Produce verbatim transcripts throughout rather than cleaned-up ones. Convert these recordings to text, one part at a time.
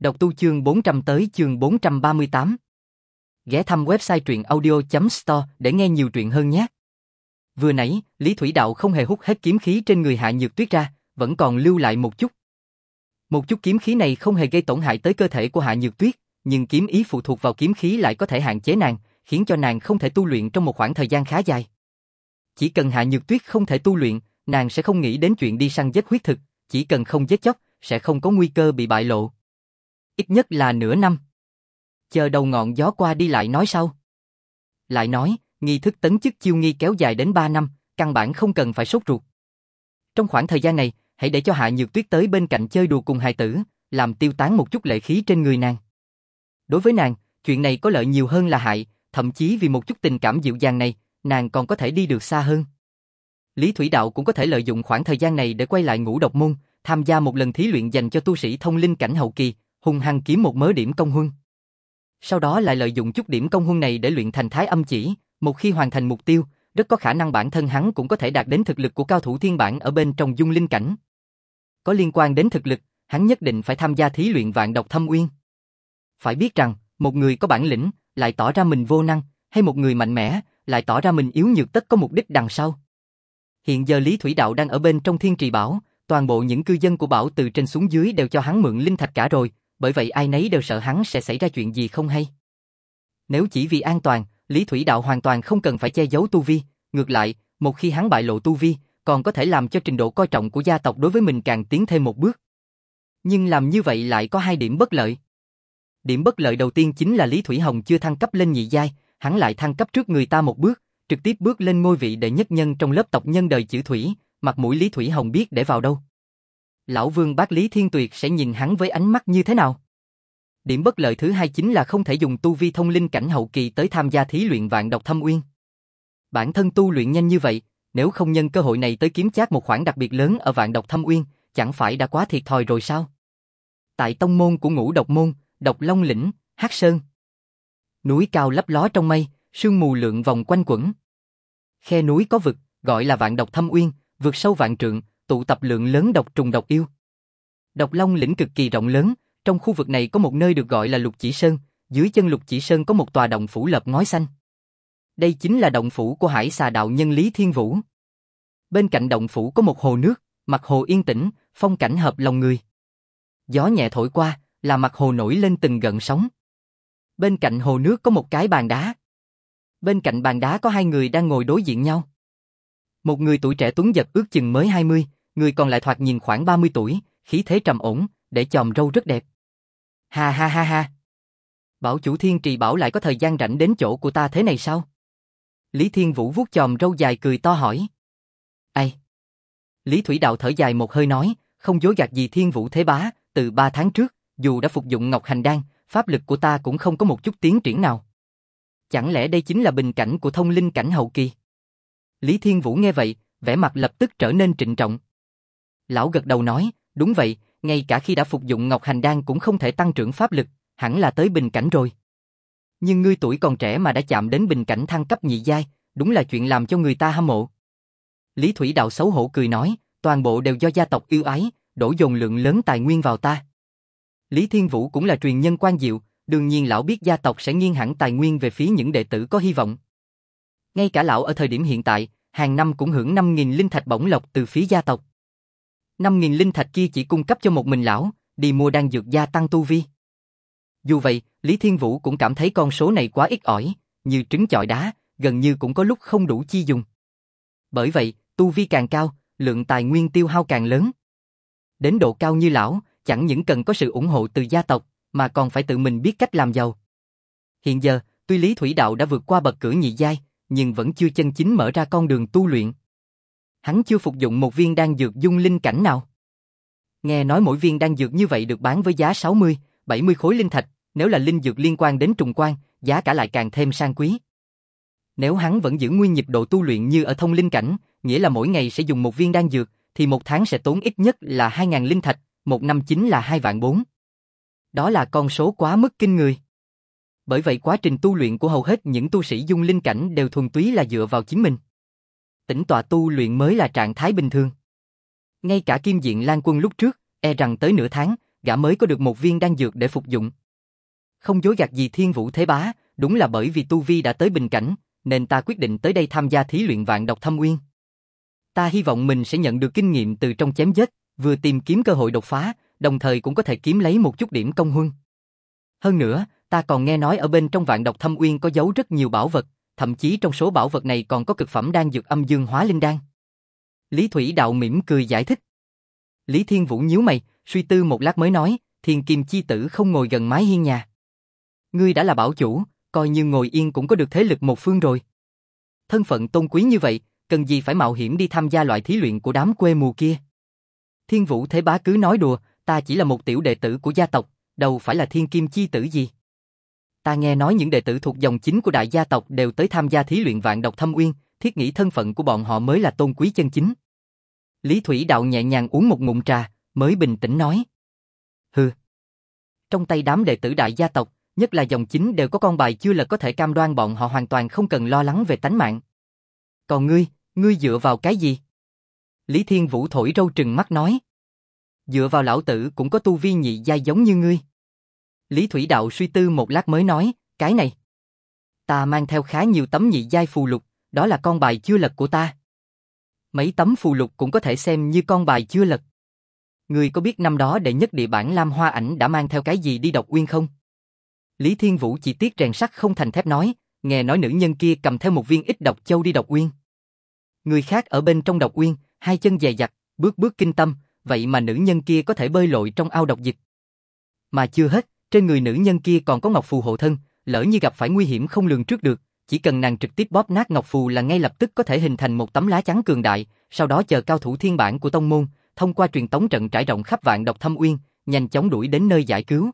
Đọc tu chương bốn trăm tới chương bốn trăm ba mươi tám. Ghé thăm website truyện audio chấm store để nghe nhiều truyện hơn nhé. Vừa nãy, Lý Thủy Đạo không hề hút hết kiếm khí trên người Hạ Nhược Tuyết ra, vẫn còn lưu lại một chút. Một chút kiếm khí này không hề gây tổn hại tới cơ thể của Hạ Nhược Tuyết, nhưng kiếm ý phụ thuộc vào kiếm khí lại có thể hạn chế nàng, khiến cho nàng không thể tu luyện trong một khoảng thời gian khá dài. Chỉ cần Hạ Nhược Tuyết không thể tu luyện, nàng sẽ không nghĩ đến chuyện đi săn giết huyết thực, chỉ cần không giết chóc, sẽ không có nguy cơ bị bại lộ. Ít nhất là nửa năm. Chờ đầu ngọn gió qua đi lại nói sau. Lại nói, nghi thức tấn chức chiêu nghi kéo dài đến ba năm, căn bản không cần phải sốt ruột. Trong khoảng thời gian này, hãy để cho Hạ Nhược Tuyết tới bên cạnh chơi đùa cùng hài tử, làm tiêu tán một chút lệ khí trên người nàng. Đối với nàng, chuyện này có lợi nhiều hơn là hại, thậm chí vì một chút tình cảm dịu dàng này, nàng còn có thể đi được xa hơn. Lý Thủy Đạo cũng có thể lợi dụng khoảng thời gian này để quay lại Ngũ Độc Môn, tham gia một lần thí luyện dành cho tu sĩ thông linh cảnh hậu kỳ, hung hăng kiếm một mớ điểm công huân. Sau đó lại lợi dụng chút điểm công huân này để luyện thành Thái Âm Chỉ, một khi hoàn thành mục tiêu, rất có khả năng bản thân hắn cũng có thể đạt đến thực lực của cao thủ thiên bản ở bên trong dung linh cảnh. Có liên quan đến thực lực, hắn nhất định phải tham gia thí luyện Vạn Độc Thâm Uyên. Phải biết rằng, một người có bản lĩnh, lại tỏ ra mình vô năng, hay một người mạnh mẽ, lại tỏ ra mình yếu nhược tất có mục đích đằng sau. Hiện giờ Lý Thủy Đạo đang ở bên trong Thiên Trì Bảo, toàn bộ những cư dân của bảo từ trên xuống dưới đều cho hắn mượn linh thạch cả rồi, bởi vậy ai nấy đều sợ hắn sẽ xảy ra chuyện gì không hay. Nếu chỉ vì an toàn, Lý Thủy Đạo hoàn toàn không cần phải che giấu tu vi, ngược lại, một khi hắn bại lộ tu vi, còn có thể làm cho trình độ coi trọng của gia tộc đối với mình càng tiến thêm một bước. Nhưng làm như vậy lại có hai điểm bất lợi. Điểm bất lợi đầu tiên chính là Lý Thủy Hồng chưa thăng cấp lên nhị giai, hắn lại thăng cấp trước người ta một bước, trực tiếp bước lên ngôi vị đệ nhất nhân trong lớp tộc nhân đời chữ Thủy, mặt mũi Lý Thủy Hồng biết để vào đâu. Lão Vương bác Lý Thiên Tuyệt sẽ nhìn hắn với ánh mắt như thế nào? Điểm bất lợi thứ hai chính là không thể dùng tu vi thông linh cảnh hậu kỳ tới tham gia thí luyện Vạn Độc Thâm Uyên. Bản thân tu luyện nhanh như vậy, nếu không nhân cơ hội này tới kiếm chác một khoản đặc biệt lớn ở Vạn Độc Thâm Uyên, chẳng phải đã quá thiệt thòi rồi sao? Tại tông môn của Ngũ Độc Môn, Độc Long Lĩnh, Hắc Sơn. Núi cao lấp ló trong mây, sương mù lượn vòng quanh quẩn. Khe núi có vực, gọi là Vạn Độc Thâm Uyên, vượt sâu vạn trượng, tụ tập lượng lớn độc trùng độc yêu. Độc Long Lĩnh cực kỳ rộng lớn, trong khu vực này có một nơi được gọi là Lục Chỉ Sơn, dưới chân Lục Chỉ Sơn có một tòa động phủ lợp ngói xanh. Đây chính là động phủ của Hải Xà đạo nhân Lý Thiên Vũ. Bên cạnh động phủ có một hồ nước, mặt hồ yên tĩnh, phong cảnh hợp lòng người. Gió nhẹ thổi qua, là mặt hồ nổi lên từng gợn sóng. Bên cạnh hồ nước có một cái bàn đá. Bên cạnh bàn đá có hai người đang ngồi đối diện nhau. Một người tuổi trẻ tuấn giật ước chừng mới hai mươi, người còn lại thoạt nhìn khoảng ba mươi tuổi, khí thế trầm ổn, để chòm râu rất đẹp. Ha ha ha ha. Bảo chủ Thiên Trì Bảo lại có thời gian rảnh đến chỗ của ta thế này sao? Lý Thiên Vũ vuốt chòm râu dài cười to hỏi. Ai? Lý Thủy Đạo thở dài một hơi nói, không dối gạt gì Thiên Vũ thế bá, từ ba tháng trước, dù đã phục dụng Ngọc Hành Đan, pháp lực của ta cũng không có một chút tiến triển nào. Chẳng lẽ đây chính là bình cảnh của thông linh cảnh hậu kỳ? Lý Thiên Vũ nghe vậy, vẻ mặt lập tức trở nên trịnh trọng. Lão gật đầu nói, đúng vậy, ngay cả khi đã phục dụng Ngọc Hành Đan cũng không thể tăng trưởng pháp lực, hẳn là tới bình cảnh rồi. Nhưng ngươi tuổi còn trẻ mà đã chạm đến bình cảnh thăng cấp nhị giai, đúng là chuyện làm cho người ta hâm mộ. Lý Thủy Đạo xấu hổ cười nói, toàn bộ đều do gia tộc yêu ái, đổ dồn lượng lớn tài nguyên vào ta. Lý Thiên Vũ cũng là truyền nhân quan diệu, đương nhiên lão biết gia tộc sẽ nghiêng hẳn tài nguyên về phía những đệ tử có hy vọng. Ngay cả lão ở thời điểm hiện tại, hàng năm cũng hưởng năm nghìn linh thạch bổng lộc từ phía gia tộc. năm nghìn linh thạch kia chỉ cung cấp cho một mình lão, đi mua đan dược gia tăng tu vi. Dù vậy, Lý Thiên Vũ cũng cảm thấy con số này quá ít ỏi, như trứng chọi đá, gần như cũng có lúc không đủ chi dùng. Bởi vậy, tu vi càng cao, lượng tài nguyên tiêu hao càng lớn. Đến độ cao như lão, chẳng những cần có sự ủng hộ từ gia tộc, mà còn phải tự mình biết cách làm giàu. Hiện giờ, tuy Lý Thủy Đạo đã vượt qua bậc cửa nhị giai, nhưng vẫn chưa chân chính mở ra con đường tu luyện. Hắn chưa phục dụng một viên đan dược dung linh cảnh nào. Nghe nói mỗi viên đan dược như vậy được bán với giá sáu mươi, bảy mươi khối linh thạch, nếu là linh dược liên quan đến trùng quan, giá cả lại càng thêm sang quý. Nếu hắn vẫn giữ nguyên nhịp độ tu luyện như ở thông linh cảnh, nghĩa là mỗi ngày sẽ dùng một viên đan dược, thì một tháng sẽ tốn ít nhất là hai nghìn linh thạch, một năm chính là hai vạn bốn. Đó là con số quá mức kinh người. Bởi vậy quá trình tu luyện của hầu hết những tu sĩ dung linh cảnh đều thuần túy là dựa vào chính mình. Tĩnh tọa tu luyện mới là trạng thái bình thường. Ngay cả Kim Diện Lan Quân lúc trước, e rằng tới nửa tháng, gã mới có được một viên đan dược để phục dụng. Không dối gạt gì Thiên Vũ Thế Bá, đúng là bởi vì tu vi đã tới bình cảnh, nên ta quyết định tới đây tham gia thí luyện vạn độc thâm uyên. Ta hy vọng mình sẽ nhận được kinh nghiệm từ trong chém giết, vừa tìm kiếm cơ hội đột phá, đồng thời cũng có thể kiếm lấy một chút điểm công huân. Hơn nữa, ta còn nghe nói ở bên trong vạn độc thâm uyên có giấu rất nhiều bảo vật, thậm chí trong số bảo vật này còn có cực phẩm đan dược âm dương hóa linh đan. Lý Thủy Đạo mỉm cười giải thích. Lý Thiên Vũ nhíu mày, suy tư một lát mới nói, Thiên Kim chi tử không ngồi gần mái hiên nhà. Ngươi đã là bảo chủ, coi như ngồi yên cũng có được thế lực một phương rồi. Thân phận tôn quý như vậy, cần gì phải mạo hiểm đi tham gia loại thí luyện của đám quê mùa kia. Thiên Vũ Thế Bá cứ nói đùa, ta chỉ là một tiểu đệ tử của gia tộc, đâu phải là thiên kim chi tử gì. Ta nghe nói những đệ tử thuộc dòng chính của đại gia tộc đều tới tham gia thí luyện vạn độc thâm uyên, thiết nghĩ thân phận của bọn họ mới là tôn quý chân chính. Lý Thủy Đạo nhẹ nhàng uống một ngụm trà, mới bình tĩnh nói. Hừ. Trong tay đám đệ tử đại gia tộc, nhất là dòng chính đều có con bài chưa lật có thể cam đoan bọn họ hoàn toàn không cần lo lắng về tánh mạng. Còn ngươi, ngươi dựa vào cái gì? Lý Thiên Vũ thổi râu trừng mắt nói. Dựa vào lão tử cũng có tu vi nhị giai giống như ngươi. Lý Thủy Đạo suy tư một lát mới nói, cái này. Ta mang theo khá nhiều tấm nhị giai phù lục, đó là con bài chưa lật của ta. Mấy tấm phù lục cũng có thể xem như con bài chưa lật. Ngươi có biết năm đó đệ nhất địa bản Lam Hoa Ảnh đã mang theo cái gì đi Độc Uyên không? Lý Thiên Vũ chỉ tiếc rèn sắt không thành thép nói, nghe nói nữ nhân kia cầm theo một viên ít độc châu đi Độc Uyên. Người khác ở bên trong Độc Uyên, hai chân dè dặt, bước bước kinh tâm, vậy mà nữ nhân kia có thể bơi lội trong ao độc dịch. Mà chưa hết, trên người nữ nhân kia còn có ngọc phù hộ thân, lỡ như gặp phải nguy hiểm không lường trước được, chỉ cần nàng trực tiếp bóp nát ngọc phù là ngay lập tức có thể hình thành một tấm lá chắn cường đại, sau đó chờ cao thủ thiên bản của tông môn, thông qua truyền tống trận trải rộng khắp vạn độc thâm uyên, nhanh chóng đuổi đến nơi giải cứu.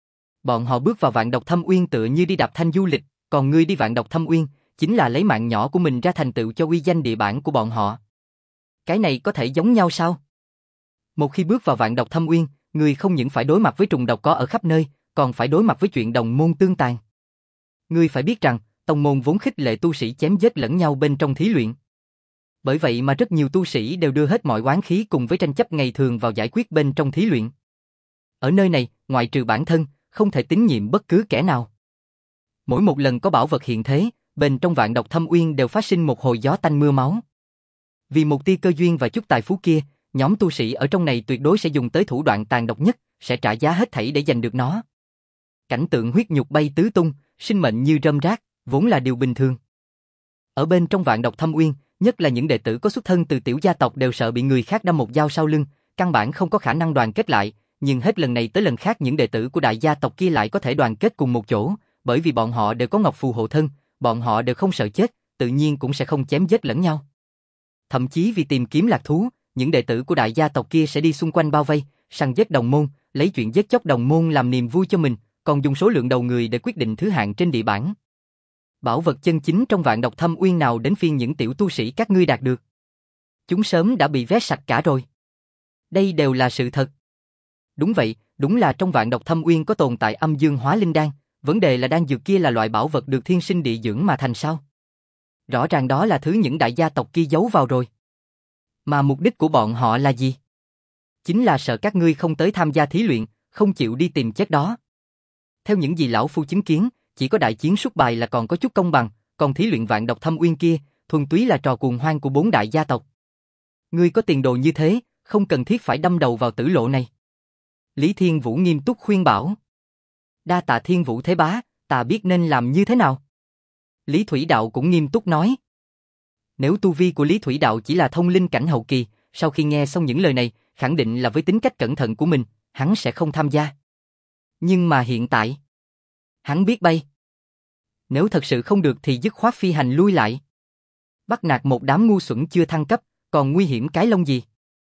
Bọn họ bước vào vạn độc thâm uyên tựa như đi đạp thanh du lịch, còn ngươi đi vạn độc thâm uyên, chính là lấy mạng nhỏ của mình ra thành tựu cho uy danh địa bản của bọn họ. Cái này có thể giống nhau sao? Một khi bước vào vạn độc thâm uyên, ngươi không những phải đối mặt với trùng độc có ở khắp nơi, còn phải đối mặt với chuyện đồng môn tương tàn. Ngươi phải biết rằng, tông môn vốn khích lệ tu sĩ chém giết lẫn nhau bên trong thí luyện. Bởi vậy mà rất nhiều tu sĩ đều đưa hết mọi oán khí cùng với tranh chấp ngày thường vào giải quyết bên trong thí luyện. Ở nơi này, ngoại trừ bản thân, không thể tín nhiệm bất cứ kẻ nào. Mỗi một lần có bảo vật hiện thế, bên trong vạn độc thâm uyên đều phát sinh một hồi gió tanh mưa máu. Vì một tia cơ duyên và chút tài phú kia, nhóm tu sĩ ở trong này tuyệt đối sẽ dùng tới thủ đoạn tàn độc nhất, sẽ trả giá hết thảy để giành được nó. Cảnh tượng huyết nhục bay tứ tung, sinh mệnh như rơm rác, vốn là điều bình thường. Ở bên trong vạn độc thâm uyên, nhất là những đệ tử có xuất thân từ tiểu gia tộc đều sợ bị người khác đâm một dao sau lưng, căn bản không có khả năng đoàn kết lại, nhưng hết lần này tới lần khác những đệ tử của đại gia tộc kia lại có thể đoàn kết cùng một chỗ, bởi vì bọn họ đều có ngọc phù hộ thân, bọn họ đều không sợ chết, tự nhiên cũng sẽ không chém giết lẫn nhau. Thậm chí vì tìm kiếm lạc thú, những đệ tử của đại gia tộc kia sẽ đi xung quanh bao vây, săn giết đồng môn, lấy chuyện giết chóc đồng môn làm niềm vui cho mình, còn dùng số lượng đầu người để quyết định thứ hạng trên địa bản. Bảo vật chân chính trong vạn độc thâm uyên nào đến phiên những tiểu tu sĩ các ngươi đạt được. Chúng sớm đã bị vét sạch cả rồi. Đây đều là sự thật. Đúng vậy, đúng là trong vạn độc thâm uyên có tồn tại âm dương hóa linh đan, vấn đề là đan dược kia là loại bảo vật được thiên sinh địa dưỡng mà thành sao? Rõ ràng đó là thứ những đại gia tộc kia giấu vào rồi. Mà mục đích của bọn họ là gì? Chính là sợ các ngươi không tới tham gia thí luyện, không chịu đi tìm chết đó. Theo những gì lão phu chứng kiến, chỉ có đại chiến xuất bài là còn có chút công bằng, còn thí luyện vạn độc thâm uyên kia, thuần túy là trò cuồng hoang của bốn đại gia tộc. Ngươi có tiền đồ như thế, không cần thiết phải đâm đầu vào tử lộ này. Lý Thiên Vũ nghiêm túc khuyên bảo. Đa tạ Thiên Vũ Thế Bá, ta biết nên làm như thế nào. Lý Thủy Đạo cũng nghiêm túc nói. Nếu tu vi của Lý Thủy Đạo chỉ là thông linh cảnh hậu kỳ, sau khi nghe xong những lời này, khẳng định là với tính cách cẩn thận của mình, hắn sẽ không tham gia. Nhưng mà hiện tại, hắn biết bay. Nếu thật sự không được thì dứt khoát phi hành lui lại. Bắt nạt một đám ngu xuẩn chưa thăng cấp, còn nguy hiểm cái lông gì.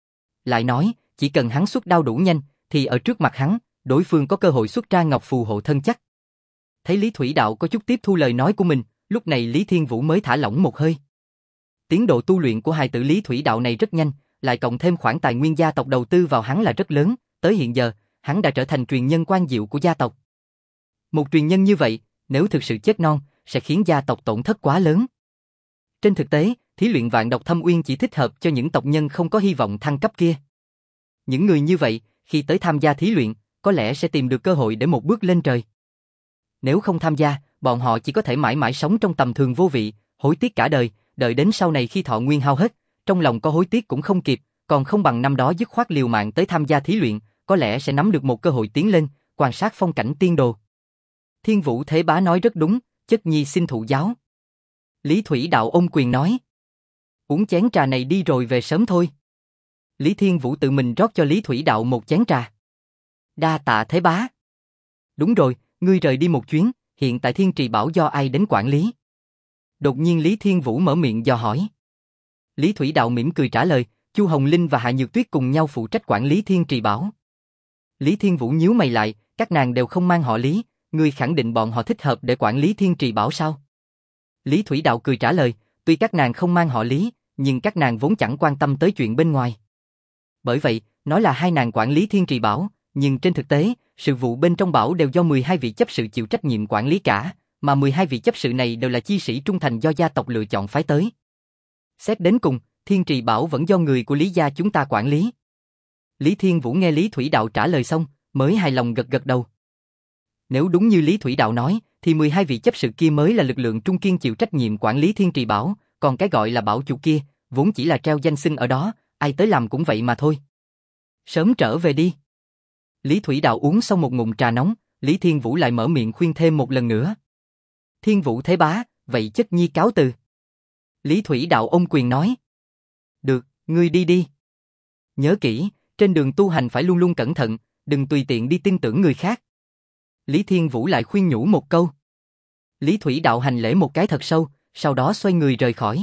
Lại nói, chỉ cần hắn xuất đao đủ nhanh, thì ở trước mặt hắn, đối phương có cơ hội xuất ra ngọc phù hộ thân chắc. Thấy Lý Thủy Đạo có chút tiếp thu lời nói của mình, lúc này Lý Thiên Vũ mới thả lỏng một hơi. Tiến độ tu luyện của hài tử Lý Thủy Đạo này rất nhanh, lại cộng thêm khoản tài nguyên gia tộc đầu tư vào hắn là rất lớn, tới hiện giờ, hắn đã trở thành truyền nhân quan diệu của gia tộc. Một truyền nhân như vậy, nếu thực sự chết non, sẽ khiến gia tộc tổn thất quá lớn. Trên thực tế, thí luyện vạn độc thâm uyên chỉ thích hợp cho những tộc nhân không có hy vọng thăng cấp kia. Những người như vậy, khi tới tham gia thí luyện, có lẽ sẽ tìm được cơ hội để một bước lên trời. Nếu không tham gia, bọn họ chỉ có thể mãi mãi sống trong tầm thường vô vị, hối tiếc cả đời, đợi đến sau này khi thọ nguyên hao hết, trong lòng có hối tiếc cũng không kịp, còn không bằng năm đó dứt khoát liều mạng tới tham gia thí luyện, có lẽ sẽ nắm được một cơ hội tiến lên, quan sát phong cảnh tiên đồ. Thiên Vũ Thế Bá nói rất đúng, chất nhi xin thụ giáo. Lý Thủy Đạo ôm quyền nói. Uống chén trà này đi rồi về sớm thôi. Lý Thiên Vũ tự mình rót cho Lý Thủy Đạo một chén trà. Đa tạ Thế Bá. Đúng rồi, ngươi rời đi một chuyến, hiện tại Thiên Trì Bảo do ai đến quản lý? Đột nhiên Lý Thiên Vũ mở miệng dò hỏi. Lý Thủy Đạo mỉm cười trả lời, Chu Hồng Linh và Hạ Nhược Tuyết cùng nhau phụ trách quản lý Thiên Trì Bảo. Lý Thiên Vũ nhíu mày lại, các nàng đều không mang họ Lý, ngươi khẳng định bọn họ thích hợp để quản lý Thiên Trì Bảo sao? Lý Thủy Đạo cười trả lời, tuy các nàng không mang họ Lý, nhưng các nàng vốn chẳng quan tâm tới chuyện bên ngoài. Bởi vậy, nói là hai nàng quản lý Thiên Trì Bảo, nhưng trên thực tế, sự vụ bên trong bảo đều do mười hai vị chấp sự chịu trách nhiệm quản lý cả, mà mười hai vị chấp sự này đều là chi sĩ trung thành do gia tộc lựa chọn phái tới. Xét đến cùng, Thiên Trì Bảo vẫn do người của Lý gia chúng ta quản lý. Lý Thiên Vũ nghe Lý Thủy Đạo trả lời xong, mới hài lòng gật gật đầu. Nếu đúng như Lý Thủy Đạo nói, thì mười hai vị chấp sự kia mới là lực lượng trung kiên chịu trách nhiệm quản lý Thiên Trì Bảo, còn cái gọi là bảo chủ kia, vốn chỉ là treo danh xưng ở đó, ai tới làm cũng vậy mà thôi. Sớm trở về đi. Lý Thủy Đạo uống xong một ngụm trà nóng, Lý Thiên Vũ lại mở miệng khuyên thêm một lần nữa. Thiên Vũ Thế Bá, vậy chất nhi cáo từ. Lý Thủy Đạo ôm quyền nói. Được, ngươi đi đi. Nhớ kỹ, trên đường tu hành phải luôn luôn cẩn thận, đừng tùy tiện đi tin tưởng người khác. Lý Thiên Vũ lại khuyên nhủ một câu. Lý Thủy Đạo hành lễ một cái thật sâu, sau đó xoay người rời khỏi.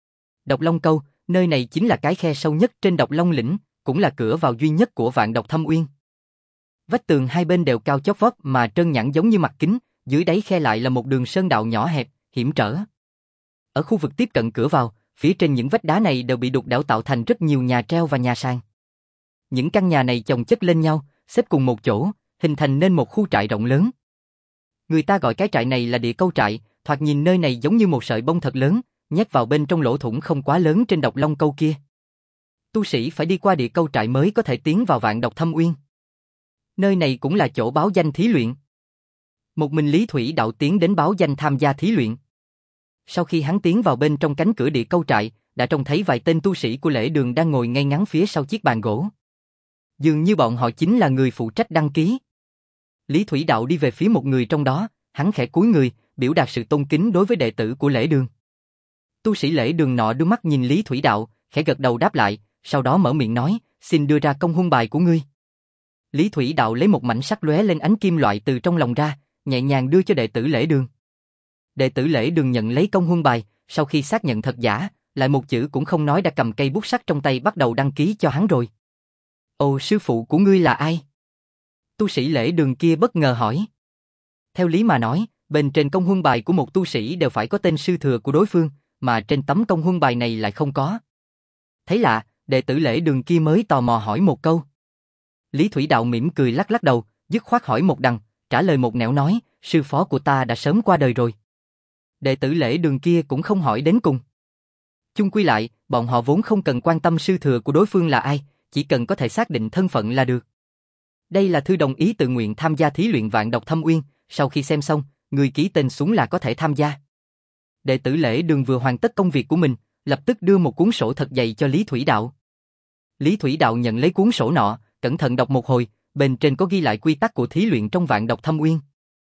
Độc Long Câu, nơi này chính là cái khe sâu nhất trên Độc Long Lĩnh, cũng là cửa vào duy nhất của Vạn Độc Thâm Uyên. Vách tường hai bên đều cao chót vót mà trơn nhẵn giống như mặt kính, dưới đáy khe lại là một đường sơn đạo nhỏ hẹp, hiểm trở. Ở khu vực tiếp cận cửa vào, phía trên những vách đá này đều bị đục đẽo tạo thành rất nhiều nhà treo và nhà sàn. Những căn nhà này chồng chất lên nhau, xếp cùng một chỗ, hình thành nên một khu trại rộng lớn. Người ta gọi cái trại này là địa câu trại, thoạt nhìn nơi này giống như một sợi bông thật lớn, nhét vào bên trong lỗ thủng không quá lớn trên Độc Long Câu kia. Tu sĩ phải đi qua địa câu trại mới có thể tiến vào Vạn Độc Thâm Uyên. Nơi này cũng là chỗ báo danh thí luyện. Một mình Lý Thủy Đạo tiến đến báo danh tham gia thí luyện. Sau khi hắn tiến vào bên trong cánh cửa địa câu trại, đã trông thấy vài tên tu sĩ của lễ đường đang ngồi ngay ngắn phía sau chiếc bàn gỗ. Dường như bọn họ chính là người phụ trách đăng ký. Lý Thủy Đạo đi về phía một người trong đó, hắn khẽ cúi người, biểu đạt sự tôn kính đối với đệ tử của lễ đường. Tu sĩ lễ đường nọ đưa mắt nhìn Lý Thủy Đạo, khẽ gật đầu đáp lại, sau đó mở miệng nói, xin đưa ra công huân bài của ngươi. Lý Thủy Đạo lấy một mảnh sắt lóe lên ánh kim loại từ trong lòng ra, nhẹ nhàng đưa cho đệ tử lễ đường. Đệ tử lễ đường nhận lấy công huân bài, sau khi xác nhận thật giả, lại một chữ cũng không nói đã cầm cây bút sắt trong tay bắt đầu đăng ký cho hắn rồi. Ồ, sư phụ của ngươi là ai? Tu sĩ lễ đường kia bất ngờ hỏi. Theo lý mà nói, bên trên công huân bài của một tu sĩ đều phải có tên sư thừa của đối phương, mà trên tấm công huân bài này lại không có. Thấy lạ, đệ tử lễ đường kia mới tò mò hỏi một câu. Lý Thủy Đạo mỉm cười lắc lắc đầu, dứt khoát hỏi một đằng, trả lời một nẻo nói, sư phó của ta đã sớm qua đời rồi. Đệ tử lễ đường kia cũng không hỏi đến cùng. Chung quy lại, bọn họ vốn không cần quan tâm sư thừa của đối phương là ai, chỉ cần có thể xác định thân phận là được. Đây là thư đồng ý tự nguyện tham gia thí luyện Vạn Độc Thâm Uyên, sau khi xem xong, người ký tên xuống là có thể tham gia. Đệ tử lễ đường vừa hoàn tất công việc của mình, lập tức đưa một cuốn sổ thật dày cho Lý Thủy Đạo. Lý Thủy Đạo nhận lấy cuốn sổ nọ, cẩn thận đọc một hồi, bên trên có ghi lại quy tắc của thí luyện trong Vạn Độc Thâm Uyên.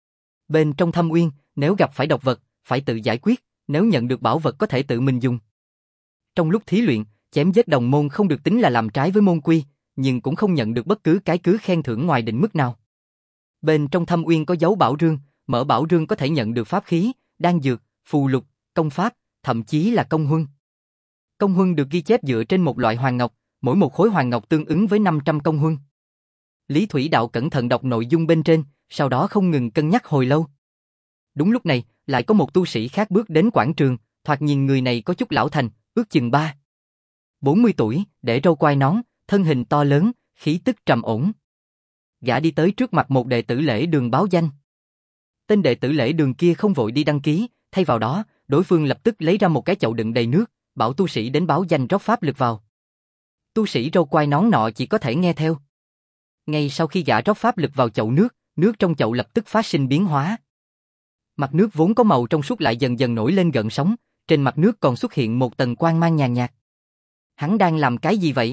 Bên trong Thâm Uyên, nếu gặp phải độc vật, phải tự giải quyết, nếu nhận được bảo vật có thể tự mình dùng. Trong lúc thí luyện, chém giết đồng môn không được tính là làm trái với môn quy, nhưng cũng không nhận được bất cứ cái cứ khen thưởng ngoài định mức nào. Bên trong Thâm Uyên có dấu bảo rương, mở bảo rương có thể nhận được pháp khí, đan dược, phù lục, công pháp, thậm chí là công huân. Công huân được ghi chép dựa trên một loại hoàng ngọc, mỗi một khối hoàng ngọc tương ứng với năm trăm công huân. Lý Thủy Đạo cẩn thận đọc nội dung bên trên, sau đó không ngừng cân nhắc hồi lâu. Đúng lúc này, lại có một tu sĩ khác bước đến quảng trường, thoạt nhìn người này có chút lão thành, ước chừng ba bốn mươi tuổi, để râu quai nón, thân hình to lớn, khí tức trầm ổn. Gã đi tới trước mặt một đệ tử lễ đường báo danh. Tên đệ tử lễ đường kia không vội đi đăng ký, thay vào đó, đối phương lập tức lấy ra một cái chậu đựng đầy nước, bảo tu sĩ đến báo danh rót pháp lực vào. Tu sĩ râu quai nón nọ chỉ có thể nghe theo. Ngay sau khi gã rót pháp lực vào chậu nước, nước trong chậu lập tức phát sinh biến hóa. Mặt nước vốn có màu trong suốt lại dần dần nổi lên gợn sóng, trên mặt nước còn xuất hiện một tầng quang mang nhàn nhạt. Hắn đang làm cái gì vậy?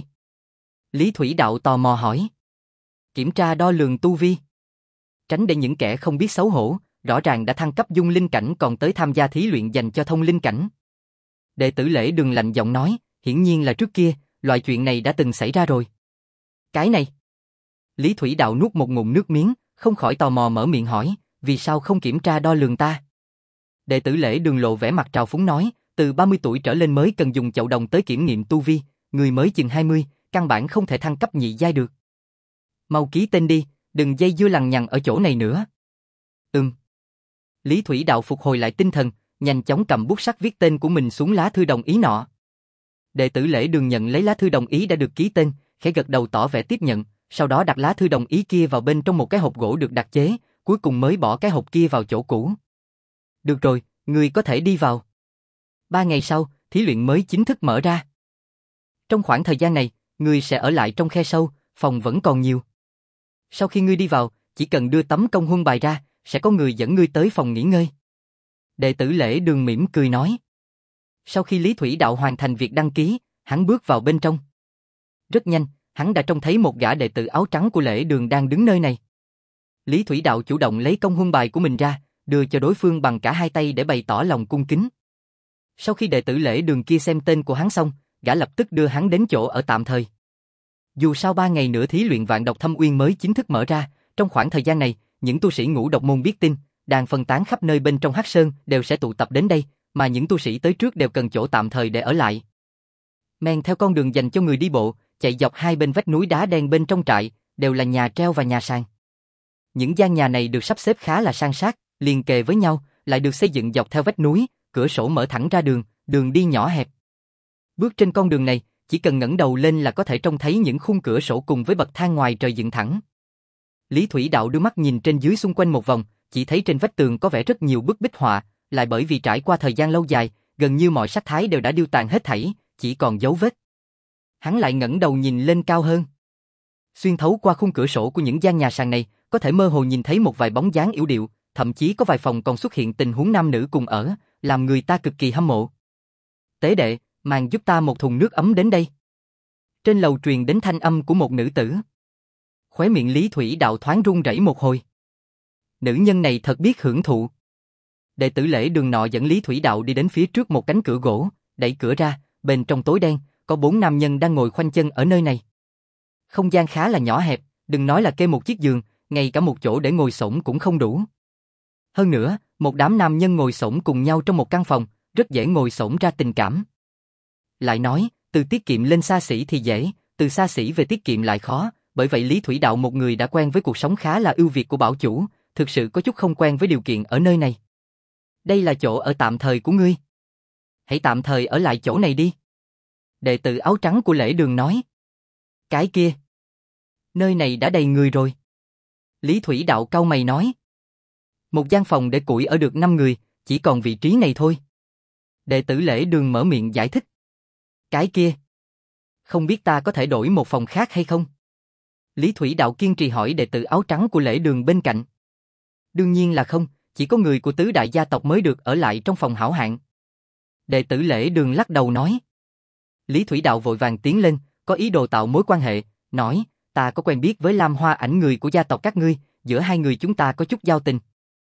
Lý Thủy Đạo tò mò hỏi. Kiểm tra đo lường tu vi. Tránh để những kẻ không biết xấu hổ, rõ ràng đã thăng cấp dung linh cảnh còn tới tham gia thí luyện dành cho thông linh cảnh. Đệ tử Lễ Đường lạnh giọng nói, hiển nhiên là trước kia, loại chuyện này đã từng xảy ra rồi. Cái này? Lý Thủy Đạo nuốt một ngụm nước miếng, không khỏi tò mò mở miệng hỏi, vì sao không kiểm tra đo lường ta? Đệ tử Lễ Đường lộ vẻ mặt trào phúng nói, từ ba mươi tuổi trở lên mới cần dùng chậu đồng tới kiểm nghiệm tu vi, người mới chừng hai mươi, căn bản không thể thăng cấp nhị giai được. Mau ký tên đi, đừng dây dưa lằng nhằng ở chỗ này nữa. Ừm. Lý Thủy Đạo phục hồi lại tinh thần, nhanh chóng cầm bút sắt viết tên của mình xuống lá thư đồng ý nọ. Đệ tử Lễ Đường nhận lấy lá thư đồng ý đã được ký tên, khẽ gật đầu tỏ vẻ tiếp nhận, sau đó đặt lá thư đồng ý kia vào bên trong một cái hộp gỗ được đặc chế, cuối cùng mới bỏ cái hộp kia vào chỗ cũ. Được rồi, ngươi có thể đi vào. Ba ngày sau, thí luyện mới chính thức mở ra. Trong khoảng thời gian này, ngươi sẽ ở lại trong khe sâu, phòng vẫn còn nhiều. Sau khi ngươi đi vào, chỉ cần đưa tấm công huân bài ra, sẽ có người dẫn ngươi tới phòng nghỉ ngơi. Đệ tử Lễ Đường mỉm cười nói. Sau khi Lý Thủy Đạo hoàn thành việc đăng ký, hắn bước vào bên trong. Rất nhanh, hắn đã trông thấy một gã đệ tử áo trắng của Lễ Đường đang đứng nơi này. Lý Thủy Đạo chủ động lấy công huân bài của mình ra, đưa cho đối phương bằng cả hai tay để bày tỏ lòng cung kính. Sau khi đệ tử Lễ Đường kia xem tên của hắn xong, gã lập tức đưa hắn đến chỗ ở tạm thời. Dù sao ba ngày nữa thí luyện Vạn Độc Thâm Uyên mới chính thức mở ra, trong khoảng thời gian này, những tu sĩ ngũ độc môn biết tin, đang phân tán khắp nơi bên trong Hắc Sơn đều sẽ tụ tập đến đây, mà những tu sĩ tới trước đều cần chỗ tạm thời để ở lại. Men theo con đường dành cho người đi bộ, chạy dọc hai bên vách núi đá đen bên trong trại, đều là nhà treo và nhà sàn. Những gian nhà này được sắp xếp khá là san sát, liền kề với nhau, lại được xây dựng dọc theo vách núi, cửa sổ mở thẳng ra đường, đường đi nhỏ hẹp. Bước trên con đường này, chỉ cần ngẩng đầu lên là có thể trông thấy những khung cửa sổ cùng với bậc thang ngoài trời dựng thẳng. Lý Thủy Đạo đưa mắt nhìn trên dưới xung quanh một vòng, chỉ thấy trên vách tường có vẽ rất nhiều bức bích họa, lại bởi vì trải qua thời gian lâu dài, gần như mọi sắc thái đều đã điêu tàn hết thảy, chỉ còn dấu vết. Hắn lại ngẩng đầu nhìn lên cao hơn. Xuyên thấu qua khung cửa sổ của những gian nhà sàn này, có thể mơ hồ nhìn thấy một vài bóng dáng yểu điệu, thậm chí có vài phòng còn xuất hiện tình huống nam nữ cùng ở, làm người ta cực kỳ hâm mộ. Tế đệ, mang giúp ta một thùng nước ấm đến đây. Trên lầu truyền đến thanh âm của một nữ tử. Khóe miệng Lý Thủy Đạo thoáng run rẩy một hồi. Nữ nhân này thật biết hưởng thụ. Đệ tử Lễ Đường nọ dẫn Lý Thủy Đạo đi đến phía trước một cánh cửa gỗ, đẩy cửa ra, bên trong tối đen, có bốn nam nhân đang ngồi khoanh chân ở nơi này. Không gian khá là nhỏ hẹp, đừng nói là kê một chiếc giường, ngay cả một chỗ để ngồi xổm cũng không đủ. Hơn nữa, một đám nam nhân ngồi xổm cùng nhau trong một căn phòng, rất dễ ngồi xổm ra tình cảm. Lại nói, từ tiết kiệm lên xa xỉ thì dễ, từ xa xỉ về tiết kiệm lại khó, bởi vậy Lý Thủy Đạo một người đã quen với cuộc sống khá là ưu việt của bảo chủ, thực sự có chút không quen với điều kiện ở nơi này. Đây là chỗ ở tạm thời của ngươi. Hãy tạm thời ở lại chỗ này đi. Đệ tử áo trắng của Lễ Đường nói. Cái kia. Nơi này đã đầy người rồi. Lý Thủy Đạo cau mày nói. Một gian phòng để củi ở được năm người, chỉ còn vị trí này thôi. Đệ tử Lễ Đường mở miệng giải thích. Cái kia. Không biết ta có thể đổi một phòng khác hay không? Lý Thủy Đạo kiên trì hỏi đệ tử áo trắng của Lễ Đường bên cạnh. Đương nhiên là không, chỉ có người của tứ đại gia tộc mới được ở lại trong phòng hảo hạng. Đệ tử Lễ Đường lắc đầu nói. Lý Thủy Đạo vội vàng tiến lên, có ý đồ tạo mối quan hệ, nói, ta có quen biết với Lam Hoa Ảnh người của gia tộc các ngươi, giữa hai người chúng ta có chút giao tình.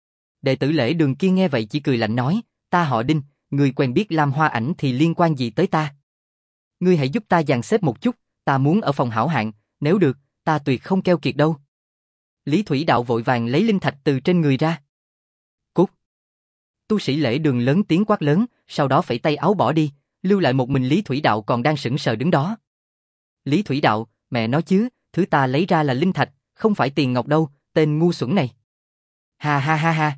Đệ tử Lễ Đường kia nghe vậy chỉ cười lạnh nói, ta họ Đinh, ngươi quen biết Lam Hoa Ảnh thì liên quan gì tới ta? Ngươi hãy giúp ta dàn xếp một chút, ta muốn ở phòng hảo hạng, nếu được, ta tuyệt không keo kiệt đâu. Lý Thủy Đạo vội vàng lấy linh thạch từ trên người ra. Cút. Tu sĩ Lễ Đường lớn tiếng quát lớn, sau đó phẩy tay áo bỏ đi, lưu lại một mình Lý Thủy Đạo còn đang sững sờ đứng đó. Lý Thủy Đạo, mẹ nói chứ, thứ ta lấy ra là linh thạch, không phải tiền ngọc đâu, tên ngu xuẩn này. Ha ha ha ha.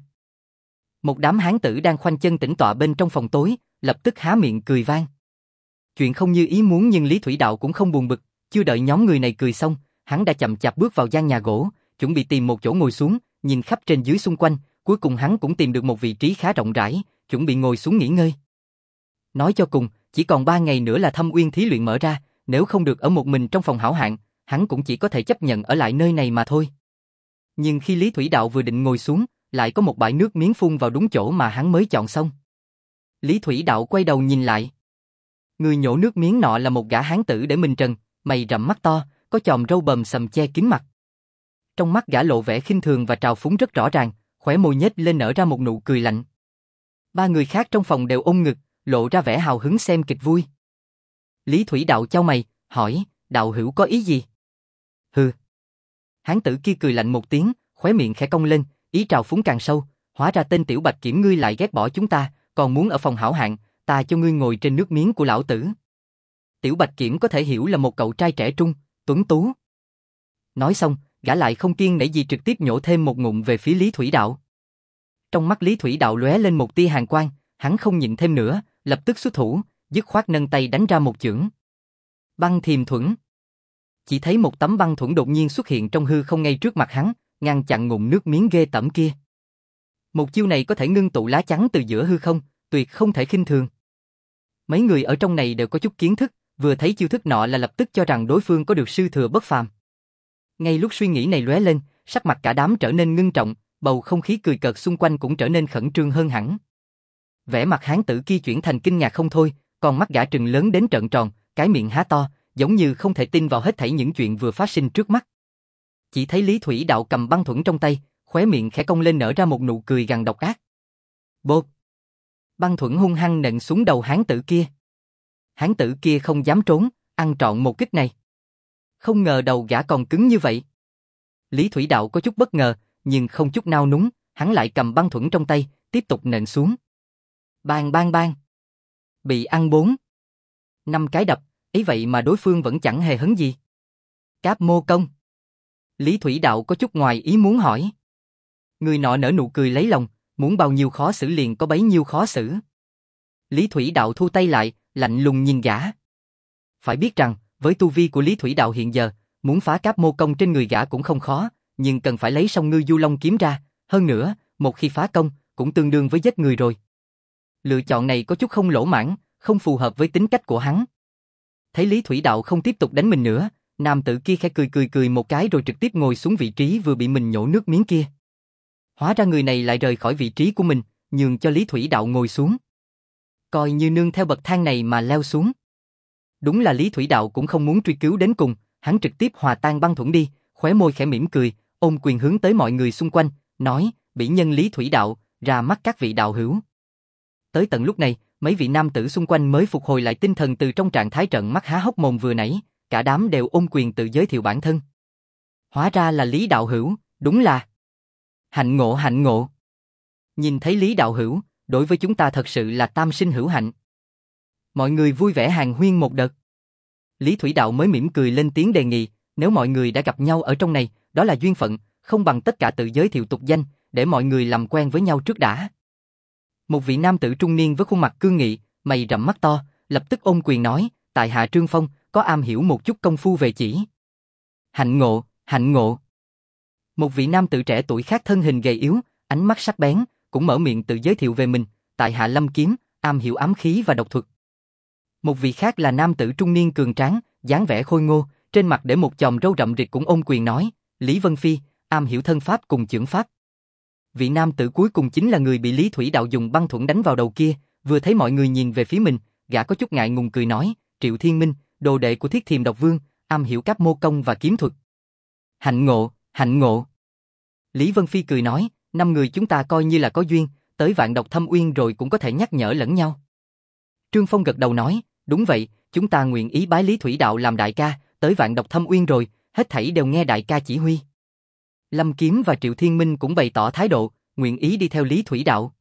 Một đám hán tử đang khoanh chân tĩnh tọa bên trong phòng tối, lập tức há miệng cười vang. Chuyện không như ý muốn nhưng Lý Thủy Đạo cũng không buồn bực, chưa đợi nhóm người này cười xong, hắn đã chậm chạp bước vào gian nhà gỗ, chuẩn bị tìm một chỗ ngồi xuống, nhìn khắp trên dưới xung quanh, cuối cùng hắn cũng tìm được một vị trí khá rộng rãi, chuẩn bị ngồi xuống nghỉ ngơi. Nói cho cùng, chỉ còn ba ngày nữa là Thâm Uyên thí luyện mở ra, nếu không được ở một mình trong phòng hảo hạng, hắn cũng chỉ có thể chấp nhận ở lại nơi này mà thôi. Nhưng khi Lý Thủy Đạo vừa định ngồi xuống, lại có một bãi nước miếng phun vào đúng chỗ mà hắn mới chọn xong. Lý Thủy Đạo quay đầu nhìn lại. Người nhổ nước miếng nọ là một gã hán tử để mình trần, mày rậm mắt to, có chòm râu bầm sầm che kín mặt. Trong mắt gã lộ vẻ khinh thường và trào phúng rất rõ ràng, khóe môi nhếch lên nở ra một nụ cười lạnh. Ba người khác trong phòng đều ôm ngực, lộ ra vẻ hào hứng xem kịch vui. Lý Thủy Đạo chau mày, hỏi, đạo hữu có ý gì? Hừ. Hán tử kia cười lạnh một tiếng, khóe miệng khẽ cong lên, ý trào phúng càng sâu, hóa ra tên tiểu Bạch Kiểm ngươi lại ghét bỏ chúng ta, còn muốn ở phòng hảo hạng, ta cho ngươi ngồi trên nước miếng của lão tử. Tiểu Bạch Kiểm có thể hiểu là một cậu trai trẻ trung, tuấn tú. Nói xong, gã lại không kiêng nể gì trực tiếp nhổ thêm một ngụm về phía Lý Thủy Đạo. Trong mắt Lý Thủy Đạo lóe lên một tia hàn quang, hắn không nhịn thêm nữa, lập tức xuất thủ, dứt khoát nâng tay đánh ra một chưởng. Băng thiềm thuẫn. Chỉ thấy một tấm băng thuẫn đột nhiên xuất hiện trong hư không ngay trước mặt hắn, ngăn chặn ngụm nước miếng ghê tởm kia. Một chiêu này có thể ngưng tụ lá chắn từ giữa hư không, tuyệt không thể khinh thường. Mấy người ở trong này đều có chút kiến thức, vừa thấy chiêu thức nọ là lập tức cho rằng đối phương có được sư thừa bất phàm. Ngay lúc suy nghĩ này lóe lên, sắc mặt cả đám trở nên ngưng trọng, bầu không khí cười cợt xung quanh cũng trở nên khẩn trương hơn hẳn. Vẻ mặt hán tử kia chuyển thành kinh ngạc không thôi, còn mắt gã trừng lớn đến trợn tròn, cái miệng há to, giống như không thể tin vào hết thảy những chuyện vừa phát sinh trước mắt. Chỉ thấy Lý Thủy Đạo cầm băng thuẫn trong tay, khóe miệng khẽ cong lên nở ra một nụ cười gằn độc ác. Bột! Băng thuẫn hung hăng nện xuống đầu hán tử kia. Hán tử kia không dám trốn, ăn trọn một kích này. Không ngờ đầu gã còn cứng như vậy. Lý Thủy Đạo có chút bất ngờ, nhưng không chút nao núng, hắn lại cầm băng thuẫn trong tay, tiếp tục nện xuống. Bang bang bang. Bị ăn bốn. Năm cái đập, ấy vậy mà đối phương vẫn chẳng hề hấn gì. Cáp mô công. Lý Thủy Đạo có chút ngoài ý muốn hỏi. Người nọ nở nụ cười lấy lòng, muốn bao nhiêu khó xử liền có bấy nhiêu khó xử. Lý Thủy Đạo thu tay lại, lạnh lùng nhìn gã. Phải biết rằng, với tu vi của Lý Thủy Đạo hiện giờ, muốn phá cáp mô công trên người gã cũng không khó, nhưng cần phải lấy song ngư du long kiếm ra, hơn nữa, một khi phá công, cũng tương đương với giết người rồi. Lựa chọn này có chút không lỗ mãn, không phù hợp với tính cách của hắn. Thấy Lý Thủy Đạo không tiếp tục đánh mình nữa, nam tử kia khẽ cười cười cười một cái rồi trực tiếp ngồi xuống vị trí vừa bị mình nhổ nước miếng kia. Hóa ra người này lại rời khỏi vị trí của mình, nhường cho Lý Thủy Đạo ngồi xuống. Coi như nương theo bậc thang này mà leo xuống. Đúng là Lý Thủy Đạo cũng không muốn truy cứu đến cùng, hắn trực tiếp hòa tan băng thuẫn đi, khóe môi khẽ mỉm cười, ôm quyền hướng tới mọi người xung quanh, nói, bỉ nhân Lý Thủy Đạo, ra mắt các vị đạo hữu. Tới tận lúc này, mấy vị nam tử xung quanh mới phục hồi lại tinh thần từ trong trạng thái trợn mắt há hốc mồm vừa nãy, cả đám đều ôm quyền tự giới thiệu bản thân. Hóa ra là Lý đạo hữu, đúng là hạnh ngộ hạnh ngộ. Nhìn thấy Lý đạo hữu, đối với chúng ta thật sự là tam sinh hữu hạnh. Mọi người vui vẻ hàn huyên một đợt. Lý Thủy Đạo mới mỉm cười lên tiếng đề nghị, nếu mọi người đã gặp nhau ở trong này, đó là duyên phận, không bằng tất cả tự giới thiệu tục danh, để mọi người làm quen với nhau trước đã. Một vị nam tử trung niên với khuôn mặt cương nghị, mày rậm mắt to, lập tức ôm quyền nói, tại hạ Trương Phong, có am hiểu một chút công phu về chỉ. Hạnh ngộ, hạnh ngộ. Một vị nam tử trẻ tuổi khác thân hình gầy yếu, ánh mắt sắc bén, cũng mở miệng tự giới thiệu về mình, tại hạ Lâm Kiếm, am hiểu ám khí và độc thuật. Một vị khác là nam tử trung niên cường tráng, dáng vẻ khôi ngô, trên mặt để một chòm râu rậm rịt cũng ôm quyền nói, Lý Vân Phi, am hiểu thân pháp cùng chưởng pháp. Vị nam tử cuối cùng chính là người bị Lý Thủy Đạo dùng băng thuẫn đánh vào đầu kia, vừa thấy mọi người nhìn về phía mình, gã có chút ngại ngùng cười nói, Triệu Thiên Minh, đồ đệ của Thiết Thiềm Độc Vương, am hiểu các mô công và kiếm thuật. Hạnh ngộ, hạnh ngộ. Lý Vân Phi cười nói, năm người chúng ta coi như là có duyên, tới Vạn Độc Thâm Uyên rồi cũng có thể nhắc nhở lẫn nhau. Trương Phong gật đầu nói, đúng vậy, chúng ta nguyện ý bái Lý Thủy Đạo làm đại ca, tới Vạn Độc Thâm Uyên rồi, hết thảy đều nghe đại ca chỉ huy. Lâm Kiếm và Triệu Thiên Minh cũng bày tỏ thái độ, nguyện ý đi theo Lý Thủy Đạo.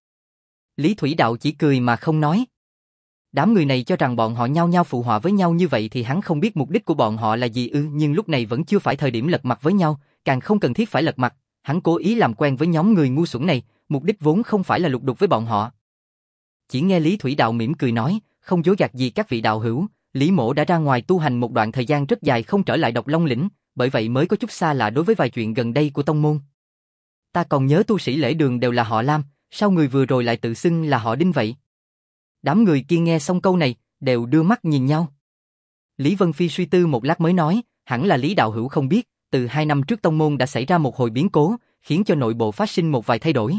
Lý Thủy Đạo chỉ cười mà không nói. Đám người này cho rằng bọn họ nhau nhau phụ họa với nhau như vậy thì hắn không biết mục đích của bọn họ là gì ư, nhưng lúc này vẫn chưa phải thời điểm lật mặt với nhau, càng không cần thiết phải lật mặt, hắn cố ý làm quen với nhóm người ngu xuẩn này, mục đích vốn không phải là lục đục với bọn họ. Chỉ nghe Lý Thủy Đạo mỉm cười nói, không dối gạt gì các vị đạo hữu, Lý Mỗ đã ra ngoài tu hành một đoạn thời gian rất dài không trở lại Độc Long Lĩnh, bởi vậy mới có chút xa lạ đối với vài chuyện gần đây của tông môn. Ta còn nhớ tu sĩ lễ đường đều là họ Lam, sao người vừa rồi lại tự xưng là họ Đinh vậy? Đám người kia nghe xong câu này, đều đưa mắt nhìn nhau. Lý Vân Phi suy tư một lát mới nói, hẳn là Lý đạo hữu không biết, từ hai năm trước tông môn đã xảy ra một hồi biến cố, khiến cho nội bộ phát sinh một vài thay đổi.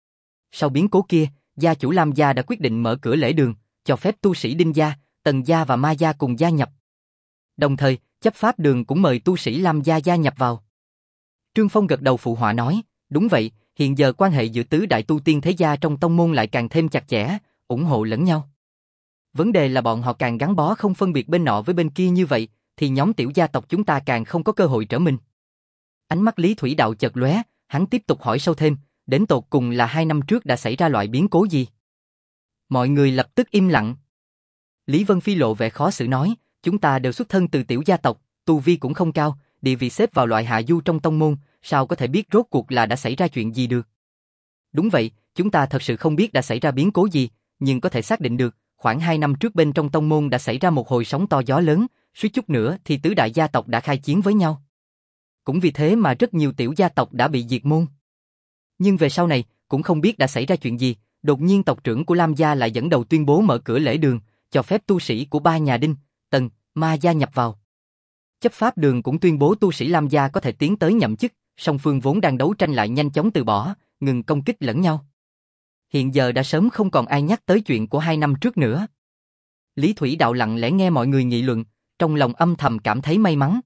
Sau biến cố kia, gia chủ Lam gia đã quyết định mở cửa lễ đường, cho phép tu sĩ Đinh gia, Tần gia và Ma gia cùng gia nhập. Đồng thời, chấp pháp đường cũng mời tu sĩ Lam gia gia nhập vào. Trương Phong gật đầu phụ họa nói, đúng vậy, hiện giờ quan hệ giữa tứ đại tu tiên thế gia trong tông môn lại càng thêm chặt chẽ, ủng hộ lẫn nhau. Vấn đề là bọn họ càng gắn bó không phân biệt bên nọ với bên kia như vậy, thì nhóm tiểu gia tộc chúng ta càng không có cơ hội trở mình. Ánh mắt Lý Thủy Đạo chợt lóe, hắn tiếp tục hỏi sâu thêm, đến tột cùng là hai năm trước đã xảy ra loại biến cố gì? Mọi người lập tức im lặng. Lý Vân Phi lộ vẻ khó xử nói, chúng ta đều xuất thân từ tiểu gia tộc, tu vi cũng không cao, địa vị xếp vào loại hạ du trong tông môn, sao có thể biết rốt cuộc là đã xảy ra chuyện gì được? Đúng vậy, chúng ta thật sự không biết đã xảy ra biến cố gì, nhưng có thể xác định được, khoảng hai năm trước bên trong tông môn đã xảy ra một hồi sóng to gió lớn, suýt chút nữa thì tứ đại gia tộc đã khai chiến với nhau. Cũng vì thế mà rất nhiều tiểu gia tộc đã bị diệt môn. Nhưng về sau này, cũng không biết đã xảy ra chuyện gì, đột nhiên tộc trưởng của Lam gia lại dẫn đầu tuyên bố mở cửa lễ đường, cho phép tu sĩ của ba nhà Đinh, Tần, Ma gia nhập vào. Chấp pháp đường cũng tuyên bố tu sĩ Lam gia có thể tiến tới nhậm chức, song phương vốn đang đấu tranh lại nhanh chóng từ bỏ, ngừng công kích lẫn nhau. Hiện giờ đã sớm không còn ai nhắc tới chuyện của hai năm trước nữa. Lý Thủy Đạo lặng lẽ nghe mọi người nghị luận, trong lòng âm thầm cảm thấy may mắn.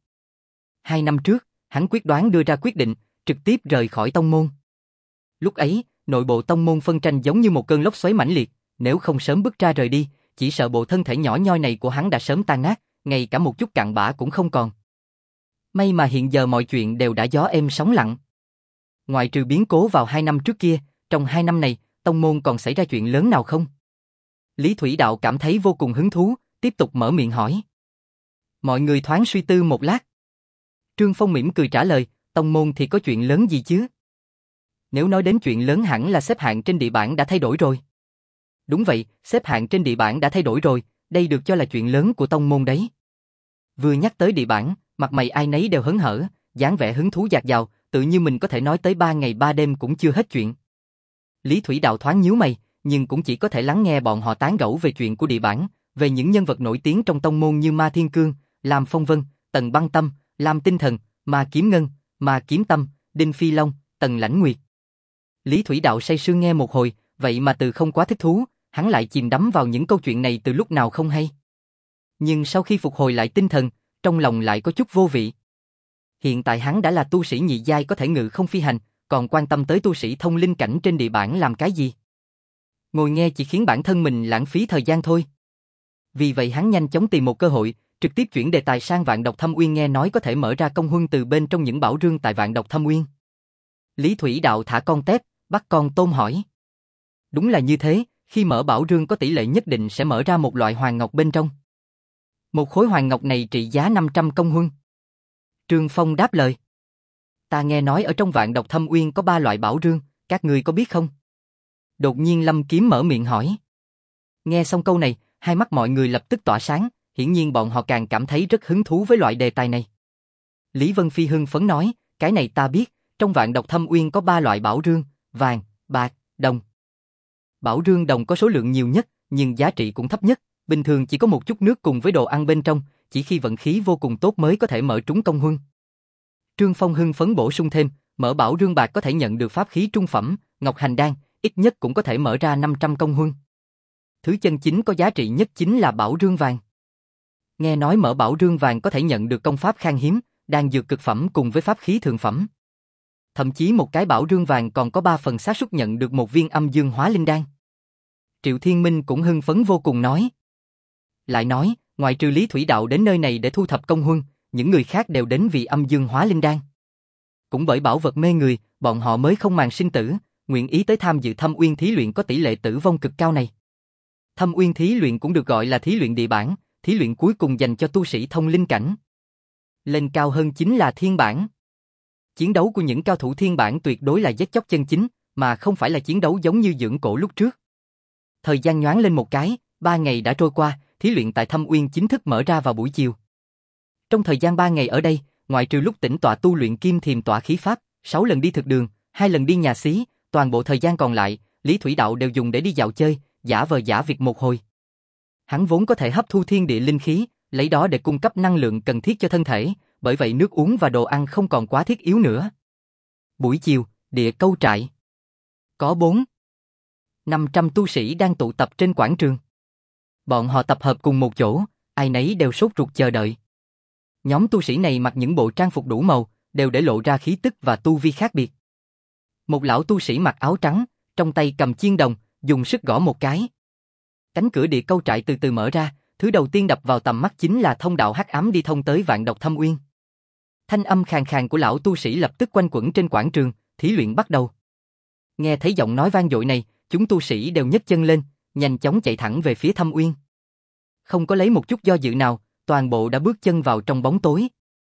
Hai năm trước, hắn quyết đoán đưa ra quyết định, trực tiếp rời khỏi tông môn. Lúc ấy, nội bộ tông môn phân tranh giống như một cơn lốc xoáy mãnh liệt, nếu không sớm bước ra rời đi, chỉ sợ bộ thân thể nhỏ nhoi này của hắn đã sớm tan nát, ngay cả một chút cặn bã cũng không còn. May mà hiện giờ mọi chuyện đều đã gió êm sóng lặng. Ngoại trừ biến cố vào hai năm trước kia, trong hai năm này, tông môn còn xảy ra chuyện lớn nào không? Lý Thủy Đạo cảm thấy vô cùng hứng thú, tiếp tục mở miệng hỏi. Mọi người thoáng suy tư một lát. Trương Phong mỉm cười trả lời, tông môn thì có chuyện lớn gì chứ? Nếu nói đến chuyện lớn hẳn là xếp hạng trên địa bảng đã thay đổi rồi. Đúng vậy, xếp hạng trên địa bảng đã thay đổi rồi, đây được cho là chuyện lớn của tông môn đấy. Vừa nhắc tới địa bảng, mặt mày ai nấy đều hớn hở, dáng vẻ hứng thú dạt dào, tự như mình có thể nói tới ba ngày ba đêm cũng chưa hết chuyện. Lý Thủy Đạo thoáng nhíu mày, nhưng cũng chỉ có thể lắng nghe bọn họ tán gẫu về chuyện của địa bảng, về những nhân vật nổi tiếng trong tông môn như Ma Thiên Cương, Lam Phong Vân, Tần Băng Tâm, Lam Tinh Thần, Ma Kiếm Ngân, Ma Kiếm Tâm, Đinh Phi Long, Tần Lãnh Nguyệt. Lý Thủy Đạo say sưa nghe một hồi, vậy mà từ không quá thích thú, hắn lại chìm đắm vào những câu chuyện này từ lúc nào không hay. Nhưng sau khi phục hồi lại tinh thần, trong lòng lại có chút vô vị. Hiện tại hắn đã là tu sĩ nhị giai có thể ngự không phi hành, còn quan tâm tới tu sĩ thông linh cảnh trên địa bảng làm cái gì? Ngồi nghe chỉ khiến bản thân mình lãng phí thời gian thôi. Vì vậy hắn nhanh chóng tìm một cơ hội, trực tiếp chuyển đề tài sang Vạn Độc Thâm Uyên, nghe nói có thể mở ra công huân từ bên trong những bảo rương tại Vạn Độc Thâm Uyên. Lý Thủy Đạo thả con tép, bắt con tôm hỏi. Đúng là như thế, khi mở bảo rương có tỷ lệ nhất định sẽ mở ra một loại hoàng ngọc bên trong. Một khối hoàng ngọc này trị giá năm trăm công huân. Trương Phong đáp lời. Ta nghe nói ở trong Vạn Độc Thâm Uyên có ba loại bảo rương, các ngươi có biết không? Đột nhiên Lâm Kiếm mở miệng hỏi. Nghe xong câu này, hai mắt mọi người lập tức tỏa sáng, hiển nhiên bọn họ càng cảm thấy rất hứng thú với loại đề tài này. Lý Vân Phi hưng phấn nói, cái này ta biết, trong Vạn Độc Thâm Uyên có ba loại bảo rương, vàng, bạc, đồng. Bảo rương đồng có số lượng nhiều nhất, nhưng giá trị cũng thấp nhất, bình thường chỉ có một chút nước cùng với đồ ăn bên trong, chỉ khi vận khí vô cùng tốt mới có thể mở trúng công huân. Trương Phong hưng phấn bổ sung thêm, mở bảo rương bạc có thể nhận được pháp khí trung phẩm, ngọc hành đan, ít nhất cũng có thể mở ra năm trăm công huân. Thứ chân chính có giá trị nhất chính là bảo rương vàng. Nghe nói mở bảo rương vàng có thể nhận được công pháp khan hiếm, đan dược cực phẩm cùng với pháp khí thượng phẩm. Thậm chí một cái bảo rương vàng còn có ba phần xác suất nhận được một viên âm dương hóa linh đan. Triệu Thiên Minh cũng hưng phấn vô cùng nói. Lại nói, ngoài trừ Lý Thủy Đạo đến nơi này để thu thập công huân, những người khác đều đến vì âm dương hóa linh đan. Cũng bởi bảo vật mê người, bọn họ mới không màng sinh tử, nguyện ý tới tham dự Thâm Uyên thí luyện có tỷ lệ tử vong cực cao này. Thâm Uyên thí luyện cũng được gọi là thí luyện địa bản, thí luyện cuối cùng dành cho tu sĩ thông linh cảnh. Lên cao hơn chính là thiên bản. Chiến đấu của những cao thủ thiên bản tuyệt đối là giết chóc chân chính, mà không phải là chiến đấu giống như dưỡng cổ lúc trước. Thời gian nhoáng lên một cái, ba ngày đã trôi qua, thí luyện tại Thâm Uyên chính thức mở ra vào buổi chiều. Trong thời gian ba ngày ở đây, ngoại trừ lúc tĩnh tọa tu luyện kim thiềm tọa khí pháp, sáu lần đi thực đường, hai lần đi nhà xí, toàn bộ thời gian còn lại, Lý Thủy Đạo đều dùng để đi dạo chơi, giả vờ giả việc một hồi. Hắn vốn có thể hấp thu thiên địa linh khí, lấy đó để cung cấp năng lượng cần thiết cho thân thể, bởi vậy nước uống và đồ ăn không còn quá thiết yếu nữa. Buổi chiều, địa câu trại. Có bốn năm trăm tu sĩ đang tụ tập trên quảng trường. Bọn họ tập hợp cùng một chỗ, ai nấy đều sốt ruột chờ đợi. Nhóm tu sĩ này mặc những bộ trang phục đủ màu, đều để lộ ra khí tức và tu vi khác biệt. Một lão tu sĩ mặc áo trắng, trong tay cầm chiên đồng, dùng sức gõ một cái. Cánh cửa địa câu trại từ từ mở ra, thứ đầu tiên đập vào tầm mắt chính là thông đạo hắc ám đi thông tới Vạn Độc Thâm Uyên. Thanh âm khàn khàn của lão tu sĩ lập tức quanh quẩn trên quảng trường, thí luyện bắt đầu. Nghe thấy giọng nói vang dội này, chúng tu sĩ đều nhấc chân lên, nhanh chóng chạy thẳng về phía Thâm Uyên. Không có lấy một chút do dự nào, toàn bộ đã bước chân vào trong bóng tối.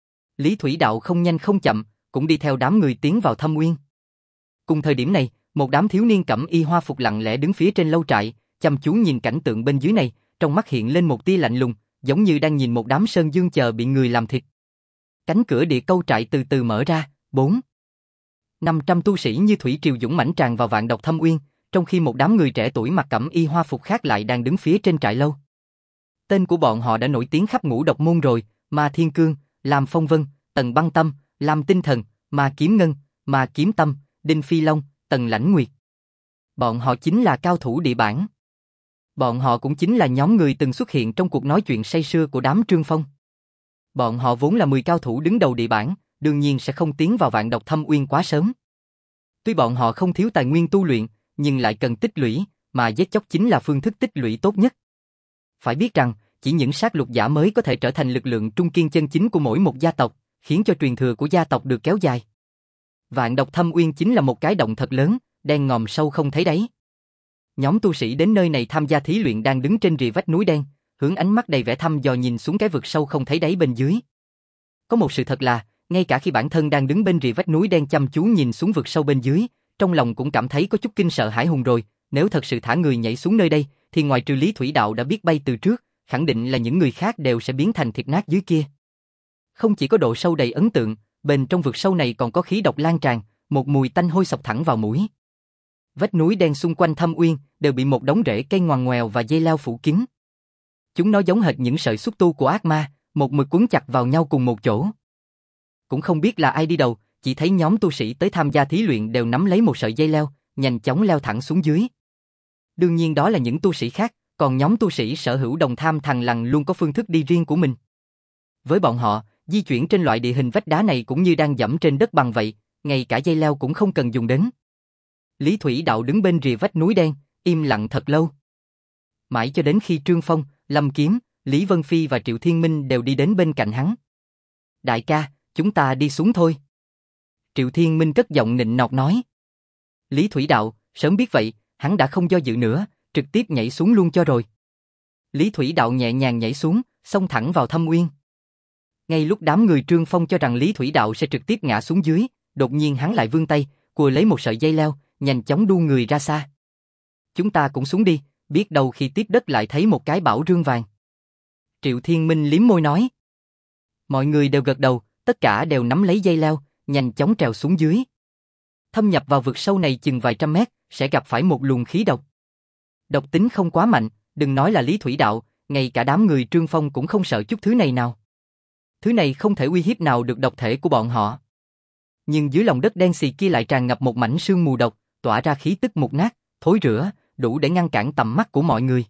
Lý Thủy Đạo không nhanh không chậm, cũng đi theo đám người tiến vào Thâm Uyên. Cùng thời điểm này, một đám thiếu niên cẩm y hoa phục lặng lẽ đứng phía trên lâu trại, chăm chú nhìn cảnh tượng bên dưới này, trong mắt hiện lên một tia lạnh lùng, giống như đang nhìn một đám sơn dương chờ bị người làm thịt. Cánh cửa địa câu trại từ từ mở ra, bốn năm trăm tu sĩ như thủy triều dũng mãnh tràn vào Vạn Độc Thâm Uyên, trong khi một đám người trẻ tuổi mặc cẩm y hoa phục khác lại đang đứng phía trên trại lâu. Tên của bọn họ đã nổi tiếng khắp ngũ độc môn rồi, Ma Thiên Cương, Lam Phong Vân, Tần Băng Tâm, Lam Tinh Thần, Ma Kiếm Ngân, Ma Kiếm Tâm, Đinh Phi Long, Tần Lãnh Nguyệt. Bọn họ chính là cao thủ địa bản. Bọn họ cũng chính là nhóm người từng xuất hiện trong cuộc nói chuyện say sưa của đám Trương Phong. Bọn họ vốn là mười cao thủ đứng đầu địa bản, đương nhiên sẽ không tiến vào Vạn Độc Thâm Uyên quá sớm. Tuy bọn họ không thiếu tài nguyên tu luyện, nhưng lại cần tích lũy, mà giết chóc chính là phương thức tích lũy tốt nhất. Phải biết rằng, chỉ những sát lục giả mới có thể trở thành lực lượng trung kiên chân chính của mỗi một gia tộc, khiến cho truyền thừa của gia tộc được kéo dài. Vạn Độc Thâm Uyên chính là một cái động thật lớn, đen ngòm sâu không thấy đáy. Nhóm tu sĩ đến nơi này tham gia thí luyện đang đứng trên rìa vách núi đen, hướng ánh mắt đầy vẻ thăm dò nhìn xuống cái vực sâu không thấy đáy bên dưới. Có một sự thật là, ngay cả khi bản thân đang đứng bên rìa vách núi đen chăm chú nhìn xuống vực sâu bên dưới, trong lòng cũng cảm thấy có chút kinh sợ hãi hùng rồi, nếu thật sự thả người nhảy xuống nơi đây, thì ngoài trừ Lý Thủy Đạo đã biết bay từ trước, khẳng định là những người khác đều sẽ biến thành thịt nát dưới kia. Không chỉ có độ sâu đầy ấn tượng, bên trong vực sâu này còn có khí độc lan tràn, một mùi tanh hôi sộc thẳng vào mũi. Vách núi đen xung quanh Thâm Uyên đều bị một đống rễ cây ngoằn ngoèo và dây leo phủ kín. Chúng nó giống hệt những sợi xúc tu của ác ma, một mực quấn chặt vào nhau cùng một chỗ. Cũng không biết là ai đi đầu, chỉ thấy nhóm tu sĩ tới tham gia thí luyện đều nắm lấy một sợi dây leo, nhanh chóng leo thẳng xuống dưới. Đương nhiên đó là những tu sĩ khác, còn nhóm tu sĩ sở hữu đồng tham thằng lằn luôn có phương thức đi riêng của mình. Với bọn họ, di chuyển trên loại địa hình vách đá này cũng như đang dẫm trên đất bằng vậy, ngay cả dây leo cũng không cần dùng đến. Lý Thủy Đạo đứng bên rìa vách núi đen, im lặng thật lâu. Mãi cho đến khi Trương Phong, Lâm Kiếm, Lý Vân Phi và Triệu Thiên Minh đều đi đến bên cạnh hắn. Đại ca, chúng ta đi xuống thôi. Triệu Thiên Minh cất giọng nịnh nọt nói. Lý Thủy Đạo, sớm biết vậy, hắn đã không do dự nữa, trực tiếp nhảy xuống luôn cho rồi. Lý Thủy Đạo nhẹ nhàng nhảy xuống, xông thẳng vào Thâm Uyên. Ngay lúc đám người Trương Phong cho rằng Lý Thủy Đạo sẽ trực tiếp ngã xuống dưới, đột nhiên hắn lại vươn tay, cùi lấy một sợi dây leo, nhanh chóng đu người ra xa. Chúng ta cũng xuống đi, biết đâu khi tiếp đất lại thấy một cái bảo rương vàng. Triệu Thiên Minh liếm môi nói. Mọi người đều gật đầu, tất cả đều nắm lấy dây leo, nhanh chóng trèo xuống dưới. Thâm nhập vào vực sâu này chừng vài trăm mét, sẽ gặp phải một luồng khí độc. Độc tính không quá mạnh, đừng nói là Lý Thủy Đạo, ngay cả đám người Trương Phong cũng không sợ chút thứ này nào. Thứ này không thể uy hiếp nào được độc thể của bọn họ. Nhưng dưới lòng đất đen xì kia lại tràn ngập một mảnh sương mù độc, tỏa ra khí tức mục nát, thối rữa, đủ để ngăn cản tầm mắt của mọi người.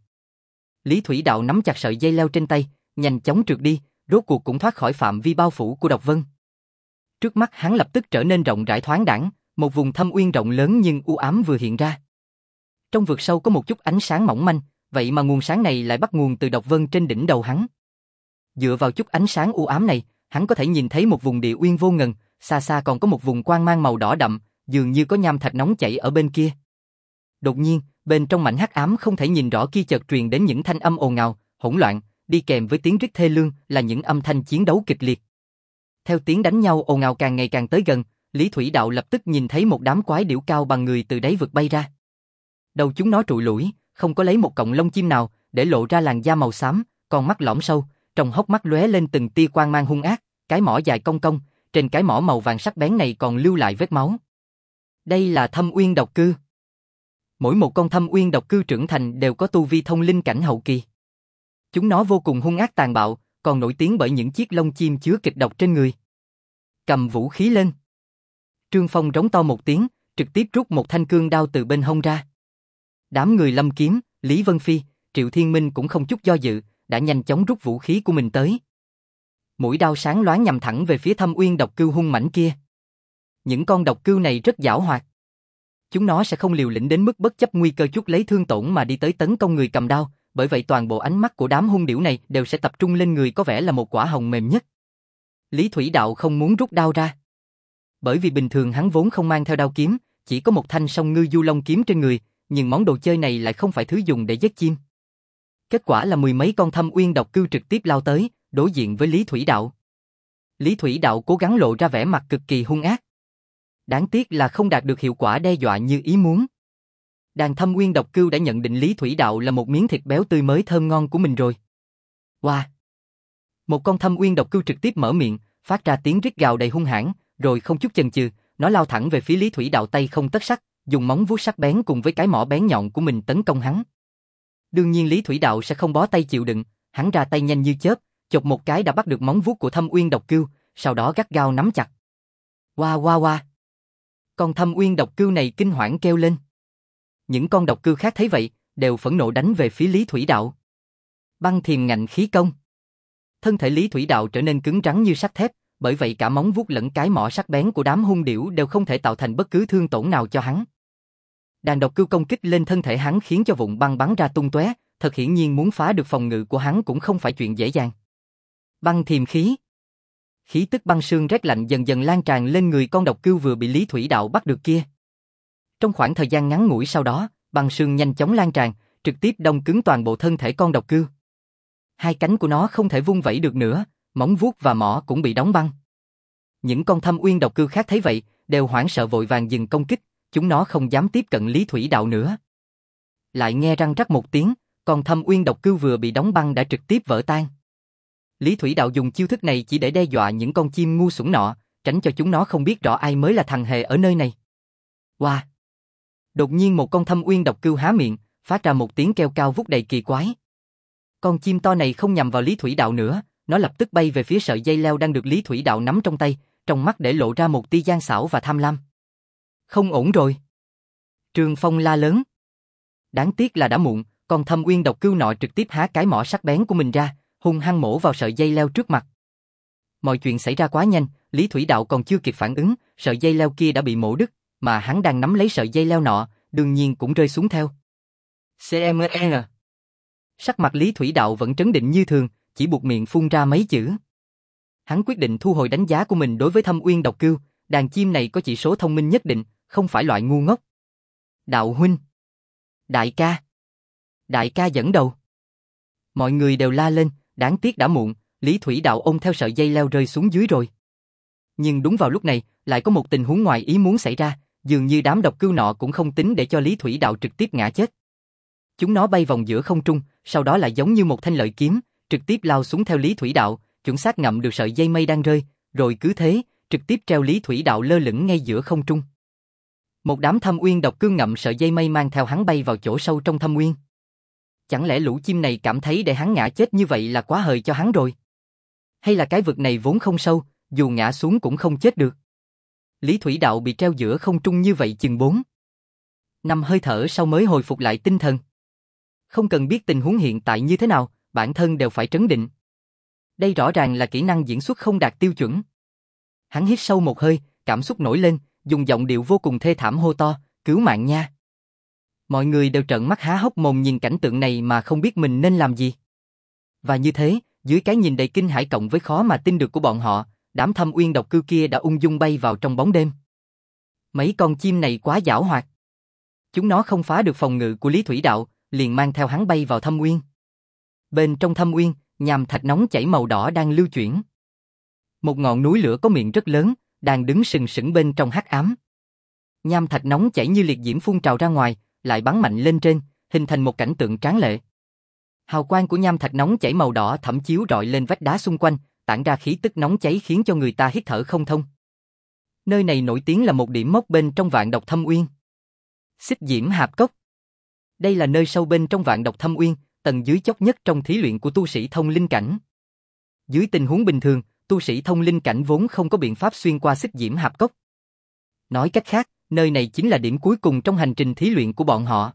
Lý Thủy Đạo nắm chặt sợi dây leo trên tay, nhanh chóng trượt đi, rốt cuộc cũng thoát khỏi phạm vi bao phủ của độc vân. Trước mắt hắn lập tức trở nên rộng rãi thoáng đãng, một vùng thâm uyên rộng lớn nhưng u ám vừa hiện ra. Trong vực sâu có một chút ánh sáng mỏng manh, vậy mà nguồn sáng này lại bắt nguồn từ độc vân trên đỉnh đầu hắn. Dựa vào chút ánh sáng u ám này, hắn có thể nhìn thấy một vùng địa uyên vô ngần, xa xa còn có một vùng quang mang màu đỏ đậm, dường như có nham thạch nóng chảy ở bên kia. Đột nhiên, bên trong mảnh hắc ám không thể nhìn rõ kia chợt truyền đến những thanh âm ồn ào, hỗn loạn, đi kèm với tiếng rít thê lương là những âm thanh chiến đấu kịch liệt. Theo tiếng đánh nhau ồn ào càng ngày càng tới gần, Lý Thủy Đạo lập tức nhìn thấy một đám quái điểu cao bằng người từ đáy vực bay ra. Đầu chúng nó trụi lủi, không có lấy một cọng lông chim nào, để lộ ra làn da màu xám, con mắt lõm sâu, trong hốc mắt lóe lên từng tia quang mang hung ác, cái mỏ dài cong cong, trên cái mỏ màu vàng sắc bén này còn lưu lại vết máu. Đây là Thâm Uyên độc cư. Mỗi một con Thâm Uyên độc cư trưởng thành đều có tu vi thông linh cảnh hậu kỳ. Chúng nó vô cùng hung ác tàn bạo, còn nổi tiếng bởi những chiếc lông chim chứa kịch độc trên người. Cầm vũ khí lên. Trương Phong rống to một tiếng, trực tiếp rút một thanh cương đao từ bên hông ra. Đám người Lâm Kiếm, Lý Vân Phi, Triệu Thiên Minh cũng không chút do dự, đã nhanh chóng rút vũ khí của mình tới. Mũi đao sáng loáng nhằm thẳng về phía Thâm Uyên độc cưu hung mãnh kia. Những con độc cưu này rất giảo hoạt. Chúng nó sẽ không liều lĩnh đến mức bất chấp nguy cơ chút lấy thương tổn mà đi tới tấn công người cầm đao, bởi vậy toàn bộ ánh mắt của đám hung điểu này đều sẽ tập trung lên người có vẻ là một quả hồng mềm nhất. Lý Thủy Đạo không muốn rút đao ra. Bởi vì bình thường hắn vốn không mang theo đao kiếm, chỉ có một thanh song ngư du long kiếm trên người, nhưng món đồ chơi này lại không phải thứ dùng để giết chim. Kết quả là mười mấy con Thâm Uyên độc cưu trực tiếp lao tới, đối diện với Lý Thủy Đạo. Lý Thủy Đạo cố gắng lộ ra vẻ mặt cực kỳ hung ác. Đáng tiếc là không đạt được hiệu quả đe dọa như ý muốn. Đàn Thâm Uyên độc cưu đã nhận định Lý Thủy Đạo là một miếng thịt béo tươi mới thơm ngon của mình rồi. Wow! Một con Thâm Uyên độc cưu trực tiếp mở miệng, phát ra tiếng rít gào đầy hung hãn, rồi không chút chần chừ, nó lao thẳng về phía Lý Thủy Đạo tay không tất sắt, dùng móng vuốt sắc bén cùng với cái mỏ bén nhọn của mình tấn công hắn. Đương nhiên Lý Thủy Đạo sẽ không bó tay chịu đựng, hắn ra tay nhanh như chớp, chộp một cái đã bắt được móng vuốt của Thâm Uyên độc cưu, sau đó gắt gao nắm chặt. Oa oa oa! Con Thâm Uyên độc cưu này kinh hoảng kêu lên. Những con độc cưu khác thấy vậy, đều phẫn nộ đánh về phía Lý Thủy Đạo. Băng thiềm ngạnh khí công. Thân thể Lý Thủy Đạo trở nên cứng rắn như sắt thép, bởi vậy cả móng vuốt lẫn cái mỏ sắc bén của đám hung điểu đều không thể tạo thành bất cứ thương tổn nào cho hắn. Đàn độc cưu công kích lên thân thể hắn khiến cho vụn băng bắn ra tung tóe, thật hiển nhiên muốn phá được phòng ngự của hắn cũng không phải chuyện dễ dàng. Băng thiềm khí. Khí tức băng sương rét lạnh dần dần lan tràn lên người con độc cưu vừa bị Lý Thủy Đạo bắt được kia. Trong khoảng thời gian ngắn ngủi sau đó, băng sương nhanh chóng lan tràn, trực tiếp đông cứng toàn bộ thân thể con độc cưu. Hai cánh của nó không thể vung vẩy được nữa, móng vuốt và mỏ cũng bị đóng băng. Những con Thâm Uyên độc cưu khác thấy vậy, đều hoảng sợ vội vàng dừng công kích, chúng nó không dám tiếp cận Lý Thủy Đạo nữa. Lại nghe răng rắc một tiếng, con Thâm Uyên độc cưu vừa bị đóng băng đã trực tiếp vỡ tan. Lý Thủy Đạo dùng chiêu thức này chỉ để đe dọa những con chim ngu xuẩn nọ, tránh cho chúng nó không biết rõ ai mới là thằng hề ở nơi này. Wow! Đột nhiên một con Thâm Uyên độc cưu há miệng, phát ra một tiếng kêu cao vút đầy kỳ quái. Con chim to này không nhằm vào Lý Thủy Đạo nữa, nó lập tức bay về phía sợi dây leo đang được Lý Thủy Đạo nắm trong tay, trong mắt để lộ ra một tia gian xảo và tham lam. Không ổn rồi. Trương Phong la lớn. Đáng tiếc là đã muộn, con Thâm Uyên độc cưu nọ trực tiếp há cái mỏ sắc bén của mình ra, hung hăng mổ vào sợi dây leo trước mặt. Mọi chuyện xảy ra quá nhanh, Lý Thủy Đạo còn chưa kịp phản ứng, sợi dây leo kia đã bị mổ đứt, mà hắn đang nắm lấy sợi dây leo nọ, đương nhiên cũng rơi xuống theo. xê em en. Sắc mặt Lý Thủy Đạo vẫn trấn định như thường, chỉ buộc miệng phun ra mấy chữ. Hắn quyết định thu hồi đánh giá của mình đối với Thâm Uyên độc cưu, đàn chim này có chỉ số thông minh nhất định, không phải loại ngu ngốc. Đạo huynh. Đại ca. Đại ca dẫn đầu. Mọi người đều la lên, đáng tiếc đã muộn, Lý Thủy Đạo ôm theo sợi dây leo rơi xuống dưới rồi. Nhưng đúng vào lúc này, lại có một tình huống ngoài ý muốn xảy ra, dường như đám độc cưu nọ cũng không tính để cho Lý Thủy Đạo trực tiếp ngã chết. Chúng nó bay vòng giữa không trung, sau đó lại giống như một thanh lợi kiếm, trực tiếp lao xuống theo Lý Thủy Đạo, chuẩn xác ngậm được sợi dây mây đang rơi, rồi cứ thế, trực tiếp treo Lý Thủy Đạo lơ lửng ngay giữa không trung. Một đám Thâm Uyên độc cưu ngậm sợi dây mây mang theo hắn bay vào chỗ sâu trong Thâm Uyên. Chẳng lẽ lũ chim này cảm thấy để hắn ngã chết như vậy là quá hời cho hắn rồi? Hay là cái vực này vốn không sâu, dù ngã xuống cũng không chết được? Lý Thủy Đạo bị treo giữa không trung như vậy chừng bốn năm hơi thở sau mới hồi phục lại tinh thần. Không cần biết tình huống hiện tại như thế nào, bản thân đều phải trấn định. Đây rõ ràng là kỹ năng diễn xuất không đạt tiêu chuẩn. Hắn hít sâu một hơi, cảm xúc nổi lên, dùng giọng điệu vô cùng thê thảm hô to, cứu mạng nha. Mọi người đều trợn mắt há hốc mồm nhìn cảnh tượng này mà không biết mình nên làm gì. Và như thế, dưới cái nhìn đầy kinh hãi cộng với khó mà tin được của bọn họ, đám Thâm Uyên độc cưu kia đã ung dung bay vào trong bóng đêm. Mấy con chim này quá giảo hoạt. Chúng nó không phá được phòng ngự của Lý Thủy Đạo, liền mang theo hắn bay vào Thâm Uyên. Bên trong Thâm Uyên, nham thạch nóng chảy màu đỏ đang lưu chuyển. Một ngọn núi lửa có miệng rất lớn, đang đứng sừng sững bên trong hắc ám. Nham thạch nóng chảy như liệt diễm phun trào ra ngoài, lại bắn mạnh lên trên, hình thành một cảnh tượng tráng lệ. Hào quang của nham thạch nóng chảy màu đỏ thẫm chiếu rọi lên vách đá xung quanh, tản ra khí tức nóng cháy khiến cho người ta hít thở không thông. Nơi này nổi tiếng là một điểm mốc bên trong vạn độc Thâm Uyên. Xích Diễm Hạp Cốc. Đây là nơi sâu bên trong vạn độc Thâm Uyên, tầng dưới chót nhất trong thí luyện của tu sĩ thông linh cảnh. Dưới tình huống bình thường, tu sĩ thông linh cảnh vốn không có biện pháp xuyên qua xích diễm hạp cốc. Nói cách khác, nơi này chính là điểm cuối cùng trong hành trình thí luyện của bọn họ.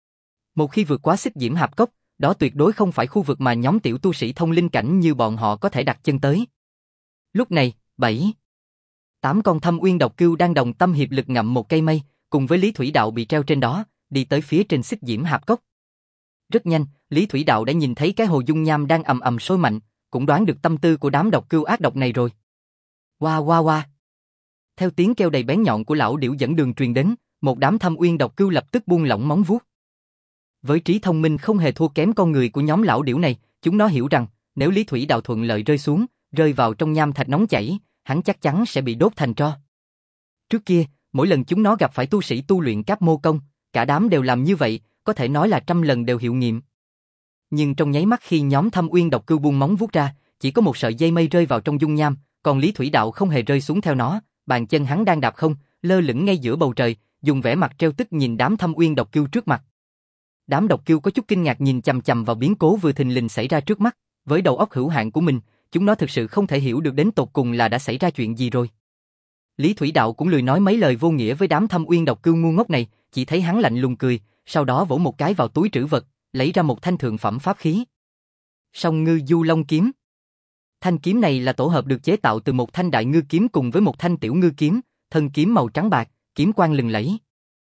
Một khi vượt qua xích diễm hạp cốc, đó tuyệt đối không phải khu vực mà nhóm tiểu tu sĩ thông linh cảnh như bọn họ có thể đặt chân tới. Lúc này, bảy, tám con thâm uyên độc cừu đang đồng tâm hiệp lực ngậm một cây mây, cùng với Lý Thủy Đạo bị treo trên đó, đi tới phía trên xích diễm hạp cốc. Rất nhanh, Lý Thủy Đạo đã nhìn thấy cái hồ dung nham đang ầm ầm sôi mạnh, cũng đoán được tâm tư của đám độc cừu ác độc này rồi. Oa oa oa. Theo tiếng kêu đầy bén nhọn của lão điểu dẫn đường truyền đến, một đám thâm uyên độc cừu lập tức buông lỏng móng vuốt. Với trí thông minh không hề thua kém con người của nhóm lão điểu này, chúng nó hiểu rằng, nếu Lý Thủy Đạo thuận lợi rơi xuống, rơi vào trong nham thạch nóng chảy, hắn chắc chắn sẽ bị đốt thành tro. Trước kia, mỗi lần chúng nó gặp phải tu sĩ tu luyện Cáp Mô Công, cả đám đều làm như vậy, có thể nói là trăm lần đều hiệu nghiệm. Nhưng trong nháy mắt khi nhóm thâm uyên độc cừu buông móng vuốt ra, chỉ có một sợi dây mây rơi vào trong dung nham, còn Lý Thủy Đạo không hề rơi xuống theo nó, bàn chân hắn đang đạp không, lơ lửng ngay giữa bầu trời, dùng vẻ mặt trêu tức nhìn đám thâm uyên độc cừu trước mặt. Đám độc cừu có chút kinh ngạc nhìn chằm chằm vào biến cố vừa thình lình xảy ra trước mắt, với đầu óc hữu hạn của mình, chúng nó thực sự không thể hiểu được đến tột cùng là đã xảy ra chuyện gì rồi. Lý Thủy Đạo cũng lười nói mấy lời vô nghĩa với đám thâm uyên độc cừu ngu ngốc này, chỉ thấy hắn lạnh lùng cười, sau đó vỗ một cái vào túi trữ vật, lấy ra một thanh thượng phẩm pháp khí. Song Ngư Du Long kiếm. Thanh kiếm này là tổ hợp được chế tạo từ một thanh đại ngư kiếm cùng với một thanh tiểu ngư kiếm, thân kiếm màu trắng bạc, kiếm quang lừng lẫy.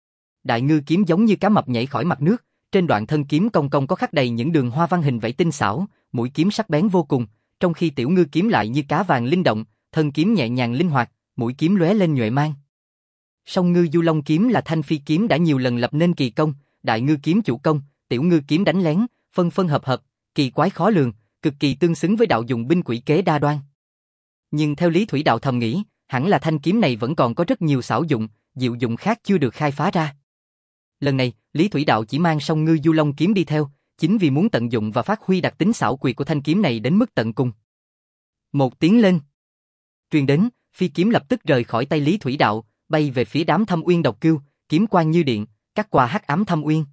Đại ngư kiếm giống như cá mập nhảy khỏi mặt nước, trên đoạn thân kiếm cong cong có khắc đầy những đường hoa văn hình vẽ tinh xảo, mũi kiếm sắc bén vô cùng, trong khi tiểu ngư kiếm lại như cá vàng linh động, thân kiếm nhẹ nhàng linh hoạt, mũi kiếm lóe lên nhuệ mang. Song Ngư Du Long kiếm là thanh phi kiếm đã nhiều lần lập nên kỳ công, đại ngư kiếm chủ công, tiểu ngư kiếm đánh lén, phân phân hợp hợp, kỳ quái khó lường, cực kỳ tương xứng với đạo dụng binh quỷ kế đa đoan. Nhưng theo Lý Thủy Đạo thầm nghĩ, hẳn là thanh kiếm này vẫn còn có rất nhiều xảo dụng, diệu dụng khác chưa được khai phá ra. Lần này, Lý Thủy Đạo chỉ mang Song Ngư Du Long kiếm đi theo, chính vì muốn tận dụng và phát huy đặc tính xảo quyệt của thanh kiếm này đến mức tận cùng. Một tiếng lên. Truyền đến, phi kiếm lập tức rời khỏi tay Lý Thủy Đạo, bay về phía đám thâm uyên độc cừu, kiếm quang như điện, cắt qua hắc ám thâm uyên.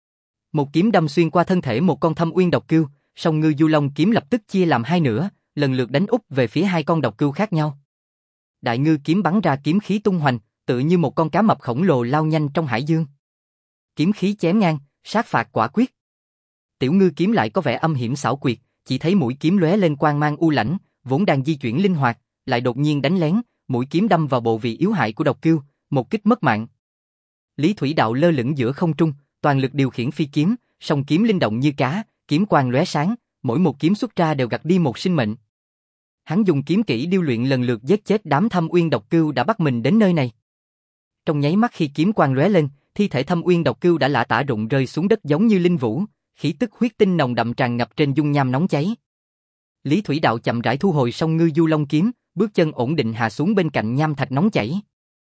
Một kiếm đâm xuyên qua thân thể một con thâm uyên độc cừu, Song Ngư Du Long kiếm lập tức chia làm hai nửa, lần lượt đánh úp về phía hai con độc cừu khác nhau. Đại ngư kiếm bắn ra kiếm khí tung hoành, tựa như một con cá mập khổng lồ lao nhanh trong hải dương. Kiếm khí chém ngang, sát phạt quả quyết. Tiểu ngư kiếm lại có vẻ âm hiểm xảo quyệt, chỉ thấy mũi kiếm lóe lên quang mang u lãnh, vốn đang di chuyển linh hoạt, lại đột nhiên đánh lén, mũi kiếm đâm vào bộ vị yếu hại của độc cừu, một kích mất mạng. Lý Thủy Đạo lơ lửng giữa không trung, toàn lực điều khiển phi kiếm, song kiếm linh động như cá, kiếm quang lóe sáng, mỗi một kiếm xuất ra đều gặt đi một sinh mệnh. Hắn dùng kiếm kỹ điêu luyện lần lượt giết chết đám thâm uyên độc cừu đã bắt mình đến nơi này. Trong nháy mắt khi kiếm quang lóe lên, thi thể thâm uyên độc cừu đã lả tả rụng rơi xuống đất giống như linh vũ, khí tức huyết tinh nồng đậm tràn ngập trên dung nham nóng cháy. Lý Thủy Đạo chậm rãi thu hồi Song Ngư Du Long kiếm, bước chân ổn định hạ xuống bên cạnh nham thạch nóng chảy.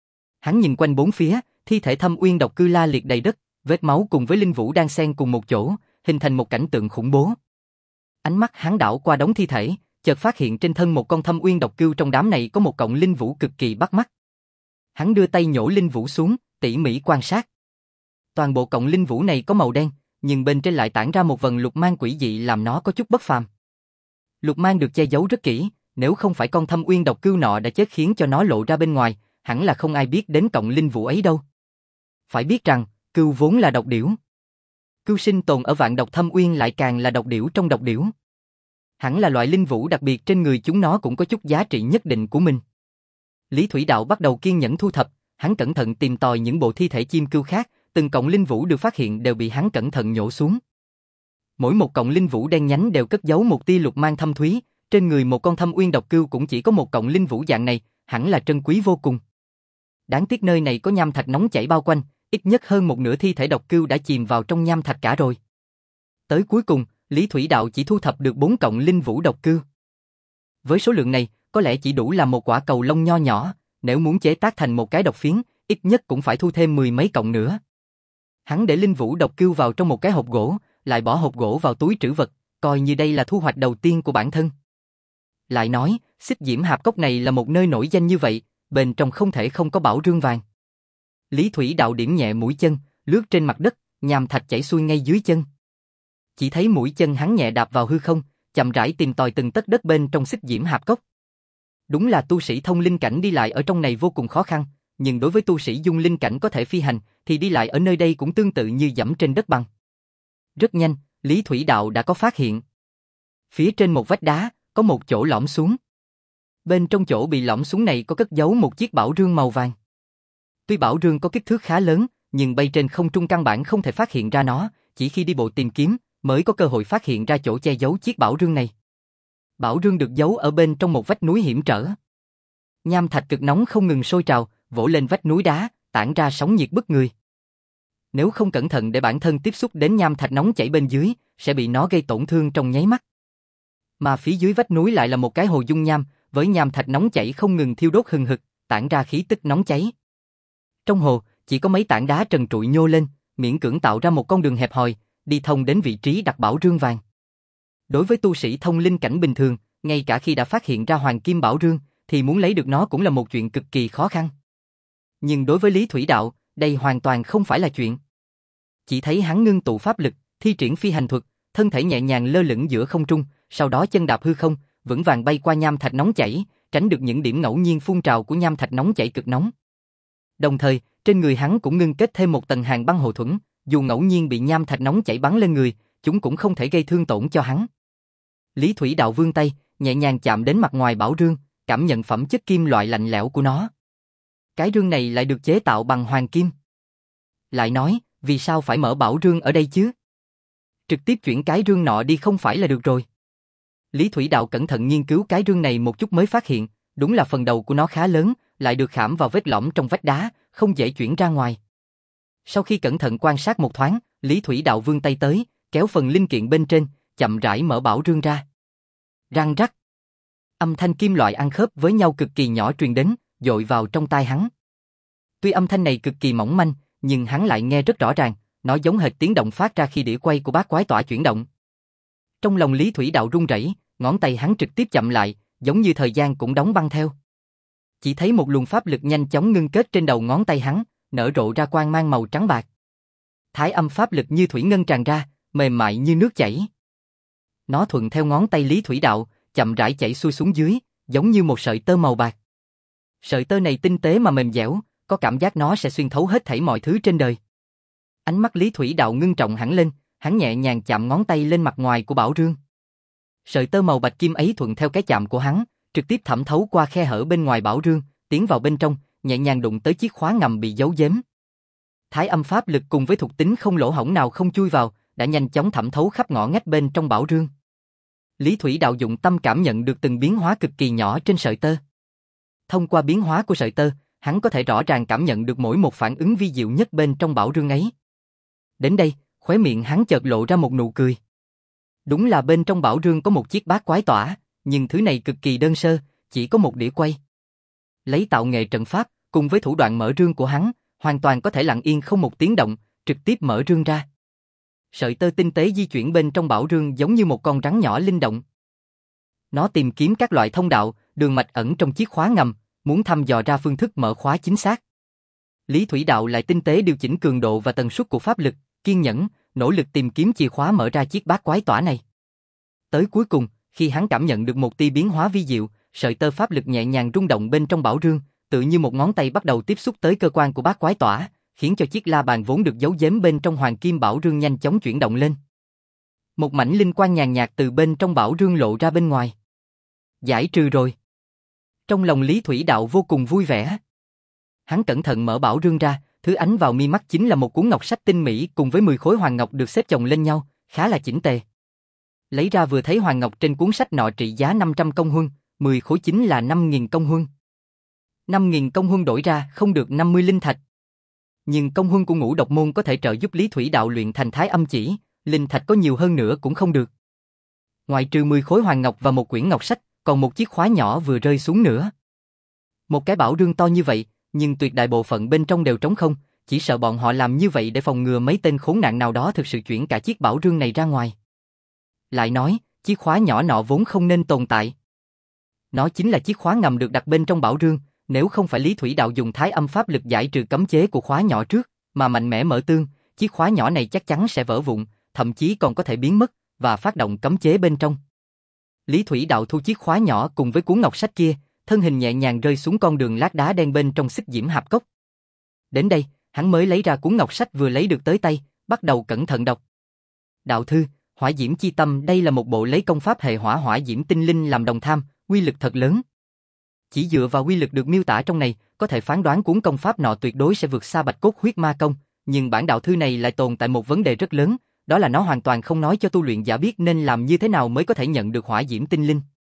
Hắn nhìn quanh bốn phía, thi thể thâm uyên độc cừu la liệt đầy đất, vết máu cùng với linh vũ đang xen cùng một chỗ, hình thành một cảnh tượng khủng bố. Ánh mắt hắn đảo qua đống thi thể, chợt phát hiện trên thân một con thâm uyên độc cừu trong đám này có một cọng linh vũ cực kỳ bắt mắt. Hắn đưa tay nhổ linh vũ xuống, tỉ mỉ quan sát. Toàn bộ cọng linh vũ này có màu đen, nhưng bên trên lại tản ra một vầng lục mang quỷ dị làm nó có chút bất phàm. Lục mang được che giấu rất kỹ, nếu không phải con thâm uyên độc cừu nọ đã chết khiến cho nó lộ ra bên ngoài, hẳn là không ai biết đến cọng linh vũ ấy đâu. Phải biết rằng, cừu vốn là độc điểu. Cừu sinh tồn ở vạn độc thâm uyên lại càng là độc điểu trong độc điểu. Hẳn là loại linh vũ đặc biệt trên người chúng nó cũng có chút giá trị nhất định của mình. Lý Thủy Đạo bắt đầu kiên nhẫn thu thập, hắn cẩn thận tìm tòi những bộ thi thể chim cừu khác, từng cọng linh vũ được phát hiện đều bị hắn cẩn thận nhổ xuống. Mỗi một cọng linh vũ đen nhánh đều cất giấu một tia lục mang thâm thúy, trên người một con thâm uyên độc cừu cũng chỉ có một cọng linh vũ dạng này, hẳn là trân quý vô cùng. Đáng tiếc nơi này có nham thạch nóng chảy bao quanh, ít nhất hơn một nửa thi thể độc cừu đã chìm vào trong nham thạch cả rồi. Tới cuối cùng, Lý Thủy Đạo chỉ thu thập được bốn cọng linh vũ độc cừu. Với số lượng này, có lẽ chỉ đủ làm một quả cầu lông nho nhỏ, nếu muốn chế tác thành một cái độc phiến, ít nhất cũng phải thu thêm mười mấy cọng nữa. Hắn để linh vũ độc cừu vào trong một cái hộp gỗ, lại bỏ hộp gỗ vào túi trữ vật, coi như đây là thu hoạch đầu tiên của bản thân. Lại nói, xích diễm hạp cốc này là một nơi nổi danh như vậy, bên trong không thể không có bảo rương vàng. Lý Thủy Đạo điểm nhẹ mũi chân, lướt trên mặt đất, nham thạch chảy xuôi ngay dưới chân. Chỉ thấy mũi chân hắn nhẹ đạp vào hư không, chậm rãi tìm tòi từng tấc đất bên trong xích diễm hạp cốc. Đúng là tu sĩ thông linh cảnh đi lại ở trong này vô cùng khó khăn, nhưng đối với tu sĩ dung linh cảnh có thể phi hành, thì đi lại ở nơi đây cũng tương tự như dẫm trên đất bằng. Rất nhanh, Lý Thủy Đạo đã có phát hiện. Phía trên một vách đá, có một chỗ lõm xuống. Bên trong chỗ bị lõm xuống này có cất giấu một chiếc bảo rương màu vàng. Tuy bảo rương có kích thước khá lớn, nhưng bay trên không trung căn bản không thể phát hiện ra nó, chỉ khi đi bộ tìm kiếm, mới có cơ hội phát hiện ra chỗ che giấu chiếc bảo rương này. Bảo rương được giấu ở bên trong một vách núi hiểm trở. Nham thạch cực nóng không ngừng sôi trào, vỗ lên vách núi đá, tản ra sóng nhiệt bức người. Nếu không cẩn thận để bản thân tiếp xúc đến nham thạch nóng chảy bên dưới, sẽ bị nó gây tổn thương trong nháy mắt. Mà phía dưới vách núi lại là một cái hồ dung nham, với nham thạch nóng chảy không ngừng thiêu đốt hừng hực, tản ra khí tức nóng cháy. Trong hồ, chỉ có mấy tảng đá trần trụi nhô lên, miễn cưỡng tạo ra một con đường hẹp hòi, đi thông đến vị trí đặt bảo rương vàng. Đối với tu sĩ thông linh cảnh bình thường, ngay cả khi đã phát hiện ra hoàng kim bảo rương, thì muốn lấy được nó cũng là một chuyện cực kỳ khó khăn. Nhưng đối với Lý Thủy Đạo, đây hoàn toàn không phải là chuyện. Chỉ thấy hắn ngưng tụ pháp lực, thi triển phi hành thuật, thân thể nhẹ nhàng lơ lửng giữa không trung, sau đó chân đạp hư không, vững vàng bay qua nham thạch nóng chảy, tránh được những điểm ngẫu nhiên phun trào của nham thạch nóng chảy cực nóng. Đồng thời, trên người hắn cũng ngưng kết thêm một tầng hàn băng hộ thuẫn, dù ngẫu nhiên bị nham thạch nóng chảy bắn lên người, chúng cũng không thể gây thương tổn cho hắn. Lý Thủy Đạo vươn tay, nhẹ nhàng chạm đến mặt ngoài bảo rương, cảm nhận phẩm chất kim loại lạnh lẽo của nó. Cái rương này lại được chế tạo bằng hoàng kim. Lại nói, vì sao phải mở bảo rương ở đây chứ? Trực tiếp chuyển cái rương nọ đi không phải là được rồi. Lý Thủy Đạo cẩn thận nghiên cứu cái rương này một chút mới phát hiện, đúng là phần đầu của nó khá lớn, lại được khảm vào vết lõm trong vách đá, không dễ chuyển ra ngoài. Sau khi cẩn thận quan sát một thoáng, Lý Thủy Đạo vươn tay tới, kéo phần linh kiện bên trên, chậm rãi mở bảo rương ra. Răng rắc. Âm thanh kim loại ăn khớp với nhau cực kỳ nhỏ truyền đến, dội vào trong tai hắn. Tuy âm thanh này cực kỳ mỏng manh, nhưng hắn lại nghe rất rõ ràng, nó giống hệt tiếng động phát ra khi đĩa quay của bát quái tỏa chuyển động. Trong lòng Lý Thủy Đạo run rẩy, ngón tay hắn trực tiếp chậm lại, giống như thời gian cũng đóng băng theo. Chỉ thấy một luồng pháp lực nhanh chóng ngưng kết trên đầu ngón tay hắn, nở rộ ra quang mang màu trắng bạc. Thái âm pháp lực như thủy ngân tràn ra, mềm mại như nước chảy. Nó thuận theo ngón tay Lý Thủy Đạo, chậm rãi chảy xuôi xuống dưới, giống như một sợi tơ màu bạc. Sợi tơ này tinh tế mà mềm dẻo, có cảm giác nó sẽ xuyên thấu hết thảy mọi thứ trên đời. Ánh mắt Lý Thủy Đạo ngưng trọng hẳn lên, hắn nhẹ nhàng chạm ngón tay lên mặt ngoài của bảo rương. Sợi tơ màu bạch kim ấy thuận theo cái chạm của hắn, trực tiếp thẩm thấu qua khe hở bên ngoài bảo rương, tiến vào bên trong, nhẹ nhàng đụng tới chiếc khóa ngầm bị giấu giếm. Thái âm pháp lực cùng với thuộc tính không lỗ hổng nào không chui vào, đã nhanh chóng thẩm thấu khắp ngõ ngách bên trong bảo rương. Lý Thủy Đạo dụng tâm cảm nhận được từng biến hóa cực kỳ nhỏ trên sợi tơ. Thông qua biến hóa của sợi tơ, hắn có thể rõ ràng cảm nhận được mỗi một phản ứng vi diệu nhất bên trong bảo rương ấy. Đến đây, khóe miệng hắn chợt lộ ra một nụ cười. Đúng là bên trong bảo rương có một chiếc bát quái tỏa, nhưng thứ này cực kỳ đơn sơ, chỉ có một đĩa quay. Lấy tạo nghệ trận pháp, cùng với thủ đoạn mở rương của hắn, hoàn toàn có thể lặng yên không một tiếng động, trực tiếp mở rương ra. Sợi tơ tinh tế di chuyển bên trong bảo rương giống như một con rắn nhỏ linh động. Nó tìm kiếm các loại thông đạo, đường mạch ẩn trong chiếc khóa ngầm, muốn thăm dò ra phương thức mở khóa chính xác. Lý Thủy Đạo lại tinh tế điều chỉnh cường độ và tần suất của pháp lực, kiên nhẫn, nỗ lực tìm kiếm chìa khóa mở ra chiếc bát quái tỏa này. Tới cuối cùng, khi hắn cảm nhận được một tia biến hóa vi diệu, sợi tơ pháp lực nhẹ nhàng rung động bên trong bảo rương, tự như một ngón tay bắt đầu tiếp xúc tới cơ quan của bát quái tỏa, khiến cho chiếc la bàn vốn được giấu giếm bên trong hoàng kim bảo rương nhanh chóng chuyển động lên. Một mảnh linh quang nhàn nhạt từ bên trong bảo rương lộ ra bên ngoài. Giải trừ rồi. Trong lòng Lý Thủy Đạo vô cùng vui vẻ. Hắn cẩn thận mở bảo rương ra, thứ ánh vào mi mắt chính là một cuốn ngọc sách tinh mỹ cùng với mười khối hoàng ngọc được xếp chồng lên nhau, khá là chỉnh tề. Lấy ra vừa thấy hoàng ngọc trên cuốn sách nọ trị giá năm trăm công huân, mười khối chính là năm nghìn công huân. năm nghìn công huân đổi ra không được năm mươi linh thạch. Nhưng công huân của ngũ độc môn có thể trợ giúp Lý Thủy Đạo luyện thành thái âm chỉ, linh thạch có nhiều hơn nữa cũng không được. Ngoại trừ mười khối hoàng ngọc và một quyển ngọc sách, còn một chiếc khóa nhỏ vừa rơi xuống nữa. Một cái bảo rương to như vậy, nhưng tuyệt đại bộ phận bên trong đều trống không, chỉ sợ bọn họ làm như vậy để phòng ngừa mấy tên khốn nạn nào đó thực sự chuyển cả chiếc bảo rương này ra ngoài. Lại nói, chiếc khóa nhỏ nọ vốn không nên tồn tại. Nó chính là chiếc khóa ngầm được đặt bên trong bảo rương, nếu không phải Lý Thủy Đạo dùng thái âm pháp lực giải trừ cấm chế của khóa nhỏ trước, mà mạnh mẽ mở tương, chiếc khóa nhỏ này chắc chắn sẽ vỡ vụn, thậm chí còn có thể biến mất, và phát động cấm chế bên trong. Lý Thủy Đạo thu chiếc khóa nhỏ cùng với cuốn ngọc sách kia, thân hình nhẹ nhàng rơi xuống con đường lát đá đen bên trong xích diễm hạp cốc. Đến đây, hắn mới lấy ra cuốn ngọc sách vừa lấy được tới tay, bắt đầu cẩn thận đọc. Đạo thư, Hỏa Diễm Chi Tâm, đây là một bộ lấy công pháp hệ hỏa hỏa diễm tinh linh làm đồng tham, uy lực thật lớn. Chỉ dựa vào uy lực được miêu tả trong này, có thể phán đoán cuốn công pháp nọ tuyệt đối sẽ vượt xa Bạch Cốt Huyết Ma Công, nhưng bản đạo thư này lại tồn tại một vấn đề rất lớn, đó là nó hoàn toàn không nói cho tu luyện giả biết nên làm như thế nào mới có thể nhận được hỏa diễm tinh linh.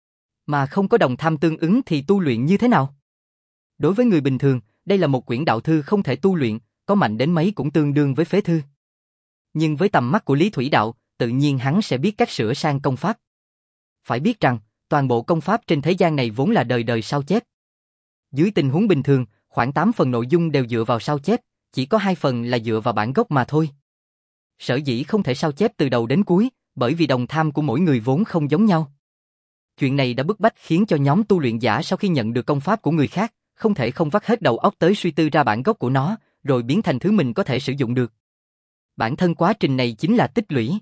Mà không có đồng tham tương ứng thì tu luyện như thế nào? Đối với người bình thường, đây là một quyển đạo thư không thể tu luyện, có mạnh đến mấy cũng tương đương với phế thư. Nhưng với tầm mắt của Lý Thủy Đạo, tự nhiên hắn sẽ biết cách sửa sang công pháp. Phải biết rằng, toàn bộ công pháp trên thế gian này vốn là đời đời sao chép. Dưới tình huống bình thường, khoảng tám phần nội dung đều dựa vào sao chép, chỉ có hai phần là dựa vào bản gốc mà thôi. Sở dĩ không thể sao chép từ đầu đến cuối, bởi vì đồng tham của mỗi người vốn không giống nhau. Chuyện này đã bức bách khiến cho nhóm tu luyện giả sau khi nhận được công pháp của người khác, không thể không vắt hết đầu óc tới suy tư ra bản gốc của nó, rồi biến thành thứ mình có thể sử dụng được. Bản thân quá trình này chính là tích lũy.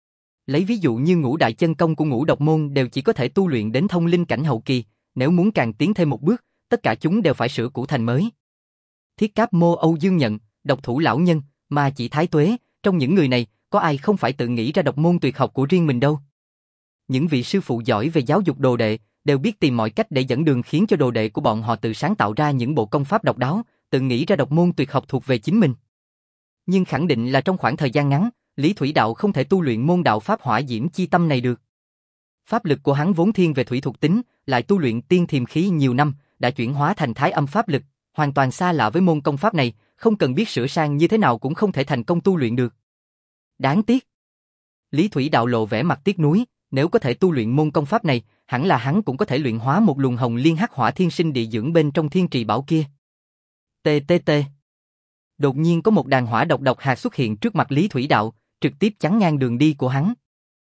Lấy ví dụ như ngũ đại chân công của ngũ độc môn đều chỉ có thể tu luyện đến thông linh cảnh hậu kỳ, nếu muốn càng tiến thêm một bước, tất cả chúng đều phải sửa cũ thành mới. Thiết Cáp Mô Âu Dương Nhận, Độc Thủ Lão Nhân, Ma Chỉ Thái Tuế, trong những người này, có ai không phải tự nghĩ ra độc môn tuyệt học của riêng mình đâu. Những vị sư phụ giỏi về giáo dục đồ đệ, đều biết tìm mọi cách để dẫn đường khiến cho đồ đệ của bọn họ tự sáng tạo ra những bộ công pháp độc đáo, tự nghĩ ra độc môn tuyệt học thuộc về chính mình. Nhưng khẳng định là trong khoảng thời gian ngắn, Lý Thủy Đạo không thể tu luyện môn đạo pháp Hỏa Diễm Chi Tâm này được. Pháp lực của hắn vốn thiên về thủy thuộc tính, lại tu luyện tiên thiềm khí nhiều năm, đã chuyển hóa thành thái âm pháp lực, hoàn toàn xa lạ với môn công pháp này, không cần biết sửa sang như thế nào cũng không thể thành công tu luyện được. Đáng tiếc. Lý Thủy Đạo lộ vẻ mặt tiếc nuối, nếu có thể tu luyện môn công pháp này, hẳn là hắn cũng có thể luyện hóa một luồng hồng liên hắc hỏa thiên sinh địa dưỡng bên trong thiên trì bảo kia. Tê tê tê. Đột nhiên có một đàn hỏa độc độc hạt xuất hiện trước mặt Lý Thủy Đạo, trực tiếp chắn ngang đường đi của hắn.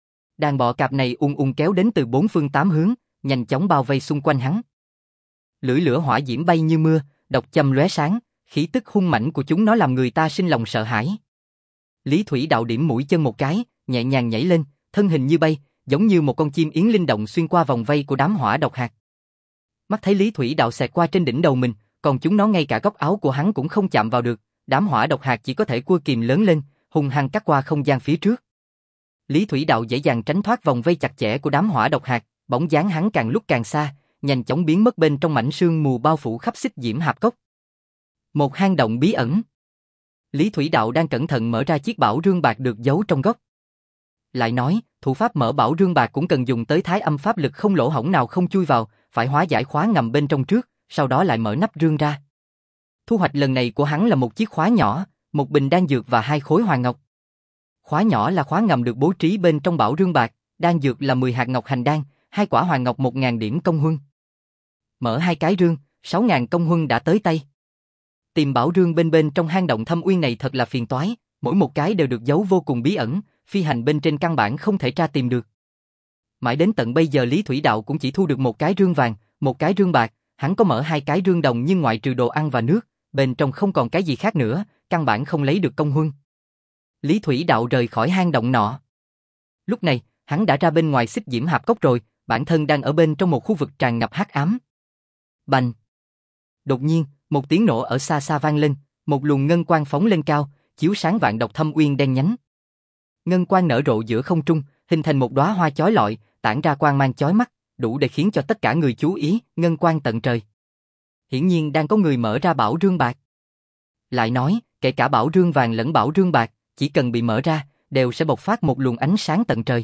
Đàn bọ cạp này ung ung kéo đến từ bốn phương tám hướng, nhanh chóng bao vây xung quanh hắn. Lưỡi lửa hỏa diễm bay như mưa, độc châm lóe sáng, khí tức hung mãnh của chúng nó làm người ta sinh lòng sợ hãi. Lý Thủy Đạo điểm mũi chân một cái, nhẹ nhàng nhảy lên, thân hình như bay, giống như một con chim yến linh động xuyên qua vòng vây của đám hỏa độc hạt. Mắt thấy Lý Thủy Đạo xẹt qua trên đỉnh đầu mình, còn chúng nó ngay cả góc áo của hắn cũng không chạm vào được, đám hỏa độc hạt chỉ có thể cua kìm lớn lên, hung hăng cắt qua không gian phía trước. Lý Thủy Đạo dễ dàng tránh thoát vòng vây chặt chẽ của đám hỏa độc hạt, bóng dáng hắn càng lúc càng xa, nhanh chóng biến mất bên trong mảnh sương mù bao phủ khắp xích diễm hạp cốc. Một hang động bí ẩn. Lý Thủy Đạo đang cẩn thận mở ra chiếc bảo rương bạc được giấu trong góc. Lại nói, thủ pháp mở bảo rương bạc cũng cần dùng tới thái âm pháp lực không lỗ hổng nào không chui vào, phải hóa giải khóa ngầm bên trong trước, sau đó lại mở nắp rương ra. Thu hoạch lần này của hắn là một chiếc khóa nhỏ, một bình đan dược và hai khối hoàng ngọc. Khóa nhỏ là khóa ngầm được bố trí bên trong bảo rương bạc, đan dược là mười hạt ngọc hành đan, hai quả hoàng ngọc một nghìn điểm công huân. Mở hai cái rương, sáu nghìn công huân đã tới tay. Tìm bảo rương bên bên trong hang động thâm uyên này thật là phiền toái, mỗi một cái đều được giấu vô cùng bí ẩn, phi hành bên trên căn bản không thể tra tìm được. Mãi đến tận bây giờ Lý Thủy Đạo cũng chỉ thu được một cái rương vàng, một cái rương bạc, hắn có mở hai cái rương đồng nhưng ngoại trừ đồ ăn và nước, bên trong không còn cái gì khác nữa, căn bản không lấy được công huân. Lý Thủy Đạo rời khỏi hang động nọ. Lúc này, hắn đã ra bên ngoài xích diễm hạp cốc rồi, bản thân đang ở bên trong một khu vực tràn ngập hắc ám. Bành! Đột nhiên, một tiếng nổ ở xa xa vang lên, một luồng ngân quang phóng lên cao, chiếu sáng vạn độc thâm uyên đen nhánh. Ngân quang nở rộ giữa không trung, hình thành một đóa hoa chói lọi, tản ra quang mang chói mắt, đủ để khiến cho tất cả người chú ý, ngân quang tận trời. Hiển nhiên đang có người mở ra bảo rương bạc. Lại nói, kể cả bảo rương vàng lẫn bảo rương bạc, chỉ cần bị mở ra, đều sẽ bộc phát một luồng ánh sáng tận trời.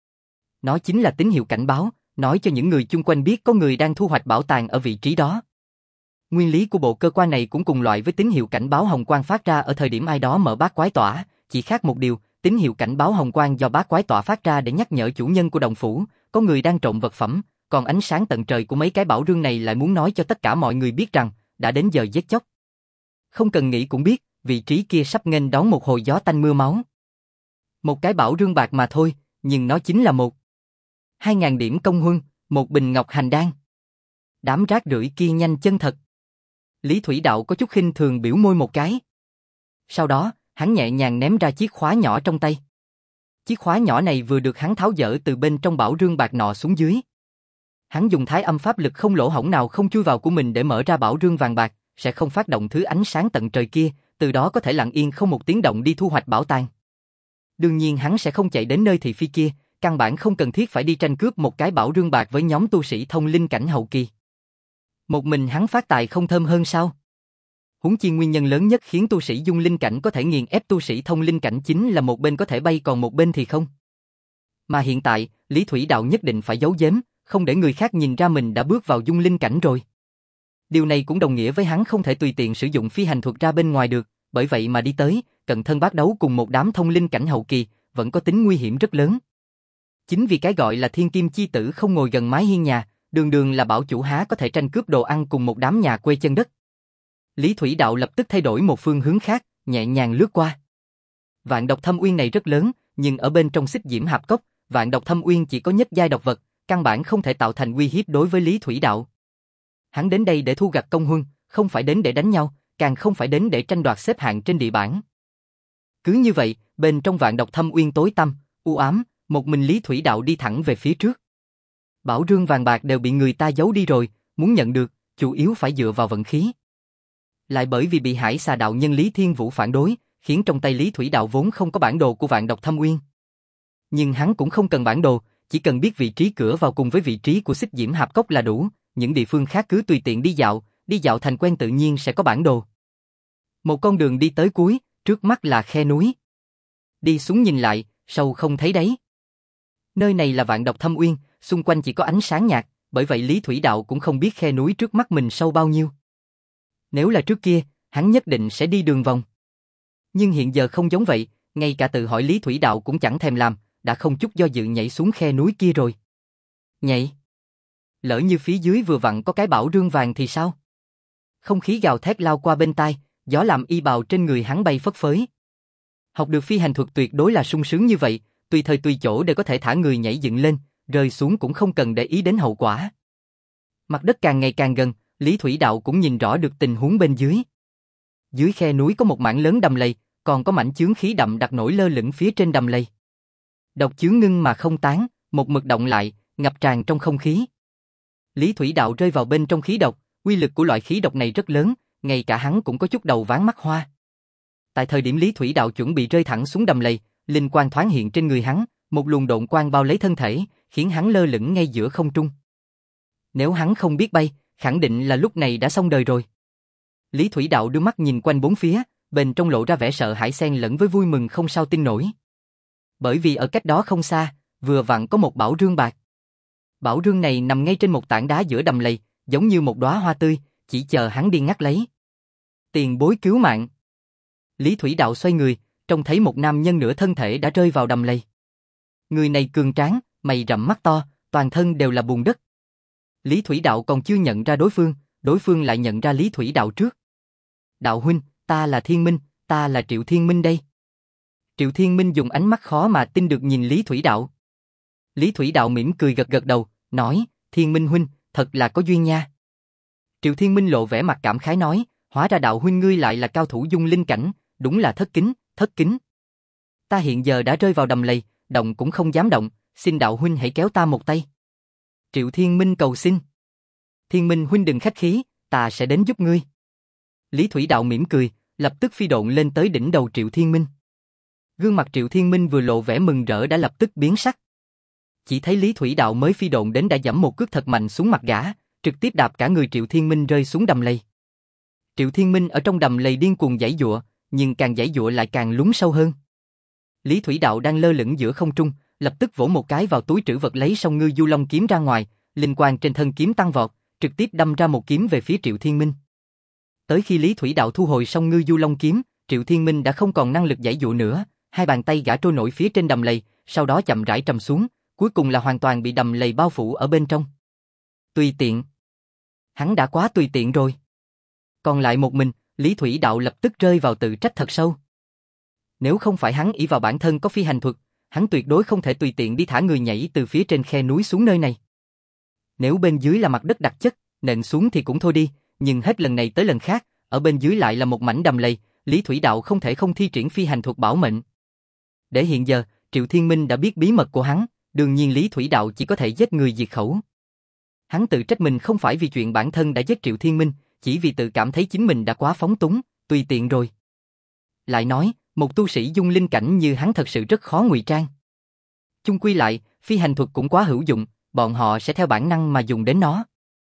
Nó chính là tín hiệu cảnh báo, nói cho những người chung quanh biết có người đang thu hoạch bảo tàng ở vị trí đó. Nguyên lý của bộ cơ quan này cũng cùng loại với tín hiệu cảnh báo hồng quang phát ra ở thời điểm ai đó mở bát quái tỏa, chỉ khác một điều, tín hiệu cảnh báo hồng quang do bát quái tỏa phát ra để nhắc nhở chủ nhân của đồng phủ, có người đang trộm vật phẩm, còn ánh sáng tận trời của mấy cái bảo rương này lại muốn nói cho tất cả mọi người biết rằng, đã đến giờ giết chóc. Không cần nghĩ cũng biết, vị trí kia sắp nghênh đón một hồi gió tanh mưa máu. Một cái bảo rương bạc mà thôi, nhưng nó chính là một hai ngàn điểm công huân, một bình ngọc hành đan. Đám rác rưởi kia nhanh chân thật. Lý Thủy Đạo có chút khinh thường biểu môi một cái. Sau đó, hắn nhẹ nhàng ném ra chiếc khóa nhỏ trong tay. Chiếc khóa nhỏ này vừa được hắn tháo dỡ từ bên trong bảo rương bạc nọ xuống dưới. Hắn dùng thái âm pháp lực không lỗ hổng nào không chui vào của mình để mở ra bảo rương vàng bạc, sẽ không phát động thứ ánh sáng tận trời kia, từ đó có thể lặng yên không một tiếng động đi thu hoạch bảo tàng. Đương nhiên hắn sẽ không chạy đến nơi thị phi kia, căn bản không cần thiết phải đi tranh cướp một cái bảo rương bạc với nhóm tu sĩ thông linh cảnh hậu kỳ. Một mình hắn phát tài không thơm hơn sao? Huống chi nguyên nhân lớn nhất khiến tu sĩ dung linh cảnh có thể nghiền ép tu sĩ thông linh cảnh chính là một bên có thể bay còn một bên thì không. Mà hiện tại, Lý Thủy Đạo nhất định phải giấu giếm, không để người khác nhìn ra mình đã bước vào dung linh cảnh rồi. Điều này cũng đồng nghĩa với hắn không thể tùy tiện sử dụng phi hành thuật ra bên ngoài được, bởi vậy mà đi tới, cận thân bát đấu cùng một đám thông linh cảnh hậu kỳ, vẫn có tính nguy hiểm rất lớn. Chính vì cái gọi là thiên kim chi tử không ngồi gần mái hiên nhà, đường đường là bảo chủ há có thể tranh cướp đồ ăn cùng một đám nhà quê chân đất. Lý Thủy Đạo lập tức thay đổi một phương hướng khác, nhẹ nhàng lướt qua. Vạn độc thâm uyên này rất lớn, nhưng ở bên trong xích diễm hạp cốc, vạn độc thâm uyên chỉ có nhất giai độc vật, căn bản không thể tạo thành uy hiếp đối với Lý Thủy Đạo. Hắn đến đây để thu gặt công huân, không phải đến để đánh nhau, càng không phải đến để tranh đoạt xếp hạng trên địa bảng. Cứ như vậy, bên trong vạn độc thâm uyên tối tăm, u ám, một mình Lý Thủy Đạo đi thẳng về phía trước. Bảo rương vàng bạc đều bị người ta giấu đi rồi, muốn nhận được, chủ yếu phải dựa vào vận khí. Lại bởi vì bị Hải Xà đạo nhân Lý Thiên Vũ phản đối, khiến trong tay Lý Thủy Đạo vốn không có bản đồ của vạn độc thâm uyên. Nhưng hắn cũng không cần bản đồ, chỉ cần biết vị trí cửa vào cùng với vị trí của xích diễm hạp cốc là đủ, những địa phương khác cứ tùy tiện đi dạo, đi dạo thành quen tự nhiên sẽ có bản đồ. Một con đường đi tới cuối, trước mắt là khe núi. Đi xuống nhìn lại, sâu không thấy đáy. Nơi này là vạn độc thâm uyên, xung quanh chỉ có ánh sáng nhạt, bởi vậy Lý Thủy Đạo cũng không biết khe núi trước mắt mình sâu bao nhiêu. Nếu là trước kia, hắn nhất định sẽ đi đường vòng. Nhưng hiện giờ không giống vậy, ngay cả tự hỏi Lý Thủy Đạo cũng chẳng thèm làm, đã không chút do dự nhảy xuống khe núi kia rồi. Nhảy? Lỡ như phía dưới vừa vặn có cái bảo rương vàng thì sao? Không khí gào thét lao qua bên tai, gió làm y bào trên người hắn bay phất phới. Học được phi hành thuật tuyệt đối là sung sướng như vậy, tùy thời tùy chỗ đều có thể thả người nhảy dựng lên, rơi xuống cũng không cần để ý đến hậu quả. Mặt đất càng ngày càng gần, Lý Thủy Đạo cũng nhìn rõ được tình huống bên dưới. Dưới khe núi có một mảng lớn đầm lầy, còn có mảnh chướng khí đậm đặc nổi lơ lửng phía trên đầm lầy. Độc chướng ngưng mà không tán, một mực động lại, ngập tràn trong không khí. Lý Thủy Đạo rơi vào bên trong khí độc, uy lực của loại khí độc này rất lớn, ngay cả hắn cũng có chút đầu váng mắt hoa. Tại thời điểm Lý Thủy Đạo chuẩn bị rơi thẳng xuống đầm lầy, linh quang thoáng hiện trên người hắn, một luồng độn quang bao lấy thân thể, khiến hắn lơ lửng ngay giữa không trung. Nếu hắn không biết bay, khẳng định là lúc này đã xong đời rồi. Lý Thủy Đạo đưa mắt nhìn quanh bốn phía, bên trong lộ ra vẻ sợ hãi xen lẫn với vui mừng không sao tin nổi. Bởi vì ở cách đó không xa, vừa vặn có một bảo rương bạc. Bảo rương này nằm ngay trên một tảng đá giữa đầm lầy, giống như một đóa hoa tươi, chỉ chờ hắn đi ngắt lấy. Tiền bối cứu mạng. Lý Thủy Đạo xoay người, trông thấy một nam nhân nửa thân thể đã rơi vào đầm lầy. Người này cường tráng, mày rậm mắt to, toàn thân đều là bùn đất. Lý Thủy Đạo còn chưa nhận ra đối phương, đối phương lại nhận ra Lý Thủy Đạo trước. Đạo huynh, ta là Thiên Minh, ta là Triệu Thiên Minh đây. Triệu Thiên Minh dùng ánh mắt khó mà tin được nhìn Lý Thủy Đạo. Lý Thủy Đạo mỉm cười gật gật đầu, nói, Thiên Minh huynh, thật là có duyên nha. Triệu Thiên Minh lộ vẻ mặt cảm khái nói, hóa ra đạo huynh ngươi lại là cao thủ dung linh cảnh, đúng là thất kính, thất kính. Ta hiện giờ đã rơi vào đầm lầy, động cũng không dám động, xin đạo huynh hãy kéo ta một tay. Triệu Thiên Minh cầu xin. Thiên Minh huynh đừng khách khí, ta sẽ đến giúp ngươi. Lý Thủy Đạo mỉm cười, lập tức phi độn lên tới đỉnh đầu Triệu Thiên Minh. Gương mặt Triệu Thiên Minh vừa lộ vẻ mừng rỡ đã lập tức biến sắc. Chỉ thấy Lý Thủy Đạo mới phi độn đến đã giẫm một cước thật mạnh xuống mặt gã, trực tiếp đạp cả người Triệu Thiên Minh rơi xuống đầm lầy. Triệu Thiên Minh ở trong đầm lầy điên cuồng giãy giụa, nhưng càng giãy giụa lại càng lún sâu hơn. Lý Thủy Đạo đang lơ lửng giữa không trung, lập tức vỗ một cái vào túi trữ vật lấy song ngư du long kiếm ra ngoài, linh quang trên thân kiếm tăng vọt, trực tiếp đâm ra một kiếm về phía Triệu Thiên Minh. Tới khi Lý Thủy Đạo thu hồi song ngư du long kiếm, Triệu Thiên Minh đã không còn năng lực giãy giụa nữa, hai bàn tay gã trôi nổi phía trên đầm lầy, sau đó chậm rãi trầm xuống, cuối cùng là hoàn toàn bị đầm lầy bao phủ ở bên trong. Tùy tiện. Hắn đã quá tùy tiện rồi. Còn lại một mình, Lý Thủy Đạo lập tức rơi vào tự trách thật sâu. Nếu không phải hắn ỷ vào bản thân có phi hành thuật, hắn tuyệt đối không thể tùy tiện đi thả người nhảy từ phía trên khe núi xuống nơi này. Nếu bên dưới là mặt đất đặc chất, nện xuống thì cũng thôi đi, nhưng hết lần này tới lần khác, ở bên dưới lại là một mảnh đầm lầy, Lý Thủy Đạo không thể không thi triển phi hành thuật bảo mệnh. Để hiện giờ, Triệu Thiên Minh đã biết bí mật của hắn, đương nhiên Lý Thủy Đạo chỉ có thể giết người diệt khẩu. Hắn tự trách mình không phải vì chuyện bản thân đã giết Triệu Thiên Minh, chỉ vì tự cảm thấy chính mình đã quá phóng túng, tùy tiện rồi. Lại nói, một tu sĩ dung linh cảnh như hắn thật sự rất khó ngụy trang. Chung quy lại, phi hành thuật cũng quá hữu dụng, bọn họ sẽ theo bản năng mà dùng đến nó.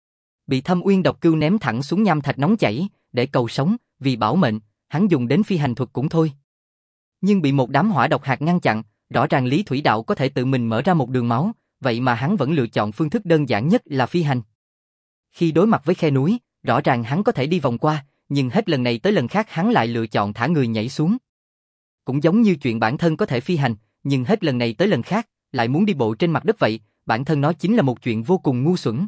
Bị Thâm Uyên Độc Cưu ném thẳng xuống nham thạch nóng chảy, để cầu sống, vì bảo mệnh, hắn dùng đến phi hành thuật cũng thôi. Nhưng bị một đám hỏa độc hạt ngăn chặn, rõ ràng Lý Thủy Đạo có thể tự mình mở ra một đường máu, vậy mà hắn vẫn lựa chọn phương thức đơn giản nhất là phi hành. Khi đối mặt với khe núi, rõ ràng hắn có thể đi vòng qua, nhưng hết lần này tới lần khác hắn lại lựa chọn thả người nhảy xuống. Cũng giống như chuyện bản thân có thể phi hành, nhưng hết lần này tới lần khác, lại muốn đi bộ trên mặt đất vậy, bản thân nó chính là một chuyện vô cùng ngu xuẩn.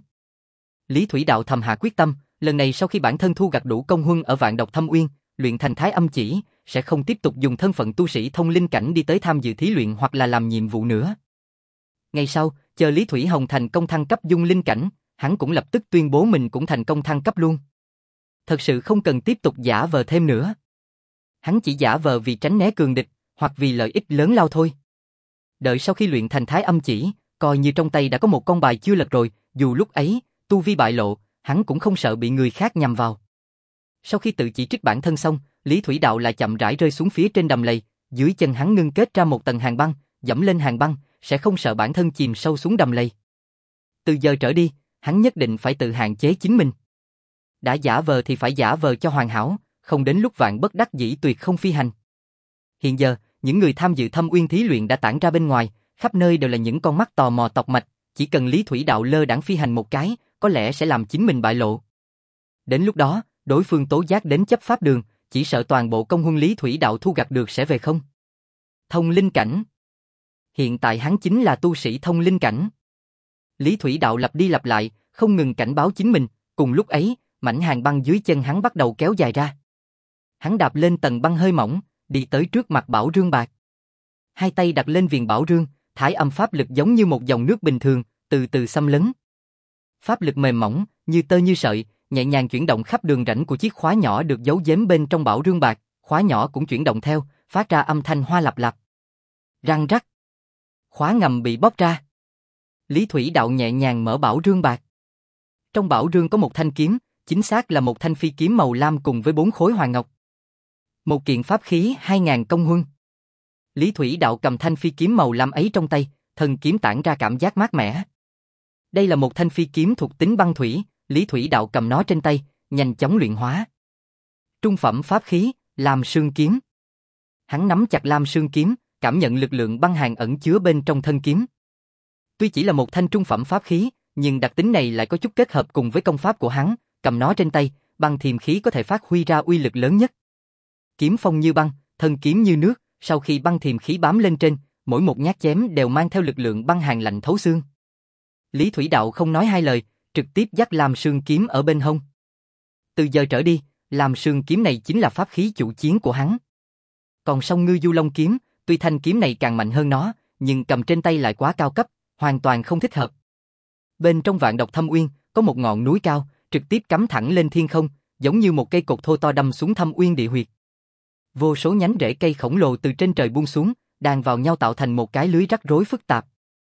Lý Thủy Đạo thầm hạ quyết tâm, lần này sau khi bản thân thu gặt đủ công huân ở Vạn Độc Thâm Uyên, luyện thành Thái Âm Chỉ, sẽ không tiếp tục dùng thân phận tu sĩ thông linh cảnh đi tới tham dự thí luyện hoặc là làm nhiệm vụ nữa. Ngày sau, chờ Lý Thủy Hồng thành công thăng cấp dung linh cảnh, hắn cũng lập tức tuyên bố mình cũng thành công thăng cấp luôn. Thật sự không cần tiếp tục giả vờ thêm nữa. Hắn chỉ giả vờ vì tránh né cường địch, hoặc vì lợi ích lớn lao thôi. Đợi sau khi luyện thành Thái Âm Chỉ, coi như trong tay đã có một con bài chưa lật rồi, dù lúc ấy, tu vi bại lộ, hắn cũng không sợ bị người khác nhằm vào. Sau khi tự chỉ trích bản thân xong, Lý Thủy Đạo lại chậm rãi rơi xuống phía trên đầm lầy, dưới chân hắn ngưng kết ra một tầng hàng băng, dẫm lên hàng băng, sẽ không sợ bản thân chìm sâu xuống đầm lầy. Từ giờ trở đi, hắn nhất định phải tự hạn chế chính mình. Đã giả vờ thì phải giả vờ cho hoàn hảo, không đến lúc vạn bất đắc dĩ tuyệt không phi hành. Hiện giờ, những người tham dự Thâm Uyên thí luyện đã tản ra bên ngoài, khắp nơi đều là những con mắt tò mò tọc mạch, chỉ cần Lý Thủy Đạo lơ đãng phi hành một cái, có lẽ sẽ làm chính mình bại lộ. Đến lúc đó, đối phương tố giác đến chấp pháp đường, chỉ sợ toàn bộ công huân Lý Thủy Đạo thu gặt được sẽ về không. Thông linh cảnh. Hiện tại hắn chính là tu sĩ thông linh cảnh. Lý Thủy Đạo lặp đi lặp lại, không ngừng cảnh báo chính mình, cùng lúc ấy, mảnh hàng băng dưới chân hắn bắt đầu kéo dài ra. Hắn đạp lên tầng băng hơi mỏng, đi tới trước mặt bảo rương bạc. Hai tay đặt lên viền bảo rương, thái âm pháp lực giống như một dòng nước bình thường, từ từ xâm lấn. Pháp lực mềm mỏng, như tơ như sợi, nhẹ nhàng chuyển động khắp đường rãnh của chiếc khóa nhỏ được giấu giếm bên trong bảo rương bạc, khóa nhỏ cũng chuyển động theo, phát ra âm thanh hoa lạp lạp. Răng rắc. Khóa ngầm bị bóp ra. Lý Thủy Đạo nhẹ nhàng mở bảo rương bạc. Trong bảo rương có một thanh kiếm, chính xác là một thanh phi kiếm màu lam cùng với bốn khối hoàng ngọc. Một kiện pháp khí hai ngàn công huân. Lý Thủy Đạo cầm thanh phi kiếm màu lam ấy trong tay, thân kiếm tản ra cảm giác mát mẻ. Đây là một thanh phi kiếm thuộc tính băng thủy, Lý Thủy Đạo cầm nó trên tay, nhanh chóng luyện hóa. Trung phẩm pháp khí, Lam Sương Kiếm. Hắn nắm chặt Lam Sương Kiếm, cảm nhận lực lượng băng hàn ẩn chứa bên trong thân kiếm. Tuy chỉ là một thanh trung phẩm pháp khí, nhưng đặc tính này lại có chút kết hợp cùng với công pháp của hắn, cầm nó trên tay, băng thiềm khí có thể phát huy ra uy lực lớn nhất. Kiếm phong như băng, thân kiếm như nước, sau khi băng thiềm khí bám lên trên, mỗi một nhát chém đều mang theo lực lượng băng hàn lạnh thấu xương. Lý Thủy Đạo không nói hai lời, trực tiếp dắt Lam Sương Kiếm ở bên hông. Từ giờ trở đi, Lam Sương Kiếm này chính là pháp khí chủ chiến của hắn. Còn Song Ngư Du Long Kiếm, tuy thanh kiếm này càng mạnh hơn nó, nhưng cầm trên tay lại quá cao cấp, hoàn toàn không thích hợp. Bên trong Vạn Độc Thâm Uyên, có một ngọn núi cao, trực tiếp cắm thẳng lên thiên không, giống như một cây cột thô to đâm xuống Thâm Uyên địa huyệt. Vô số nhánh rễ cây khổng lồ từ trên trời buông xuống, đan vào nhau tạo thành một cái lưới rắc rối phức tạp.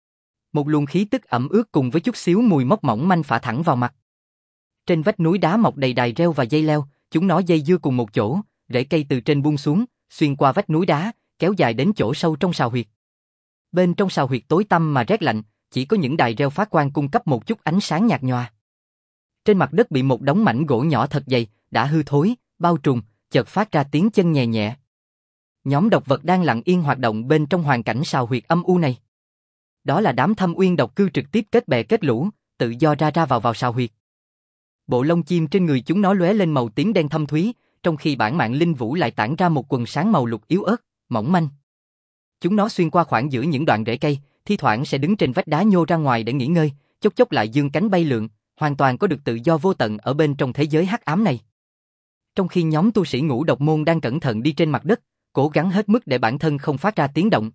Một luồng khí tức ẩm ướt cùng với chút xíu mùi mốc mỏng manh phả thẳng vào mặt. Trên vách núi đá mọc đầy đài rêu và dây leo, chúng nó dây dưa cùng một chỗ, rễ cây từ trên buông xuống, xuyên qua vách núi đá, kéo dài đến chỗ sâu trong sào huyệt. Bên trong sào huyệt tối tăm mà rét lạnh, chỉ có những đài rêu phát quang cung cấp một chút ánh sáng nhạt nhòa. Trên mặt đất bị một đống mảnh gỗ nhỏ thật dày, đã hư thối, bao trùm, chợt phát ra tiếng chân nhẹ nhẹ. Nhóm độc vật đang lặng yên hoạt động bên trong hoàn cảnh sào huyệt âm u này. Đó là đám Thâm Uyên độc cư trực tiếp kết bè kết lũ, tự do ra ra vào vào sào huyệt. Bộ lông chim trên người chúng nó lóe lên màu tím đen thâm thúy, trong khi bản mạng linh vũ lại tản ra một quần sáng màu lục yếu ớt, mỏng manh. Chúng nó xuyên qua khoảng giữa những đoạn rễ cây, thi thoảng sẽ đứng trên vách đá nhô ra ngoài để nghỉ ngơi, chốc chốc lại dương cánh bay lượn, hoàn toàn có được tự do vô tận ở bên trong thế giới hắc ám này. Trong khi nhóm tu sĩ Ngũ Độc Môn đang cẩn thận đi trên mặt đất, cố gắng hết mức để bản thân không phát ra tiếng động.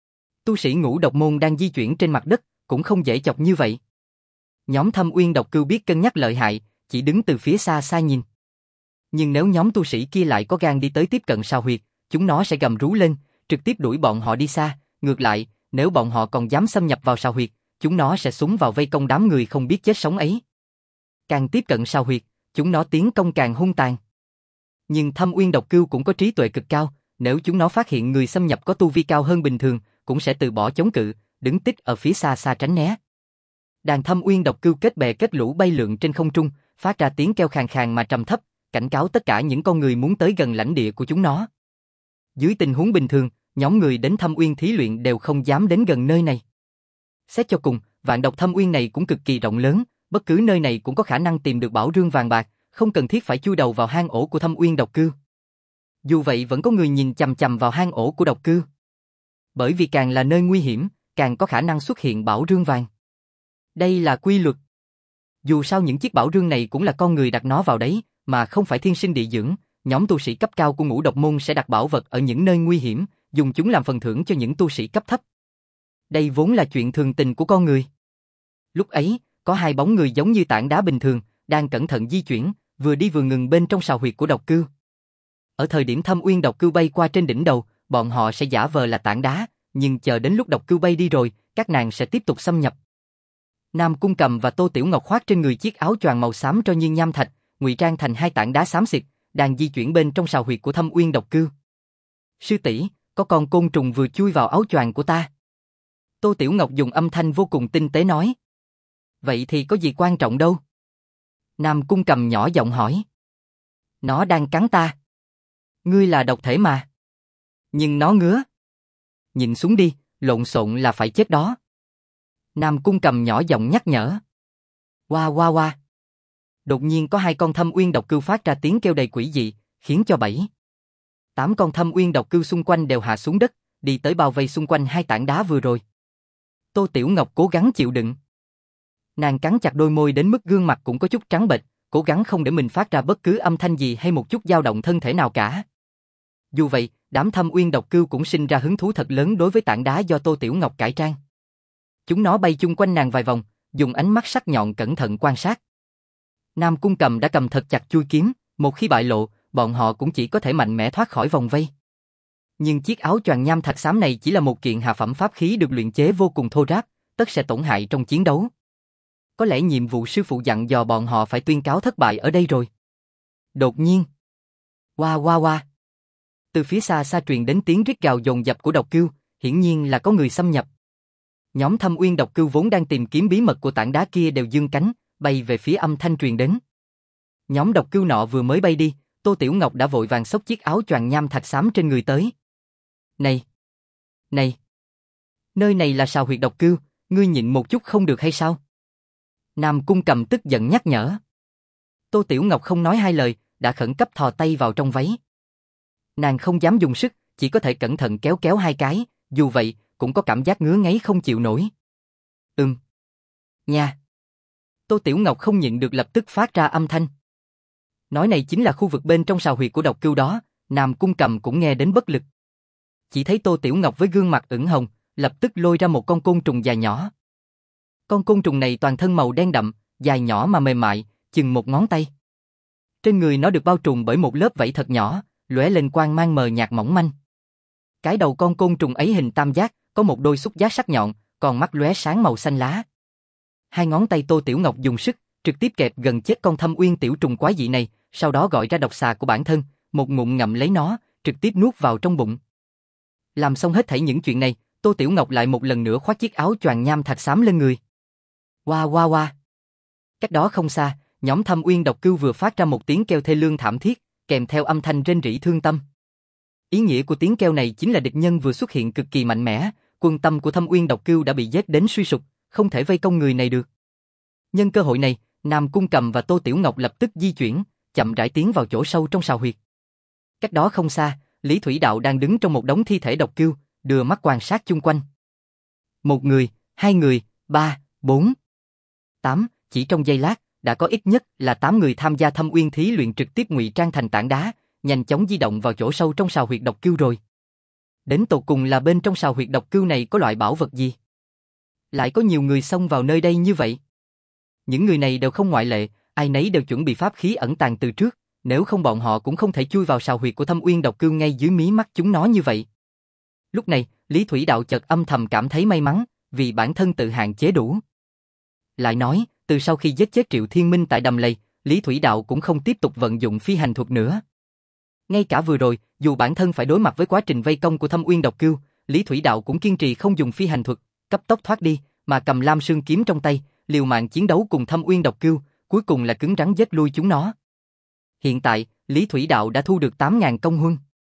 Tu sĩ Ngũ Độc Môn đang di chuyển trên mặt đất, cũng không dễ chọc như vậy. Nhóm Thâm Uyên Độc Cưu biết cân nhắc lợi hại, chỉ đứng từ phía xa xa nhìn. Nhưng nếu nhóm tu sĩ kia lại có gan đi tới tiếp cận sào huyệt, chúng nó sẽ gầm rú lên, trực tiếp đuổi bọn họ đi xa, ngược lại, nếu bọn họ còn dám xâm nhập vào sào huyệt, chúng nó sẽ súng vào vây công đám người không biết chết sống ấy. Càng tiếp cận sào huyệt, chúng nó tiến công càng hung tàn. Nhưng Thâm Uyên Độc Cừu cũng có trí tuệ cực cao, nếu chúng nó phát hiện người xâm nhập có tu vi cao hơn bình thường, cũng sẽ từ bỏ chống cự, đứng tích ở phía xa xa tránh né. Đàn Thâm Uyên Độc Cừu kết bè kết lũ bay lượn trên không trung, phát ra tiếng kêu khàn khàn mà trầm thấp, cảnh cáo tất cả những con người muốn tới gần lãnh địa của chúng nó. Dưới tình huống bình thường, nhóm người đến Thâm Uyên thí luyện đều không dám đến gần nơi này. Xét cho cùng, vạn độc Thâm Uyên này cũng cực kỳ rộng lớn, bất cứ nơi này cũng có khả năng tìm được bảo rương vàng bạc, không cần thiết phải chui đầu vào hang ổ của Thâm Uyên Độc Cừu. Dù vậy vẫn có người nhìn chằm chằm vào hang ổ của Độc Cừu. Bởi vì càng là nơi nguy hiểm, càng có khả năng xuất hiện bảo rương vàng. Đây là quy luật. Dù sao những chiếc bảo rương này cũng là con người đặt nó vào đấy, mà không phải thiên sinh địa dưỡng, nhóm tu sĩ cấp cao của Ngũ Độc môn sẽ đặt bảo vật ở những nơi nguy hiểm, dùng chúng làm phần thưởng cho những tu sĩ cấp thấp. Đây vốn là chuyện thường tình của con người. Lúc ấy, có hai bóng người giống như tảng đá bình thường, đang cẩn thận di chuyển, vừa đi vừa ngừng bên trong sào huyệt của Độc Cừu. Ở thời điểm Thâm Uyên Độc Cừu bay qua trên đỉnh đầu, bọn họ sẽ giả vờ là tảng đá, nhưng chờ đến lúc Độc Cừu bay đi rồi, các nàng sẽ tiếp tục xâm nhập. Nam Cung Cầm và Tô Tiểu Ngọc khoác trên người chiếc áo choàng màu xám tro như nham thạch, ngụy trang thành hai tảng đá xám xịt, đang di chuyển bên trong sào huyệt của Thâm Uyên Độc Cừu. Sư tỷ, có con côn trùng vừa chui vào áo choàng của ta. Tô Tiểu Ngọc dùng âm thanh vô cùng tinh tế nói. Vậy thì có gì quan trọng đâu? Nam Cung Cầm nhỏ giọng hỏi. Nó đang cắn ta. Ngươi là độc thể mà. Nhưng nó ngứa. Nhìn xuống đi, lộn xộn là phải chết đó. Nam Cung Cầm nhỏ giọng nhắc nhở. Oa oa oa. Đột nhiên có hai con Thâm Uyên Độc Cừu phát ra tiếng kêu đầy quỷ dị, khiến cho bảy, tám con Thâm Uyên Độc Cừu xung quanh đều hạ xuống đất, đi tới bao vây xung quanh hai tảng đá vừa rồi. Tô Tiểu Ngọc cố gắng chịu đựng. Nàng cắn chặt đôi môi đến mức gương mặt cũng có chút trắng bệch, cố gắng không để mình phát ra bất cứ âm thanh gì hay một chút dao động thân thể nào cả. Dù vậy, đám Thâm Uyên Độc Cừu cũng sinh ra hứng thú thật lớn đối với tảng đá do Tô Tiểu Ngọc cải trang. Chúng nó bay chung quanh nàng vài vòng, dùng ánh mắt sắc nhọn cẩn thận quan sát. Nam Cung Cầm đã cầm thật chặt chuôi kiếm, một khi bại lộ, bọn họ cũng chỉ có thể mạnh mẽ thoát khỏi vòng vây. Nhưng chiếc áo choàng nham thạch xám này chỉ là một kiện hạ phẩm pháp khí được luyện chế vô cùng thô ráp, tất sẽ tổn hại trong chiến đấu. Có lẽ nhiệm vụ sư phụ dặn dò bọn họ phải tuyên cáo thất bại ở đây rồi. Đột nhiên, oa oa oa, từ phía xa xa truyền đến tiếng rít gào dồn dập của Độc Cừu, hiển nhiên là có người xâm nhập. Nhóm Thâm Uyên Độc Cừu vốn đang tìm kiếm bí mật của tảng đá kia đều giương cánh, bay về phía âm thanh truyền đến. Nhóm Độc Cừu nọ vừa mới bay đi, Tô Tiểu Ngọc đã vội vàng xốc chiếc áo choàng nham thạch xám trên người tới. Này! Này! Nơi này là sào huyệt Độc Cừu, ngươi nhịn một chút không được hay sao? Nam Cung Cầm tức giận nhắc nhở. Tô Tiểu Ngọc không nói hai lời, đã khẩn cấp thò tay vào trong váy. Nàng không dám dùng sức, chỉ có thể cẩn thận kéo kéo hai cái, dù vậy, cũng có cảm giác ngứa ngáy không chịu nổi. Ừm. Nha. Tô Tiểu Ngọc không nhịn được lập tức phát ra âm thanh. Nói này chính là khu vực bên trong sào huyệt của Độc Cừu đó, Nam Cung Cầm cũng nghe đến bất lực. Chỉ thấy Tô Tiểu Ngọc với gương mặt ửng hồng, lập tức lôi ra một con côn trùng dài nhỏ. Con côn trùng này toàn thân màu đen đậm, dài nhỏ mà mềm mại, chừng một ngón tay. Trên người nó được bao trùm bởi một lớp vảy thật nhỏ, lóe lên quang mang mờ nhạt mỏng manh. Cái đầu con côn trùng ấy hình tam giác, có một đôi xúc giác sắc nhọn, còn mắt lóe sáng màu xanh lá. Hai ngón tay Tô Tiểu Ngọc dùng sức, trực tiếp kẹp gần chết con Thâm Uyên tiểu trùng quái dị này, sau đó gọi ra độc xà của bản thân, một ngụm ngậm lấy nó, trực tiếp nuốt vào trong bụng. Làm xong hết thảy những chuyện này, Tô Tiểu Ngọc lại một lần nữa khoác chiếc áo choàng nham thạch xám lên người. Oa oa oa. Cách đó không xa, nhóm Thâm Uyên Độc Cừu vừa phát ra một tiếng kêu thê lương thảm thiết, kèm theo âm thanh rên rỉ thương tâm. Ý nghĩa của tiếng kêu này chính là địch nhân vừa xuất hiện cực kỳ mạnh mẽ, quân tâm của Thâm Uyên Độc Cừu đã bị giết đến suy sụp, không thể vây công người này được. Nhân cơ hội này, Nam Cung Cầm và Tô Tiểu Ngọc lập tức di chuyển, chậm rãi tiến vào chỗ sâu trong sào huyệt. Cách đó không xa, Lý Thủy Đạo đang đứng trong một đống thi thể Độc Cừu, đưa mắt quan sát chung quanh. Một người, hai người, ba, bốn, tám, chỉ trong giây lát, đã có ít nhất là tám người tham gia Thâm Uyên thí luyện trực tiếp ngụy trang thành tảng đá, nhanh chóng di động vào chỗ sâu trong sào huyệt Độc Cừu rồi. Đến tột cùng là bên trong sào huyệt Độc Cừu này có loại bảo vật gì? Lại có nhiều người xông vào nơi đây như vậy. Những người này đều không ngoại lệ, ai nấy đều chuẩn bị pháp khí ẩn tàng từ trước, nếu không bọn họ cũng không thể chui vào sào huyệt của Thâm Uyên Độc Cừu ngay dưới mí mắt chúng nó như vậy. Lúc này, Lý Thủy Đạo chợt âm thầm cảm thấy may mắn, vì bản thân tự hạn chế đủ. Lại nói, từ sau khi giết chết Triệu Thiên Minh tại Đầm Lầy, Lý Thủy Đạo cũng không tiếp tục vận dụng phi hành thuật nữa. Ngay cả vừa rồi, dù bản thân phải đối mặt với quá trình vây công của Thâm Uyên Độc Cừu, Lý Thủy Đạo cũng kiên trì không dùng phi hành thuật, cấp tốc thoát đi, mà cầm Lam Sương kiếm trong tay, liều mạng chiến đấu cùng Thâm Uyên Độc Cừu, cuối cùng là cứng rắn giết lui chúng nó. Hiện tại, Lý Thủy Đạo đã thu được tám nghìn công huân.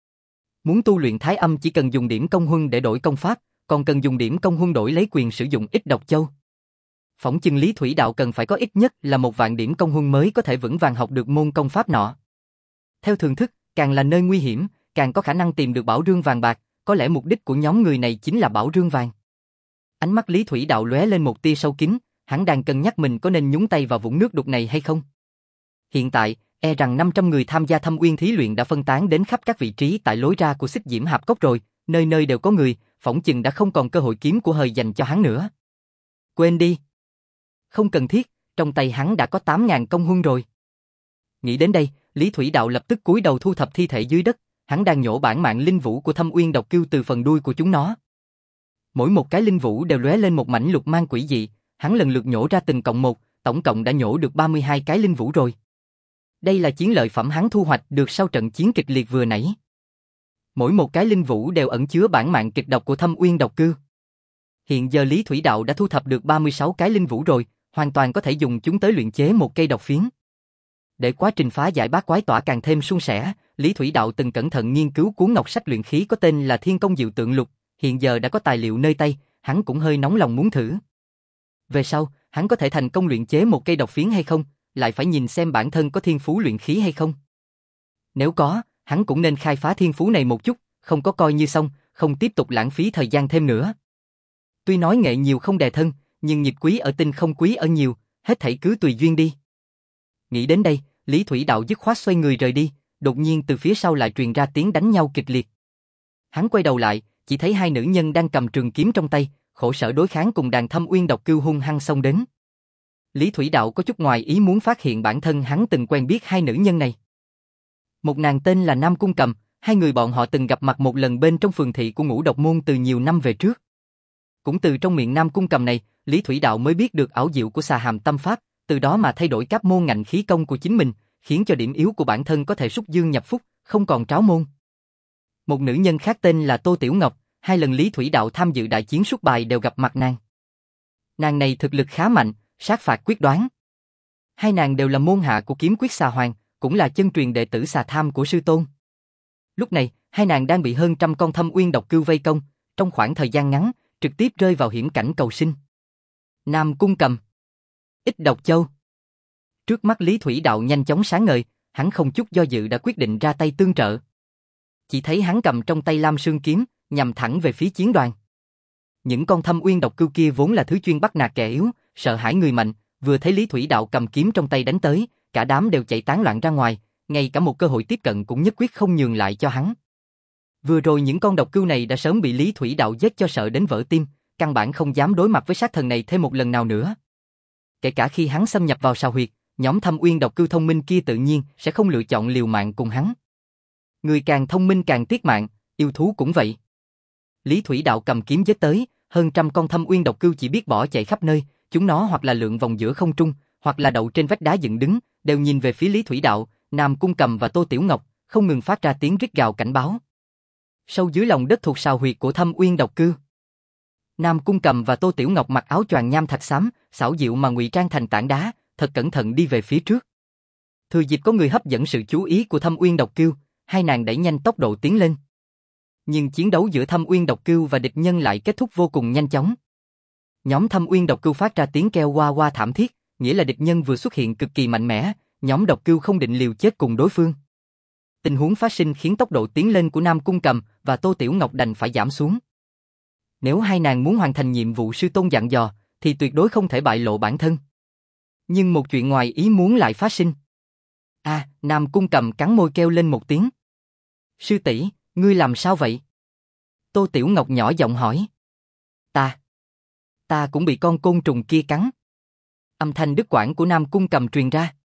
Muốn tu luyện Thái Âm chỉ cần dùng điểm công huân để đổi công pháp, còn cần dùng điểm công huân đổi lấy quyền sử dụng ít độc châu. Phỏng chừng Lý Thủy Đạo cần phải có ít nhất là một vạn điểm công huân mới có thể vững vàng học được môn công pháp nọ. Theo thường thức, càng là nơi nguy hiểm, càng có khả năng tìm được bảo rương vàng bạc, có lẽ mục đích của nhóm người này chính là bảo rương vàng. Ánh mắt Lý Thủy Đạo lóe lên một tia sâu kín, hắn đang cân nhắc mình có nên nhúng tay vào vũng nước đục này hay không. Hiện tại, e rằng năm trăm người tham gia Thâm Uyên thí luyện đã phân tán đến khắp các vị trí tại lối ra của Xích Diễm Hạp Cốc rồi, nơi nơi đều có người, phỏng chừng đã không còn cơ hội kiếm của hời dành cho hắn nữa. Quên đi. Không cần thiết, trong tay hắn đã có tám nghìn công huân rồi. Nghĩ đến đây, Lý Thủy Đạo lập tức cúi đầu thu thập thi thể dưới đất, hắn đang nhổ bản mạng linh vũ của Thâm Uyên Độc Cừu từ phần đuôi của chúng nó. Mỗi một cái linh vũ đều lóe lên một mảnh lục mang quỷ dị, hắn lần lượt nhổ ra từng cộng một, tổng cộng đã nhổ được ba mươi hai cái linh vũ rồi. Đây là chiến lợi phẩm hắn thu hoạch được sau trận chiến kịch liệt vừa nãy. Mỗi một cái linh vũ đều ẩn chứa bản mạng kịch độc của Thâm Uyên Độc Cừu. Hiện giờ Lý Thủy Đạo đã thu thập được ba mươi sáu cái linh vũ rồi, hoàn toàn có thể dùng chúng tới luyện chế một cây độc phiến. Để quá trình phá giải bát quái tỏa càng thêm suôn sẻ, Lý Thủy Đạo từng cẩn thận nghiên cứu cuốn ngọc sách luyện khí có tên là Thiên Công Diệu Tượng Lục, hiện giờ đã có tài liệu nơi tay, hắn cũng hơi nóng lòng muốn thử. Về sau, hắn có thể thành công luyện chế một cây độc phiến hay không, lại phải nhìn xem bản thân có thiên phú luyện khí hay không. Nếu có, hắn cũng nên khai phá thiên phú này một chút, không có coi như xong, không tiếp tục lãng phí thời gian thêm nữa. Tuy nói nghệ nhiều không đè thân, nhưng nhịp quý ở tinh không quý ở nhiều, hết thảy cứ tùy duyên đi. Nghĩ đến đây, Lý Thủy Đạo dứt khoát xoay người rời đi, đột nhiên từ phía sau lại truyền ra tiếng đánh nhau kịch liệt. Hắn quay đầu lại, chỉ thấy hai nữ nhân đang cầm trường kiếm trong tay, khổ sở đối kháng cùng đàn Thâm Uyên Độc Cừu hung hăng xông đến. Lý Thủy Đạo có chút ngoài ý muốn phát hiện bản thân hắn từng quen biết hai nữ nhân này. Một nàng tên là Nam Cung Cầm, hai người bọn họ từng gặp mặt một lần bên trong phường thị của Ngũ Độc Môn từ nhiều năm về trước. Cũng từ trong miệng Nam Cung Cầm này, Lý Thủy Đạo mới biết được ảo diệu của Xà Hàm Tâm Pháp, từ đó mà thay đổi các môn ngạnh khí công của chính mình, khiến cho điểm yếu của bản thân có thể xúc dương nhập phúc, không còn tráo môn. Một nữ nhân khác tên là Tô Tiểu Ngọc, hai lần Lý Thủy Đạo tham dự đại chiến Súc Bài đều gặp mặt nàng. Nàng này thực lực khá mạnh, sát phạt quyết đoán. Hai nàng đều là môn hạ của Kiếm Quyết Xà Hoàng, cũng là chân truyền đệ tử Xà Tham của sư tôn. Lúc này, hai nàng đang bị hơn trăm con Thâm Uyên Độc Cừu vây công, trong khoảng thời gian ngắn, trực tiếp rơi vào hiểm cảnh cầu sinh. Nam Cung Cầm, ít độc châu. Trước mắt Lý Thủy Đạo nhanh chóng sáng ngời, hắn không chút do dự đã quyết định ra tay tương trợ. Chỉ thấy hắn cầm trong tay Lam Sương kiếm, nhằm thẳng về phía chiến đoàn. Những con Thâm Uyên Độc Cừu kia vốn là thứ chuyên bắt nạt kẻ yếu, sợ hãi người mạnh, vừa thấy Lý Thủy Đạo cầm kiếm trong tay đánh tới, cả đám đều chạy tán loạn ra ngoài, ngay cả một cơ hội tiếp cận cũng nhất quyết không nhường lại cho hắn. Vừa rồi những con độc cừu này đã sớm bị Lý Thủy Đạo giết cho sợ đến vỡ tim, căn bản không dám đối mặt với sát thần này thêm một lần nào nữa. Kể cả khi hắn xâm nhập vào sào huyệt, nhóm Thâm Uyên Độc Cừu thông minh kia tự nhiên sẽ không lựa chọn liều mạng cùng hắn. Người càng thông minh càng tiếc mạng, yêu thú cũng vậy. Lý Thủy Đạo cầm kiếm giết tới, hơn trăm con Thâm Uyên Độc Cừu chỉ biết bỏ chạy khắp nơi, chúng nó hoặc là lượn vòng giữa không trung, hoặc là đậu trên vách đá dựng đứng, đều nhìn về phía Lý Thủy Đạo, Nam Cung Cầm và Tô Tiểu Ngọc, không ngừng phát ra tiếng rít gào cảnh báo. Sâu dưới lòng đất thuộc sào huyệt của Thâm Uyên Độc Cừu, Nam Cung Cầm và Tô Tiểu Ngọc mặc áo choàng nham thạch xám, xảo diệu mà ngụy trang thành tảng đá, thật cẩn thận đi về phía trước. Thừa dịp có người hấp dẫn sự chú ý của Thâm Uyên Độc Cừu, hai nàng đẩy nhanh tốc độ tiến lên. Nhưng chiến đấu giữa Thâm Uyên Độc Cừu và địch nhân lại kết thúc vô cùng nhanh chóng. Nhóm Thâm Uyên Độc Cừu phát ra tiếng kêu oa oa thảm thiết, nghĩa là địch nhân vừa xuất hiện cực kỳ mạnh mẽ, nhóm Độc Cừu không định liều chết cùng đối phương. Tình huống phát sinh khiến tốc độ tiến lên của Nam Cung Cầm và Tô Tiểu Ngọc đành phải giảm xuống. Nếu hai nàng muốn hoàn thành nhiệm vụ sư tôn dặn dò, thì tuyệt đối không thể bại lộ bản thân. Nhưng một chuyện ngoài ý muốn lại phát sinh. A, à, Nam Cung Cầm cắn môi kêu lên một tiếng. Sư tỷ, ngươi làm sao vậy? Tô Tiểu Ngọc nhỏ giọng hỏi. Ta, ta cũng bị con côn trùng kia cắn. Âm thanh đứt quãng của Nam Cung Cầm truyền ra.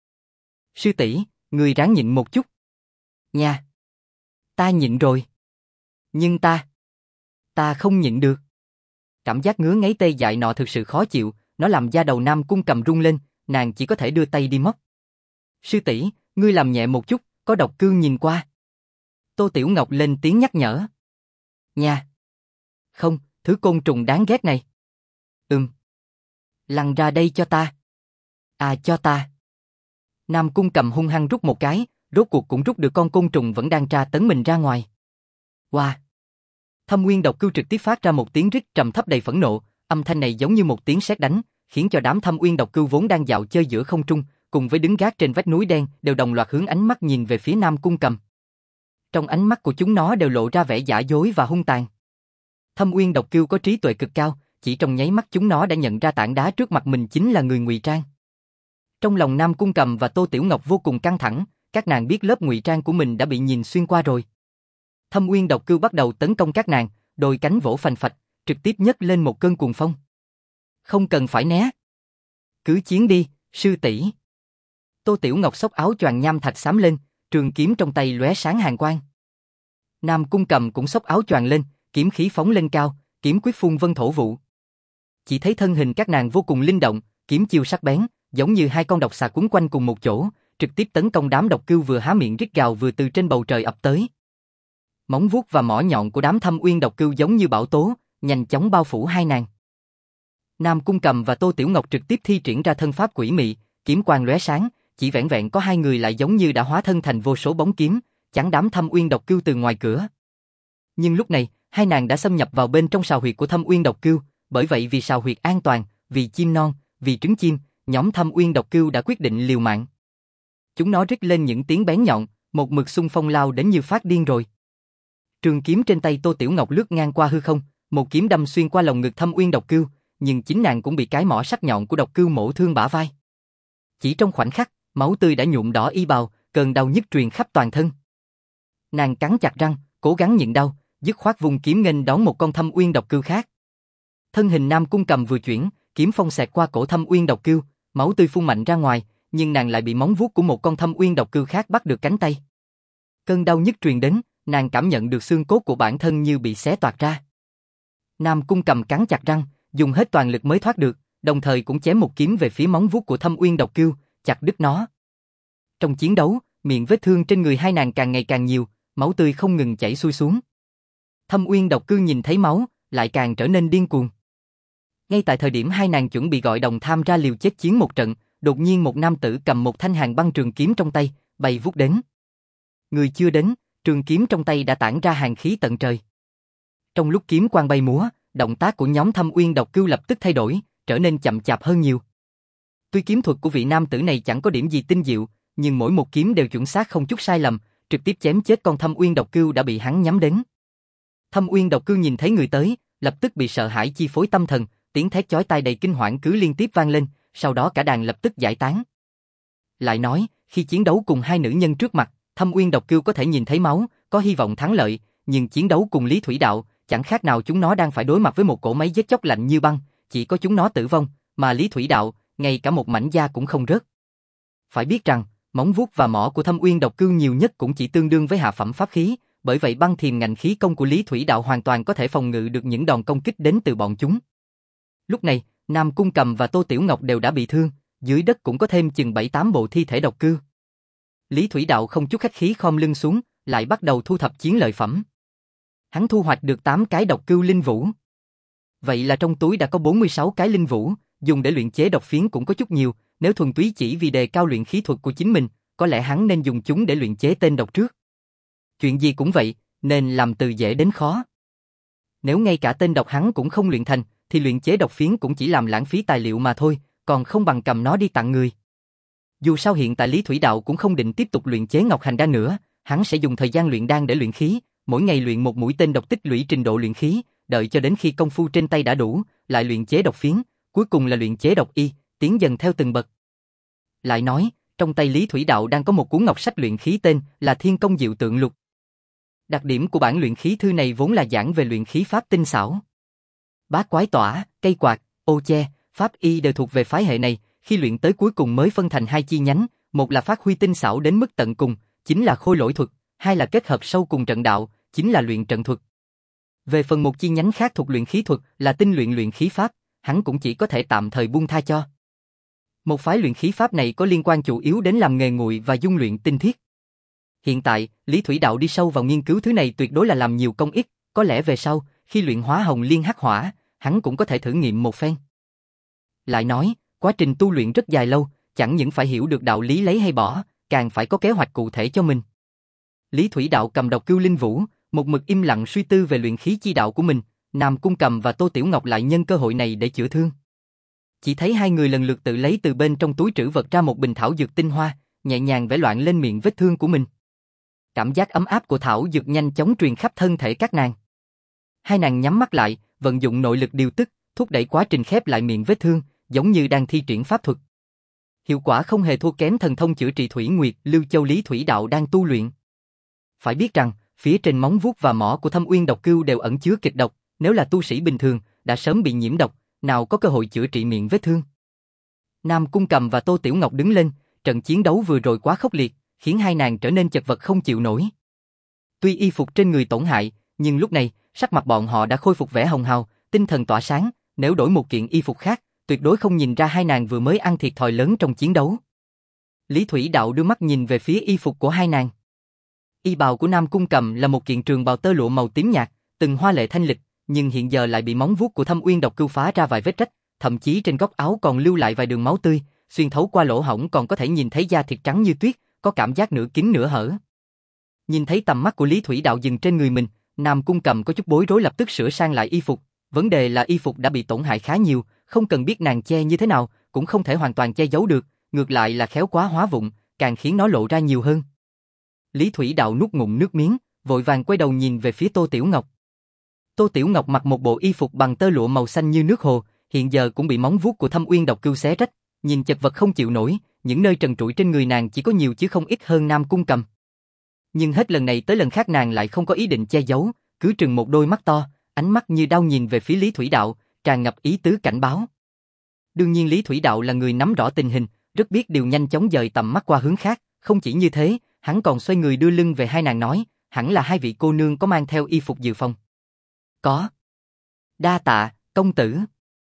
Sư tỷ, ngươi ráng nhịn một chút. Nha. Ta nhịn rồi. Nhưng ta, Ta không nhịn được. Cảm giác ngứa ngáy tê dại nọ thực sự khó chịu, nó làm da đầu Nam Cung Cầm rung lên, nàng chỉ có thể đưa tay đi móc. Sư tỷ, ngươi làm nhẹ một chút, có độc cương nhìn qua. Tô Tiểu Ngọc lên tiếng nhắc nhở. Nha. Không, thứ côn trùng đáng ghét này. Ừm. Lăn ra đây cho ta. À cho ta. Nam Cung Cầm hung hăng rút một cái, rốt cuộc cũng rút được con côn trùng vẫn đang tra tấn mình ra ngoài. Wow. Thâm Nguyên độc cưu trực tiếp phát ra một tiếng rít trầm thấp đầy phẫn nộ, âm thanh này giống như một tiếng sét đánh, khiến cho đám Thâm Nguyên độc cưu vốn đang dạo chơi giữa không trung, cùng với đứng gác trên vách núi đen, đều đồng loạt hướng ánh mắt nhìn về phía Nam Cung Cầm. Trong ánh mắt của chúng nó đều lộ ra vẻ giả dối và hung tàn. Thâm Nguyên độc cưu có trí tuệ cực cao, chỉ trong nháy mắt chúng nó đã nhận ra tảng đá trước mặt mình chính là người ngụy trang. Trong lòng Nam Cung Cầm và Tô Tiểu Ngọc vô cùng căng thẳng, các nàng biết lớp ngụy trang của mình đã bị nhìn xuyên qua rồi. Thâm Nguyên độc cưu bắt đầu tấn công các nàng, đôi cánh vỗ phành phạch, trực tiếp nhấc lên một cơn cuồng phong. Không cần phải né. Cứ chiến đi, sư tỷ. Tô Tiểu Ngọc xốc áo choàng nham thạch xám lên, trường kiếm trong tay lóe sáng hàn quang. Nam Cung Cầm cũng xốc áo choàng lên, kiếm khí phóng lên cao, kiếm quyết phun vân thổ vụ. Chỉ thấy thân hình các nàng vô cùng linh động, kiếm chiêu sắc bén, giống như hai con độc xà quấn quanh cùng một chỗ, trực tiếp tấn công đám độc cưu vừa há miệng rít gào vừa từ trên bầu trời ập tới. Móng vuốt và mỏ nhọn của đám Thâm Uyên độc cưu giống như bão tố, nhanh chóng bao phủ hai nàng. Nam Cung Cầm và Tô Tiểu Ngọc trực tiếp thi triển ra thân pháp quỷ mị, kiếm quang lóe sáng, chỉ vẻn vẹn có hai người lại giống như đã hóa thân thành vô số bóng kiếm, chắn đám Thâm Uyên độc cưu từ ngoài cửa. Nhưng lúc này, hai nàng đã xâm nhập vào bên trong sào huyệt của Thâm Uyên độc cưu, bởi vậy vì sào huyệt an toàn, vì chim non, vì trứng chim, nhóm Thâm Uyên độc cưu đã quyết định liều mạng. Chúng nó rít lên những tiếng bén nhọn, một mực xung phong lao đến như phát điên rồi. Trường kiếm trên tay Tô Tiểu Ngọc lướt ngang qua hư không, một kiếm đâm xuyên qua lồng ngực Thâm Uyên độc cưu, nhưng chính nàng cũng bị cái mỏ sắc nhọn của độc cưu mổ thương bả vai. Chỉ trong khoảnh khắc, máu tươi đã nhuộm đỏ y bào, cơn đau nhức truyền khắp toàn thân. Nàng cắn chặt răng, cố gắng nhịn đau, dứt khoát vùng kiếm nghênh đón một con Thâm Uyên độc cưu khác. Thân hình Nam Cung Cầm vừa chuyển, kiếm phong xẹt qua cổ Thâm Uyên độc cưu, máu tươi phun mạnh ra ngoài, nhưng nàng lại bị móng vuốt của một con Thâm Uyên độc cưu khác bắt được cánh tay. Cơn đau nhức truyền đến, nàng cảm nhận được xương cốt của bản thân như bị xé toạc ra. Nam Cung Cầm cắn chặt răng, dùng hết toàn lực mới thoát được, đồng thời cũng chém một kiếm về phía móng vuốt của Thâm Uyên độc cưu, chặt đứt nó. Trong chiến đấu, miệng vết thương trên người hai nàng càng ngày càng nhiều, máu tươi không ngừng chảy xuôi xuống. Thâm Uyên độc cưu nhìn thấy máu, lại càng trở nên điên cuồng. Ngay tại thời điểm hai nàng chuẩn bị gọi đồng tham ra liều chết chiến một trận, đột nhiên một nam tử cầm một thanh hàn băng trường kiếm trong tay, bay vút đến. Người chưa đến, trường kiếm trong tay đã tản ra hàn khí tận trời. Trong lúc kiếm quang bay múa, động tác của nhóm Thâm Uyên độc cưu lập tức thay đổi, trở nên chậm chạp hơn nhiều. Tuy kiếm thuật của vị nam tử này chẳng có điểm gì tinh diệu, nhưng mỗi một kiếm đều chuẩn xác không chút sai lầm, trực tiếp chém chết con Thâm Uyên độc cưu đã bị hắn nhắm đến. Thâm Uyên độc cưu nhìn thấy người tới, lập tức bị sợ hãi chi phối tâm thần, tiếng thét chói tai đầy kinh hoảng cứ liên tiếp vang lên, sau đó cả đàn lập tức giải tán. Lại nói, khi chiến đấu cùng hai nữ nhân trước mặt, Thâm Uyên độc cưu có thể nhìn thấy máu, có hy vọng thắng lợi, nhưng chiến đấu cùng Lý Thủy Đạo, chẳng khác nào chúng nó đang phải đối mặt với một cỗ máy giết chóc lạnh như băng, chỉ có chúng nó tử vong, mà Lý Thủy Đạo, ngay cả một mảnh da cũng không rớt. Phải biết rằng, móng vuốt và mỏ của Thâm Uyên độc cưu nhiều nhất cũng chỉ tương đương với hạ phẩm pháp khí, bởi vậy băng thiềm ngạnh khí công của Lý Thủy Đạo hoàn toàn có thể phòng ngự được những đòn công kích đến từ bọn chúng. Lúc này, Nam Cung Cầm và Tô Tiểu Ngọc đều đã bị thương, dưới đất cũng có thêm chừng bảy tám bộ thi thể độc cưu. Lý Thủy Đạo không chút khách khí khom lưng xuống, lại bắt đầu thu thập chiến lợi phẩm. Hắn thu hoạch được tám cái độc cưu linh vũ. Vậy là trong túi đã có bốn mươi sáu cái linh vũ, dùng để luyện chế độc phiến cũng có chút nhiều, nếu thuần túy chỉ vì đề cao luyện khí thuật của chính mình, có lẽ hắn nên dùng chúng để luyện chế tên độc trước. Chuyện gì cũng vậy, nên làm từ dễ đến khó. Nếu ngay cả tên độc hắn cũng không luyện thành, thì luyện chế độc phiến cũng chỉ làm lãng phí tài liệu mà thôi, còn không bằng cầm nó đi tặng người. Dù sao hiện tại Lý Thủy Đạo cũng không định tiếp tục luyện chế Ngọc Hành Đan nữa, hắn sẽ dùng thời gian luyện đan để luyện khí, mỗi ngày luyện một mũi tên độc tích lũy trình độ luyện khí, đợi cho đến khi công phu trên tay đã đủ, lại luyện chế độc phiến, cuối cùng là luyện chế độc y, tiến dần theo từng bậc. Lại nói, trong tay Lý Thủy Đạo đang có một cuốn ngọc sách luyện khí tên là Thiên Công Diệu Tượng Lục. Đặc điểm của bản luyện khí thư này vốn là giảng về luyện khí pháp tinh xảo. Bát quái tỏa, cây quạt, ô che, pháp y đều thuộc về phái hệ này, khi luyện tới cuối cùng mới phân thành hai chi nhánh, một là phát huy tinh xảo đến mức tận cùng, chính là khôi lỗi thuật, hai là kết hợp sâu cùng trận đạo, chính là luyện trận thuật. Về phần một chi nhánh khác thuộc luyện khí thuật là tinh luyện luyện khí pháp, hắn cũng chỉ có thể tạm thời buông tha cho. Một phái luyện khí pháp này có liên quan chủ yếu đến làm nghề nguội và dung luyện tinh thiết. Hiện tại, Lý Thủy Đạo đi sâu vào nghiên cứu thứ này tuyệt đối là làm nhiều công ích, có lẽ về sau, khi luyện hóa hồng liên hắc hỏa, hắn cũng có thể thử nghiệm một phen. Lại nói, quá trình tu luyện rất dài lâu, chẳng những phải hiểu được đạo lý lấy hay bỏ, càng phải có kế hoạch cụ thể cho mình. Lý Thủy Đạo cầm độc cưu linh vũ, một mực im lặng suy tư về luyện khí chi đạo của mình, Nam Cung Cầm và Tô Tiểu Ngọc lại nhân cơ hội này để chữa thương. Chỉ thấy hai người lần lượt tự lấy từ bên trong túi trữ vật ra một bình thảo dược tinh hoa, nhẹ nhàng vẽ loạn lên miệng vết thương của mình. Cảm giác ấm áp của thảo dược nhanh chóng truyền khắp thân thể các nàng. Hai nàng nhắm mắt lại, vận dụng nội lực điều tức, thúc đẩy quá trình khép lại miệng vết thương, giống như đang thi triển pháp thuật. Hiệu quả không hề thua kém thần thông chữa trị thủy nguyệt Lưu Châu Lý Thủy Đạo đang tu luyện. Phải biết rằng, phía trên móng vuốt và mỏ của Thâm Uyên độc cưu đều ẩn chứa kịch độc, nếu là tu sĩ bình thường, đã sớm bị nhiễm độc, nào có cơ hội chữa trị miệng vết thương. Nam Cung Cầm và Tô Tiểu Ngọc đứng lên, trận chiến đấu vừa rồi quá khốc liệt, khiến hai nàng trở nên chật vật không chịu nổi. Tuy y phục trên người tổn hại, nhưng lúc này, sắc mặt bọn họ đã khôi phục vẻ hồng hào, tinh thần tỏa sáng, nếu đổi một kiện y phục khác, tuyệt đối không nhìn ra hai nàng vừa mới ăn thiệt thòi lớn trong chiến đấu. Lý Thủy Đạo đưa mắt nhìn về phía y phục của hai nàng. Y bào của Nam Cung Cầm là một kiện trường bào tơ lụa màu tím nhạt, từng hoa lệ thanh lịch, nhưng hiện giờ lại bị móng vuốt của Thâm Uyên độc cưu phá ra vài vết rách, thậm chí trên góc áo còn lưu lại vài đường máu tươi, xuyên thấu qua lỗ hổng còn có thể nhìn thấy da thịt trắng như tuyết, có cảm giác nửa kín nửa hở. Nhìn thấy tầm mắt của Lý Thủy Đạo dừng trên người mình, Nam Cung Cầm có chút bối rối lập tức sửa sang lại y phục. Vấn đề là y phục đã bị tổn hại khá nhiều, không cần biết nàng che như thế nào, cũng không thể hoàn toàn che giấu được, ngược lại là khéo quá hóa vụng, càng khiến nó lộ ra nhiều hơn. Lý Thủy Đạo nuốt ngụm nước miếng, vội vàng quay đầu nhìn về phía Tô Tiểu Ngọc. Tô Tiểu Ngọc mặc một bộ y phục bằng tơ lụa màu xanh như nước hồ, hiện giờ cũng bị móng vuốt của Thâm Uyên độc cưu xé rách, nhìn chật vật không chịu nổi, những nơi trần trụi trên người nàng chỉ có nhiều chứ không ít hơn Nam Cung Cầm. Nhưng hết lần này tới lần khác nàng lại không có ý định che giấu, cứ trừng một đôi mắt to, ánh mắt như đau nhìn về phía Lý Thủy Đạo, tràn ngập ý tứ cảnh báo. Đương nhiên Lý Thủy Đạo là người nắm rõ tình hình, rất biết điều nhanh chóng dời tầm mắt qua hướng khác, không chỉ như thế, hắn còn xoay người đưa lưng về hai nàng nói, hẳn là hai vị cô nương có mang theo y phục dự phòng. Có. Đa tạ, công tử.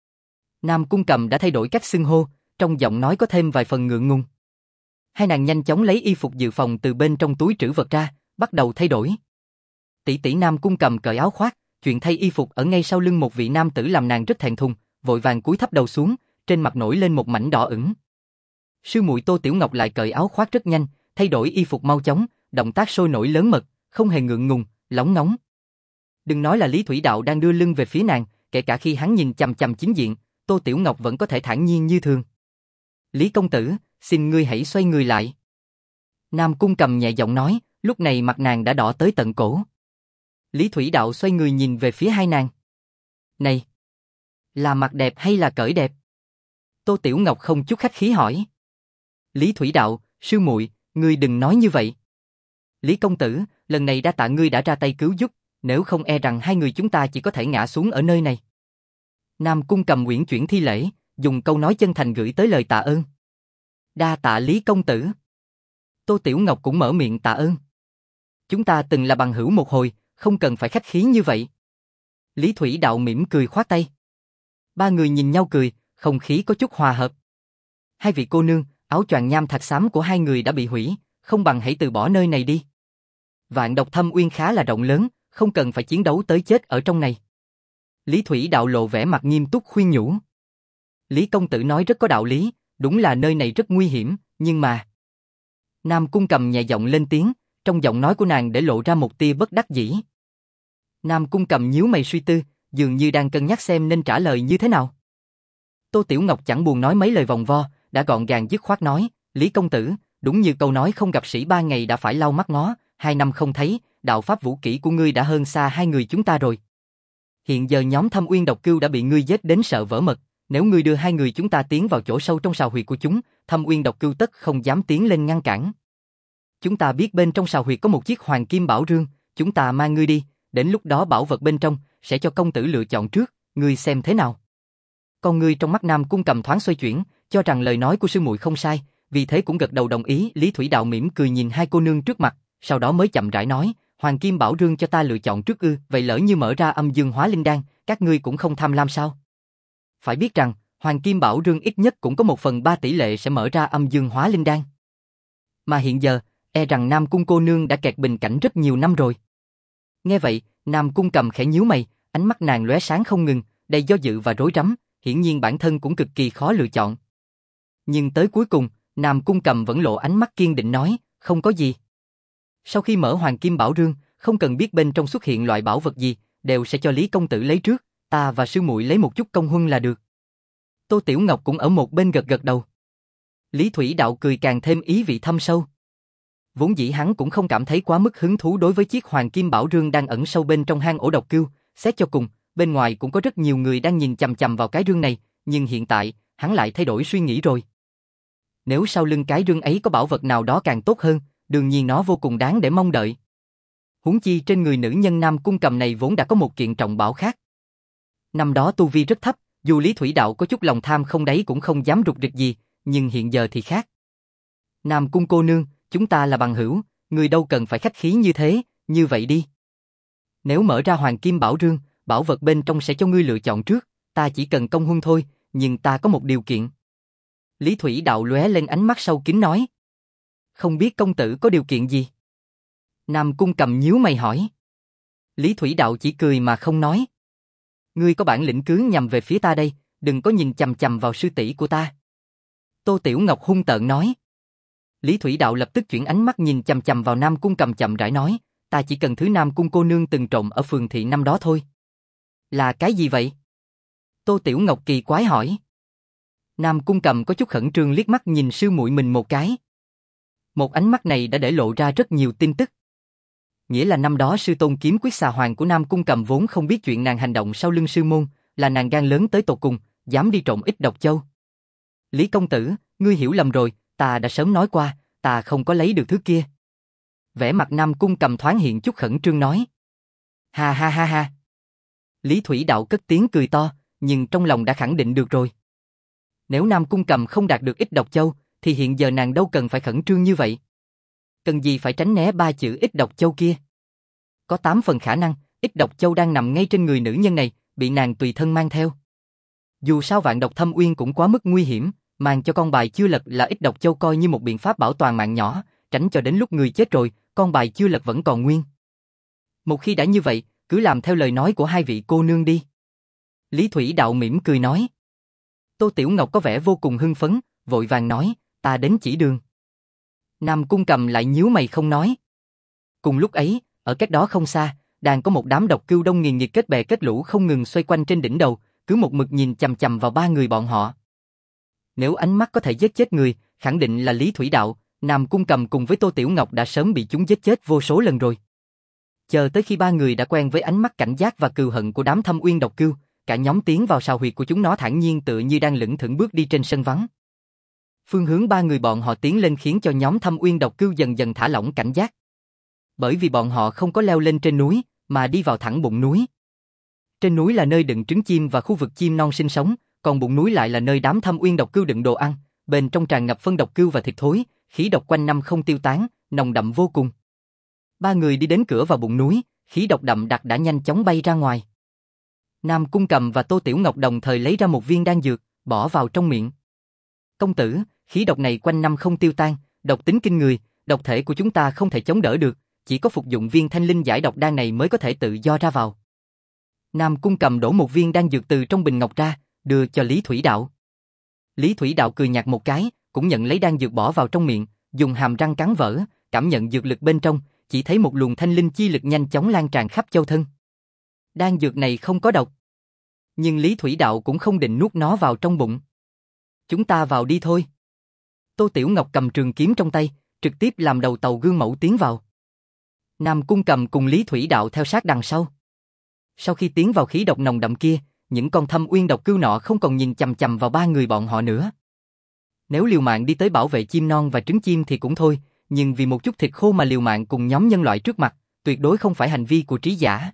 Nam Cung Cầm đã thay đổi cách xưng hô, trong giọng nói có thêm vài phần ngượng ngùng. Hai nàng nhanh chóng lấy y phục dự phòng từ bên trong túi trữ vật ra, bắt đầu thay đổi. Tỷ tỷ Nam Cung Cầm cởi áo khoác, chuyện thay y phục ở ngay sau lưng một vị nam tử làm nàng rất thẹn thùng, vội vàng cúi thấp đầu xuống, trên mặt nổi lên một mảnh đỏ ửng. Sư muội Tô Tiểu Ngọc lại cởi áo khoác rất nhanh, thay đổi y phục mau chóng, động tác sôi nổi lớn mật, không hề ngượng ngùng, lóng ngóng. Đừng nói là Lý Thủy Đạo đang đưa lưng về phía nàng, kể cả khi hắn nhìn chằm chằm chính diện, Tô Tiểu Ngọc vẫn có thể thản nhiên như thường. Lý công tử, xin ngươi hãy xoay người lại. Nam Cung Cầm nhẹ giọng nói, lúc này mặt nàng đã đỏ tới tận cổ. Lý Thủy Đạo xoay người nhìn về phía hai nàng. Này, là mặt đẹp hay là cởi đẹp? Tô Tiểu Ngọc không chút khách khí hỏi. Lý Thủy Đạo, sư muội, ngươi đừng nói như vậy. Lý công tử, lần này đa tạ ngươi đã ra tay cứu giúp, nếu không e rằng hai người chúng ta chỉ có thể ngã xuống ở nơi này. Nam Cung Cầm uyển chuyển thi lễ, dùng câu nói chân thành gửi tới lời tạ ơn. Đa tạ Lý công tử. Tô Tiểu Ngọc cũng mở miệng tạ ơn. Chúng ta từng là bằng hữu một hồi, không cần phải khách khí như vậy. Lý Thủy Đạo mỉm cười khoát tay. Ba người nhìn nhau cười, không khí có chút hòa hợp. Hai vị cô nương, áo choàng nham thạch xám của hai người đã bị hủy, không bằng hãy từ bỏ nơi này đi. Vạn độc Thâm Uyên khá là rộng lớn, không cần phải chiến đấu tới chết ở trong này. Lý Thủy Đạo lộ vẻ mặt nghiêm túc khuyên nhủ. Lý công tử nói rất có đạo lý, đúng là nơi này rất nguy hiểm, nhưng mà... Nam Cung Cầm nhẹ giọng lên tiếng, trong giọng nói của nàng để lộ ra một tia bất đắc dĩ. Nam Cung Cầm nhíu mày suy tư, dường như đang cân nhắc xem nên trả lời như thế nào. Tô Tiểu Ngọc chẳng buồn nói mấy lời vòng vo, đã gọn gàng dứt khoát nói, Lý công tử, đúng như câu nói không gặp sĩ ba ngày đã phải lau mắt ngó, hai năm không thấy, đạo pháp vũ kỹ của ngươi đã hơn xa hai người chúng ta rồi. Hiện giờ nhóm Thâm Uyên độc cưu đã bị ngươi giết đến sợ vỡ mật, nếu ngươi đưa hai người chúng ta tiến vào chỗ sâu trong sào huyệt của chúng, Thâm Uyên độc cưu tất không dám tiến lên ngăn cản. Chúng ta biết bên trong sào huyệt có một chiếc hoàng kim bảo rương, chúng ta mang ngươi đi, đến lúc đó bảo vật bên trong sẽ cho công tử lựa chọn trước, ngươi xem thế nào. Con ngươi trong mắt Nam Cung Cầm thoáng xoay chuyển, cho rằng lời nói của sư muội không sai, vì thế cũng gật đầu đồng ý. Lý Thủy Đạo mỉm cười nhìn hai cô nương trước mặt, sau đó mới chậm rãi nói, Hoàng Kim Bảo Rương cho ta lựa chọn trước ư, vậy lỡ như mở ra âm dương hóa linh đan, các ngươi cũng không tham lam sao? Phải biết rằng, Hoàng Kim Bảo Rương ít nhất cũng có một phần ba tỷ lệ sẽ mở ra âm dương hóa linh đan. Mà hiện giờ, e rằng Nam Cung cô nương đã kẹt bình cảnh rất nhiều năm rồi. Nghe vậy, Nam Cung Cầm khẽ nhíu mày, ánh mắt nàng lóe sáng không ngừng, đầy do dự và rối rắm, hiển nhiên bản thân cũng cực kỳ khó lựa chọn. Nhưng tới cuối cùng, Nam Cung Cầm vẫn lộ ánh mắt kiên định nói, không có gì. Sau khi mở Hoàng Kim Bảo Rương, không cần biết bên trong xuất hiện loại bảo vật gì, đều sẽ cho Lý công tử lấy trước, ta và sư muội lấy một chút công huân là được. Tô Tiểu Ngọc cũng ở một bên gật gật đầu. Lý Thủy Đạo cười càng thêm ý vị thâm sâu. Vốn dĩ hắn cũng không cảm thấy quá mức hứng thú đối với chiếc Hoàng Kim Bảo Rương đang ẩn sâu bên trong hang ổ độc cừu, xét cho cùng, bên ngoài cũng có rất nhiều người đang nhìn chằm chằm vào cái rương này, nhưng hiện tại, hắn lại thay đổi suy nghĩ rồi. Nếu sau lưng cái rương ấy có bảo vật nào đó càng tốt hơn, đương nhiên nó vô cùng đáng để mong đợi. Huống chi trên người nữ nhân Nam Cung Cầm này vốn đã có một kiện trọng bảo khác. Năm đó tu vi rất thấp, dù Lý Thủy Đạo có chút lòng tham không đáy cũng không dám rụt rịch gì, nhưng hiện giờ thì khác. Nam Cung cô nương, chúng ta là bằng hữu, người đâu cần phải khách khí như thế, như vậy đi. Nếu mở ra Hoàng Kim Bảo Rương, bảo vật bên trong sẽ cho ngươi lựa chọn trước, ta chỉ cần công huân thôi, nhưng ta có một điều kiện. Lý Thủy Đạo lóe lên ánh mắt sâu kín nói. Không biết công tử có điều kiện gì? Nam Cung Cầm nhíu mày hỏi. Lý Thủy Đạo chỉ cười mà không nói. Ngươi có bản lĩnh cứ nhằm về phía ta đây, đừng có nhìn chằm chằm vào sư tỷ của ta. Tô Tiểu Ngọc hung tợn nói. Lý Thủy Đạo lập tức chuyển ánh mắt nhìn chằm chằm vào Nam Cung Cầm chậm rãi nói, ta chỉ cần thứ Nam Cung cô nương từng trộm ở phường thị năm đó thôi. Là cái gì vậy? Tô Tiểu Ngọc kỳ quái hỏi. Nam Cung Cầm có chút khẩn trương liếc mắt nhìn sư muội mình một cái. Một ánh mắt này đã để lộ ra rất nhiều tin tức. Nghĩa là năm đó sư tôn kiếm quyết xà hoàng của Nam Cung Cầm vốn không biết chuyện nàng hành động sau lưng sư môn, là nàng gan lớn tới tột cùng, dám đi trộm ít độc châu. Lý công tử, ngươi hiểu lầm rồi, ta đã sớm nói qua, ta không có lấy được thứ kia. Vẻ mặt Nam Cung Cầm thoáng hiện chút khẩn trương nói. Ha ha ha ha. Lý Thủy Đạo cất tiếng cười to, nhưng trong lòng đã khẳng định được rồi. Nếu Nam Cung Cầm không đạt được ít độc châu, thì hiện giờ nàng đâu cần phải khẩn trương như vậy. Cần gì phải tránh né ba chữ ít độc châu kia. Có tám phần khả năng, ít độc châu đang nằm ngay trên người nữ nhân này, bị nàng tùy thân mang theo. Dù sao vạn độc thâm uyên cũng quá mức nguy hiểm, mang cho con bài chưa lật là ít độc châu coi như một biện pháp bảo toàn mạng nhỏ, tránh cho đến lúc người chết rồi, con bài chưa lật vẫn còn nguyên. Một khi đã như vậy, cứ làm theo lời nói của hai vị cô nương đi. Lý Thủy Đạo mỉm cười nói. Tô Tiểu Ngọc có vẻ vô cùng hưng phấn, vội vàng nói, ta đến chỉ đường. Nam Cung Cầm lại nhíu mày không nói. Cùng lúc ấy, ở cách đó không xa, đang có một đám độc cừu đông nghìn nghịt kết bè kết lũ không ngừng xoay quanh trên đỉnh đầu, cứ một mực nhìn chằm chằm vào ba người bọn họ. Nếu ánh mắt có thể giết chết người, khẳng định là Lý Thủy Đạo, Nam Cung Cầm cùng với Tô Tiểu Ngọc đã sớm bị chúng giết chết vô số lần rồi. Chờ tới khi ba người đã quen với ánh mắt cảnh giác và cừu hận của đám thâm uyên độc cừu, cả nhóm tiến vào sào huyệt của chúng nó thản nhiên tựa như đang lững thững bước đi trên sân vắng. Phương hướng ba người bọn họ tiến lên khiến cho nhóm thâm uyên độc cừu dần dần thả lỏng cảnh giác. Bởi vì bọn họ không có leo lên trên núi, mà đi vào thẳng bụng núi. Trên núi là nơi đựng trứng chim và khu vực chim non sinh sống, còn bụng núi lại là nơi đám thâm uyên độc cừu đựng đồ ăn, bên trong tràn ngập phân độc cừu và thịt thối, khí độc quanh năm không tiêu tán, nồng đậm vô cùng. Ba người đi đến cửa vào bụng núi, khí độc đậm đặc đã nhanh chóng bay ra ngoài. Nam Cung Cầm và Tô Tiểu Ngọc đồng thời lấy ra một viên đan dược, bỏ vào trong miệng. Công tử, khí độc này quanh năm không tiêu tan, độc tính kinh người, độc thể của chúng ta không thể chống đỡ được, chỉ có phục dụng viên thanh linh giải độc đan này mới có thể tự do ra vào. Nam Cung Cầm đổ một viên đan dược từ trong bình ngọc ra, đưa cho Lý Thủy Đạo. Lý Thủy Đạo cười nhạt một cái, cũng nhận lấy đan dược bỏ vào trong miệng, dùng hàm răng cắn vỡ, cảm nhận dược lực bên trong, chỉ thấy một luồng thanh linh chi lực nhanh chóng lan tràn khắp châu thân. Đan dược này không có độc, nhưng Lý Thủy Đạo cũng không định nuốt nó vào trong bụng. Chúng ta vào đi thôi. Tô Tiểu Ngọc cầm trường kiếm trong tay, trực tiếp làm đầu tàu gương mẫu tiến vào. Nam Cung Cầm cùng Lý Thủy Đạo theo sát đằng sau. Sau khi tiến vào khí độc nồng đậm kia, những con thâm uyên độc cừu nọ không còn nhìn chằm chằm vào ba người bọn họ nữa. Nếu liều mạng đi tới bảo vệ chim non và trứng chim thì cũng thôi, nhưng vì một chút thịt khô mà liều mạng cùng nhóm nhân loại trước mặt, tuyệt đối không phải hành vi của trí giả.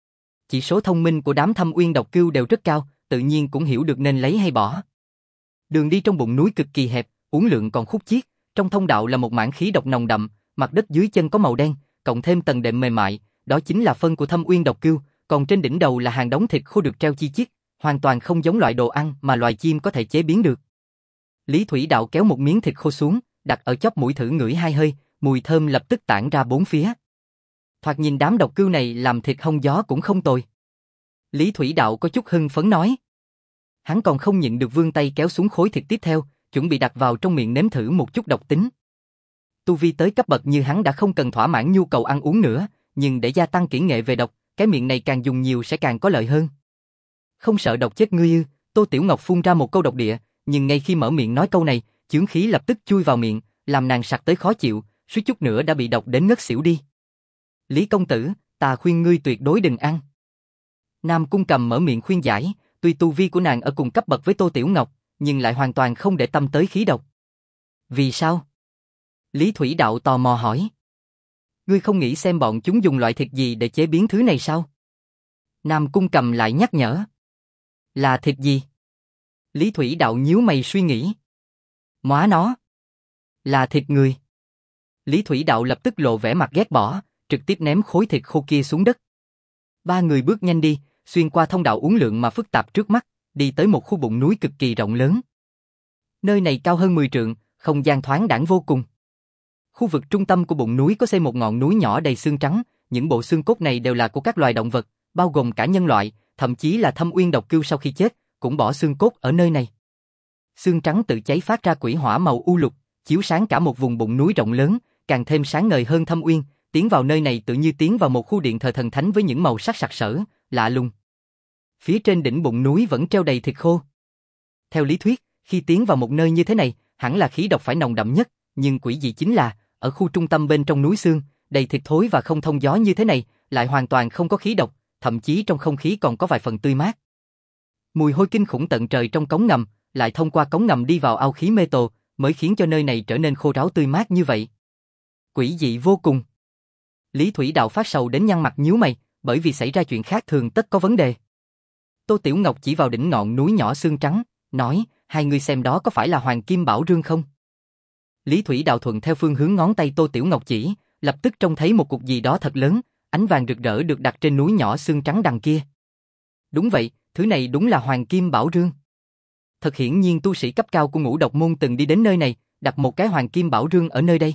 Chỉ số thông minh của đám thâm uyên độc cừu đều rất cao, tự nhiên cũng hiểu được nên lấy hay bỏ. Đường đi trong bụng núi cực kỳ hẹp, uốn lượn còn khúc chiết, trong thông đạo là một mảng khí độc nồng đậm, mặt đất dưới chân có màu đen, cộng thêm tầng đệm mềm mại, đó chính là phân của Thâm Uyên độc cừu, còn trên đỉnh đầu là hàng đống thịt khô được treo chi chít, hoàn toàn không giống loại đồ ăn mà loài chim có thể chế biến được. Lý Thủy Đạo kéo một miếng thịt khô xuống, đặt ở chóp mũi thử ngửi hai hơi, mùi thơm lập tức tản ra bốn phía. Thoạt nhìn đám độc cừu này làm thịt hong gió cũng không tồi. Lý Thủy Đạo có chút hưng phấn nói. Hắn còn không nhịn được vươn tay kéo xuống khối thịt tiếp theo, chuẩn bị đặt vào trong miệng nếm thử một chút độc tính. Tu vi tới cấp bậc như hắn đã không cần thỏa mãn nhu cầu ăn uống nữa, nhưng để gia tăng kỹ nghệ về độc, cái miệng này càng dùng nhiều sẽ càng có lợi hơn. Không sợ độc chết ngươi ư? Tô Tiểu Ngọc phun ra một câu độc địa, nhưng ngay khi mở miệng nói câu này, chướng khí lập tức chui vào miệng, làm nàng sặc tới khó chịu, suýt chút nữa đã bị độc đến ngất xỉu đi. Lý công tử, ta khuyên ngươi tuyệt đối đừng ăn. Nam Cung Cầm mở miệng khuyên giải, tuy tu vi của nàng ở cùng cấp bậc với Tô Tiểu Ngọc, nhưng lại hoàn toàn không để tâm tới khí độc. Vì sao? Lý Thủy Đạo tò mò hỏi. Ngươi không nghĩ xem bọn chúng dùng loại thịt gì để chế biến thứ này sao? Nam Cung Cầm lại nhắc nhở. Là thịt gì? Lý Thủy Đạo nhíu mày suy nghĩ. Móa nó. Là thịt người. Lý Thủy Đạo lập tức lộ vẻ mặt ghét bỏ, trực tiếp ném khối thịt khô kia xuống đất. Ba người bước nhanh đi, xuyên qua thông đạo uốn lượn mà phức tạp trước mắt, đi tới một khu bụng núi cực kỳ rộng lớn. Nơi này cao hơn mười trượng, không gian thoáng đãng vô cùng. Khu vực trung tâm của bụng núi có xây một ngọn núi nhỏ đầy xương trắng, những bộ xương cốt này đều là của các loài động vật, bao gồm cả nhân loại, thậm chí là Thâm Uyên độc cừu sau khi chết, cũng bỏ xương cốt ở nơi này. Xương trắng tự cháy phát ra quỷ hỏa màu u lục, chiếu sáng cả một vùng bụng núi rộng lớn, càng thêm sáng ngời hơn Thâm Uyên, tiến vào nơi này tự như tiến vào một khu điện thờ thần thánh với những màu sắc sặc sỡ, lạ lùng. Phía trên đỉnh bụng núi vẫn treo đầy thịt khô. Theo lý thuyết, khi tiến vào một nơi như thế này, hẳn là khí độc phải nồng đậm nhất, nhưng quỷ dị chính là, ở khu trung tâm bên trong núi xương, đầy thịt thối và không thông gió như thế này, lại hoàn toàn không có khí độc, thậm chí trong không khí còn có vài phần tươi mát. Mùi hôi kinh khủng tận trời trong cống ngầm, lại thông qua cống ngầm đi vào ao khí mê tô, mới khiến cho nơi này trở nên khô ráo tươi mát như vậy. Quỷ dị vô cùng. Lý Thủy Đạo phát sầu đến nhăn mặt nhíu mày, bởi vì xảy ra chuyện khác thường tất có vấn đề. Tô Tiểu Ngọc chỉ vào đỉnh ngọn núi nhỏ xương trắng, nói, hai người xem đó có phải là Hoàng Kim Bảo Rương không? Lý Thủy Đạo thuận theo phương hướng ngón tay Tô Tiểu Ngọc chỉ, lập tức trông thấy một cục gì đó thật lớn, ánh vàng rực rỡ được đặt trên núi nhỏ xương trắng đằng kia. Đúng vậy, thứ này đúng là Hoàng Kim Bảo Rương. Thật hiển nhiên tu sĩ cấp cao của Ngũ Độc Môn từng đi đến nơi này, đặt một cái Hoàng Kim Bảo Rương ở nơi đây.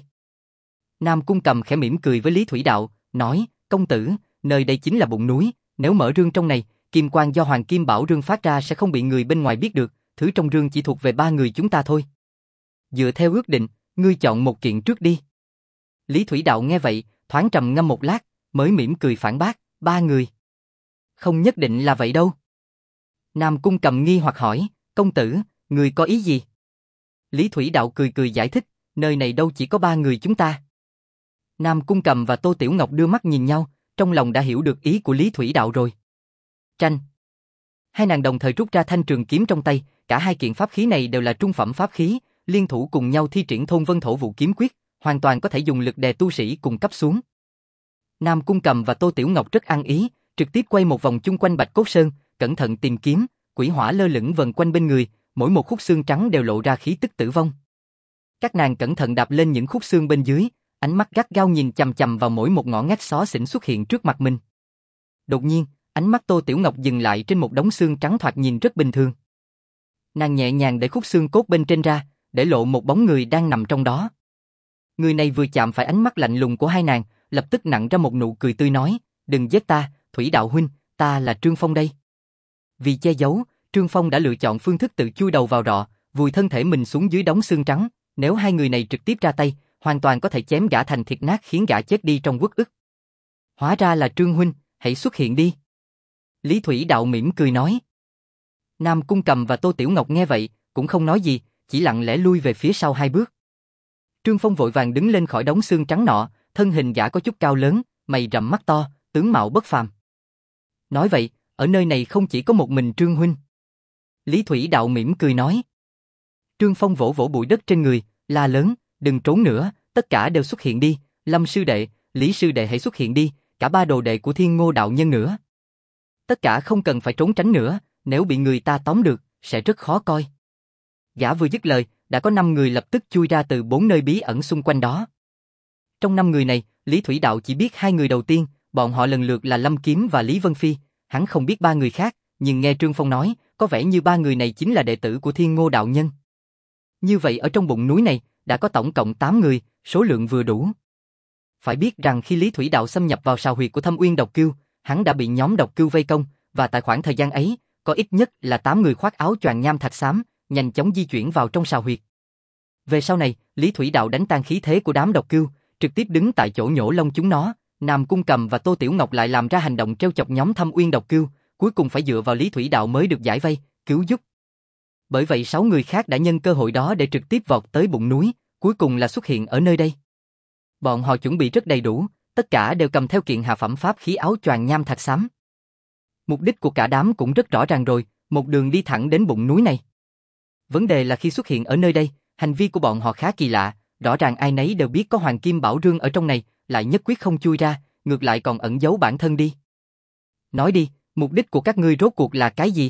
Nam Cung Cầm khẽ mỉm cười với Lý Thủy Đạo, nói, công tử, nơi đây chính là bụng núi, nếu mở rương trong này, kim quang do Hoàng Kim Bảo Rương phát ra sẽ không bị người bên ngoài biết được, thứ trong rương chỉ thuộc về ba người chúng ta thôi. Dựa theo ước định, ngươi chọn một kiện trước đi. Lý Thủy Đạo nghe vậy, thoáng trầm ngâm một lát, mới mỉm cười phản bác, ba người. Không nhất định là vậy đâu. Nam Cung Cầm nghi hoặc hỏi, công tử, người có ý gì? Lý Thủy Đạo cười cười giải thích, nơi này đâu chỉ có ba người chúng ta. Nam Cung Cầm và Tô Tiểu Ngọc đưa mắt nhìn nhau, trong lòng đã hiểu được ý của Lý Thủy Đạo rồi. Tranh. Hai nàng đồng thời rút ra thanh trường kiếm trong tay, cả hai kiện pháp khí này đều là trung phẩm pháp khí, liên thủ cùng nhau thi triển Thôn Vân Thổ Vụ kiếm quyết, hoàn toàn có thể dùng lực đè tu sĩ cùng cấp xuống. Nam Cung Cầm và Tô Tiểu Ngọc rất ăn ý, trực tiếp quay một vòng chung quanh Bạch Cốt Sơn, cẩn thận tìm kiếm, quỷ hỏa lơ lửng vần quanh bên người, mỗi một khúc xương trắng đều lộ ra khí tức tử vong. Các nàng cẩn thận đạp lên những khúc xương bên dưới, ánh mắt gắt gao nhìn chằm chằm vào mỗi một ngõ ngách xó xỉnh xuất hiện trước mặt mình. Đột nhiên, ánh mắt Tô Tiểu Ngọc dừng lại trên một đống xương trắng thoạt nhìn rất bình thường. Nàng nhẹ nhàng để khúc xương cốt bên trên ra, để lộ một bóng người đang nằm trong đó. Người này vừa chạm phải ánh mắt lạnh lùng của hai nàng, lập tức nặn ra một nụ cười tươi nói, đừng giết ta, Thủy Đạo huynh, ta là Trương Phong đây. Vì che giấu, Trương Phong đã lựa chọn phương thức tự chui đầu vào rọ, vùi thân thể mình xuống dưới đống xương trắng, nếu hai người này trực tiếp ra tay, hoàn toàn có thể chém gã thành thịt nát khiến gã chết đi trong uất ức. Hóa ra là Trương huynh, hãy xuất hiện đi. Lý Thủy Đạo mỉm cười nói. Nam Cung Cầm và Tô Tiểu Ngọc nghe vậy, cũng không nói gì, chỉ lặng lẽ lui về phía sau hai bước. Trương Phong vội vàng đứng lên khỏi đống xương trắng nọ, thân hình gã có chút cao lớn, mày rậm mắt to, tướng mạo bất phàm. Nói vậy, ở nơi này không chỉ có một mình Trương huynh. Lý Thủy Đạo mỉm cười nói. Trương Phong vỗ vỗ bụi đất trên người, la lớn, đừng trốn nữa, tất cả đều xuất hiện đi, Lâm sư đệ, Lý sư đệ hãy xuất hiện đi, cả ba đồ đệ của Thiên Ngô đạo nhân nữa. Tất cả không cần phải trốn tránh nữa, nếu bị người ta tóm được, sẽ rất khó coi. Gã vừa dứt lời, đã có năm người lập tức chui ra từ bốn nơi bí ẩn xung quanh đó. Trong năm người này, Lý Thủy Đạo chỉ biết hai người đầu tiên, bọn họ lần lượt là Lâm Kiếm và Lý Vân Phi, hắn không biết ba người khác, nhưng nghe Trương Phong nói, có vẻ như ba người này chính là đệ tử của Thiên Ngô đạo nhân. Như vậy ở trong bụng núi này, đã có tổng cộng tám người, số lượng vừa đủ. Phải biết rằng khi Lý Thủy Đạo xâm nhập vào sào huyệt của Thâm Uyên Độc Cừu, hắn đã bị nhóm Độc Cừu vây công, và tại khoảng thời gian ấy, có ít nhất là tám người khoác áo choàng nham thạch xám, nhanh chóng di chuyển vào trong sào huyệt. Về sau này, Lý Thủy Đạo đánh tan khí thế của đám Độc Cừu, trực tiếp đứng tại chỗ nhổ lông chúng nó. Nam Cung Cầm và Tô Tiểu Ngọc lại làm ra hành động trêu chọc nhóm Thâm Uyên Độc Cừu, cuối cùng phải dựa vào Lý Thủy Đạo mới được giải vây, cứu giúp. Bởi vậy sáu người khác đã nhân cơ hội đó để trực tiếp vọt tới bụng núi, cuối cùng là xuất hiện ở nơi đây. Bọn họ chuẩn bị rất đầy đủ, tất cả đều cầm theo kiện hạ phẩm pháp khí áo choàng nham thạch xám. Mục đích của cả đám cũng rất rõ ràng rồi, một đường đi thẳng đến bụng núi này. Vấn đề là khi xuất hiện ở nơi đây, hành vi của bọn họ khá kỳ lạ, rõ ràng ai nấy đều biết có hoàng kim bảo rương ở trong này, lại nhất quyết không chui ra, ngược lại còn ẩn giấu bản thân đi. Nói đi, mục đích của các ngươi rốt cuộc là cái gì?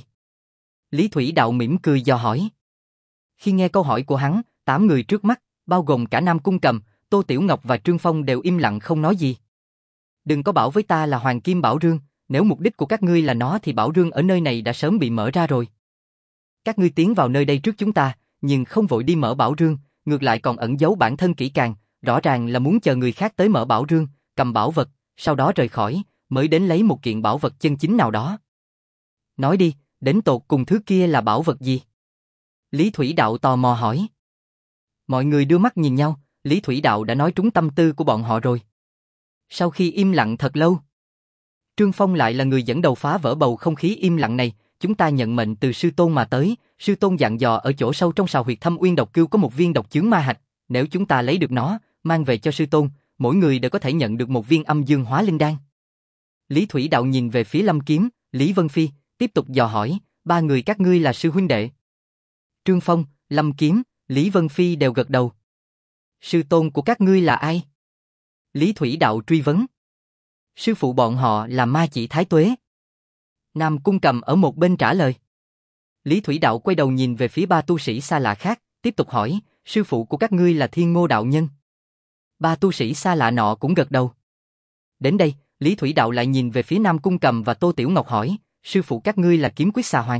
Lý Thủy Đạo mỉm cười dò hỏi. Khi nghe câu hỏi của hắn, tám người trước mắt, bao gồm cả Nam Cung Cầm, Tô Tiểu Ngọc và Trương Phong đều im lặng không nói gì. Đừng có bảo với ta là hoàng kim bảo rương, nếu mục đích của các ngươi là nó thì bảo rương ở nơi này đã sớm bị mở ra rồi. Các ngươi tiến vào nơi đây trước chúng ta, nhưng không vội đi mở bảo rương, ngược lại còn ẩn giấu bản thân kỹ càng, rõ ràng là muốn chờ người khác tới mở bảo rương, cầm bảo vật, sau đó rời khỏi, mới đến lấy một kiện bảo vật chân chính nào đó. Nói đi, đến tột cùng thứ kia là bảo vật gì? Lý Thủy Đạo tò mò hỏi. Mọi người đưa mắt nhìn nhau, Lý Thủy Đạo đã nói trúng tâm tư của bọn họ rồi. Sau khi im lặng thật lâu, Trương Phong lại là người dẫn đầu phá vỡ bầu không khí im lặng này. Chúng ta nhận mệnh từ sư tôn mà tới, sư tôn dặn dò ở chỗ sâu trong sào huyệt Thâm Uyên Độc Cừu có một viên độc chướng ma hạch, nếu chúng ta lấy được nó, mang về cho sư tôn, mỗi người đều có thể nhận được một viên âm dương hóa linh đan. Lý Thủy Đạo nhìn về phía Lâm Kiếm, Lý Vân Phi, tiếp tục dò hỏi, ba người các ngươi là sư huynh đệ? Trương Phong, Lâm Kiếm, Lý Vân Phi đều gật đầu. Sư tôn của các ngươi là ai? Lý Thủy Đạo truy vấn. Sư phụ bọn họ là Ma Chỉ Thái Tuế. Nam Cung Cầm ở một bên trả lời. Lý Thủy Đạo quay đầu nhìn về phía ba tu sĩ xa lạ khác, tiếp tục hỏi, sư phụ của các ngươi là Thiên Ngô đạo nhân. Ba tu sĩ xa lạ nọ cũng gật đầu. Đến đây, Lý Thủy Đạo lại nhìn về phía Nam Cung Cầm và Tô Tiểu Ngọc hỏi, sư phụ các ngươi là Kiếm Quyết Xà Hoàng.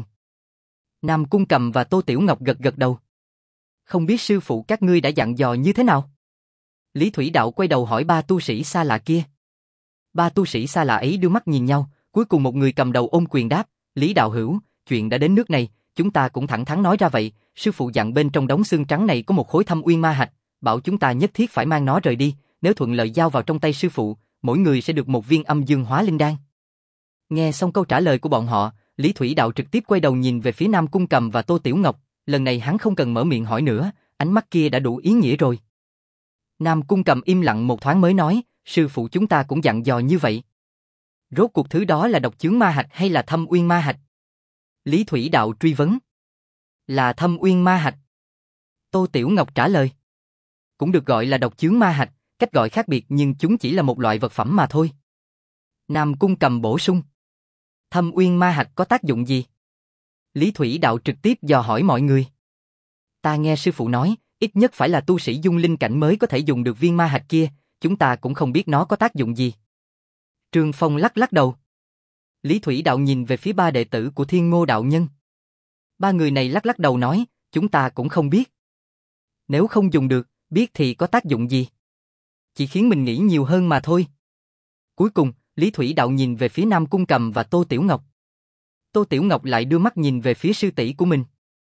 Nam Cung Cầm và Tô Tiểu Ngọc gật gật đầu. Không biết sư phụ các ngươi đã dặn dò như thế nào? Lý Thủy Đạo quay đầu hỏi ba tu sĩ xa lạ kia. Ba tu sĩ xa lạ ấy đưa mắt nhìn nhau, cuối cùng một người cầm đầu ôm quyền đáp, Lý đạo hữu, chuyện đã đến nước này, chúng ta cũng thẳng thắn nói ra vậy, sư phụ dặn bên trong đống xương trắng này có một khối Thâm Uyên ma hạch, bảo chúng ta nhất thiết phải mang nó rời đi, nếu thuận lợi giao vào trong tay sư phụ, mỗi người sẽ được một viên âm dương hóa linh đan. Nghe xong câu trả lời của bọn họ, Lý Thủy Đạo trực tiếp quay đầu nhìn về phía Nam Cung Cầm và Tô Tiểu Ngọc, lần này hắn không cần mở miệng hỏi nữa, ánh mắt kia đã đủ ý nghĩa rồi. Nam Cung Cầm im lặng một thoáng mới nói, sư phụ chúng ta cũng dặn dò như vậy. Rốt cuộc thứ đó là độc chướng ma hạch hay là Thâm Uyên ma hạch? Lý Thủy Đạo truy vấn. Là Thâm Uyên ma hạch. Tô Tiểu Ngọc trả lời. Cũng được gọi là độc chướng ma hạch, cách gọi khác biệt nhưng chúng chỉ là một loại vật phẩm mà thôi. Nam Cung Cầm bổ sung. Thâm Uyên ma hạch có tác dụng gì? Lý Thủy Đạo trực tiếp dò hỏi mọi người. Ta nghe sư phụ nói, ít nhất phải là tu sĩ dung linh cảnh mới có thể dùng được viên ma hạch kia, chúng ta cũng không biết nó có tác dụng gì. Trương Phong lắc lắc đầu. Lý Thủy Đạo nhìn về phía ba đệ tử của Thiên Ngô đạo nhân. Ba người này lắc lắc đầu nói, chúng ta cũng không biết. Nếu không dùng được, biết thì có tác dụng gì? Chỉ khiến mình nghĩ nhiều hơn mà thôi. Cuối cùng, Lý Thủy Đạo nhìn về phía Nam Cung Cầm và Tô Tiểu Ngọc. Tô Tiểu Ngọc lại đưa mắt nhìn về phía sư tỷ của mình.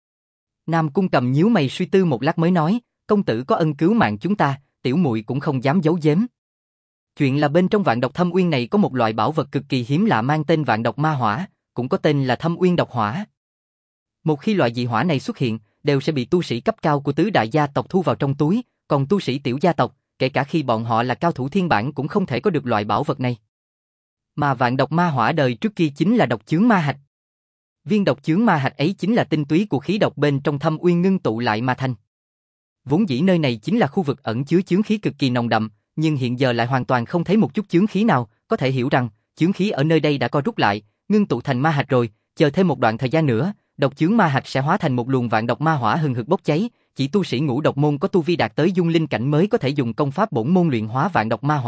Nam Cung Cầm nhíu mày suy tư một lát mới nói, công tử có ân cứu mạng chúng ta, tiểu muội cũng không dám giấu giếm. Chuyện là bên trong vạn độc Thâm Uyên này có một loại bảo vật cực kỳ hiếm lạ mang tên vạn độc ma hỏa, cũng có tên là Thâm Uyên độc hỏa. Một khi loại dị hỏa này xuất hiện, đều sẽ bị tu sĩ cấp cao của tứ đại gia tộc thu vào trong túi, còn tu sĩ tiểu gia tộc, kể cả khi bọn họ là cao thủ thiên bản cũng không thể có được loại bảo vật này. Mà vạn độc ma hỏa đời trước kia chính là độc chướng ma hạch. Viên độc chướng ma hạch ấy chính là tinh túy của khí độc bên trong Thâm Uyên ngưng tụ lại mà thành. Vốn dĩ nơi này chính là khu vực ẩn chứa chướng khí cực kỳ nồng đậm, nhưng hiện giờ lại hoàn toàn không thấy một chút chướng khí nào, có thể hiểu rằng chướng khí ở nơi đây đã co rút lại, ngưng tụ thành ma hạch rồi, chờ thêm một đoạn thời gian nữa, độc chướng ma hạch sẽ hóa thành một luồng vạn độc ma hỏa hừng hực bốc cháy, chỉ tu sĩ ngũ độc môn có tu vi đạt tới dung linh cảnh mới có thể dùng công pháp bổn môn luyện hóa vạn độc ma hỏa,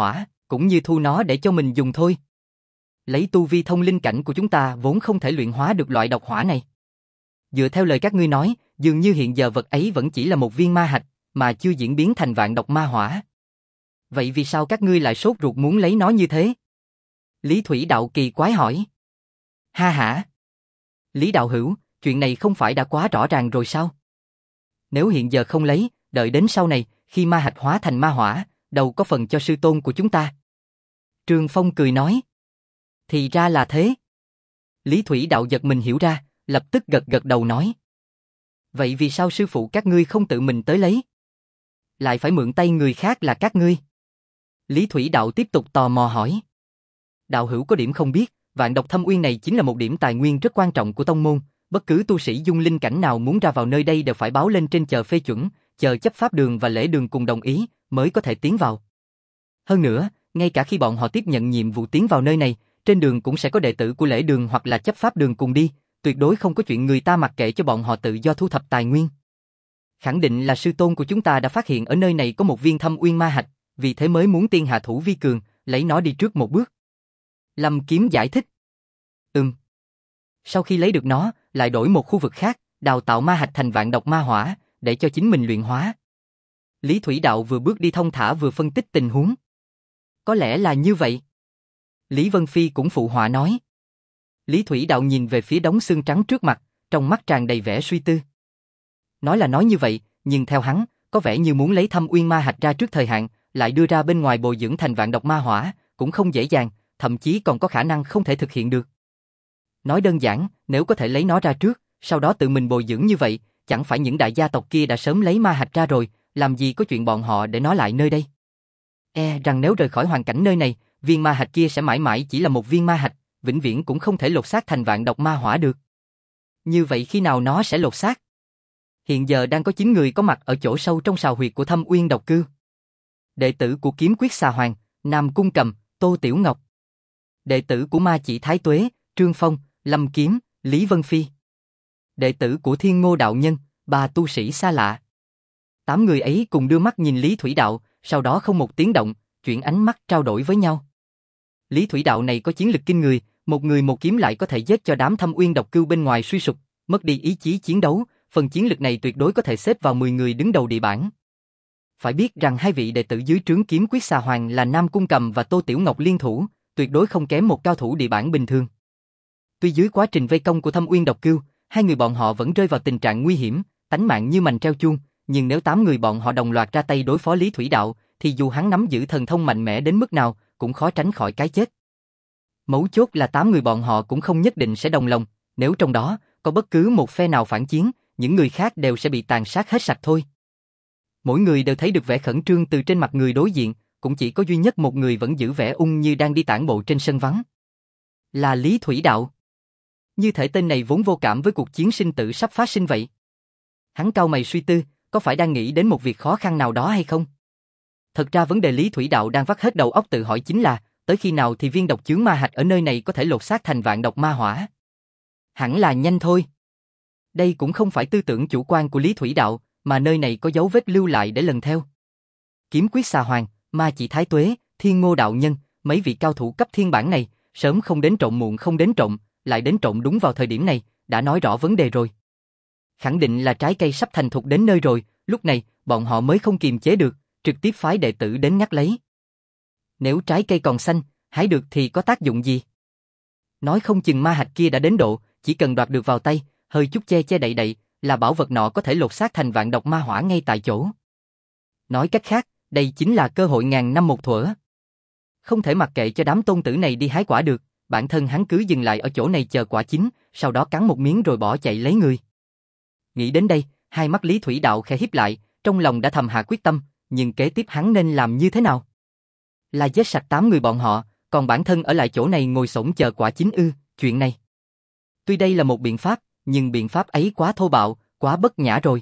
cũng như thu nó để cho mình dùng thôi. Lấy tu vi thông linh cảnh của chúng ta vốn không thể luyện hóa được loại độc hỏa này. Dựa theo lời các ngươi nói, dường như hiện giờ vật ấy vẫn chỉ là một viên ma hạch, mà chưa diễn biến thành vạn độc ma hỏa. Vậy vì sao các ngươi lại sốt ruột muốn lấy nó như thế? Lý Thủy Đạo kỳ quái hỏi. Ha hả? Lý Đạo Hữu, chuyện này không phải đã quá rõ ràng rồi sao? Nếu hiện giờ không lấy, đợi đến sau này, khi ma hạch hóa thành ma hỏa, đâu có phần cho sư tôn của chúng ta. Trương Phong cười nói. Thì ra là thế. Lý Thủy Đạo giật mình hiểu ra, lập tức gật gật đầu nói. Vậy vì sao sư phụ các ngươi không tự mình tới lấy? Lại phải mượn tay người khác là các ngươi? Lý Thủy Đạo tiếp tục tò mò hỏi. Đạo hữu có điểm không biết, vạn độc thâm uyên này chính là một điểm tài nguyên rất quan trọng của tông môn. Bất cứ tu sĩ dung linh cảnh nào muốn ra vào nơi đây đều phải báo lên trên chờ phê chuẩn, chờ chấp pháp đường và lễ đường cùng đồng ý, mới có thể tiến vào. Hơn nữa, ngay cả khi bọn họ tiếp nhận nhiệm vụ tiến vào nơi này, trên đường cũng sẽ có đệ tử của lễ đường hoặc là chấp pháp đường cùng đi, tuyệt đối không có chuyện người ta mặc kệ cho bọn họ tự do thu thập tài nguyên. Khẳng định là sư tôn của chúng ta đã phát hiện ở nơi này có một viên thâm uyên ma hạch, vì thế mới muốn tiên hạ thủ vi cường, lấy nó đi trước một bước. Lâm Kiếm giải thích. Ừm. Sau khi lấy được nó, lại đổi một khu vực khác, đào tạo ma hạch thành vạn độc ma hỏa, để cho chính mình luyện hóa. Lý Thủy Đạo vừa bước đi thông thả vừa phân tích tình huống. Có lẽ là như vậy. Lý Vân Phi cũng phụ họa nói. Lý Thủy Đạo nhìn về phía đống xương trắng trước mặt, trong mắt tràn đầy vẻ suy tư. Nói là nói như vậy, nhưng theo hắn, có vẻ như muốn lấy thâm uyên ma hạch ra trước thời hạn, lại đưa ra bên ngoài bồi dưỡng thành vạn độc ma hỏa, cũng không dễ dàng, thậm chí còn có khả năng không thể thực hiện được. Nói đơn giản, nếu có thể lấy nó ra trước, sau đó tự mình bồi dưỡng như vậy, chẳng phải những đại gia tộc kia đã sớm lấy ma hạch ra rồi, làm gì có chuyện bọn họ để nó lại nơi đây. E rằng nếu rời khỏi hoàn cảnh nơi này, viên ma hạch kia sẽ mãi mãi chỉ là một viên ma hạch, vĩnh viễn cũng không thể lột xác thành vạn độc ma hỏa được. Như vậy khi nào nó sẽ lột xác? Hiện giờ đang có chín người có mặt ở chỗ sâu trong sào huyệt của Thâm Uyên độc cư. Đệ tử của Kiếm Quyết Xà Hoàng, Nam Cung Cầm, Tô Tiểu Ngọc. Đệ tử của Ma Chỉ Thái Tuế, Trương Phong, Lâm Kiếm, Lý Vân Phi. Đệ tử của Thiên Ngô Đạo Nhân, ba tu sĩ xa lạ. Tám người ấy cùng đưa mắt nhìn Lý Thủy Đạo, sau đó không một tiếng động, chuyển ánh mắt trao đổi với nhau. Lý Thủy Đạo này có chiến lực kinh người, một người một kiếm lại có thể giết cho đám Thâm Uyên độc cư bên ngoài suy sụp, mất đi ý chí chiến đấu, phần chiến lực này tuyệt đối có thể xếp vào mười người đứng đầu địa bảng. Phải biết rằng hai vị đệ tử dưới trướng Kiếm Quyết Xà Hoàng là Nam Cung Cầm và Tô Tiểu Ngọc liên thủ, tuyệt đối không kém một cao thủ địa bảng bình thường. Tuy dưới quá trình vây công của Thâm Uyên độc cưu, hai người bọn họ vẫn rơi vào tình trạng nguy hiểm, tánh mạng như mành treo chuông, nhưng nếu tám người bọn họ đồng loạt ra tay đối phó Lý Thủy Đạo, thì dù hắn nắm giữ thần thông mạnh mẽ đến mức nào, cũng khó tránh khỏi cái chết. Mấu chốt là tám người bọn họ cũng không nhất định sẽ đồng lòng, nếu trong đó có bất cứ một phe nào phản chiến, những người khác đều sẽ bị tàn sát hết sạch thôi. Mỗi người đều thấy được vẻ khẩn trương từ trên mặt người đối diện, cũng chỉ có duy nhất một người vẫn giữ vẻ ung như đang đi tản bộ trên sân vắng. Là Lý Thủy Đạo. Như thể tên này vốn vô cảm với cuộc chiến sinh tử sắp phát sinh vậy. Hắn cau mày suy tư, có phải đang nghĩ đến một việc khó khăn nào đó hay không? Thật ra vấn đề Lý Thủy Đạo đang vắt hết đầu óc tự hỏi chính là, tới khi nào thì viên độc chướng ma hạch ở nơi này có thể lột xác thành vạn độc ma hỏa? Hẳn là nhanh thôi. Đây cũng không phải tư tưởng chủ quan của Lý Thủy Đạo, mà nơi này có dấu vết lưu lại để lần theo. Kiếm Quyết Xà Hoàng, Ma Chỉ Thái Tuế, Thiên Ngô Đạo Nhân, mấy vị cao thủ cấp thiên bản này, sớm không đến trộm muộn không đến trộm, lại đến trộm đúng vào thời điểm này, đã nói rõ vấn đề rồi. Khẳng định là trái cây sắp thành thục đến nơi rồi, lúc này, bọn họ mới không kiềm chế được, trực tiếp phái đệ tử đến ngắt lấy. Nếu trái cây còn xanh, hái được thì có tác dụng gì? Nói không chừng ma hạch kia đã đến độ, chỉ cần đoạt được vào tay, hơi chút che che đậy đậy, là bảo vật nọ có thể lột xác thành vạn độc ma hỏa ngay tại chỗ. Nói cách khác, đây chính là cơ hội ngàn năm một thuở. Không thể mặc kệ cho đám tôn tử này đi hái quả được, bản thân hắn cứ dừng lại ở chỗ này chờ quả chín, sau đó cắn một miếng rồi bỏ chạy lấy người. Nghĩ đến đây, hai mắt Lý Thủy Đạo khẽ híp lại, trong lòng đã thầm hạ quyết tâm, nhưng kế tiếp hắn nên làm như thế nào? Là giết sạch tám người bọn họ, còn bản thân ở lại chỗ này ngồi xổm chờ quả chín ư? Chuyện này. Tuy đây là một biện pháp, nhưng biện pháp ấy quá thô bạo, quá bất nhã rồi.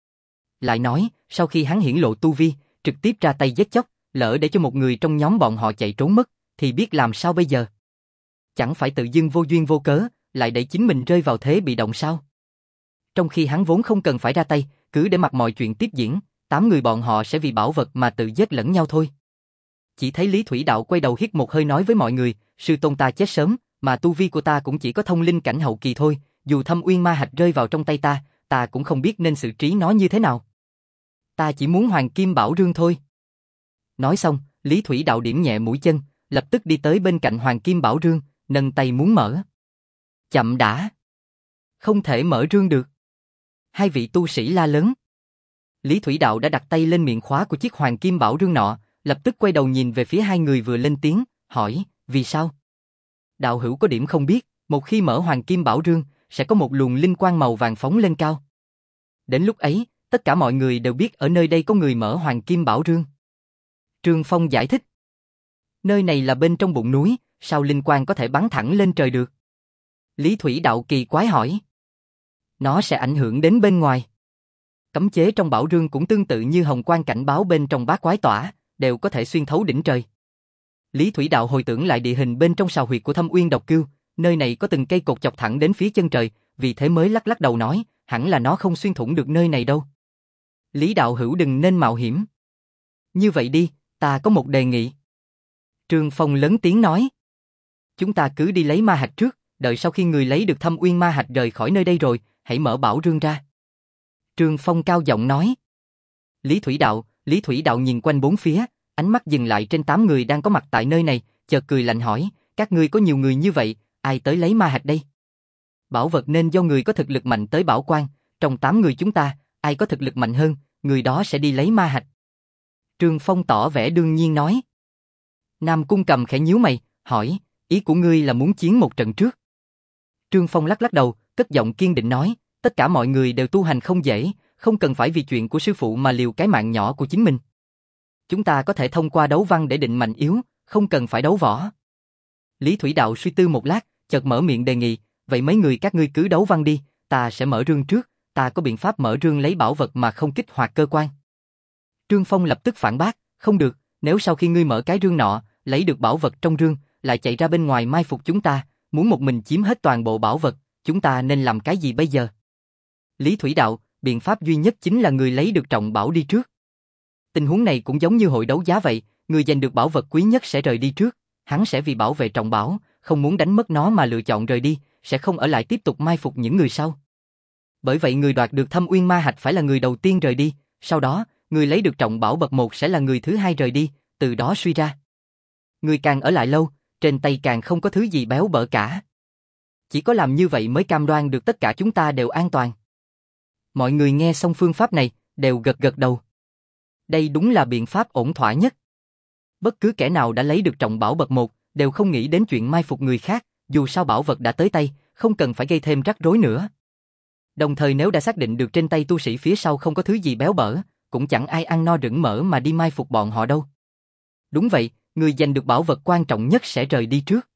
Lại nói, sau khi hắn hiển lộ tu vi, trực tiếp ra tay giết chóc, lỡ để cho một người trong nhóm bọn họ chạy trốn mất, thì biết làm sao bây giờ? Chẳng phải tự dưng vô duyên vô cớ, lại để chính mình rơi vào thế bị động sao? Trong khi hắn vốn không cần phải ra tay, cứ để mặc mọi chuyện tiếp diễn, tám người bọn họ sẽ vì bảo vật mà tự giết lẫn nhau thôi. Chỉ thấy Lý Thủy Đạo quay đầu hít một hơi nói với mọi người, sư tôn ta chết sớm, mà tu vi của ta cũng chỉ có thông linh cảnh hậu kỳ thôi, dù Thâm Uyên Ma Hạch rơi vào trong tay ta, ta cũng không biết nên xử trí nó như thế nào. Ta chỉ muốn Hoàng Kim Bảo Rương thôi. Nói xong, Lý Thủy Đạo điểm nhẹ mũi chân, lập tức đi tới bên cạnh Hoàng Kim Bảo Rương, nâng tay muốn mở. Chậm đã. Không thể mở rương được. Hai vị tu sĩ la lớn. Lý Thủy Đạo đã đặt tay lên miệng khóa của chiếc Hoàng Kim Bảo Rương nọ, lập tức quay đầu nhìn về phía hai người vừa lên tiếng, hỏi, vì sao? Đạo hữu có điểm không biết, một khi mở Hoàng Kim Bảo Rương, sẽ có một luồng linh quang màu vàng phóng lên cao. Đến lúc ấy, tất cả mọi người đều biết ở nơi đây có người mở Hoàng Kim Bảo Rương. Trương Phong giải thích. Nơi này là bên trong bụng núi, sao linh quang có thể bắn thẳng lên trời được? Lý Thủy Đạo kỳ quái hỏi. Nó sẽ ảnh hưởng đến bên ngoài. Cấm chế trong bảo rương cũng tương tự như hồng quang cảnh báo bên trong bát quái tỏa, đều có thể xuyên thấu đỉnh trời. Lý Thủy Đạo hồi tưởng lại địa hình bên trong sào huyệt của Thâm Uyên Độc Cưu, nơi này có từng cây cột chọc thẳng đến phía chân trời, vì thế mới lắc lắc đầu nói, hẳn là nó không xuyên thủng được nơi này đâu. Lý đạo hữu đừng nên mạo hiểm. Như vậy đi, ta có một đề nghị. Trương Phong lớn tiếng nói. Chúng ta cứ đi lấy ma hạch trước, đợi sau khi người lấy được Thâm Uyên Ma Hạch rời khỏi nơi đây rồi, hãy mở bảo rương ra. Trương Phong cao giọng nói. Lý Thủy Đạo, Lý Thủy Đạo nhìn quanh bốn phía, ánh mắt dừng lại trên tám người đang có mặt tại nơi này, chợt cười lạnh hỏi, các ngươi có nhiều người như vậy, ai tới lấy ma hạch đây? Bảo vật nên do người có thực lực mạnh tới bảo quan, trong tám người chúng ta, ai có thực lực mạnh hơn, người đó sẽ đi lấy ma hạch. Trương Phong tỏ vẻ đương nhiên nói. Nam Cung Cầm khẽ nhíu mày, hỏi, ý của ngươi là muốn chiến một trận trước? Trương Phong lắc lắc đầu, cất giọng kiên định nói, tất cả mọi người đều tu hành không dễ, không cần phải vì chuyện của sư phụ mà liều cái mạng nhỏ của chính mình. Chúng ta có thể thông qua đấu văn để định mạnh yếu, không cần phải đấu võ. Lý Thủy Đạo suy tư một lát, chợt mở miệng đề nghị, vậy mấy người các ngươi cứ đấu văn đi, ta sẽ mở rương trước, ta có biện pháp mở rương lấy bảo vật mà không kích hoạt cơ quan. Trương Phong lập tức phản bác, không được, nếu sau khi ngươi mở cái rương nọ, lấy được bảo vật trong rương, lại chạy ra bên ngoài mai phục chúng ta, muốn một mình chiếm hết toàn bộ bảo vật, chúng ta nên làm cái gì bây giờ? Lý Thủy Đạo, biện pháp duy nhất chính là người lấy được trọng bảo đi trước. Tình huống này cũng giống như hội đấu giá vậy, người giành được bảo vật quý nhất sẽ rời đi trước, hắn sẽ vì bảo vệ trọng bảo, không muốn đánh mất nó mà lựa chọn rời đi, sẽ không ở lại tiếp tục mai phục những người sau. Bởi vậy người đoạt được Thâm Uyên Ma Hạch phải là người đầu tiên rời đi, sau đó, người lấy được trọng bảo bậc một sẽ là người thứ hai rời đi, từ đó suy ra. Người càng ở lại lâu, trên tay càng không có thứ gì béo bở cả. Chỉ có làm như vậy mới cam đoan được tất cả chúng ta đều an toàn. Mọi người nghe xong phương pháp này, đều gật gật đầu. Đây đúng là biện pháp ổn thỏa nhất. Bất cứ kẻ nào đã lấy được trọng bảo bậc một, đều không nghĩ đến chuyện mai phục người khác, dù sao bảo vật đã tới tay, không cần phải gây thêm rắc rối nữa. Đồng thời nếu đã xác định được trên tay tu sĩ phía sau không có thứ gì béo bở, cũng chẳng ai ăn no rửng mỡ mà đi mai phục bọn họ đâu. Đúng vậy, người giành được bảo vật quan trọng nhất sẽ rời đi trước.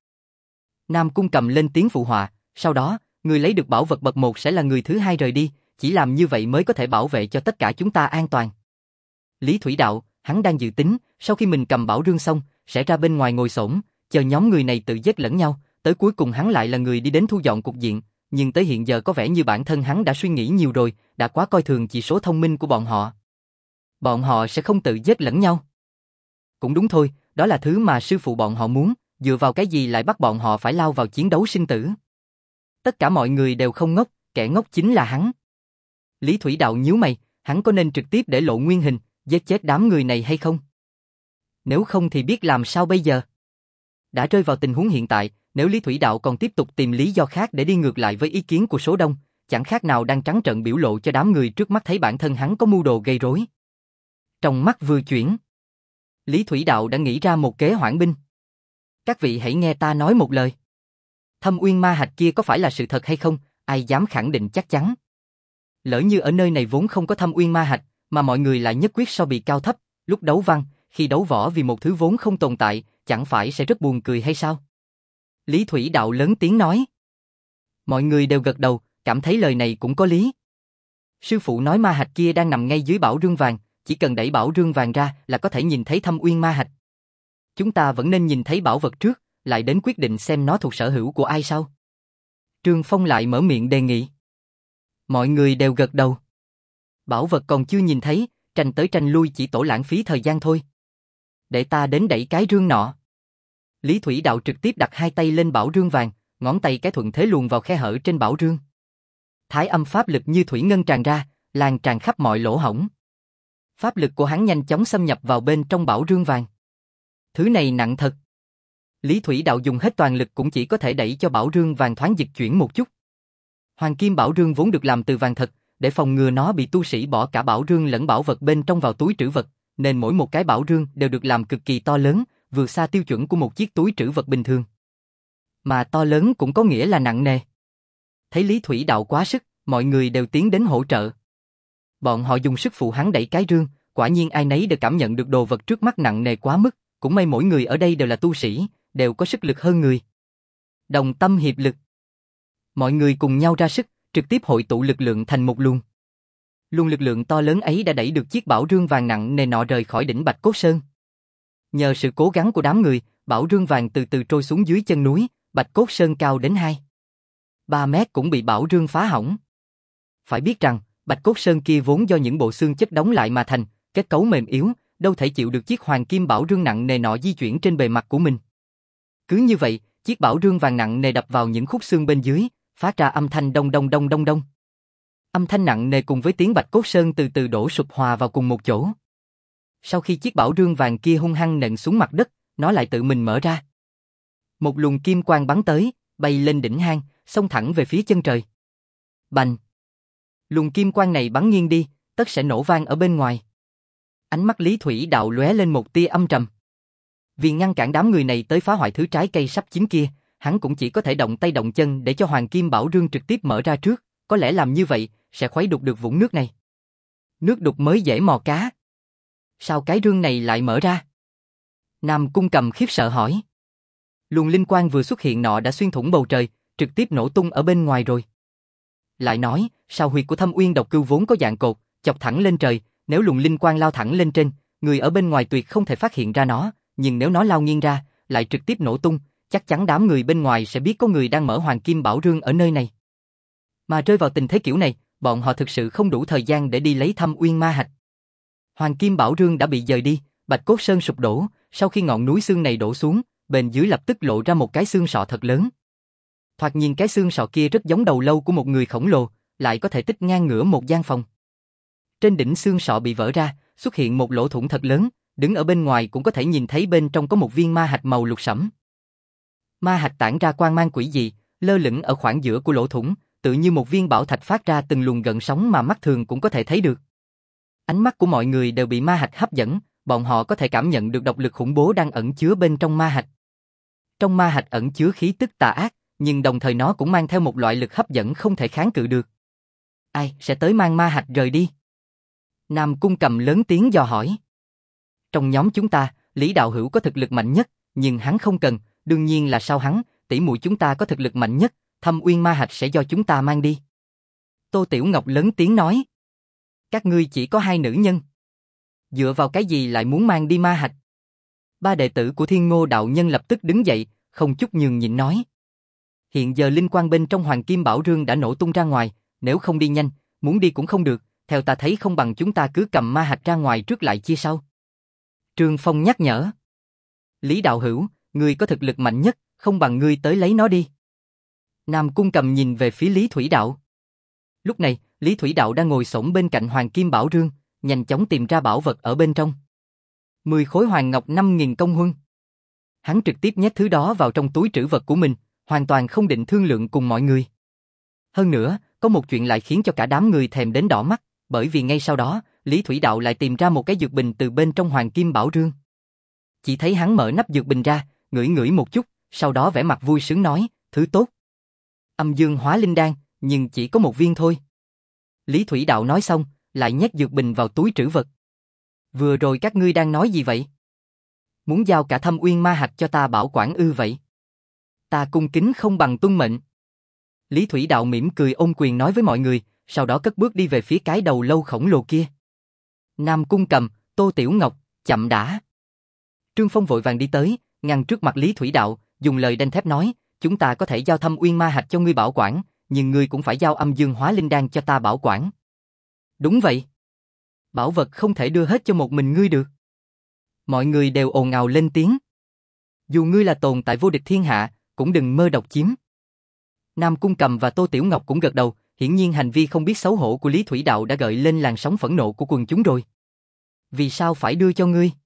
Nam Cung Cầm lên tiếng phụ họa, sau đó, người lấy được bảo vật bậc một sẽ là người thứ hai rời đi, chỉ làm như vậy mới có thể bảo vệ cho tất cả chúng ta an toàn. Lý Thủy Đạo, hắn đang dự tính, sau khi mình cầm bảo rương xong, sẽ ra bên ngoài ngồi xổm, chờ nhóm người này tự giết lẫn nhau, tới cuối cùng hắn lại là người đi đến thu dọn cục diện, nhưng tới hiện giờ có vẻ như bản thân hắn đã suy nghĩ nhiều rồi, đã quá coi thường chỉ số thông minh của bọn họ. Bọn họ sẽ không tự giết lẫn nhau. Cũng đúng thôi, đó là thứ mà sư phụ bọn họ muốn, dựa vào cái gì lại bắt bọn họ phải lao vào chiến đấu sinh tử. Tất cả mọi người đều không ngốc, kẻ ngốc chính là hắn. Lý Thủy Đạo nhíu mày, hắn có nên trực tiếp để lộ nguyên hình, giết chết đám người này hay không? Nếu không thì biết làm sao bây giờ? Đã rơi vào tình huống hiện tại, nếu Lý Thủy Đạo còn tiếp tục tìm lý do khác để đi ngược lại với ý kiến của số đông, chẳng khác nào đang trắng trợn biểu lộ cho đám người trước mắt thấy bản thân hắn có mưu đồ gây rối. Trong mắt vừa chuyển, Lý Thủy Đạo đã nghĩ ra một kế hoãn binh. Các vị hãy nghe ta nói một lời. Thâm Uyên Ma Hạch kia có phải là sự thật hay không, ai dám khẳng định chắc chắn. Lỡ như ở nơi này vốn không có Thâm Uyên Ma Hạch, mà mọi người lại nhất quyết so bì cao thấp, lúc đấu văn, khi đấu võ vì một thứ vốn không tồn tại, chẳng phải sẽ rất buồn cười hay sao? Lý Thủy Đạo lớn tiếng nói. Mọi người đều gật đầu, cảm thấy lời này cũng có lý. Sư phụ nói ma hạch kia đang nằm ngay dưới bảo rương vàng, chỉ cần đẩy bảo rương vàng ra là có thể nhìn thấy Thâm Uyên Ma Hạch. Chúng ta vẫn nên nhìn thấy bảo vật trước, lại đến quyết định xem nó thuộc sở hữu của ai sau. Trương Phong lại mở miệng đề nghị. Mọi người đều gật đầu. Bảo vật còn chưa nhìn thấy, tranh tới tranh lui chỉ tổ lãng phí thời gian thôi. Để ta đến đẩy cái rương nọ. Lý Thủy Đạo trực tiếp đặt hai tay lên bảo rương vàng, ngón tay cái thuận thế luồn vào khe hở trên bảo rương. Thái âm pháp lực như thủy ngân tràn ra, lan tràn khắp mọi lỗ hổng. Pháp lực của hắn nhanh chóng xâm nhập vào bên trong bảo rương vàng. Thứ này nặng thật. Lý Thủy Đạo dùng hết toàn lực cũng chỉ có thể đẩy cho bảo rương vàng thoáng dịch chuyển một chút. Hoàng kim bảo rương vốn được làm từ vàng thật, để phòng ngừa nó bị tu sĩ bỏ cả bảo rương lẫn bảo vật bên trong vào túi trữ vật, nên mỗi một cái bảo rương đều được làm cực kỳ to lớn, vượt xa tiêu chuẩn của một chiếc túi trữ vật bình thường. Mà to lớn cũng có nghĩa là nặng nề. Thấy Lý Thủy Đạo quá sức, mọi người đều tiến đến hỗ trợ. Bọn họ dùng sức phụ hắn đẩy cái rương, quả nhiên ai nấy đều cảm nhận được đồ vật trước mắt nặng nề quá mức, cũng may mỗi người ở đây đều là tu sĩ, đều có sức lực hơn người. Đồng tâm hiệp lực. Mọi người cùng nhau ra sức, trực tiếp hội tụ lực lượng thành một luồng. Luồng lực lượng to lớn ấy đã đẩy được chiếc bảo rương vàng nặng nề nọ rời khỏi đỉnh Bạch Cốt Sơn. Nhờ sự cố gắng của đám người, bảo rương vàng từ từ trôi xuống dưới chân núi, Bạch Cốt Sơn cao đến hai ba mét cũng bị bảo rương phá hỏng. Phải biết rằng, Bạch Cốt Sơn kia vốn do những bộ xương chất đóng lại mà thành, kết cấu mềm yếu, đâu thể chịu được chiếc hoàng kim bảo rương nặng nề nọ di chuyển trên bề mặt của mình. Cứ như vậy, chiếc bảo rương vàng nặng nề đập vào những khúc xương bên dưới, phát ra âm thanh đông đông đông đông đông. Âm thanh nặng nề cùng với tiếng Bạch Cốt Sơn từ từ đổ sụp hòa vào cùng một chỗ. Sau khi chiếc bảo rương vàng kia hung hăng nện xuống mặt đất, nó lại tự mình mở ra. Một luồng kim quang bắn tới, bay lên đỉnh hang, xông thẳng về phía chân trời. Bành! Luồng kim quang này bắn nghiêng đi, tất sẽ nổ vang ở bên ngoài. Ánh mắt Lý Thủy Đạo lóe lên một tia âm trầm. Vì ngăn cản đám người này tới phá hoại thứ trái cây sắp chín kia, hắn cũng chỉ có thể động tay động chân để cho hoàng kim bảo rương trực tiếp mở ra trước, có lẽ làm như vậy sẽ khuấy đục được vũng nước này. Nước đục mới dễ mò cá. Sao cái rương này lại mở ra? Nam Cung Cầm khiếp sợ hỏi. Luồng linh quang vừa xuất hiện nọ đã xuyên thủng bầu trời, trực tiếp nổ tung ở bên ngoài rồi. Lại nói, sao huyệt của Thâm Uyên Độc Cừu vốn có dạng cột, chọc thẳng lên trời, nếu luồng linh quang lao thẳng lên trên, người ở bên ngoài tuyệt không thể phát hiện ra nó, nhưng nếu nó lao nghiêng ra, lại trực tiếp nổ tung, chắc chắn đám người bên ngoài sẽ biết có người đang mở hoàng kim bảo rương ở nơi này. Mà rơi vào tình thế kiểu này, bọn họ thực sự không đủ thời gian để đi lấy Thâm Uyên Ma Hạch. Hoàng kim bảo rương đã bị dời đi, Bạch Cốt Sơn sụp đổ, sau khi ngọn núi xương này đổ xuống, bên dưới lập tức lộ ra một cái xương sọ thật lớn. Thoạt nhìn cái xương sọ kia rất giống đầu lâu của một người khổng lồ, lại có thể tích ngang ngửa một gian phòng. Trên đỉnh xương sọ bị vỡ ra, xuất hiện một lỗ thủng thật lớn, đứng ở bên ngoài cũng có thể nhìn thấy bên trong có một viên ma hạch màu lục sẫm. Ma hạch tản ra quang mang quỷ dị, lơ lửng ở khoảng giữa của lỗ thủng, tự như một viên bảo thạch phát ra từng luồng gợn sóng mà mắt thường cũng có thể thấy được. Ánh mắt của mọi người đều bị ma hạch hấp dẫn, bọn họ có thể cảm nhận được độc lực khủng bố đang ẩn chứa bên trong ma hạch. Trong ma hạch ẩn chứa khí tức tà ác, nhưng đồng thời nó cũng mang theo một loại lực hấp dẫn không thể kháng cự được. Ai sẽ tới mang ma hạch rời đi? Nam Cung Cầm lớn tiếng dò hỏi. Trong nhóm chúng ta, Lý Đạo Hữu có thực lực mạnh nhất, nhưng hắn không cần, đương nhiên là sau hắn, tỷ muội chúng ta có thực lực mạnh nhất, Thâm Uyên Ma Hạch sẽ do chúng ta mang đi. Tô Tiểu Ngọc lớn tiếng nói. Các ngươi chỉ có hai nữ nhân. Dựa vào cái gì lại muốn mang đi ma hạch? Ba đệ tử của Thiên Ngô đạo nhân lập tức đứng dậy, không chút nhường nhịn nói. Hiện giờ linh quang bên trong Hoàng Kim Bảo Rương đã nổ tung ra ngoài, nếu không đi nhanh, muốn đi cũng không được, theo ta thấy không bằng chúng ta cứ cầm ma hạch ra ngoài trước lại chia sau. Trương Phong nhắc nhở. Lý Đạo Hữu, ngươi có thực lực mạnh nhất, không bằng ngươi tới lấy nó đi. Nam Cung Cầm nhìn về phía Lý Thủy Đạo. Lúc này, Lý Thủy Đạo đang ngồi xổm bên cạnh Hoàng Kim Bảo Rương, nhanh chóng tìm ra bảo vật ở bên trong. Mười khối hoàng ngọc năm nghìn công huân. Hắn trực tiếp nhét thứ đó vào trong túi trữ vật của mình, hoàn toàn không định thương lượng cùng mọi người. Hơn nữa, có một chuyện lại khiến cho cả đám người thèm đến đỏ mắt, bởi vì ngay sau đó, Lý Thủy Đạo lại tìm ra một cái dược bình từ bên trong Hoàng Kim Bảo Rương. Chỉ thấy hắn mở nắp dược bình ra, ngửi ngửi một chút, sau đó vẻ mặt vui sướng nói, thứ tốt. Âm dương hóa linh đan, nhưng chỉ có một viên thôi. Lý Thủy Đạo nói xong, lại nhét dược bình vào túi trữ vật. Vừa rồi các ngươi đang nói gì vậy? Muốn giao cả Thâm Uyên Ma Hạch cho ta bảo quản ư vậy? Ta cung kính không bằng tuân mệnh. Lý Thủy Đạo mỉm cười ôm quyền nói với mọi người, sau đó cất bước đi về phía cái đầu lâu khổng lồ kia. Nam Cung Cầm, Tô Tiểu Ngọc, chậm đã. Trương Phong vội vàng đi tới, ngăn trước mặt Lý Thủy Đạo, dùng lời đanh thép nói, chúng ta có thể giao Thâm Uyên Ma Hạch cho ngươi bảo quản, nhưng ngươi cũng phải giao âm dương hóa linh đan cho ta bảo quản. Đúng vậy. Bảo vật không thể đưa hết cho một mình ngươi được. Mọi người đều ồn ào lên tiếng. Dù ngươi là tồn tại vô địch thiên hạ, cũng đừng mơ độc chiếm. Nam Cung Cầm và Tô Tiểu Ngọc cũng gật đầu, hiển nhiên hành vi không biết xấu hổ của Lý Thủy Đạo đã gợi lên làn sóng phẫn nộ của quần chúng rồi. Vì sao phải đưa cho ngươi?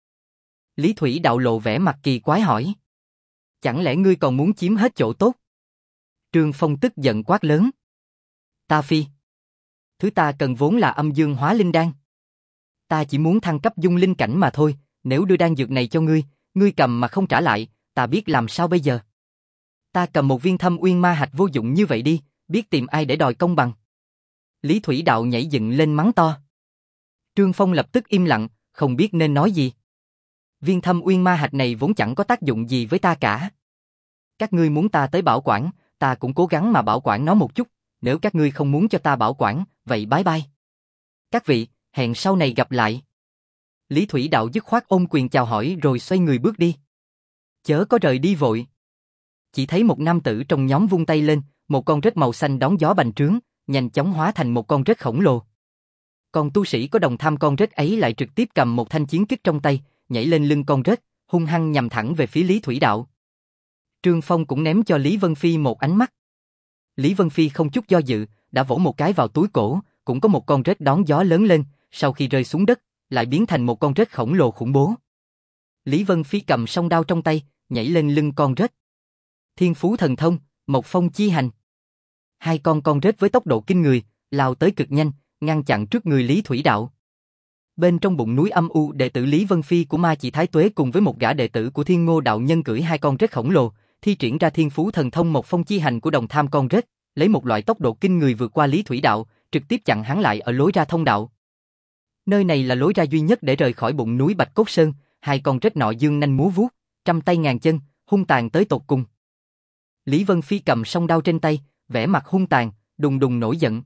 Lý Thủy Đạo lộ vẻ mặt kỳ quái hỏi. Chẳng lẽ ngươi còn muốn chiếm hết chỗ tốt? Trương Phong tức giận quát lớn. Ta phi. Thứ ta cần vốn là âm dương hóa linh đan. Ta chỉ muốn thăng cấp dung linh cảnh mà thôi, nếu đưa đan dược này cho ngươi, ngươi cầm mà không trả lại, ta biết làm sao bây giờ. Ta cầm một viên Thâm Uyên Ma Hạch vô dụng như vậy đi, biết tìm ai để đòi công bằng. Lý Thủy Đạo nhảy dựng lên mắng to. Trương Phong lập tức im lặng, không biết nên nói gì. Viên Thâm Uyên Ma Hạch này vốn chẳng có tác dụng gì với ta cả. Các ngươi muốn ta tới bảo quản, ta cũng cố gắng mà bảo quản nó một chút, nếu các ngươi không muốn cho ta bảo quản, vậy bye bye. Các vị, hẹn sau này gặp lại. Lý Thủy Đạo dứt khoát ôm quyền chào hỏi rồi xoay người bước đi. Chớ có rời đi vội. Chỉ thấy một nam tử trong nhóm vung tay lên, một con rết màu xanh đón gió bành trướng, nhanh chóng hóa thành một con rết khổng lồ. Còn tu sĩ có đồng tham con rết ấy lại trực tiếp cầm một thanh chiến kích trong tay, nhảy lên lưng con rết, hung hăng nhằm thẳng về phía Lý Thủy Đạo. Trương Phong cũng ném cho Lý Vân Phi một ánh mắt. Lý Vân Phi không chút do dự, đã vỗ một cái vào túi cổ, cũng có một con rết đón gió lớn lên, sau khi rơi xuống đất, lại biến thành một con rết khổng lồ khủng bố. Lý Vân Phi cầm song đao trong tay, nhảy lên lưng con rết. Thiên phú thần thông, Mộc Phong chi hành. Hai con con rết với tốc độ kinh người, lao tới cực nhanh, ngăn chặn trước người Lý Thủy Đạo. Bên trong bụng núi âm u, đệ tử Lý Vân Phi của Ma Chỉ Thái Tuế cùng với một gã đệ tử của Thiên Ngô đạo nhân cưỡi hai con rết khổng lồ, thi triển ra thiên phú thần thông Mộc Phong chi hành của đồng tham con rết, lấy một loại tốc độ kinh người vượt qua Lý Thủy Đạo, trực tiếp chặn hắn lại ở lối ra thông đạo. Nơi này là lối ra duy nhất để rời khỏi bụng núi Bạch Cốt Sơn, hai con rết nọ dương nanh múa vuốt, trăm tay ngàn chân, hung tàn tới tột cùng. Lý Vân Phi cầm song đao trên tay, vẻ mặt hung tàn, đùng đùng nổi giận.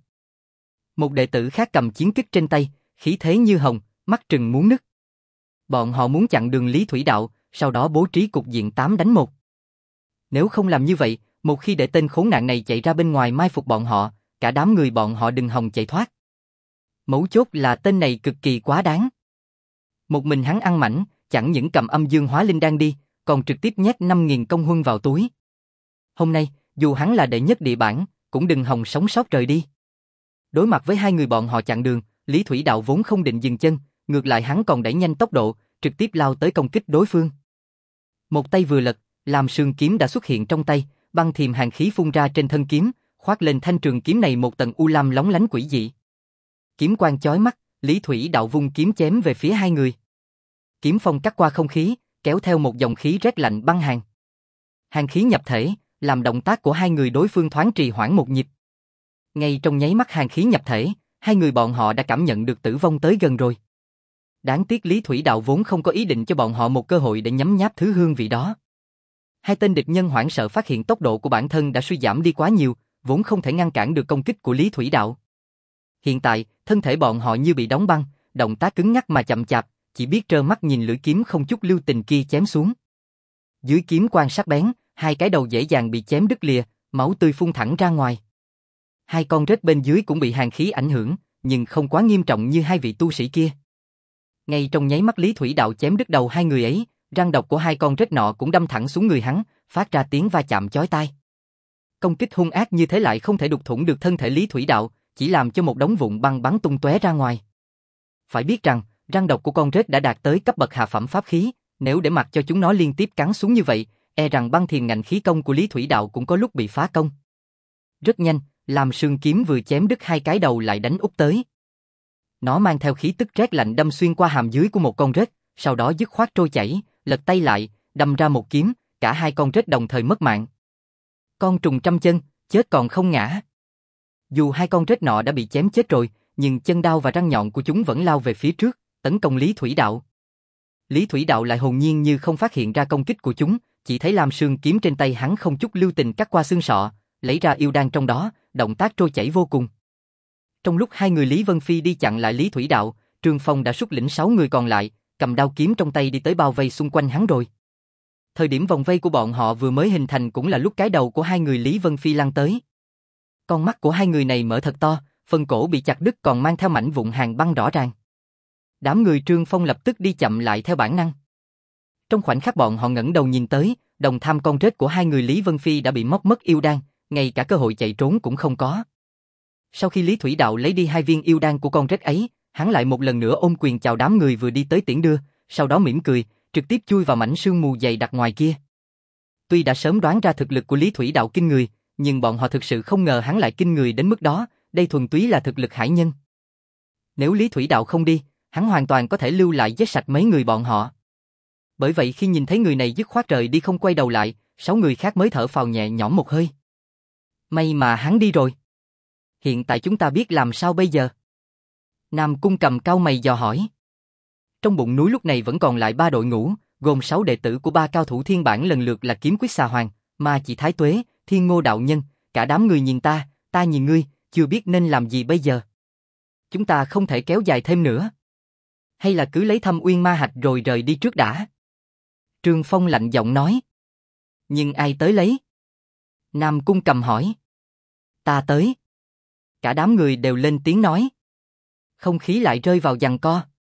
Một đệ tử khác cầm chiến kích trên tay, khí thế như hồng, mắt trừng muốn nứt. Bọn họ muốn chặn đường Lý Thủy Đạo, sau đó bố trí cục diện tám đánh một. Nếu không làm như vậy, một khi để tên khốn nạn này chạy ra bên ngoài mai phục bọn họ, cả đám người bọn họ đừng hòng chạy thoát. Mấu chốt là tên này cực kỳ quá đáng. Một mình hắn ăn mảnh, chẳng những cầm âm dương hóa linh đan đi, còn trực tiếp nhét năm nghìn công huân vào túi. Hôm nay, dù hắn là đệ nhất địa bản, cũng đừng hòng sống sót rời đi. Đối mặt với hai người bọn họ chặn đường, Lý Thủy Đạo vốn không định dừng chân, ngược lại hắn còn đẩy nhanh tốc độ, trực tiếp lao tới công kích đối phương. Một tay vừa lật, làm sương kiếm đã xuất hiện trong tay, băng thiềm hàn khí phun ra trên thân kiếm, khoác lên thanh trường kiếm này một tầng u lam lóng lánh quỷ dị. Kiếm quang chói mắt, Lý Thủy Đạo vung kiếm chém về phía hai người. Kiếm phong cắt qua không khí, kéo theo một dòng khí rét lạnh băng hàn. Hàn khí nhập thể, làm động tác của hai người đối phương thoáng trì hoãn một nhịp. Ngay trong nháy mắt hàn khí nhập thể, hai người bọn họ đã cảm nhận được tử vong tới gần rồi. Đáng tiếc Lý Thủy Đạo vốn không có ý định cho bọn họ một cơ hội để nhấm nháp thứ hương vị đó. Hai tên địch nhân hoảng sợ phát hiện tốc độ của bản thân đã suy giảm đi quá nhiều, vốn không thể ngăn cản được công kích của Lý Thủy Đạo. Hiện tại, thân thể bọn họ như bị đóng băng, động tác cứng nhắc mà chậm chạp, chỉ biết trơ mắt nhìn lưỡi kiếm không chút lưu tình kia chém xuống. Dưới kiếm quang sắc bén, hai cái đầu dễ dàng bị chém đứt lìa, máu tươi phun thẳng ra ngoài. Hai con rết bên dưới cũng bị hàn khí ảnh hưởng, nhưng không quá nghiêm trọng như hai vị tu sĩ kia. Ngay trong nháy mắt Lý Thủy Đạo chém đứt đầu hai người ấy, răng độc của hai con rết nọ cũng đâm thẳng xuống người hắn, phát ra tiếng va chạm chói tai. Công kích hung ác như thế lại không thể đục thủng được thân thể Lý Thủy Đạo, chỉ làm cho một đống vụn băng bắn tung tóe ra ngoài. Phải biết rằng, răng độc của con rết đã đạt tới cấp bậc hạ phẩm pháp khí, nếu để mặc cho chúng nó liên tiếp cắn xuống như vậy, e rằng băng thiềm ngạnh khí công của Lý Thủy Đạo cũng có lúc bị phá công. Rất nhanh, làm sương kiếm vừa chém đứt hai cái đầu lại đánh úp tới. Nó mang theo khí tức rét lạnh đâm xuyên qua hàm dưới của một con rết, sau đó dứt khoát trôi chảy, lật tay lại, đâm ra một kiếm, cả hai con rết đồng thời mất mạng. Con trùng trăm chân, chết còn không ngã. Dù hai con rết nọ đã bị chém chết rồi, nhưng chân đao và răng nhọn của chúng vẫn lao về phía trước, tấn công Lý Thủy Đạo. Lý Thủy Đạo lại hồn nhiên như không phát hiện ra công kích của chúng, chỉ thấy làm sương kiếm trên tay hắn không chút lưu tình cắt qua xương sọ, lấy ra yêu đan trong đó, động tác trôi chảy vô cùng. Trong lúc hai người Lý Vân Phi đi chặn lại Lý Thủy Đạo, Trương Phong đã xuất lĩnh sáu người còn lại, cầm đao kiếm trong tay đi tới bao vây xung quanh hắn rồi. Thời điểm vòng vây của bọn họ vừa mới hình thành cũng là lúc cái đầu của hai người Lý Vân Phi lăn tới. Con mắt của hai người này mở thật to, phần cổ bị chặt đứt còn mang theo mảnh vụn hàn băng rõ ràng. Đám người Trương Phong lập tức đi chậm lại theo bản năng. Trong khoảnh khắc bọn họ ngẩng đầu nhìn tới, đồng tham con rết của hai người Lý Vân Phi đã bị móc mất yêu đan, ngay cả cơ hội chạy trốn cũng không có. Sau khi Lý Thủy Đạo lấy đi hai viên yêu đan của con rết ấy, hắn lại một lần nữa ôm quyền chào đám người vừa đi tới tiễn đưa, sau đó mỉm cười, trực tiếp chui vào mảnh sương mù dày đặc ngoài kia. Tuy đã sớm đoán ra thực lực của Lý Thủy Đạo kinh người, nhưng bọn họ thực sự không ngờ hắn lại kinh người đến mức đó, đây thuần túy là thực lực hải nhân. Nếu Lý Thủy Đạo không đi, hắn hoàn toàn có thể lưu lại giết sạch mấy người bọn họ. Bởi vậy khi nhìn thấy người này dứt khoát rời đi không quay đầu lại, sáu người khác mới thở phào nhẹ nhõm một hơi. May mà hắn đi rồi. Hiện tại chúng ta biết làm sao bây giờ? Nam Cung Cầm cau mày dò hỏi. Trong bụng núi lúc này vẫn còn lại ba đội ngũ, gồm sáu đệ tử của ba cao thủ thiên bản lần lượt là Kiếm Quyết Xà Hoàng, Ma Chỉ Thái Tuế, Thiên Ngô Đạo Nhân, cả đám người nhìn ta, ta nhìn ngươi, chưa biết nên làm gì bây giờ. Chúng ta không thể kéo dài thêm nữa. Hay là cứ lấy Thâm Uyên Ma Hạch rồi rời đi trước đã? Trương Phong lạnh giọng nói. Nhưng ai tới lấy? Nam Cung Cầm hỏi. Ta tới. Cả đám người đều lên tiếng nói. Không khí lại rơi vào giằng co.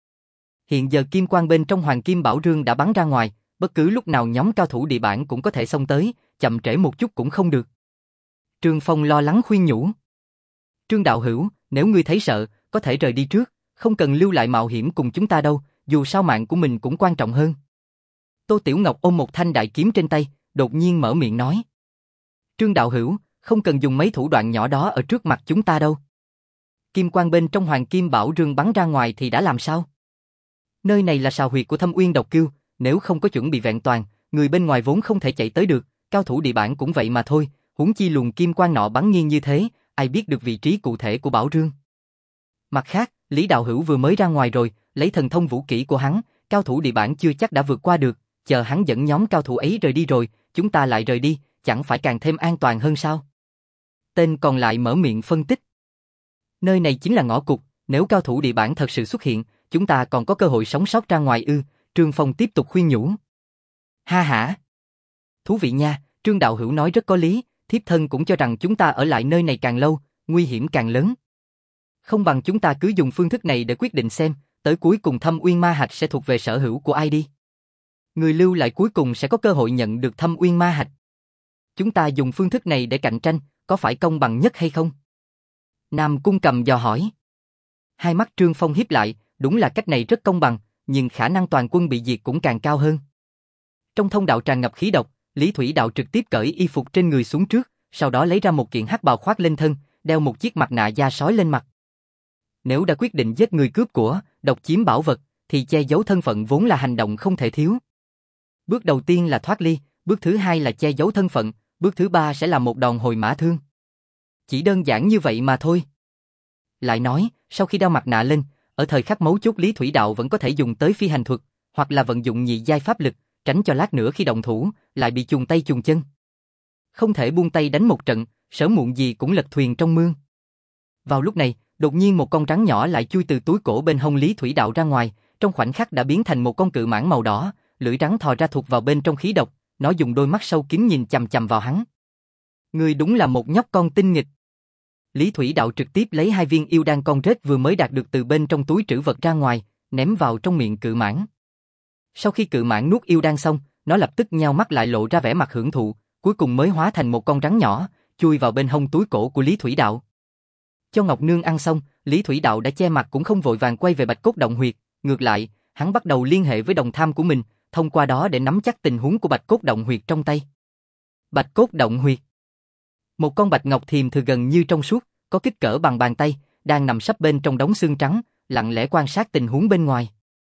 Hiện giờ kim quang bên trong Hoàng Kim Bảo Rương đã bắn ra ngoài, bất cứ lúc nào nhóm cao thủ địa bản cũng có thể xông tới, chậm trễ một chút cũng không được. Trương Phong lo lắng khuyên nhủ. Trương đạo hữu, nếu ngươi thấy sợ, có thể rời đi trước, không cần lưu lại mạo hiểm cùng chúng ta đâu, dù sao mạng của mình cũng quan trọng hơn. Tô Tiểu Ngọc ôm một thanh đại kiếm trên tay, đột nhiên mở miệng nói. Trương đạo hữu, không cần dùng mấy thủ đoạn nhỏ đó ở trước mặt chúng ta đâu. Kim quang bên trong Hoàng Kim Bảo Rương bắn ra ngoài thì đã làm sao? Nơi này là sào huyệt của Thâm Uyên Độc Cưu, nếu không có chuẩn bị vẹn toàn, người bên ngoài vốn không thể chạy tới được, cao thủ địa bản cũng vậy mà thôi, huống chi luồng kim quang nọ bắn nghiêng như thế, ai biết được vị trí cụ thể của Bảo Rương. Mặt khác, Lý đạo hữu vừa mới ra ngoài rồi, lấy thần thông vũ kỹ của hắn, cao thủ địa bản chưa chắc đã vượt qua được, chờ hắn dẫn nhóm cao thủ ấy rời đi rồi, chúng ta lại rời đi, chẳng phải càng thêm an toàn hơn sao? Tên còn lại mở miệng phân tích. Nơi này chính là ngõ cụt, nếu cao thủ địa bản thật sự xuất hiện, chúng ta còn có cơ hội sống sót ra ngoài ư? Trương Phong tiếp tục khuyên nhủ. Ha hả? Thú vị nha, Trương đạo hữu nói rất có lý, thiếp thân cũng cho rằng chúng ta ở lại nơi này càng lâu, nguy hiểm càng lớn. Không bằng chúng ta cứ dùng phương thức này để quyết định xem, tới cuối cùng Thâm Uyên Ma Hạch sẽ thuộc về sở hữu của ai đi. Người lưu lại cuối cùng sẽ có cơ hội nhận được Thâm Uyên Ma Hạch. Chúng ta dùng phương thức này để cạnh tranh, có phải công bằng nhất hay không? Nam Cung Cầm dò hỏi. Hai mắt Trương Phong híp lại, đúng là cách này rất công bằng, nhưng khả năng toàn quân bị diệt cũng càng cao hơn. Trong thông đạo tràn ngập khí độc, Lý Thủy Đạo trực tiếp cởi y phục trên người xuống trước, sau đó lấy ra một kiện hắc bào khoác lên thân, đeo một chiếc mặt nạ da sói lên mặt. Nếu đã quyết định giết người cướp của, độc chiếm bảo vật, thì che giấu thân phận vốn là hành động không thể thiếu. Bước đầu tiên là thoát ly, bước thứ hai là che giấu thân phận, bước thứ ba sẽ là một đòn hồi mã thương. Chỉ đơn giản như vậy mà thôi. Lại nói, sau khi đeo mặt nạ lên, ở thời khắc mấu chốt Lý Thủy Đạo vẫn có thể dùng tới phi hành thuật, hoặc là vận dụng nhị giai pháp lực, tránh cho lát nữa khi động thủ, lại bị chùng tay chùng chân. Không thể buông tay đánh một trận, sớm muộn gì cũng lật thuyền trong mương. Vào lúc này, đột nhiên một con rắn nhỏ lại chui từ túi cổ bên hông Lý Thủy Đạo ra ngoài, trong khoảnh khắc đã biến thành một con cự mãng màu đỏ, lưỡi rắn thò ra thuộc vào bên trong khí độc, nó dùng đôi mắt sâu kín nhìn chằm chằm vào hắn. Ngươi đúng là một nhóc con tinh nghịch. Lý Thủy Đạo trực tiếp lấy hai viên yêu đan con rết vừa mới đạt được từ bên trong túi trữ vật ra ngoài, ném vào trong miệng cự mãng. Sau khi cự mãng nuốt yêu đan xong, nó lập tức nheo mắt lại lộ ra vẻ mặt hưởng thụ, cuối cùng mới hóa thành một con rắn nhỏ, chui vào bên hông túi cổ của Lý Thủy Đạo. Cho Ngọc Nương ăn xong, Lý Thủy Đạo đã che mặt cũng không vội vàng quay về Bạch Cốt Động Huyệt, ngược lại, hắn bắt đầu liên hệ với đồng tham của mình, thông qua đó để nắm chắc tình huống của Bạch Cốt Động Huyệt trong tay. Bạch Cốt Động Huyệt. Một con bạch ngọc thiềm thừa gần như trong suốt, có kích cỡ bằng bàn tay, đang nằm sấp bên trong đống xương trắng, lặng lẽ quan sát tình huống bên ngoài.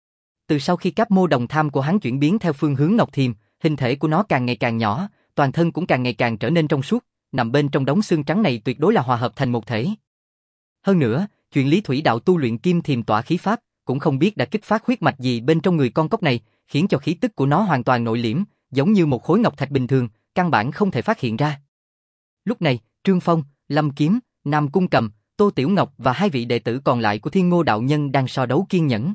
Từ sau khi cáp mô đồng tham của hắn chuyển biến theo phương hướng ngọc thiềm, hình thể của nó càng ngày càng nhỏ, toàn thân cũng càng ngày càng trở nên trong suốt, nằm bên trong đống xương trắng này tuyệt đối là hòa hợp thành một thể. Hơn nữa, chuyện Lý Thủy Đạo tu luyện kim thiềm tỏa khí pháp, cũng không biết đã kích phát huyết mạch gì bên trong người con cóc này, khiến cho khí tức của nó hoàn toàn nội liễm, giống như một khối ngọc thạch bình thường, căn bản không thể phát hiện ra. Lúc này, Trương Phong, Lâm Kiếm, Nam Cung Cầm, Tô Tiểu Ngọc và hai vị đệ tử còn lại của Thiên Ngô Đạo Nhân đang so đấu kiên nhẫn.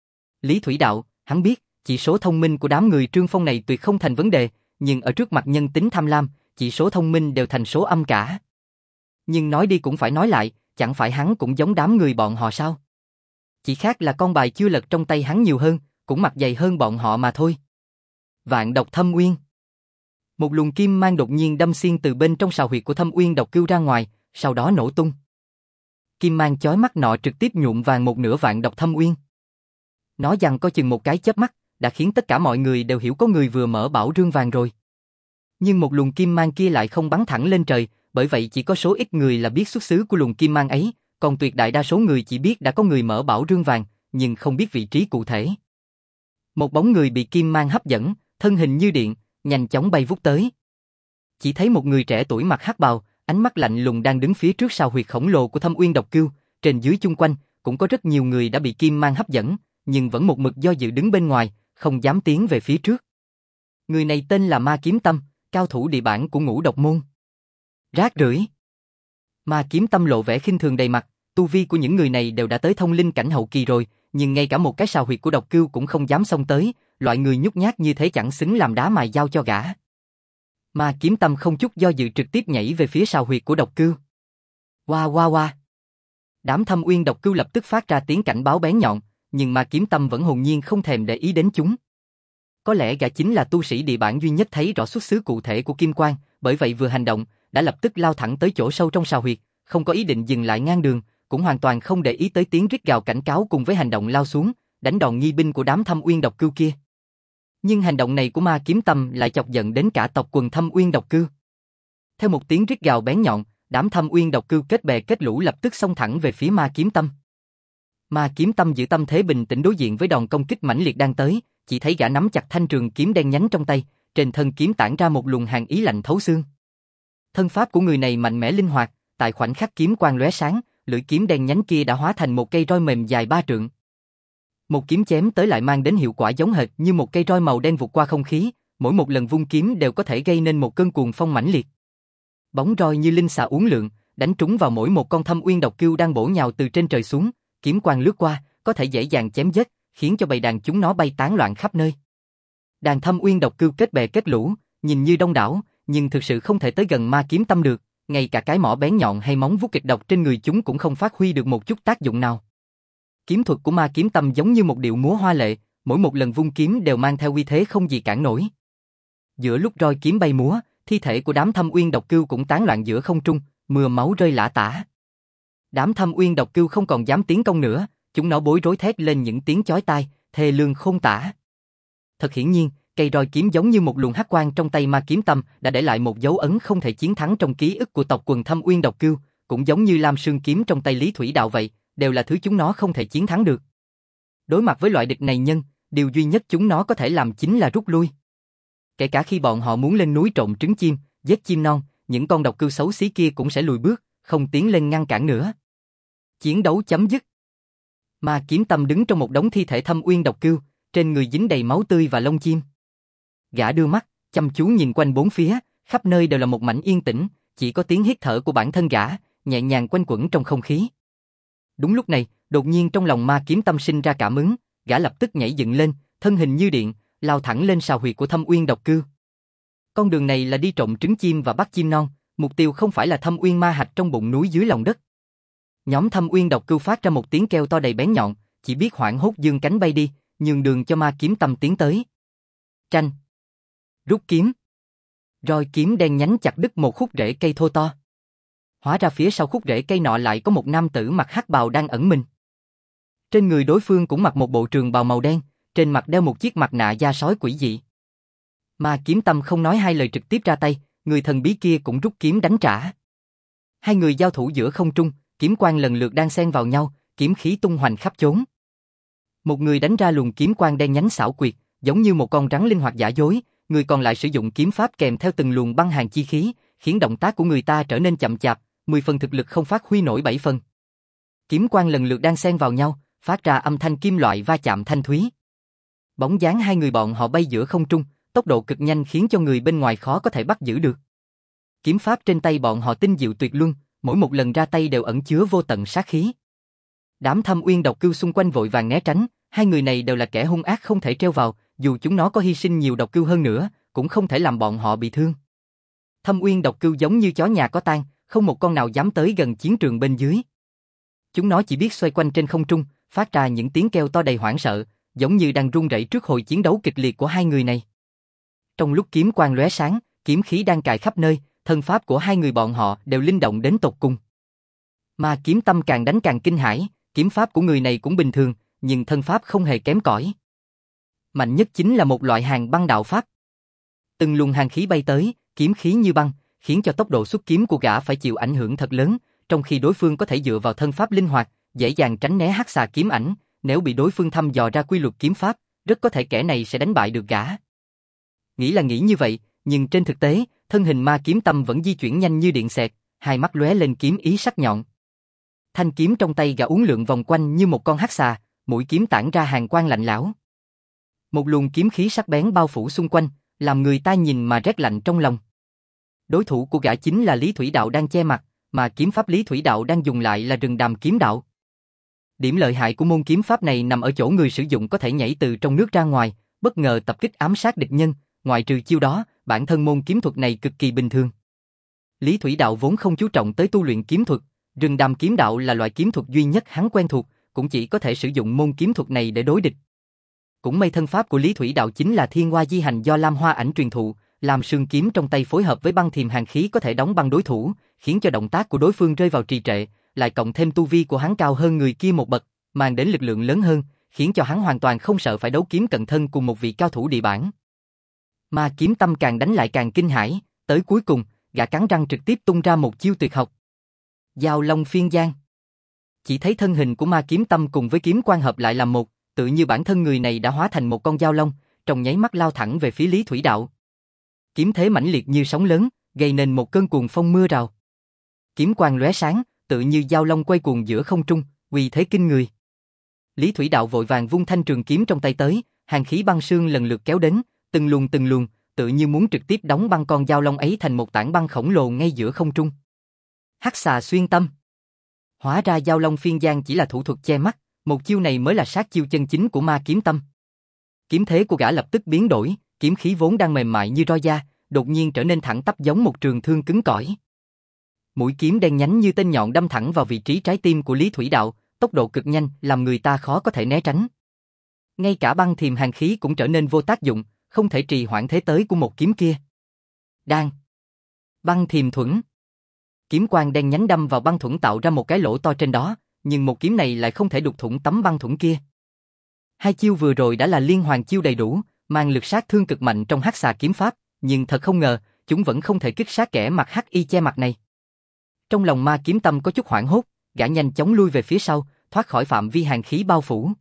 Lý Thủy Đạo, hắn biết, chỉ số thông minh của đám người Trương Phong này tuyệt không thành vấn đề, nhưng ở trước mặt nhân tính tham lam, chỉ số thông minh đều thành số âm cả. Nhưng nói đi cũng phải nói lại, chẳng phải hắn cũng giống đám người bọn họ sao? Chỉ khác là con bài chưa lật trong tay hắn nhiều hơn, cũng mặt dày hơn bọn họ mà thôi. Vạn độc thâm uyên. Một luồng kim mang đột nhiên đâm xuyên từ bên trong sào huyệt của Thâm Uyên Độc Cưu ra ngoài, sau đó nổ tung. Kim mang chói mắt nọ trực tiếp nhuộm vàng một nửa vạn độc thâm uyên. Nó giằng có chừng một cái chớp mắt, đã khiến tất cả mọi người đều hiểu có người vừa mở bảo rương vàng rồi. Nhưng một luồng kim mang kia lại không bắn thẳng lên trời, bởi vậy chỉ có số ít người là biết xuất xứ của luồng kim mang ấy, còn tuyệt đại đa số người chỉ biết đã có người mở bảo rương vàng, nhưng không biết vị trí cụ thể. Một bóng người bị kim mang hấp dẫn, thân hình như điện, nhanh chóng bay vút tới. Chỉ thấy một người trẻ tuổi mặc hắc bào, ánh mắt lạnh lùng đang đứng phía trước sào huyệt khổng lồ của Thâm Uyên Độc Cưu, trên dưới chung quanh cũng có rất nhiều người đã bị kim mang hấp dẫn, nhưng vẫn một mực do dự đứng bên ngoài, không dám tiến về phía trước. Người này tên là Ma Kiếm Tâm, cao thủ địa bản của Ngũ Độc Môn. Rác rưởi. Ma Kiếm Tâm lộ vẻ khinh thường đầy mặt, tu vi của những người này đều đã tới thông linh cảnh hậu kỳ rồi, nhưng ngay cả một cái sào huyệt của Độc Cưu cũng không dám xông tới, loại người nhút nhát như thế chẳng xứng làm đá mài dao cho gã. Ma Kiếm Tâm không chút do dự trực tiếp nhảy về phía sào huyệt của Độc Cưu. Oa oa oa. Đám Thâm Uyên Độc Cưu lập tức phát ra tiếng cảnh báo bén nhọn, nhưng Ma Kiếm Tâm vẫn hồn nhiên không thèm để ý đến chúng. Có lẽ gã chính là tu sĩ địa bản duy nhất thấy rõ xuất xứ cụ thể của kim quang, bởi vậy vừa hành động, đã lập tức lao thẳng tới chỗ sâu trong sào huyệt, không có ý định dừng lại ngang đường, cũng hoàn toàn không để ý tới tiếng rít gào cảnh cáo cùng với hành động lao xuống, đánh đòn nghi binh của đám Thâm Uyên Độc Cưu kia. Nhưng hành động này của Ma Kiếm Tâm lại chọc giận đến cả tộc quần Thâm Uyên Độc Cưu. Theo một tiếng rít gào bén nhọn, đám Thâm Uyên Độc Cưu kết bè kết lũ lập tức xông thẳng về phía Ma Kiếm Tâm. Ma Kiếm Tâm giữ tâm thế bình tĩnh đối diện với đòn công kích mãnh liệt đang tới, chỉ thấy gã nắm chặt thanh trường kiếm đen nhánh trong tay, trên thân kiếm tản ra một luồng hàn ý lạnh thấu xương. Thân pháp của người này mạnh mẽ linh hoạt, tại khoảnh khắc kiếm quang lóe sáng, lưỡi kiếm đen nhánh kia đã hóa thành một cây roi mềm dài ba trượng. Một kiếm chém tới lại mang đến hiệu quả giống hệt như một cây roi màu đen vụt qua không khí, mỗi một lần vung kiếm đều có thể gây nên một cơn cuồng phong mãnh liệt. Bóng roi như linh xà uốn lượn, đánh trúng vào mỗi một con Thâm Uyên Độc Cưu đang bổ nhào từ trên trời xuống, kiếm quang lướt qua, có thể dễ dàng chém giết, khiến cho bầy đàn chúng nó bay tán loạn khắp nơi. Đàn Thâm Uyên Độc Cưu kết bè kết lũ, nhìn như đông đảo, nhưng thực sự không thể tới gần Ma Kiếm Tâm được, ngay cả cái mỏ bén nhọn hay móng vuốt kịch độc trên người chúng cũng không phát huy được một chút tác dụng nào. Kiếm thuật của Ma Kiếm Tâm giống như một điệu múa hoa lệ, mỗi một lần vung kiếm đều mang theo uy thế không gì cản nổi. Giữa lúc roi kiếm bay múa, thi thể của đám Thâm Uyên Độc Cưu cũng tán loạn giữa không trung, mưa máu rơi lả tả. Đám Thâm Uyên Độc Cưu không còn dám tiến công nữa, chúng nó bối rối thét lên những tiếng chói tai, thê lương khôn tả. Thật hiển nhiên, cây roi kiếm giống như một luồng hắc quang trong tay Ma Kiếm Tâm đã để lại một dấu ấn không thể chiến thắng trong ký ức của tộc quần Thâm Uyên Độc Cưu, cũng giống như Lam Sương kiếm trong tay Lý Thủy Đạo vậy, đều là thứ chúng nó không thể chiến thắng được. Đối mặt với loại địch này nhân, điều duy nhất chúng nó có thể làm chính là rút lui. Kể cả khi bọn họ muốn lên núi trộm trứng chim, giết chim non, những con độc cưu xấu xí kia cũng sẽ lùi bước, không tiến lên ngăn cản nữa. Chiến đấu chấm dứt. Ma Kiếm Tâm đứng trong một đống thi thể Thâm Uyên Độc Cưu, trên người dính đầy máu tươi và lông chim. Gã đưa mắt, chăm chú nhìn quanh bốn phía, khắp nơi đều là một mảnh yên tĩnh, chỉ có tiếng hít thở của bản thân gã, nhẹ nhàng quanh quẩn trong không khí. Đúng lúc này, đột nhiên trong lòng Ma Kiếm Tâm sinh ra cảm ứng, gã lập tức nhảy dựng lên, thân hình như điện, lao thẳng lên sào huyệt của Thâm Uyên Độc Cưu. Con đường này là đi trộm trứng chim và bắt chim non, mục tiêu không phải là Thâm Uyên ma hạch trong bụng núi dưới lòng đất. Nhóm Thâm Uyên Độc Cưu phát ra một tiếng kêu to đầy bén nhọn, chỉ biết hoảng hốt giương cánh bay đi, nhường đường cho Ma Kiếm Tâm tiến tới. Tranh. Rút kiếm. Roi kiếm đen nhánh chặt đứt một khúc rễ cây thô to. Hóa ra phía sau khúc rễ cây nọ lại có một nam tử mặc hắc bào đang ẩn mình. Trên người đối phương cũng mặc một bộ trường bào màu đen, trên mặt đeo một chiếc mặt nạ da sói quỷ dị. Ma Kiếm Tâm không nói hai lời trực tiếp ra tay, người thần bí kia cũng rút kiếm đánh trả. Hai người giao thủ giữa không trung, kiếm quang lần lượt đan xen vào nhau, kiếm khí tung hoành khắp chốn. Một người đánh ra luồng kiếm quang đen nhánh xảo quyệt, giống như một con rắn linh hoạt giả dối, người còn lại sử dụng kiếm pháp kèm theo từng luồng băng hàn chi khí, khiến động tác của người ta trở nên chậm chạp, mười phần thực lực không phát huy nổi bảy phần. Kiếm quang lần lượt đan xen vào nhau, phát ra âm thanh kim loại va chạm thanh thúy. Bóng dáng hai người bọn họ bay giữa không trung, tốc độ cực nhanh khiến cho người bên ngoài khó có thể bắt giữ được. Kiếm pháp trên tay bọn họ tinh diệu tuyệt luân, mỗi một lần ra tay đều ẩn chứa vô tận sát khí. Đám Thâm Uyên Độc Cưu xung quanh vội vàng né tránh, hai người này đều là kẻ hung ác không thể trêu vào, dù chúng nó có hy sinh nhiều độc cưu hơn nữa, cũng không thể làm bọn họ bị thương. Thâm Uyên Độc Cưu giống như chó nhà có tang, không một con nào dám tới gần chiến trường bên dưới. Chúng nó chỉ biết xoay quanh trên không trung, phát ra những tiếng kêu to đầy hoảng sợ, giống như đang run rẩy trước hồi chiến đấu kịch liệt của hai người này. Trong lúc kiếm quang lóe sáng, kiếm khí đang cài khắp nơi, thân pháp của hai người bọn họ đều linh động đến tột cùng. Ma Kiếm Tâm càng đánh càng kinh hãi, kiếm pháp của người này cũng bình thường, nhưng thân pháp không hề kém cỏi. Mạnh nhất chính là một loại hàng băng đạo pháp. Từng luồng hàn khí bay tới, kiếm khí như băng, khiến cho tốc độ xuất kiếm của gã phải chịu ảnh hưởng thật lớn, trong khi đối phương có thể dựa vào thân pháp linh hoạt, dễ dàng tránh né hắc xà kiếm ảnh, nếu bị đối phương thăm dò ra quy luật kiếm pháp, rất có thể kẻ này sẽ đánh bại được gã. Nghĩ là nghĩ như vậy, nhưng trên thực tế, thân hình Ma Kiếm Tâm vẫn di chuyển nhanh như điện xẹt, hai mắt lóe lên kiếm ý sắc nhọn. Thanh kiếm trong tay gã uốn lượn vòng quanh như một con hắc xà, mũi kiếm tản ra hàn quang lạnh lẽo. Một luồng kiếm khí sắc bén bao phủ xung quanh, làm người ta nhìn mà rét lạnh trong lòng. Đối thủ của gã chính là Lý Thủy Đạo đang che mặt, mà kiếm pháp Lý Thủy Đạo đang dùng lại là Rừng Đàm Kiếm Đạo. Điểm lợi hại của môn kiếm pháp này nằm ở chỗ người sử dụng có thể nhảy từ trong nước ra ngoài, bất ngờ tập kích ám sát địch nhân, ngoại trừ chiêu đó, bản thân môn kiếm thuật này cực kỳ bình thường. Lý Thủy Đạo vốn không chú trọng tới tu luyện kiếm thuật, Rừng Đàm Kiếm Đạo là loại kiếm thuật duy nhất hắn quen thuộc, cũng chỉ có thể sử dụng môn kiếm thuật này để đối địch. Cũng may thân pháp của Lý Thủy Đạo chính là Thiên Hoa Di Hành do Lam Hoa Ảnh truyền thụ, làm sương kiếm trong tay phối hợp với băng thiềm hàn khí có thể đóng băng đối thủ, khiến cho động tác của đối phương rơi vào trì trệ, lại cộng thêm tu vi của hắn cao hơn người kia một bậc, mang đến lực lượng lớn hơn, khiến cho hắn hoàn toàn không sợ phải đấu kiếm cận thân cùng một vị cao thủ địa bản. Ma Kiếm Tâm càng đánh lại càng kinh hãi, tới cuối cùng, gã cắn răng trực tiếp tung ra một chiêu tuyệt học. Giao Long Phiên Giang. Chỉ thấy thân hình của Ma Kiếm Tâm cùng với kiếm quang hợp lại làm một, tự như bản thân người này đã hóa thành một con dao long, trong nháy mắt lao thẳng về phía Lý Thủy Đạo. Kiếm thế mãnh liệt như sóng lớn, gây nên một cơn cuồng phong mưa rào. Kiếm quang lóe sáng, tự như dao long quay cuồng giữa không trung, uy thế kinh người. Lý Thủy Đạo vội vàng vung thanh trường kiếm trong tay tới, hàn khí băng sương lần lượt kéo đến, từng luồng từng luồng, tự như muốn trực tiếp đóng băng con dao long ấy thành một tảng băng khổng lồ ngay giữa không trung. Hắc xà xuyên tâm. Hóa ra Giao Long Phiên Giang chỉ là thủ thuật che mắt, một chiêu này mới là sát chiêu chân chính của Ma Kiếm Tâm. Kiếm thế của gã lập tức biến đổi, kiếm khí vốn đang mềm mại như roi da, đột nhiên trở nên thẳng tắp giống một trường thương cứng cỏi. Mũi kiếm đen nhánh như tên nhọn đâm thẳng vào vị trí trái tim của Lý Thủy Đạo, tốc độ cực nhanh, làm người ta khó có thể né tránh. Ngay cả băng thiềm hàn khí cũng trở nên vô tác dụng, không thể trì hoãn thế tới của một kiếm kia. Đan. Băng thiềm thuẫn. Kiếm quang đen nhánh đâm vào băng thuẫn tạo ra một cái lỗ to trên đó, nhưng một kiếm này lại không thể đục thủng tấm băng thuẫn kia. Hai chiêu vừa rồi đã là liên hoàn chiêu đầy đủ, mang lực sát thương cực mạnh trong hắc xà kiếm pháp, nhưng thật không ngờ, chúng vẫn không thể kích sát kẻ mặc hắc y che mặt này. Trong lòng Ma Kiếm Tâm có chút hoảng hốt, gã nhanh chóng lui về phía sau, thoát khỏi phạm vi hàn khí bao phủ.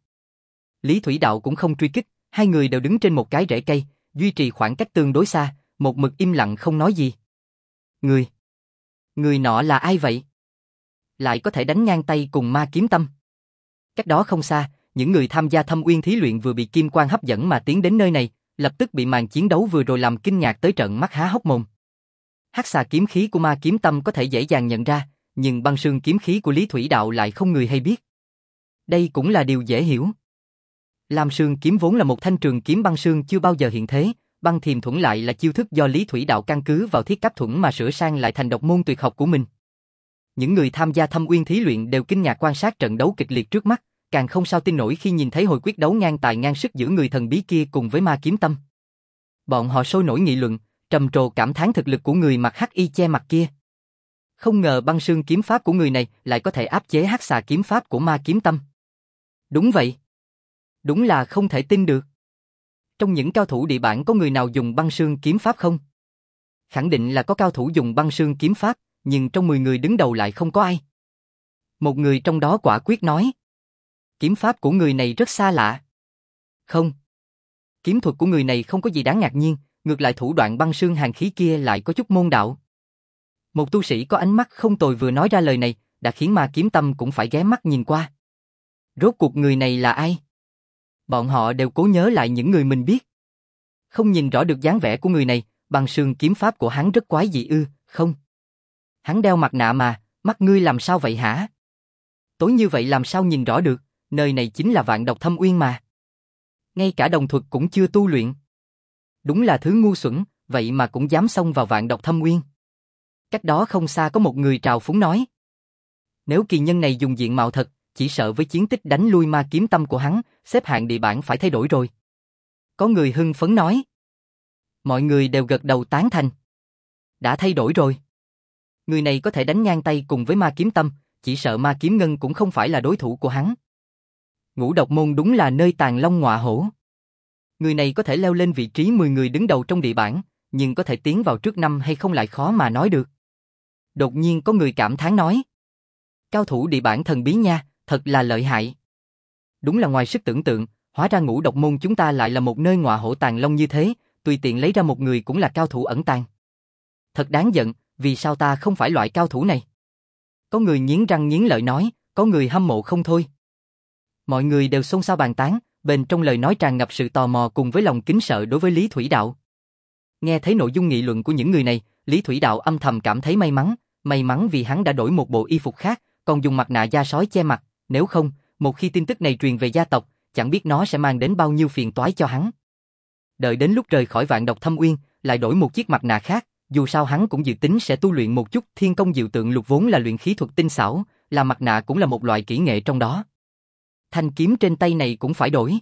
Lý Thủy Đạo cũng không truy kích, hai người đều đứng trên một cái rễ cây, duy trì khoảng cách tương đối xa, một mực im lặng không nói gì. Người, người nọ là ai vậy? Lại có thể đánh ngang tay cùng Ma Kiếm Tâm. Cách đó không xa, những người tham gia Thâm Uyên thí luyện vừa bị kim quang hấp dẫn mà tiến đến nơi này, lập tức bị màn chiến đấu vừa rồi làm kinh ngạc tới trợn mắt há hốc mồm. Hắc xà kiếm khí của Ma Kiếm Tâm có thể dễ dàng nhận ra, nhưng băng sương kiếm khí của Lý Thủy Đạo lại không người hay biết. Đây cũng là điều dễ hiểu. Lam Sương kiếm vốn là một thanh trường kiếm băng sương chưa bao giờ hiện thế, băng thiềm thuẫn lại là chiêu thức do Lý Thủy Đạo căn cứ vào thiết cáp thuẫn mà sửa sang lại thành độc môn tuyệt học của mình. Những người tham gia Thâm Uyên thí luyện đều kinh ngạc quan sát trận đấu kịch liệt trước mắt, càng không sao tin nổi khi nhìn thấy hồi quyết đấu ngang tài ngang sức giữa người thần bí kia cùng với Ma Kiếm Tâm. Bọn họ sôi nổi nghị luận, trầm trồ cảm thán thực lực của người mặc hắc y che mặt kia. Không ngờ băng sương kiếm pháp của người này lại có thể áp chế hắc xà kiếm pháp của Ma Kiếm Tâm. Đúng vậy. Đúng là không thể tin được. Trong những cao thủ địa bản có người nào dùng băng sương kiếm pháp không? Khẳng định là có cao thủ dùng băng sương kiếm pháp, nhưng trong mười người đứng đầu lại không có ai. Một người trong đó quả quyết nói. Kiếm pháp của người này rất xa lạ. Không. Kiếm thuật của người này không có gì đáng ngạc nhiên, ngược lại thủ đoạn băng sương hàn khí kia lại có chút môn đạo. Một tu sĩ có ánh mắt không tồi vừa nói ra lời này, đã khiến Ma Kiếm Tâm cũng phải ghé mắt nhìn qua. Rốt cuộc người này là ai? Bọn họ đều cố nhớ lại những người mình biết. Không nhìn rõ được dáng vẻ của người này, băng sương kiếm pháp của hắn rất quái dị ư, không? Hắn đeo mặt nạ mà, mắt ngươi làm sao vậy hả? Tối như vậy làm sao nhìn rõ được, nơi này chính là Vạn Độc Thâm Uyên mà. Ngay cả đồng thuật cũng chưa tu luyện. Đúng là thứ ngu xuẩn, vậy mà cũng dám xông vào Vạn Độc Thâm Uyên. Cách đó không xa có một người trào phúng nói. Nếu kỳ nhân này dùng diện mạo thật, chỉ sợ với chiến tích đánh lui Ma Kiếm Tâm của hắn, xếp hạng địa bản phải thay đổi rồi. Có người hưng phấn nói. Mọi người đều gật đầu tán thành. Đã thay đổi rồi. Người này có thể đánh ngang tay cùng với Ma Kiếm Tâm, chỉ sợ Ma Kiếm Ngân cũng không phải là đối thủ của hắn. Ngũ độc môn đúng là nơi tàng long ngọa hổ. Người này có thể leo lên vị trí mười người đứng đầu trong địa bảng, nhưng có thể tiến vào trước năm hay không lại khó mà nói được. Đột nhiên có người cảm thán nói. Cao thủ địa bảng thần bí nha, thật là lợi hại. Đúng là ngoài sức tưởng tượng, hóa ra ngũ độc môn chúng ta lại là một nơi ngọa hổ tàng long như thế, tùy tiện lấy ra một người cũng là cao thủ ẩn tàng. Thật đáng giận, vì sao ta không phải loại cao thủ này? Có người nghiến răng nghiến lợi nói, có người hâm mộ không thôi. Mọi người đều xôn xao bàn tán, bên trong lời nói tràn ngập sự tò mò cùng với lòng kính sợ đối với Lý Thủy Đạo. Nghe thấy nội dung nghị luận của những người này, Lý Thủy Đạo âm thầm cảm thấy may mắn, may mắn vì hắn đã đổi một bộ y phục khác, còn dùng mặt nạ da sói che mặt, nếu không, một khi tin tức này truyền về gia tộc, chẳng biết nó sẽ mang đến bao nhiêu phiền toái cho hắn. Đợi đến lúc rời khỏi Vạn Độc Thâm Uyên, lại đổi một chiếc mặt nạ khác, dù sao hắn cũng dự tính sẽ tu luyện một chút Thiên Công Diệu Tượng Lục vốn là luyện khí thuật tinh xảo, là mặt nạ cũng là một loại kỹ nghệ trong đó. Thanh kiếm trên tay này cũng phải đổi.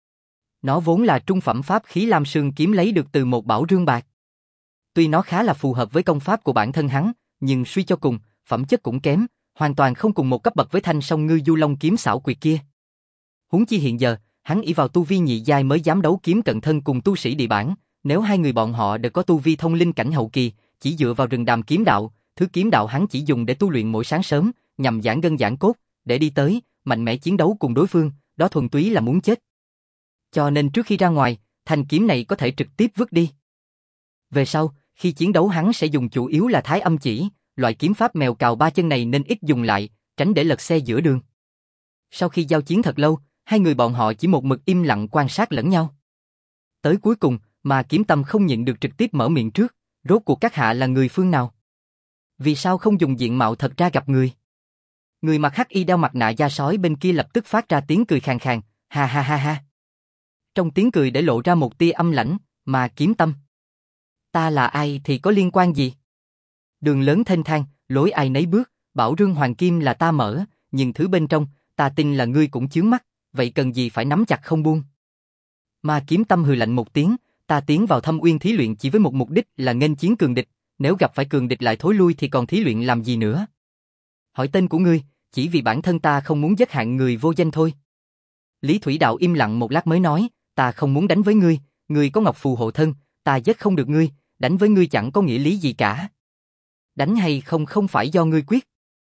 Nó vốn là trung phẩm pháp khí Lam Sương kiếm lấy được từ một bảo rương bạc. Tuy nó khá là phù hợp với công pháp của bản thân hắn, nhưng suy cho cùng, phẩm chất cũng kém, hoàn toàn không cùng một cấp bậc với thanh song ngư du long kiếm xảo quyệt kia. Huống chi hiện giờ, hắn ỷ vào tu vi nhị giai mới dám đấu kiếm cận thân cùng tu sĩ địa bản, nếu hai người bọn họ đều có tu vi thông linh cảnh hậu kỳ, chỉ dựa vào rừng đàm kiếm đạo, thứ kiếm đạo hắn chỉ dùng để tu luyện mỗi sáng sớm, nhằm giãn gân giãn cốt, để đi tới, mạnh mẽ chiến đấu cùng đối phương, đó thuần túy là muốn chết. Cho nên trước khi ra ngoài, thanh kiếm này có thể trực tiếp vứt đi. Về sau, khi chiến đấu hắn sẽ dùng chủ yếu là Thái Âm Chỉ, loại kiếm pháp mèo cào ba chân này nên ít dùng lại, tránh để lật xe giữa đường. Sau khi giao chiến thật lâu, hai người bọn họ chỉ một mực im lặng quan sát lẫn nhau. Tới cuối cùng, mà Kiếm Tâm không nhịn được trực tiếp mở miệng trước, rốt cuộc các hạ là người phương nào? Vì sao không dùng diện mạo thật ra gặp người? Người mặc hắc y đeo mặt nạ da sói bên kia lập tức phát ra tiếng cười khàn khàn, ha ha ha ha. Trong tiếng cười để lộ ra một tia âm lãnh, mà Kiếm Tâm. Ta là ai thì có liên quan gì? Đường lớn thênh thang, lối ai nấy bước, bảo rương hoàng kim là ta mở, nhưng thứ bên trong, ta tin là ngươi cũng chướng mắt, vậy cần gì phải nắm chặt không buông? Mà Kiếm Tâm hừ lạnh một tiếng, ta tiến vào Thâm Uyên thí luyện chỉ với một mục đích là nghênh chiến cường địch, nếu gặp phải cường địch lại thối lui thì còn thí luyện làm gì nữa? Hỏi tên của ngươi, chỉ vì bản thân ta không muốn giết hạng người vô danh thôi. Lý Thủy Đạo im lặng một lát mới nói, ta không muốn đánh với ngươi, ngươi có ngọc phù hộ thân, ta giết không được ngươi, đánh với ngươi chẳng có nghĩa lý gì cả. Đánh hay không không phải do ngươi quyết.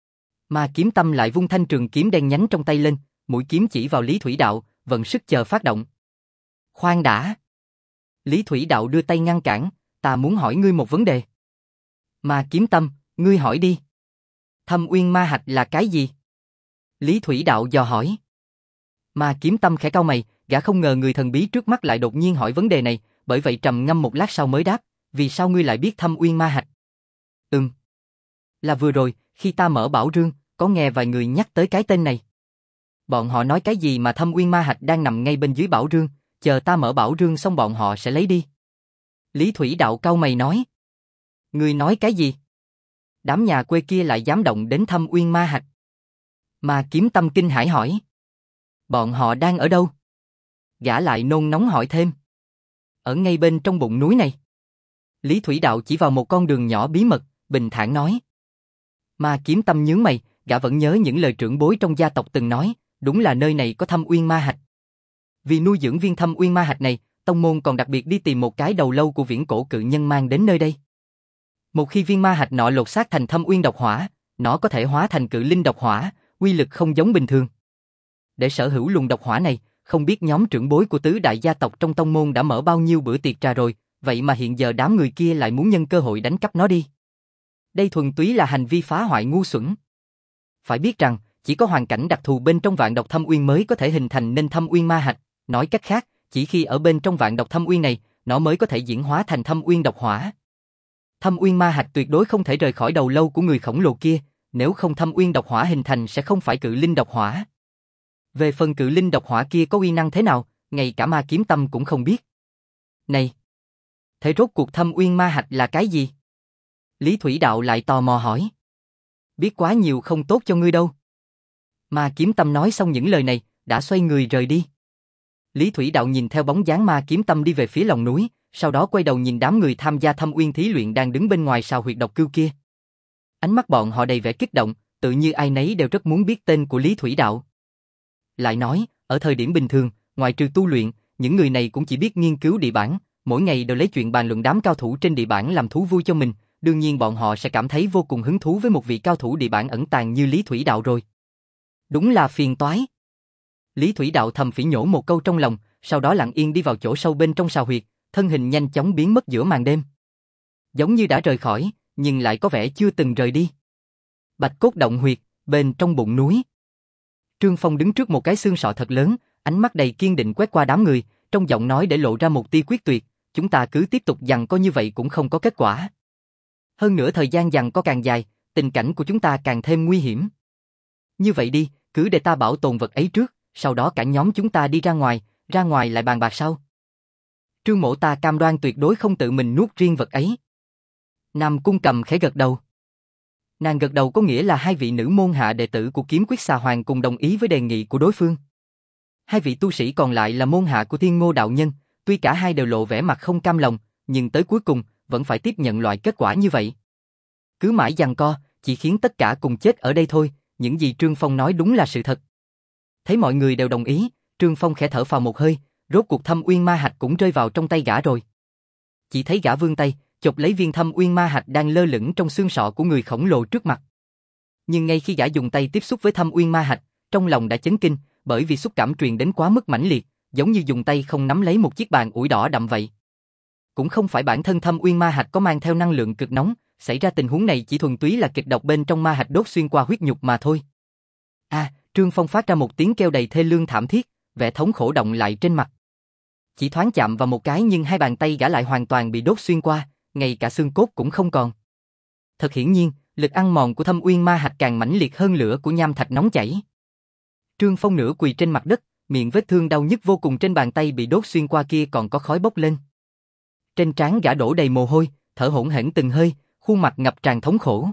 Mà Kiếm Tâm lại vung thanh trường kiếm đen nhánh trong tay lên, mũi kiếm chỉ vào Lý Thủy Đạo, vận sức chờ phát động. Khoan đã. Lý Thủy Đạo đưa tay ngăn cản, ta muốn hỏi ngươi một vấn đề. Mà Kiếm Tâm, ngươi hỏi đi. Thâm Uyên ma hạch là cái gì? Lý Thủy Đạo dò hỏi. Mà Kiếm Tâm khẽ cau mày, gã không ngờ người thần bí trước mắt lại đột nhiên hỏi vấn đề này, bởi vậy trầm ngâm một lát sau mới đáp, vì sao ngươi lại biết Thâm Uyên ma hạch? Ừm. Là vừa rồi, khi ta mở bảo rương, có nghe vài người nhắc tới cái tên này. Bọn họ nói cái gì mà Thâm Uyên ma hạch đang nằm ngay bên dưới bảo rương, chờ ta mở bảo rương xong bọn họ sẽ lấy đi. Lý Thủy Đạo cau mày nói. Ngươi nói cái gì? Đám nhà quê kia lại dám động đến Thâm Uyên ma hạch. Mà Kiếm Tâm kinh hãi hỏi. Bọn họ đang ở đâu? Gã lại nôn nóng hỏi thêm. Ở ngay bên trong bụng núi này. Lý Thủy Đạo chỉ vào một con đường nhỏ bí mật, bình thản nói. Mà Kiếm Tâm nhướng mày, gã vẫn nhớ những lời trưởng bối trong gia tộc từng nói, đúng là nơi này có Thâm Uyên ma hạch. Vì nuôi dưỡng viên Thâm Uyên ma hạch này, tông môn còn đặc biệt đi tìm một cái đầu lâu của viễn cổ cự nhân mang đến nơi đây. Một khi viên ma hạch nọ lột xác thành Thâm Uyên độc hỏa, nó có thể hóa thành cự linh độc hỏa, uy lực không giống bình thường. Để sở hữu luồng độc hỏa này, không biết nhóm trưởng bối của tứ đại gia tộc trong tông môn đã mở bao nhiêu bữa tiệc trà rồi, vậy mà hiện giờ đám người kia lại muốn nhân cơ hội đánh cắp nó đi. Đây thuần túy là hành vi phá hoại ngu xuẩn. Phải biết rằng, chỉ có hoàn cảnh đặc thù bên trong Vạn Độc Thâm Uyên mới có thể hình thành nên Thâm Uyên ma hạch, nói cách khác, chỉ khi ở bên trong Vạn Độc Thâm Uyên này, nó mới có thể diễn hóa thành Thâm Uyên độc hỏa. Thâm Uyên ma hạch tuyệt đối không thể rời khỏi đầu lâu của người khổng lồ kia, nếu không Thâm Uyên độc hỏa hình thành sẽ không phải cự linh độc hỏa. Về phần cự linh độc hỏa kia có uy năng thế nào, ngay cả Ma Kiếm Tâm cũng không biết. Này, thế rốt cuộc Thâm Uyên ma hạch là cái gì? Lý Thủy Đạo lại tò mò hỏi. Biết quá nhiều không tốt cho ngươi đâu. Ma Kiếm Tâm nói xong những lời này, đã xoay người rời đi. Lý Thủy Đạo nhìn theo bóng dáng Ma Kiếm Tâm đi về phía lòng núi, sau đó quay đầu nhìn đám người tham gia thâm uyên thí luyện đang đứng bên ngoài sào huyệt độc cừu kia. Ánh mắt bọn họ đầy vẻ kích động, tự như ai nấy đều rất muốn biết tên của Lý Thủy Đạo. Lại nói, ở thời điểm bình thường, ngoài trừ tu luyện, những người này cũng chỉ biết nghiên cứu địa bản, mỗi ngày đều lấy chuyện bàn luận đám cao thủ trên địa bản làm thú vui cho mình, đương nhiên bọn họ sẽ cảm thấy vô cùng hứng thú với một vị cao thủ địa bản ẩn tàng như Lý Thủy Đạo rồi. Đúng là phiền toái. Lý Thủy Đạo thầm phỉ nhổ một câu trong lòng, sau đó lặng yên đi vào chỗ sâu bên trong sào huyệt, thân hình nhanh chóng biến mất giữa màn đêm. Giống như đã rời khỏi, nhưng lại có vẻ chưa từng rời đi. Bạch cốt động huyệt, bên trong bụng núi. Trương Phong đứng trước một cái xương sọ thật lớn, ánh mắt đầy kiên định quét qua đám người, trong giọng nói để lộ ra một tia quyết tuyệt, chúng ta cứ tiếp tục giằng co như vậy cũng không có kết quả. Hơn nữa thời gian giằng co càng dài, tình cảnh của chúng ta càng thêm nguy hiểm. Như vậy đi, cứ để ta bảo tồn vật ấy trước, sau đó cả nhóm chúng ta đi ra ngoài, ra ngoài lại bàn bạc sau. Trương Mỗ ta cam đoan tuyệt đối không tự mình nuốt riêng vật ấy. Nam Cung Cầm khẽ gật đầu. Nàng gật đầu có nghĩa là hai vị nữ môn hạ đệ tử của Kiếm Quyết Xà Hoàng cùng đồng ý với đề nghị của đối phương. Hai vị tu sĩ còn lại là môn hạ của Thiên Ngô đạo nhân, tuy cả hai đều lộ vẻ mặt không cam lòng, nhưng tới cuối cùng vẫn phải tiếp nhận loại kết quả như vậy. Cứ mãi giằng co, chỉ khiến tất cả cùng chết ở đây thôi, những gì Trương Phong nói đúng là sự thật. Thấy mọi người đều đồng ý, Trương Phong khẽ thở phào một hơi, rốt cuộc Thâm Uyên Ma Hạch cũng rơi vào trong tay gã rồi. Chỉ thấy gã vươn tay, chộp lấy viên Thâm Uyên Ma Hạch đang lơ lửng trong xương sọ của người khổng lồ trước mặt. Nhưng ngay khi gã dùng tay tiếp xúc với Thâm Uyên Ma Hạch, trong lòng đã chấn kinh, bởi vì xúc cảm truyền đến quá mức mãnh liệt, giống như dùng tay không nắm lấy một chiếc bàn ủi đỏ đậm vậy. Cũng không phải bản thân Thâm Uyên Ma Hạch có mang theo năng lượng cực nóng, xảy ra tình huống này chỉ thuần túy là kịch độc bên trong ma hạch đốt xuyên qua huyết nhục mà thôi. A, à, Trương Phong phát ra một tiếng kêu đầy thê lương thảm thiết, vẻ thống khổ động lại trên mặt. Chỉ thoáng chạm vào một cái nhưng hai bàn tay gã lại hoàn toàn bị đốt xuyên qua, ngay cả xương cốt cũng không còn. Thật hiển nhiên, lực ăn mòn của Thâm Uyên Ma Hạch càng mãnh liệt hơn lửa của nham thạch nóng chảy. Trương Phong nửa quỳ trên mặt đất, miệng vết thương đau nhức vô cùng trên bàn tay bị đốt xuyên qua kia còn có khói bốc lên. Trên trán gã đổ đầy mồ hôi, thở hổn hển từng hơi, khuôn mặt ngập tràn thống khổ.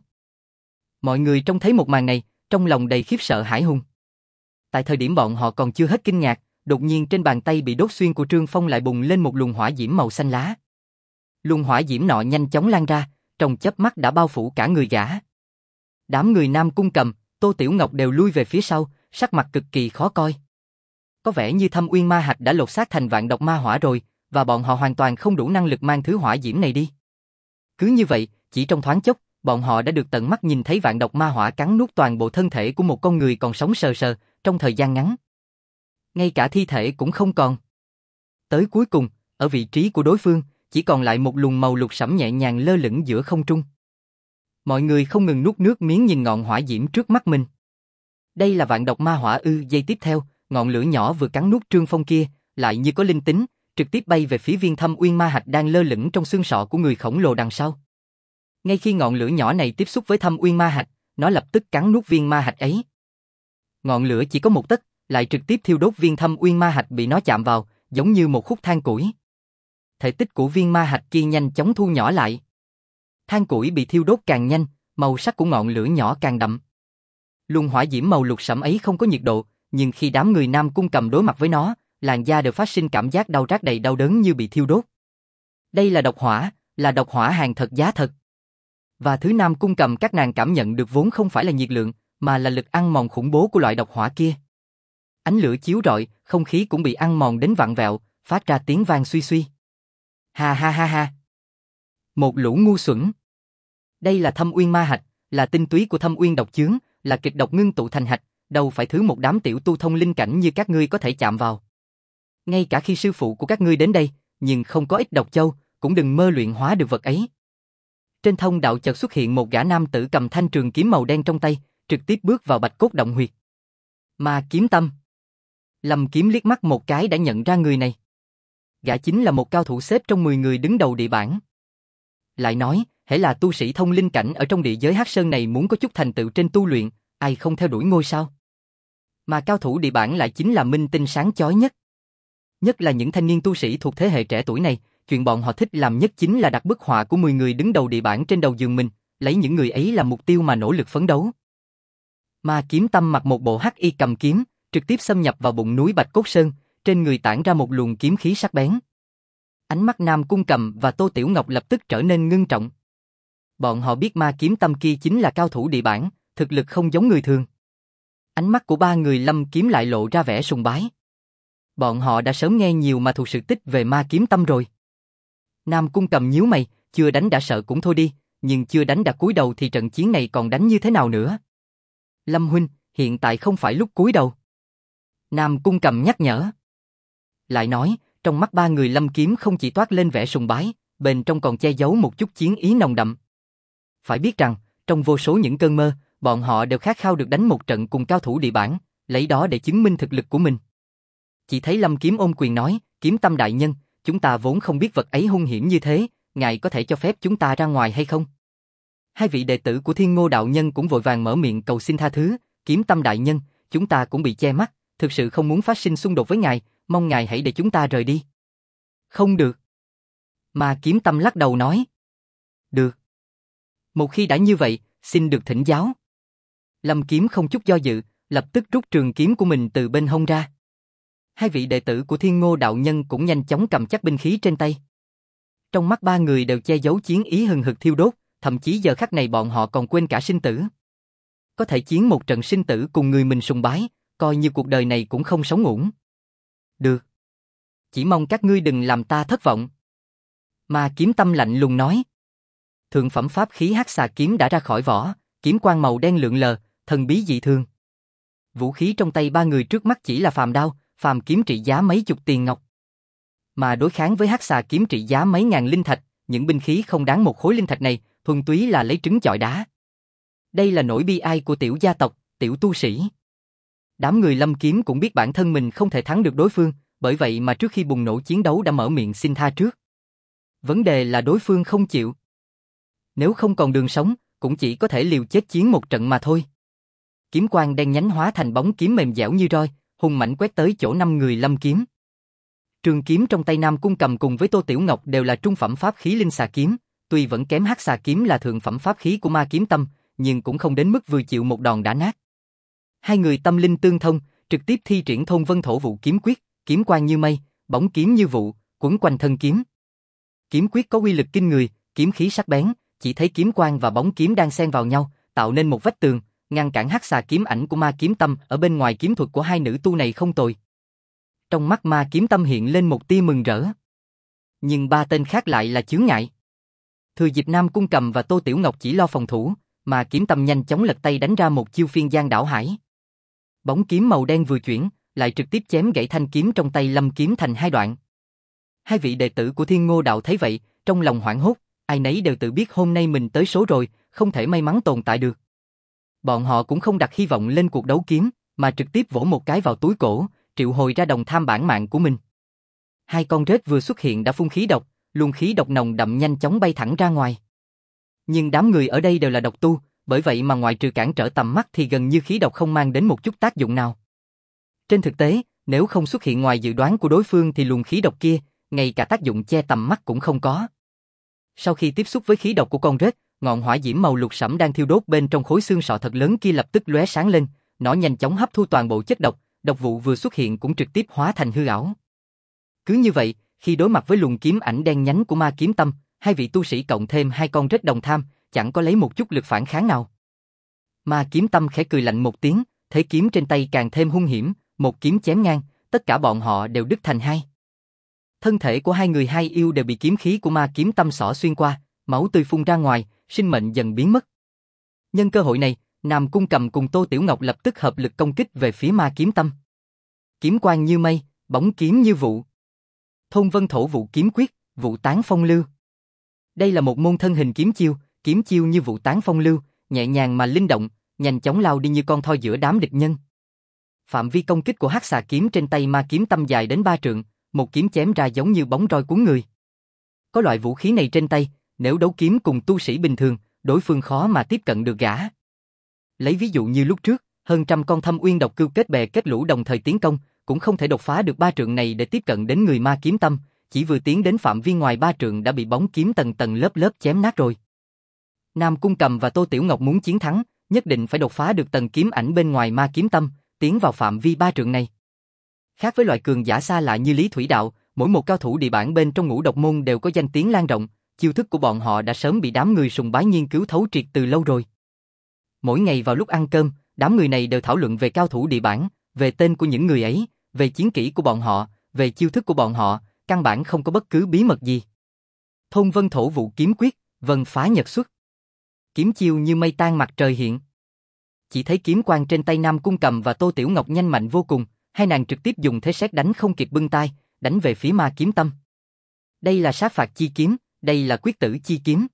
Mọi người trông thấy một màn này, trong lòng đầy khiếp sợ hãi hùng. Tại thời điểm bọn họ còn chưa hết kinh ngạc, đột nhiên trên bàn tay bị đốt xuyên của Trương Phong lại bùng lên một luồng hỏa diễm màu xanh lá. Luồng hỏa diễm nọ nhanh chóng lan ra, trong chớp mắt đã bao phủ cả người gã. Đám người Nam Cung Cầm, Tô Tiểu Ngọc đều lui về phía sau, sắc mặt cực kỳ khó coi. Có vẻ như Thâm Uyên Ma Hạch đã lột xác thành vạn độc ma hỏa rồi, và bọn họ hoàn toàn không đủ năng lực mang thứ hỏa diễm này đi. Cứ như vậy, chỉ trong thoáng chốc, bọn họ đã được tận mắt nhìn thấy vạn độc ma hỏa cắn nuốt toàn bộ thân thể của một con người còn sống sờ sờ, trong thời gian ngắn. Ngay cả thi thể cũng không còn. Tới cuối cùng, ở vị trí của đối phương, chỉ còn lại một luồng màu lục sẫm nhẹ nhàng lơ lửng giữa không trung. Mọi người không ngừng nuốt nước miếng nhìn ngọn hỏa diễm trước mắt mình. Đây là vạn độc ma hỏa ư? Giây tiếp theo, ngọn lửa nhỏ vừa cắn nuốt Trương Phong kia, lại như có linh tính, trực tiếp bay về phía viên Thâm Uyên Ma Hạch đang lơ lửng trong xương sọ của người khổng lồ đằng sau. Ngay khi ngọn lửa nhỏ này tiếp xúc với Thâm Uyên Ma Hạch, nó lập tức cắn nuốt viên ma hạch ấy. Ngọn lửa chỉ có một tấc, lại trực tiếp thiêu đốt viên Thâm Uyên Ma Hạch bị nó chạm vào, giống như một khúc than củi. Thể tích của viên ma hạch kia nhanh chóng thu nhỏ lại. Than củi bị thiêu đốt càng nhanh, màu sắc của ngọn lửa nhỏ càng đậm. Luồng hỏa diễm màu lục sẫm ấy không có nhiệt độ, nhưng khi đám người Nam Cung Cầm đối mặt với nó, làn da đều phát sinh cảm giác đau rát đầy đau đớn như bị thiêu đốt. Đây là độc hỏa, là độc hỏa hàng thật giá thật. Và thứ Nam Cung Cầm các nàng cảm nhận được vốn không phải là nhiệt lượng, mà là lực ăn mòn khủng bố của loại độc hỏa kia. Ánh lửa chiếu rọi, không khí cũng bị ăn mòn đến vặn vẹo, phát ra tiếng vang suy suy. Ha ha ha ha. Một lũ ngu xuẩn. Đây là Thâm Uyên Ma Hạch, là tinh túy của Thâm Uyên độc chướng, là kịch độc ngưng tụ thành hạch, đâu phải thứ một đám tiểu tu thông linh cảnh như các ngươi có thể chạm vào. Ngay cả khi sư phụ của các ngươi đến đây, nhưng không có ít độc châu, cũng đừng mơ luyện hóa được vật ấy. Trên thông đạo chợt xuất hiện một gã nam tử cầm thanh trường kiếm màu đen trong tay, trực tiếp bước vào bạch cốt động huyệt. Ma Kiếm Tâm. Lâm Kiếm liếc mắt một cái đã nhận ra người này. Gã chính là một cao thủ xếp trong mười người đứng đầu địa bảng. Lại nói, hễ là tu sĩ thông linh cảnh ở trong địa giới Hắc Sơn này muốn có chút thành tựu trên tu luyện, ai không theo đuổi ngôi sao? Mà cao thủ địa bảng lại chính là minh tinh sáng chói nhất. Nhất là những thanh niên tu sĩ thuộc thế hệ trẻ tuổi này, chuyện bọn họ thích làm nhất chính là đặt bức họa của mười người đứng đầu địa bảng trên đầu giường mình, lấy những người ấy làm mục tiêu mà nỗ lực phấn đấu. Ma Kiếm Tâm mặc một bộ hắc y cầm kiếm, trực tiếp xâm nhập vào bụng núi Bạch Cốt Sơn, trên người tản ra một luồng kiếm khí sắc bén. Ánh mắt Nam Cung Cầm và Tô Tiểu Ngọc lập tức trở nên ngưng trọng. Bọn họ biết Ma Kiếm Tâm kia chính là cao thủ địa bản, thực lực không giống người thường. Ánh mắt của ba người Lâm Kiếm lại lộ ra vẻ sùng bái. Bọn họ đã sớm nghe nhiều mà thuộc sự tích về Ma Kiếm Tâm rồi. Nam Cung Cầm nhíu mày, chưa đánh đã sợ cũng thôi đi, nhưng chưa đánh đã cúi đầu thì trận chiến này còn đánh như thế nào nữa? Lâm huynh, hiện tại không phải lúc cúi đầu. Nam Cung Cầm nhắc nhở. Lại nói, trong mắt ba người Lâm Kiếm không chỉ toát lên vẻ sùng bái, bên trong còn che giấu một chút chiến ý nồng đậm. Phải biết rằng, trong vô số những cơn mơ, bọn họ đều khát khao được đánh một trận cùng cao thủ địa bản, lấy đó để chứng minh thực lực của mình. Chỉ thấy Lâm Kiếm ôm quyền nói, Kiếm Tâm đại nhân, chúng ta vốn không biết vật ấy hung hiểm như thế, ngài có thể cho phép chúng ta ra ngoài hay không? Hai vị đệ tử của Thiên Ngô đạo nhân cũng vội vàng mở miệng cầu xin tha thứ, Kiếm Tâm đại nhân, chúng ta cũng bị che mắt, thực sự không muốn phát sinh xung đột với ngài, mong ngài hãy để chúng ta rời đi. Không được. Mà Kiếm Tâm lắc đầu nói. Được. Một khi đã như vậy, xin được thỉnh giáo. Lâm Kiếm không chút do dự, lập tức rút trường kiếm của mình từ bên hông ra. Hai vị đệ tử của Thiên Ngô đạo nhân cũng nhanh chóng cầm chắc binh khí trên tay. Trong mắt ba người đều che giấu chiến ý hừng hực thiêu đốt, thậm chí giờ khắc này bọn họ còn quên cả sinh tử. Có thể chiến một trận sinh tử cùng người mình sùng bái, coi như cuộc đời này cũng không sống uổng. Được. Chỉ mong các ngươi đừng làm ta thất vọng. Mà Kiếm Tâm lạnh lùng nói. Thượng phẩm pháp khí Hắc Xà kiếm đã ra khỏi vỏ, kiếm quang màu đen lượn lờ, thần bí dị thường. Vũ khí trong tay ba người trước mắt chỉ là phàm đao, phàm kiếm trị giá mấy chục tiền ngọc. Mà đối kháng với Hắc Xà kiếm trị giá mấy ngàn linh thạch, những binh khí không đáng một khối linh thạch này, thuần túy là lấy trứng chọi đá. Đây là nỗi bi ai của tiểu gia tộc, tiểu tu sĩ. Đám người Lâm Kiếm cũng biết bản thân mình không thể thắng được đối phương, bởi vậy mà trước khi bùng nổ chiến đấu đã mở miệng xin tha trước. Vấn đề là đối phương không chịu. Nếu không còn đường sống, cũng chỉ có thể liều chết chiến một trận mà thôi. Kiếm quang đen nhánh hóa thành bóng kiếm mềm dẻo như roi, hùng mãnh quét tới chỗ năm người Lâm Kiếm. Trường kiếm trong tay Nam Cung Cầm cùng với Tô Tiểu Ngọc đều là trung phẩm pháp khí Linh Xà kiếm, tuy vẫn kém Hắc Xà kiếm là thượng phẩm pháp khí của Ma Kiếm Tâm, nhưng cũng không đến mức vừa chịu một đòn đã nát. Hai người tâm linh tương thông, trực tiếp thi triển Thôn Vân Thổ Vụ kiếm quyết, kiếm quang như mây, bóng kiếm như vụ, quấn quanh thân kiếm. Kiếm quyết có uy lực kinh người, kiếm khí sắc bén, chỉ thấy kiếm quang và bóng kiếm đang xen vào nhau, tạo nên một vách tường, ngăn cản Hắc Xà kiếm ảnh của Ma Kiếm Tâm ở bên ngoài. Kiếm thuật của hai nữ tu này không tồi. Trong mắt Ma Kiếm Tâm hiện lên một tia mừng rỡ. Nhưng ba tên khác lại là chướng ngại. Thừa dịp Nam Cung Cầm và Tô Tiểu Ngọc chỉ lo phòng thủ, Ma Kiếm Tâm nhanh chóng lật tay đánh ra một chiêu phiên giang đảo hải. Bóng kiếm màu đen vừa chuyển, lại trực tiếp chém gãy thanh kiếm trong tay Lâm Kiếm thành hai đoạn. Hai vị đệ tử của Thiên Ngô đạo thấy vậy, trong lòng hoảng hốt, ai nấy đều tự biết hôm nay mình tới số rồi, không thể may mắn tồn tại được. Bọn họ cũng không đặt hy vọng lên cuộc đấu kiếm, mà trực tiếp vỗ một cái vào túi cổ, triệu hồi ra đồng tham bản mạng của mình. Hai con rết vừa xuất hiện đã phun khí độc, luồng khí độc nồng đậm nhanh chóng bay thẳng ra ngoài. Nhưng đám người ở đây đều là độc tu, bởi vậy mà ngoại trừ cản trở tầm mắt thì gần như khí độc không mang đến một chút tác dụng nào. Trên thực tế, nếu không xuất hiện ngoài dự đoán của đối phương thì luồng khí độc kia, ngay cả tác dụng che tầm mắt cũng không có. Sau khi tiếp xúc với khí độc của con rết, ngọn hỏa diễm màu lục sẫm đang thiêu đốt bên trong khối xương sọ thật lớn kia lập tức lóe sáng lên, nó nhanh chóng hấp thu toàn bộ chất độc, độc vụ vừa xuất hiện cũng trực tiếp hóa thành hư ảo. Cứ như vậy, khi đối mặt với luồng kiếm ảnh đen nhánh của Ma Kiếm Tâm, hai vị tu sĩ cộng thêm hai con rết đồng tham, chẳng có lấy một chút lực phản kháng nào. Ma Kiếm Tâm khẽ cười lạnh một tiếng, thế kiếm trên tay càng thêm hung hiểm, một kiếm chém ngang, tất cả bọn họ đều đứt thành hai. Thân thể của hai người hai yêu đều bị kiếm khí của Ma Kiếm Tâm xỏ xuyên qua, máu tươi phun ra ngoài, sinh mệnh dần biến mất. Nhân cơ hội này, Nam Cung Cầm cùng Tô Tiểu Ngọc lập tức hợp lực công kích về phía Ma Kiếm Tâm. Kiếm quang như mây, bóng kiếm như vụ. Thôn Vân Thổ Vụ kiếm quyết, vụ tán phong lưu. Đây là một môn thân hình kiếm chiêu, kiếm chiêu như vụ tán phong lưu, nhẹ nhàng mà linh động, nhanh chóng lao đi như con thoi giữa đám địch nhân. Phạm vi công kích của Hắc Xà kiếm trên tay Ma Kiếm Tâm dài đến ba trượng, một kiếm chém ra giống như bóng roi cuốn người. Có loại vũ khí này trên tay, nếu đấu kiếm cùng tu sĩ bình thường, đối phương khó mà tiếp cận được gã. Lấy ví dụ như lúc trước, hơn trăm con Thâm Uyên độc cừu kết bè kết lũ đồng thời tiến công, cũng không thể đột phá được ba trượng này để tiếp cận đến người Ma Kiếm Tâm, chỉ vừa tiến đến phạm vi ngoài ba trượng đã bị bóng kiếm tầng tầng lớp lớp chém nát rồi. Nam Cung Cầm và Tô Tiểu Ngọc muốn chiến thắng, nhất định phải đột phá được tầng kiếm ảnh bên ngoài Ma Kiếm Tâm, tiến vào phạm vi ba trượng này. Khác với loại cường giả xa lạ như Lý Thủy Đạo, mỗi một cao thủ địa bản bên trong ngũ độc môn đều có danh tiếng lan rộng, chiêu thức của bọn họ đã sớm bị đám người sùng bái nghiên cứu thấu triệt từ lâu rồi. Mỗi ngày vào lúc ăn cơm, đám người này đều thảo luận về cao thủ địa bản, về tên của những người ấy, về chiến kỹ của bọn họ, về chiêu thức của bọn họ, căn bản không có bất cứ bí mật gì. Thôn vân thổ vụ kiếm quyết, vân phá nhật xuất. Kiếm chiêu như mây tan mặt trời hiện. Chỉ thấy kiếm quang trên tay Nam Cung Cầm và Tô Tiểu Ngọc nhanh mạnh vô cùng, hai nàng trực tiếp dùng thế sét đánh không kịp bưng tay, đánh về phía Ma Kiếm Tâm. Đây là sát phạt chi kiếm, đây là quyết tử chi kiếm.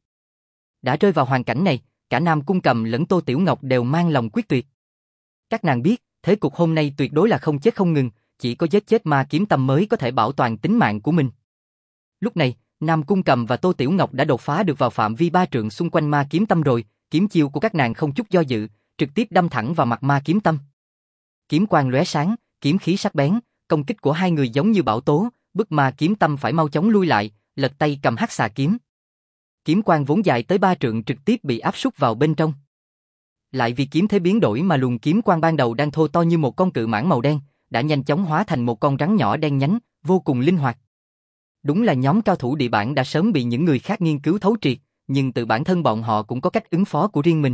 Đã rơi vào hoàn cảnh này, cả Nam Cung Cầm lẫn Tô Tiểu Ngọc đều mang lòng quyết tuyệt. Các nàng biết, thế cục hôm nay tuyệt đối là không chết không ngừng, chỉ có giết chết Ma Kiếm Tâm mới có thể bảo toàn tính mạng của mình. Lúc này, Nam Cung Cầm và Tô Tiểu Ngọc đã đột phá được vào phạm vi ba trượng xung quanh Ma Kiếm Tâm rồi, kiếm chiêu của các nàng không chút do dự, trực tiếp đâm thẳng vào mặt Ma Kiếm Tâm. Kiếm quang lóe sáng, kiếm khí sắc bén, công kích của hai người giống như bão tố, bức Ma Kiếm Tâm phải mau chóng lui lại, lật tay cầm hắc xà kiếm. Kiếm quang vốn dài tới ba trượng trực tiếp bị áp súc vào bên trong. Lại vì kiếm thế biến đổi mà luồng kiếm quang ban đầu đang thô to như một con cự mãng màu đen, đã nhanh chóng hóa thành một con rắn nhỏ đen nhánh, vô cùng linh hoạt. Đúng là nhóm cao thủ địa bản đã sớm bị những người khác nghiên cứu thấu triệt, nhưng tự bản thân bọn họ cũng có cách ứng phó của riêng mình.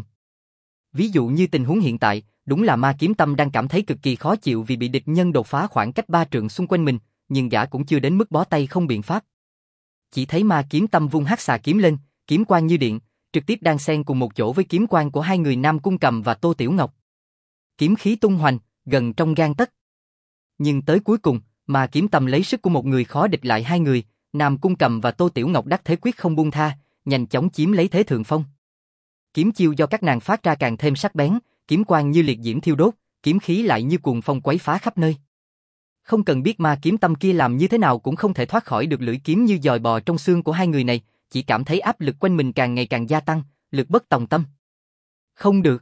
Ví dụ như tình huống hiện tại, đúng là Ma Kiếm Tâm đang cảm thấy cực kỳ khó chịu vì bị địch nhân đột phá khoảng cách ba trượng xung quanh mình, nhưng gã cũng chưa đến mức bó tay không biện pháp. Chỉ thấy Ma Kiếm Tâm vung hắc xà kiếm lên, kiếm quang như điện, trực tiếp đang xen cùng một chỗ với kiếm quang của hai người Nam Cung Cầm và Tô Tiểu Ngọc. Kiếm khí tung hoành, gần trong gang tấc. Nhưng tới cuối cùng, Ma Kiếm Tâm lấy sức của một người khó địch lại hai người, Nam Cung Cầm và Tô Tiểu Ngọc đắc thế quyết không buông tha, nhanh chóng chiếm lấy thế thượng phong. Kiếm chiêu do các nàng phát ra càng thêm sắc bén, kiếm quang như liệt diễm thiêu đốt, kiếm khí lại như cuồng phong quấy phá khắp nơi. Không cần biết Ma Kiếm Tâm kia làm như thế nào cũng không thể thoát khỏi được lưỡi kiếm như giòi bò trong xương của hai người này, chỉ cảm thấy áp lực quanh mình càng ngày càng gia tăng, lực bất tòng tâm. Không được.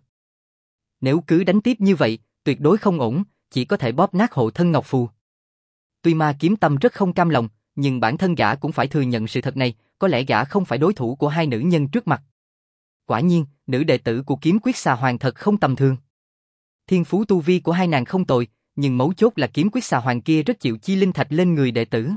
Nếu cứ đánh tiếp như vậy, tuyệt đối không ổn, chỉ có thể bóp nát hộ thân ngọc phù. Tuy Ma Kiếm Tâm rất không cam lòng, nhưng bản thân gã cũng phải thừa nhận sự thật này, có lẽ gã không phải đối thủ của hai nữ nhân trước mặt. Quả nhiên, nữ đệ tử của kiếm quyết xà hoàng thật không tầm thường. Thiên phú tu vi của hai nàng không tồi, nhưng mấu chốt là kiếm quyết xà hoàng kia rất chịu chi linh thạch lên người đệ tử.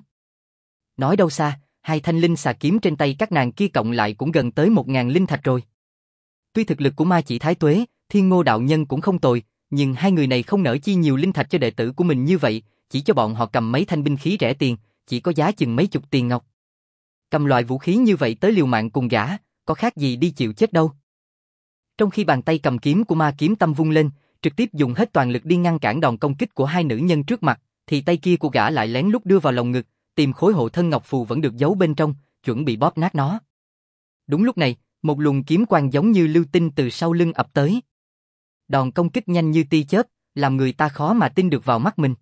Nói đâu xa, hai thanh linh xà kiếm trên tay các nàng kia cộng lại cũng gần tới một ngàn linh thạch rồi. Tuy thực lực của Ma Chỉ Thái Tuế, Thiên Ngô đạo nhân cũng không tồi, nhưng hai người này không nỡ chi nhiều linh thạch cho đệ tử của mình như vậy, chỉ cho bọn họ cầm mấy thanh binh khí rẻ tiền, chỉ có giá chừng mấy chục tiền ngọc. Cầm loại vũ khí như vậy tới liều mạng cùng gã, có khác gì đi chịu chết đâu. Trong khi bàn tay cầm kiếm của Ma Kiếm Tâm vung lên, trực tiếp dùng hết toàn lực đi ngăn cản đòn công kích của hai nữ nhân trước mặt, thì tay kia của gã lại lén lút đưa vào lồng ngực, tìm khối hộ thân ngọc phù vẫn được giấu bên trong, chuẩn bị bóp nát nó. Đúng lúc này, một luồng kiếm quang giống như lưu tinh từ sau lưng ập tới. Đòn công kích nhanh như tia chớp, làm người ta khó mà tin được vào mắt mình.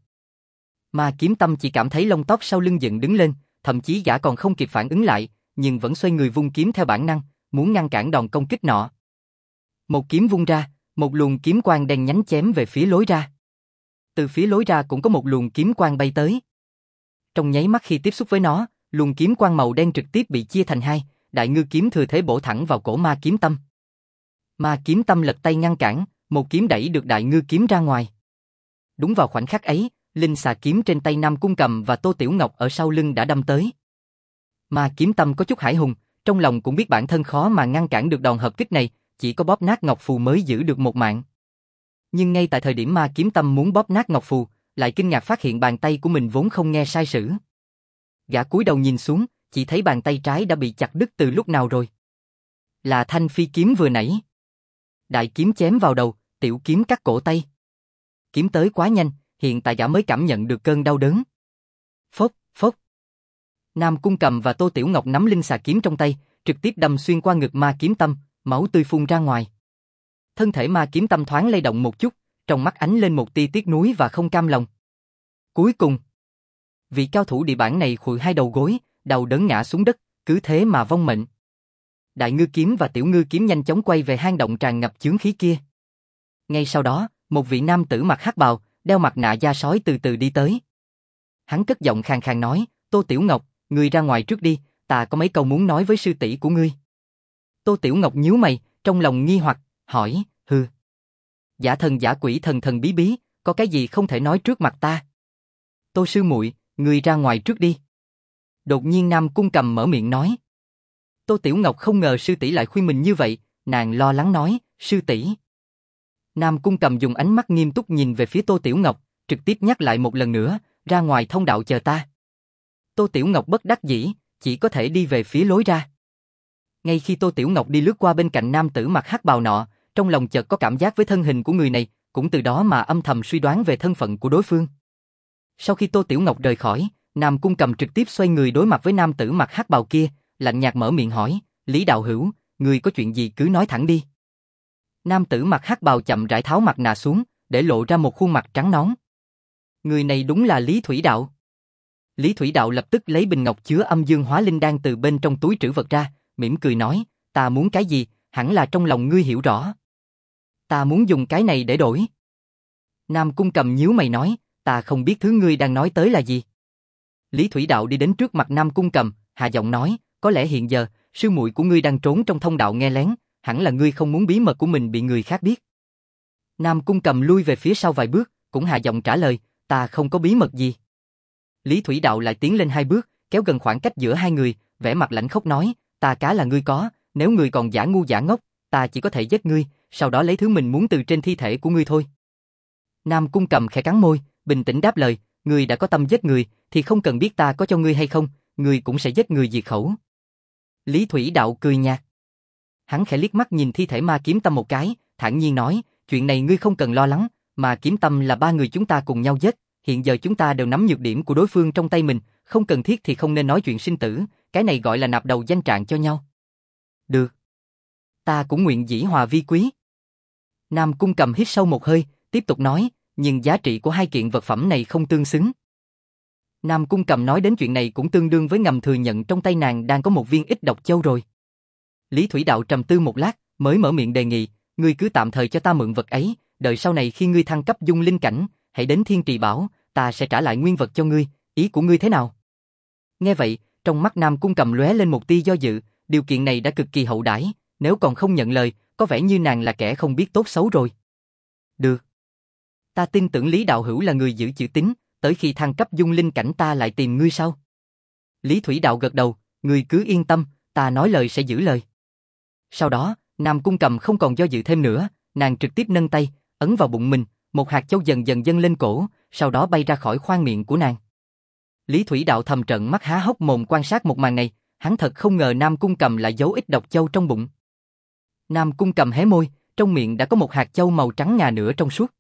Ma Kiếm Tâm chỉ cảm thấy lông tóc sau lưng dựng đứng lên, thậm chí gã còn không kịp phản ứng lại, nhưng vẫn xoay người vung kiếm theo bản năng, muốn ngăn cản đòn công kích nọ. Một kiếm vung ra, một luồng kiếm quang đen nhánh chém về phía lối ra. Từ phía lối ra cũng có một luồng kiếm quang bay tới. Trong nháy mắt khi tiếp xúc với nó, luồng kiếm quang màu đen trực tiếp bị chia thành hai, đại ngư kiếm thừa thế bổ thẳng vào cổ Ma Kiếm Tâm. Ma Kiếm Tâm lật tay ngăn cản, một kiếm đẩy được đại ngư kiếm ra ngoài. Đúng vào khoảnh khắc ấy, linh xà kiếm trên tay Nam Cung Cầm và Tô Tiểu Ngọc ở sau lưng đã đâm tới. Ma Kiếm Tâm có chút hải hùng, trong lòng cũng biết bản thân khó mà ngăn cản được đòn hợp kích này, chỉ có bóp nát ngọc phù mới giữ được một mạng. Nhưng ngay tại thời điểm Ma Kiếm Tâm muốn bóp nát ngọc phù, lại kinh ngạc phát hiện bàn tay của mình vốn không nghe sai sử. Gã cúi đầu nhìn xuống, chỉ thấy bàn tay trái đã bị chặt đứt từ lúc nào rồi. Là thanh phi kiếm vừa nãy. Đại kiếm chém vào đầu, tiểu kiếm cắt cổ tay. Kiếm tới quá nhanh, hiện tại gã mới cảm nhận được cơn đau đớn. Phốc, phốc. Nam Cung Cầm và Tô Tiểu Ngọc nắm linh xà kiếm trong tay, trực tiếp đâm xuyên qua ngực Ma Kiếm Tâm, máu tươi phun ra ngoài. Thân thể Ma Kiếm Tâm thoáng lay động một chút, trong mắt ánh lên một tia tiếc nuối và không cam lòng. Cuối cùng, vị cao thủ địa bản này khuỵu hai đầu gối, đầu đớn ngã xuống đất, cứ thế mà vong mệnh. Đại ngư kiếm và tiểu ngư kiếm nhanh chóng quay về hang động tràn ngập chướng khí kia. Ngay sau đó, một vị nam tử mặc hắc bào, đeo mặt nạ da sói từ từ đi tới. Hắn cất giọng khàn khàn nói, Tô Tiểu Ngọc, ngươi ra ngoài trước đi, ta có mấy câu muốn nói với sư tỷ của ngươi. Tô Tiểu Ngọc nhíu mày, trong lòng nghi hoặc, hỏi, hừ. Giả thần giả quỷ thần thần bí bí, có cái gì không thể nói trước mặt ta? Tô sư muội, ngươi ra ngoài trước đi. Đột nhiên Nam Cung Cầm mở miệng nói. Tô Tiểu Ngọc không ngờ sư tỷ lại khuyên mình như vậy, nàng lo lắng nói, sư tỷ. Nam Cung Cầm dùng ánh mắt nghiêm túc nhìn về phía Tô Tiểu Ngọc, trực tiếp nhắc lại một lần nữa, ra ngoài thông đạo chờ ta. Tô Tiểu Ngọc bất đắc dĩ, chỉ có thể đi về phía lối ra. Ngay khi Tô Tiểu Ngọc đi lướt qua bên cạnh nam tử mặc hắc bào nọ, trong lòng chợt có cảm giác với thân hình của người này, cũng từ đó mà âm thầm suy đoán về thân phận của đối phương. Sau khi Tô Tiểu Ngọc rời khỏi, Nam Cung Cầm trực tiếp xoay người đối mặt với nam tử mặc hắc bào kia, lạnh nhạt mở miệng hỏi, Lý đạo hữu, ngươi có chuyện gì cứ nói thẳng đi. Nam tử mặc hắc bào chậm rãi tháo mặt nạ xuống, để lộ ra một khuôn mặt trắng nõn. Người này đúng là Lý Thủy Đạo. Lý Thủy Đạo lập tức lấy bình ngọc chứa âm dương hóa linh đan từ bên trong túi trữ vật ra, mỉm cười nói, ta muốn cái gì, hẳn là trong lòng ngươi hiểu rõ. Ta muốn dùng cái này để đổi. Nam Cung Cầm nhíu mày nói, ta không biết thứ ngươi đang nói tới là gì. Lý Thủy Đạo đi đến trước mặt Nam Cung Cầm, hạ giọng nói, có lẽ hiện giờ, sư muội của ngươi đang trốn trong thông đạo nghe lén, hẳn là ngươi không muốn bí mật của mình bị người khác biết. Nam Cung Cầm lui về phía sau vài bước, cũng hạ giọng trả lời, ta không có bí mật gì. Lý Thủy Đạo lại tiến lên hai bước, kéo gần khoảng cách giữa hai người, vẻ mặt lạnh khốc nói, ta cá là ngươi có, nếu ngươi còn giả ngu giả ngốc, ta chỉ có thể giết ngươi, sau đó lấy thứ mình muốn từ trên thi thể của ngươi thôi. Nam Cung Cầm khẽ cắn môi, bình tĩnh đáp lời, ngươi đã có tâm giết người, thì không cần biết ta có cho ngươi hay không, ngươi cũng sẽ giết người diệt khẩu. Lý Thủy Đạo cười nhạt. Hắn khẽ liếc mắt nhìn thi thể Ma Kiếm Tâm một cái, thản nhiên nói, chuyện này ngươi không cần lo lắng, Ma Kiếm Tâm là ba người chúng ta cùng nhau giết, hiện giờ chúng ta đều nắm nhược điểm của đối phương trong tay mình, không cần thiết thì không nên nói chuyện sinh tử, cái này gọi là nạp đầu danh trạng cho nhau. Được. Ta cũng nguyện dĩ hòa vi quý. Nam Cung Cầm hít sâu một hơi, tiếp tục nói, nhưng giá trị của hai kiện vật phẩm này không tương xứng. Nam Cung Cầm nói đến chuyện này cũng tương đương với ngầm thừa nhận trong tay nàng đang có một viên ích độc châu rồi. Lý Thủy Đạo trầm tư một lát, mới mở miệng đề nghị, ngươi cứ tạm thời cho ta mượn vật ấy, đợi sau này khi ngươi thăng cấp dung linh cảnh, hãy đến Thiên Trì Bảo, ta sẽ trả lại nguyên vật cho ngươi, ý của ngươi thế nào? Nghe vậy, trong mắt Nam Cung Cầm lóe lên một tia do dự, điều kiện này đã cực kỳ hậu đãi, nếu còn không nhận lời, có vẻ như nàng là kẻ không biết tốt xấu rồi. Được. Ta tin tưởng Lý đạo hữu là người giữ chữ tín, tới khi thăng cấp dung linh cảnh ta lại tìm ngươi sau. Lý Thủy Đạo gật đầu, ngươi cứ yên tâm, ta nói lời sẽ giữ lời. Sau đó, Nam Cung Cầm không còn do dự thêm nữa, nàng trực tiếp nâng tay, ấn vào bụng mình, một hạt châu dần dần dâng lên cổ, sau đó bay ra khỏi khoang miệng của nàng. Lý Thủy Đạo thầm trợn mắt há hốc mồm quan sát một màn này, hắn thật không ngờ Nam Cung Cầm lại giấu ít độc châu trong bụng. Nam Cung Cầm hé môi, trong miệng đã có một hạt châu màu trắng ngà nữa trong suốt.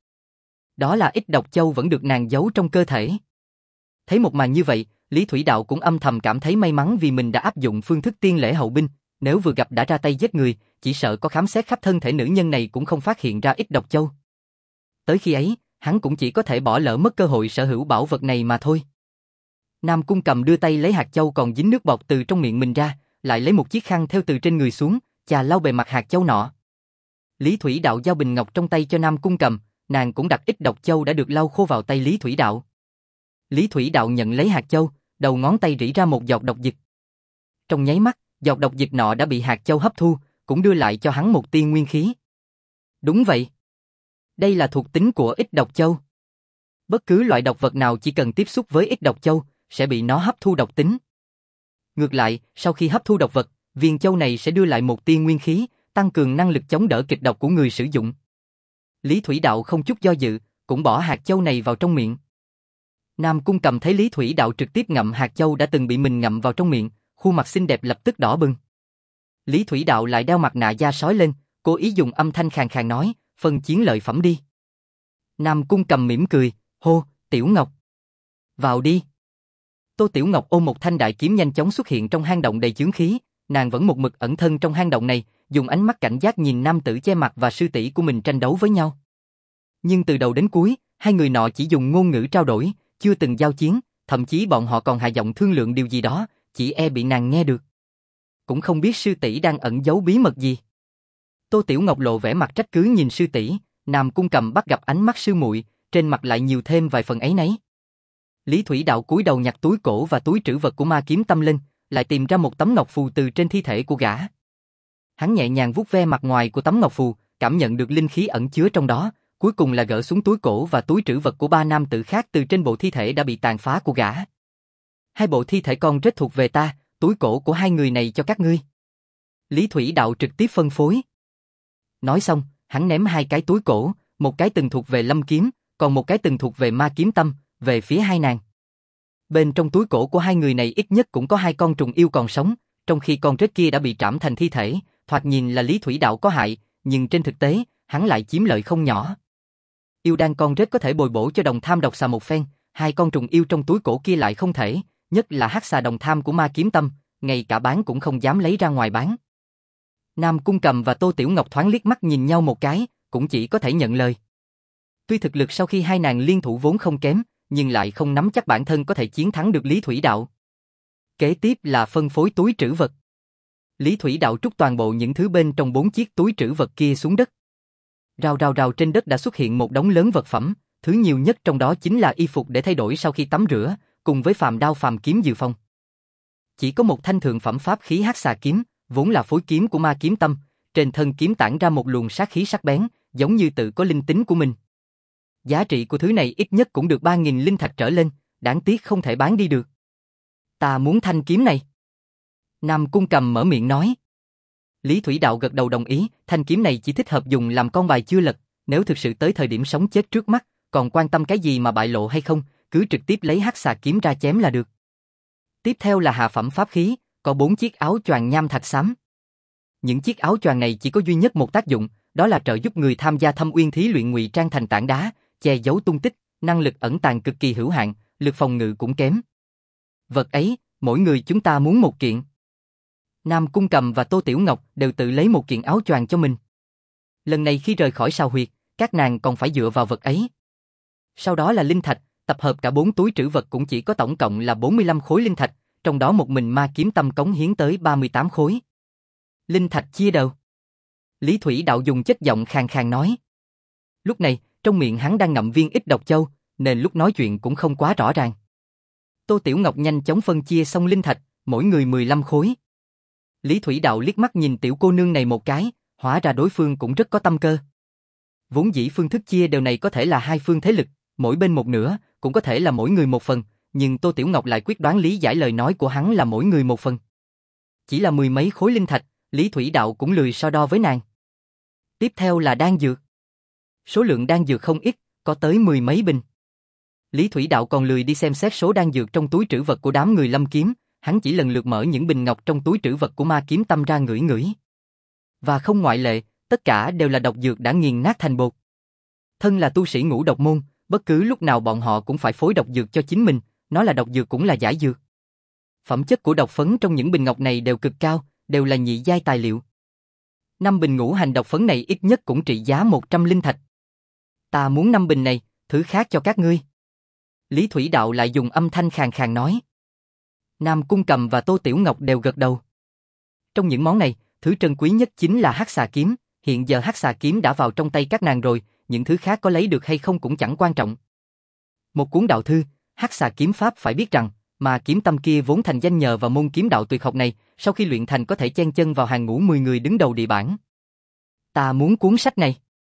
Đó là ít độc châu vẫn được nàng giấu trong cơ thể. Thấy một màn như vậy, Lý Thủy Đạo cũng âm thầm cảm thấy may mắn vì mình đã áp dụng phương thức tiên lễ hậu binh, nếu vừa gặp đã ra tay giết người, chỉ sợ có khám xét khắp thân thể nữ nhân này cũng không phát hiện ra ít độc châu. Tới khi ấy, hắn cũng chỉ có thể bỏ lỡ mất cơ hội sở hữu bảo vật này mà thôi. Nam Cung Cầm đưa tay lấy hạt châu còn dính nước bọt từ trong miệng mình ra, lại lấy một chiếc khăn theo từ trên người xuống, chà lau bề mặt hạt châu nọ. Lý Thủy Đạo giao bình ngọc trong tay cho Nam Cung Cầm, nàng cũng đặt ít độc châu đã được lau khô vào tay Lý Thủy Đạo. Lý Thủy Đạo nhận lấy hạt châu, đầu ngón tay rỉ ra một giọt độc dịch. Trong nháy mắt, giọt độc dịch nọ đã bị hạt châu hấp thu, cũng đưa lại cho hắn một tia nguyên khí. Đúng vậy. Đây là thuộc tính của ít độc châu. Bất cứ loại độc vật nào chỉ cần tiếp xúc với ít độc châu, sẽ bị nó hấp thu độc tính. Ngược lại, sau khi hấp thu độc vật, viên châu này sẽ đưa lại một tia nguyên khí, tăng cường năng lực chống đỡ kịch độc của người sử dụng. Lý Thủy Đạo không chút do dự, cũng bỏ hạt châu này vào trong miệng. Nam Cung Cầm thấy Lý Thủy Đạo trực tiếp ngậm hạt châu đã từng bị mình ngậm vào trong miệng, khuôn mặt xinh đẹp lập tức đỏ bừng. Lý Thủy Đạo lại đeo mặt nạ da sói lên, cố ý dùng âm thanh khàn khàn nói, phân chiến lợi phẩm đi. Nam Cung Cầm mỉm cười, hô, Tiểu Ngọc. Vào đi. Tô Tiểu Ngọc ôm một thanh đại kiếm nhanh chóng xuất hiện trong hang động đầy chướng khí, nàng vẫn một mực ẩn thân trong hang động này, dùng ánh mắt cảnh giác nhìn nam tử che mặt và sư tỷ của mình tranh đấu với nhau. Nhưng từ đầu đến cuối, hai người nọ chỉ dùng ngôn ngữ trao đổi, chưa từng giao chiến, thậm chí bọn họ còn hạ giọng thương lượng điều gì đó, chỉ e bị nàng nghe được. Cũng không biết sư tỷ đang ẩn giấu bí mật gì. Tô Tiểu Ngọc lộ vẻ mặt trách cứ nhìn sư tỷ, Nam Cung Cầm bắt gặp ánh mắt sư muội, trên mặt lại nhiều thêm vài phần áy náy. Lý Thủy Đạo cúi đầu nhặt túi cổ và túi trữ vật của Ma Kiếm Tâm lên, lại tìm ra một tấm ngọc phù từ trên thi thể của gã. Hắn nhẹ nhàng vuốt ve mặt ngoài của tấm ngọc phù, cảm nhận được linh khí ẩn chứa trong đó, cuối cùng là gỡ xuống túi cổ và túi trữ vật của ba nam tử khác từ trên bộ thi thể đã bị tàn phá của gã. Hai bộ thi thể con rết thuộc về ta, túi cổ của hai người này cho các ngươi. Lý Thủy Đạo trực tiếp phân phối. Nói xong, hắn ném hai cái túi cổ, một cái từng thuộc về Lâm Kiếm, còn một cái từng thuộc về Ma Kiếm Tâm, về phía hai nàng. Bên trong túi cổ của hai người này ít nhất cũng có hai con trùng yêu còn sống, trong khi con rết kia đã bị trảm thành thi thể, thoạt nhìn là Lý Thủy Đạo có hại, nhưng trên thực tế, hắn lại chiếm lợi không nhỏ. Yêu đan con rết có thể bồi bổ cho đồng tham độc xà một phen, hai con trùng yêu trong túi cổ kia lại không thể, nhất là hắc xà đồng tham của Ma Kiếm Tâm, ngay cả bán cũng không dám lấy ra ngoài bán. Nam Cung Cầm và Tô Tiểu Ngọc thoáng liếc mắt nhìn nhau một cái, cũng chỉ có thể nhận lời. Tuy thực lực sau khi hai nàng liên thủ vốn không kém, nhưng lại không nắm chắc bản thân có thể chiến thắng được Lý Thủy Đạo. Kế tiếp là phân phối túi trữ vật. Lý Thủy Đạo trút toàn bộ những thứ bên trong bốn chiếc túi trữ vật kia xuống đất. Rào rào rào trên đất đã xuất hiện một đống lớn vật phẩm, thứ nhiều nhất trong đó chính là y phục để thay đổi sau khi tắm rửa, cùng với phàm đao phàm kiếm dự phòng. Chỉ có một thanh thượng phẩm pháp khí hắc xà kiếm, vốn là phối kiếm của Ma Kiếm Tâm, trên thân kiếm tản ra một luồng sát khí sắc bén, giống như tự có linh tính của mình. Giá trị của thứ này ít nhất cũng được ba nghìn linh thạch trở lên, đáng tiếc không thể bán đi được. Ta muốn thanh kiếm này. Nam Cung Cầm mở miệng nói. Lý Thủy Đạo gật đầu đồng ý, thanh kiếm này chỉ thích hợp dùng làm con bài chưa lật, nếu thực sự tới thời điểm sống chết trước mắt, còn quan tâm cái gì mà bại lộ hay không, cứ trực tiếp lấy hắc xà kiếm ra chém là được. Tiếp theo là hạ phẩm pháp khí, có bốn chiếc áo choàng nham thạch xám. Những chiếc áo choàng này chỉ có duy nhất một tác dụng, đó là trợ giúp người tham gia thâm uyên thí luyện ngụy trang thành tảng đá, che giấu tung tích, năng lực ẩn tàng cực kỳ hữu hạn, lực phòng ngự cũng kém. Vật ấy, mỗi người chúng ta muốn một kiện. Nam Cung Cầm và Tô Tiểu Ngọc đều tự lấy một kiện áo choàng cho mình. Lần này khi rời khỏi sào huyệt, các nàng còn phải dựa vào vật ấy. Sau đó là linh thạch, tập hợp cả bốn túi trữ vật cũng chỉ có tổng cộng là bốn mươi lăm khối linh thạch, trong đó một mình Ma Kiếm Tâm cống hiến tới ba mươi tám khối. Linh thạch chia đều. Lý Thủy Đạo dùng chất giọng khàn khàn nói. Lúc này, trong miệng hắn đang ngậm viên ít độc châu, nên lúc nói chuyện cũng không quá rõ ràng. Tô Tiểu Ngọc nhanh chóng phân chia xong linh thạch, mỗi người mười lăm khối. Lý Thủy Đạo liếc mắt nhìn tiểu cô nương này một cái, hóa ra đối phương cũng rất có tâm cơ. Vốn dĩ phương thức chia đều này có thể là hai phương thế lực, mỗi bên một nửa, cũng có thể là mỗi người một phần, nhưng Tô Tiểu Ngọc lại quyết đoán lý giải lời nói của hắn là mỗi người một phần. Chỉ là mười mấy khối linh thạch, Lý Thủy Đạo cũng lười so đo với nàng. Tiếp theo là đan dược. Số lượng đan dược không ít, có tới mười mấy bình. Lý Thủy Đạo còn lười đi xem xét số đan dược trong túi trữ vật của đám người Lâm Kiếm, hắn chỉ lần lượt mở những bình ngọc trong túi trữ vật của Ma Kiếm Tâm ra ngửi ngửi. Và không ngoại lệ, tất cả đều là độc dược đã nghiền nát thành bột. Thân là tu sĩ ngũ độc môn, bất cứ lúc nào bọn họ cũng phải phối độc dược cho chính mình, nói là độc dược cũng là giả dược. Phẩm chất của độc phấn trong những bình ngọc này đều cực cao, đều là nhị giai tài liệu. Năm bình ngũ hành độc phấn này ít nhất cũng trị giá một trăm linh thạch. Ta muốn năm bình này, thứ khác cho các ngươi. Lý Thủy Đạo lại dùng âm thanh khàn khàn nói. Nam Cung Cầm và Tô Tiểu Ngọc đều gật đầu. Trong những món này, thứ trân quý nhất chính là hắc xà kiếm, hiện giờ hắc xà kiếm đã vào trong tay các nàng rồi, những thứ khác có lấy được hay không cũng chẳng quan trọng. Một cuốn đạo thư, hắc xà kiếm pháp phải biết rằng, mà kiếm tâm kia vốn thành danh nhờ vào môn kiếm đạo tuyệt học này, sau khi luyện thành có thể chen chân vào hàng ngũ mười người đứng đầu địa bảng. Ta muốn cuốn sách này.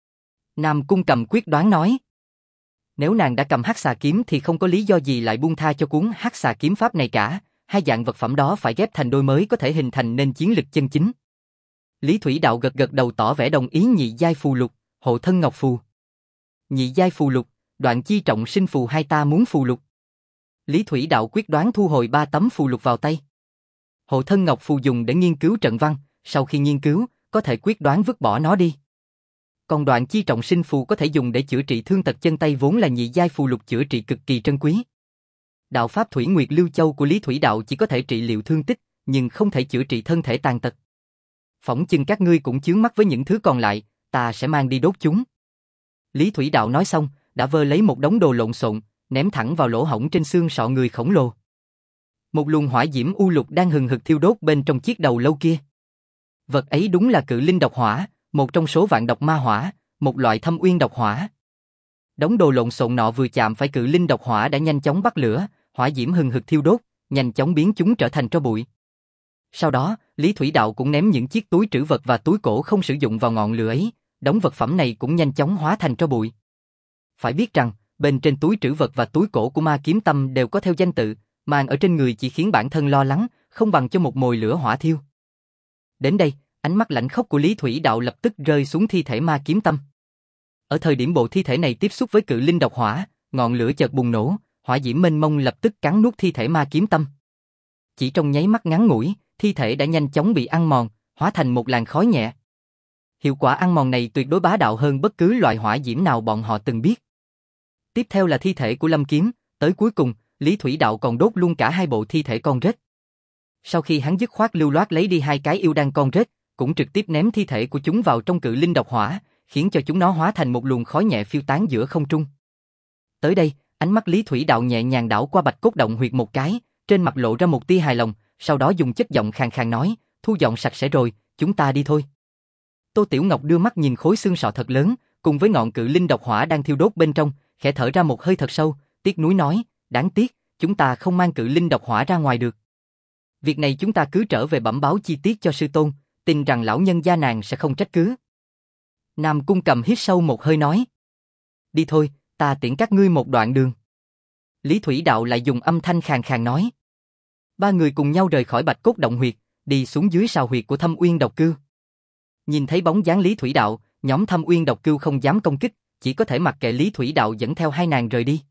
Nam Cung Cầm quyết đoán nói. Nếu nàng đã cầm hắc xà kiếm thì không có lý do gì lại buông tha cho cuốn hắc xà kiếm pháp này cả, hai dạng vật phẩm đó phải ghép thành đôi mới có thể hình thành nên chiến lực chân chính. Lý Thủy Đạo gật gật đầu tỏ vẻ đồng ý. Nhị giai phù lục, hộ thân ngọc phù. Nhị giai phù lục, đoạn chi trọng sinh phù. Hai ta muốn phù lục. Lý Thủy Đạo quyết đoán thu hồi ba tấm phù lục vào tay. Hộ thân ngọc phù dùng để nghiên cứu trận văn, sau khi nghiên cứu, có thể quyết đoán vứt bỏ nó đi. Còn đoạn chi trọng sinh phù có thể dùng để chữa trị thương tật chân tay vốn là nhị giai phù lục chữa trị cực kỳ trân quý. Đạo pháp Thủy Nguyệt Lưu Châu của Lý Thủy Đạo chỉ có thể trị liệu thương tích, nhưng không thể chữa trị thân thể tàn tật. Phỏng chừng các ngươi cũng chướng mắt với những thứ còn lại, ta sẽ mang đi đốt chúng. Lý Thủy Đạo nói xong, đã vơ lấy một đống đồ lộn xộn, ném thẳng vào lỗ hổng trên xương sọ người khổng lồ. Một luồng hỏa diễm u lục đang hừng hực thiêu đốt bên trong chiếc đầu lâu kia. Vật ấy đúng là cự linh độc hỏa, một trong số vạn độc ma hỏa, một loại thâm uyên độc hỏa. Đống đồ lộn xộn nọ vừa chạm phải cự linh độc hỏa đã nhanh chóng bắt lửa, hỏa diễm hừng hực thiêu đốt, nhanh chóng biến chúng trở thành tro bụi. Sau đó, Lý Thủy Đạo cũng ném những chiếc túi trữ vật và túi cổ không sử dụng vào ngọn lửa ấy, đống vật phẩm này cũng nhanh chóng hóa thành tro bụi. Phải biết rằng, bên trên túi trữ vật và túi cổ của Ma Kiếm Tâm đều có theo danh tự, mang ở trên người chỉ khiến bản thân lo lắng, không bằng cho một mồi lửa hỏa thiêu. Đến đây, ánh mắt lạnh khốc của Lý Thủy Đạo lập tức rơi xuống thi thể ma kiếm tâm. Ở thời điểm bộ thi thể này tiếp xúc với cự linh độc hỏa, ngọn lửa chợt bùng nổ, hỏa diễm mênh mông lập tức cắn nuốt thi thể ma kiếm tâm. Chỉ trong nháy mắt ngắn ngủi, thi thể đã nhanh chóng bị ăn mòn, hóa thành một làn khói nhẹ. Hiệu quả ăn mòn này tuyệt đối bá đạo hơn bất cứ loại hỏa diễm nào bọn họ từng biết. Tiếp theo là thi thể của Lâm Kiếm, tới cuối cùng, Lý Thủy Đạo còn đốt luôn cả hai bộ thi thể con rết. Sau khi hắn dứt khoát lưu loát lấy đi hai cái yêu đan con rết, cũng trực tiếp ném thi thể của chúng vào trong cự linh độc hỏa, khiến cho chúng nó hóa thành một luồng khói nhẹ phiêu tán giữa không trung. Tới đây, ánh mắt Lý Thủy Đạo nhẹ nhàng đảo qua bạch cốt động huyệt một cái, trên mặt lộ ra một tia hài lòng, sau đó dùng chất giọng khàn khàn nói, thu dọn sạch sẽ rồi, chúng ta đi thôi. Tô Tiểu Ngọc đưa mắt nhìn khối xương sọ thật lớn, cùng với ngọn cự linh độc hỏa đang thiêu đốt bên trong, khẽ thở ra một hơi thật sâu, tiếc nuối nói, đáng tiếc, chúng ta không mang cự linh độc hỏa ra ngoài được. Việc này chúng ta cứ trở về bẩm báo chi tiết cho sư tôn, tin rằng lão nhân gia nàng sẽ không trách cứ. Nam Cung Cầm hít sâu một hơi nói, đi thôi, ta tiễn các ngươi một đoạn đường. Lý Thủy Đạo lại dùng âm thanh khàn khàn nói. Ba người cùng nhau rời khỏi bạch cốt động huyệt, đi xuống dưới sào huyệt của Thâm Uyên Độc Cưu. Nhìn thấy bóng dáng Lý Thủy Đạo, nhóm Thâm Uyên Độc Cưu không dám công kích, chỉ có thể mặc kệ Lý Thủy Đạo dẫn theo hai nàng rời đi.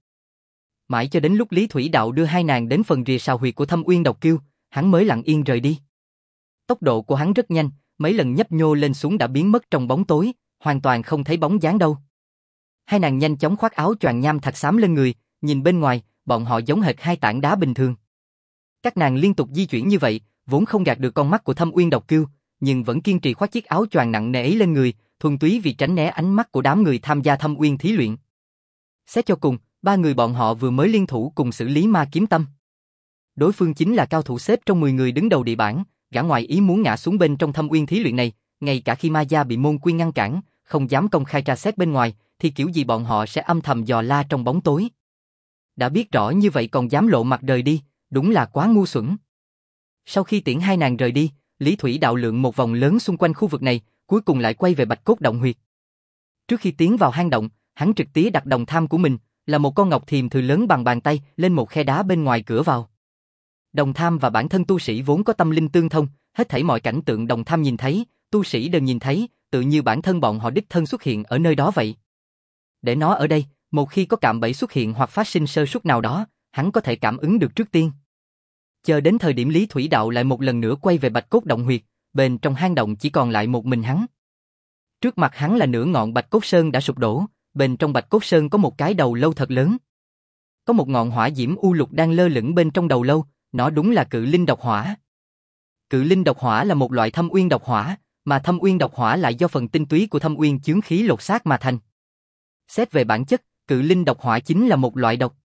Mãi cho đến lúc Lý Thủy Đạo đưa hai nàng đến phần rìa sào huyệt của Thâm Uyên Độc Cưu, hắn mới lặng yên rời đi. Tốc độ của hắn rất nhanh, mấy lần nhấp nhô lên xuống đã biến mất trong bóng tối, hoàn toàn không thấy bóng dáng đâu. Hai nàng nhanh chóng khoác áo choàng nham thạch xám lên người, nhìn bên ngoài, bọn họ giống hệt hai tảng đá bình thường. Các nàng liên tục di chuyển như vậy, vốn không gạt được con mắt của Thâm Uyên Độc Cưu, nhưng vẫn kiên trì khoác chiếc áo choàng nặng nề ấy lên người, thuần túy vì tránh né ánh mắt của đám người tham gia Thâm Uyên thí luyện. Xét cho cùng, ba người bọn họ vừa mới liên thủ cùng xử lý ma kiếm tâm. Đối phương chính là cao thủ xếp trong mười người đứng đầu địa bảng, gã ngoài ý muốn ngã xuống bên trong Thâm Uyên thí luyện này, ngay cả khi ma gia bị môn quy ngăn cản, không dám công khai tra xét bên ngoài, thì kiểu gì bọn họ sẽ âm thầm dò la trong bóng tối. Đã biết rõ như vậy còn dám lộ mặt rời đi, đúng là quá ngu xuẩn. Sau khi tiễn hai nàng rời đi, Lý Thủy Đạo lượn một vòng lớn xung quanh khu vực này, cuối cùng lại quay về bạch cốt động huyệt. Trước khi tiến vào hang động, hắn trực tiếp đặt đồng tham của mình, là một con ngọc thiềm thừ lớn bằng bàn tay, lên một khe đá bên ngoài cửa vào. Đồng tham và bản thân tu sĩ vốn có tâm linh tương thông, hết thảy mọi cảnh tượng đồng tham nhìn thấy, tu sĩ đều nhìn thấy, tự như bản thân bọn họ đích thân xuất hiện ở nơi đó vậy. Để nó ở đây, một khi có cạm bẫy xuất hiện hoặc phát sinh sơ suất nào đó, hắn có thể cảm ứng được trước tiên. Chờ đến thời điểm Lý Thủy Đạo lại một lần nữa quay về bạch cốt động huyệt, bên trong hang động chỉ còn lại một mình hắn. Trước mặt hắn là nửa ngọn bạch cốt sơn đã sụp đổ, bên trong bạch cốt sơn có một cái đầu lâu thật lớn. Có một ngọn hỏa diễm u lục đang lơ lửng bên trong đầu lâu, nó đúng là cự linh độc hỏa. Cự linh độc hỏa là một loại thâm uyên độc hỏa, mà thâm uyên độc hỏa lại do phần tinh túy của thâm uyên chướng khí lột xác mà thành. Xét về bản chất, cự linh độc hỏa chính là một loại độc.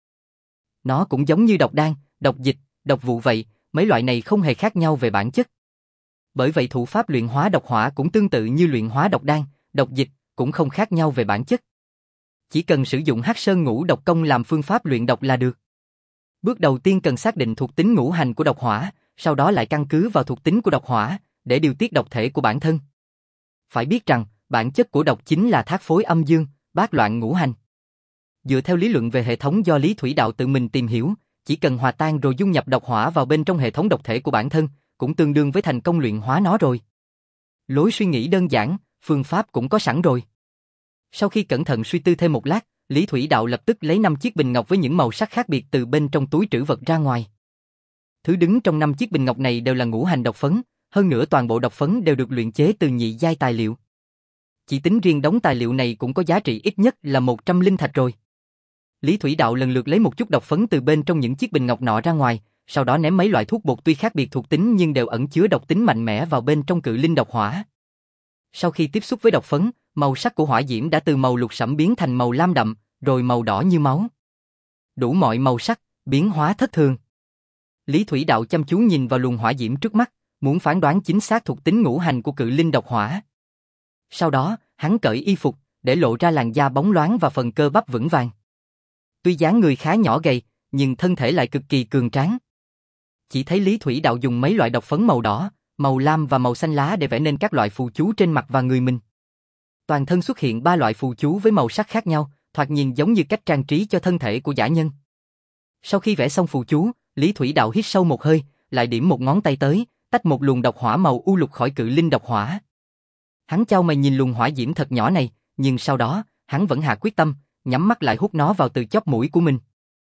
Nó cũng giống như độc đan, độc dịch, độc vụ vậy, mấy loại này không hề khác nhau về bản chất. Bởi vậy thủ pháp luyện hóa độc hỏa cũng tương tự như luyện hóa độc đan, độc dịch, cũng không khác nhau về bản chất. Chỉ cần sử dụng Hắc Sơn Ngũ Độc Công làm phương pháp luyện độc là được. Bước đầu tiên cần xác định thuộc tính ngũ hành của độc hỏa, sau đó lại căn cứ vào thuộc tính của độc hỏa, để điều tiết độc thể của bản thân. Phải biết rằng, bản chất của độc chính là thác phối âm dương, bát loạn ngũ hành. Dựa theo lý luận về hệ thống do Lý Thủy Đạo tự mình tìm hiểu, chỉ cần hòa tan rồi dung nhập độc hỏa vào bên trong hệ thống độc thể của bản thân, cũng tương đương với thành công luyện hóa nó rồi. Lối suy nghĩ đơn giản, phương pháp cũng có sẵn rồi. Sau khi cẩn thận suy tư thêm một lát, Lý Thủy Đạo lập tức lấy năm chiếc bình ngọc với những màu sắc khác biệt từ bên trong túi trữ vật ra ngoài. Thứ đứng trong năm chiếc bình ngọc này đều là ngũ hành độc phấn, hơn nữa toàn bộ độc phấn đều được luyện chế từ nhị giai tài liệu. Chỉ tính riêng đống tài liệu này cũng có giá trị ít nhất là một trăm linh thạch rồi. Lý Thủy Đạo lần lượt lấy một chút độc phấn từ bên trong những chiếc bình ngọc nọ ra ngoài, sau đó ném mấy loại thuốc bột tuy khác biệt thuộc tính nhưng đều ẩn chứa độc tính mạnh mẽ vào bên trong cự linh độc hỏa. Sau khi tiếp xúc với độc phấn, màu sắc của hỏa diễm đã từ màu lục sẫm biến thành màu lam đậm, rồi màu đỏ như máu. Đủ mọi màu sắc, biến hóa thất thường. Lý Thủy Đạo chăm chú nhìn vào luồng hỏa diễm trước mắt, muốn phán đoán chính xác thuộc tính ngũ hành của cự linh độc hỏa. Sau đó, hắn cởi y phục, để lộ ra làn da bóng loáng và phần cơ bắp vững vàng. Tuy dáng người khá nhỏ gầy, nhưng thân thể lại cực kỳ cường tráng. Chỉ thấy Lý Thủy Đạo dùng mấy loại độc phấn màu đỏ, màu lam và màu xanh lá để vẽ nên các loại phù chú trên mặt và người mình. Toàn thân xuất hiện ba loại phù chú với màu sắc khác nhau, thoạt nhìn giống như cách trang trí cho thân thể của dã nhân. Sau khi vẽ xong phù chú, Lý Thủy Đạo hít sâu một hơi, lại điểm một ngón tay tới, tách một luồng độc hỏa màu u lục khỏi cự linh độc hỏa. Hắn chau mày nhìn luồng hỏa diễm thật nhỏ này, nhưng sau đó, hắn vẫn hạ quyết tâm, nhắm mắt lại hút nó vào từ chóp mũi của mình.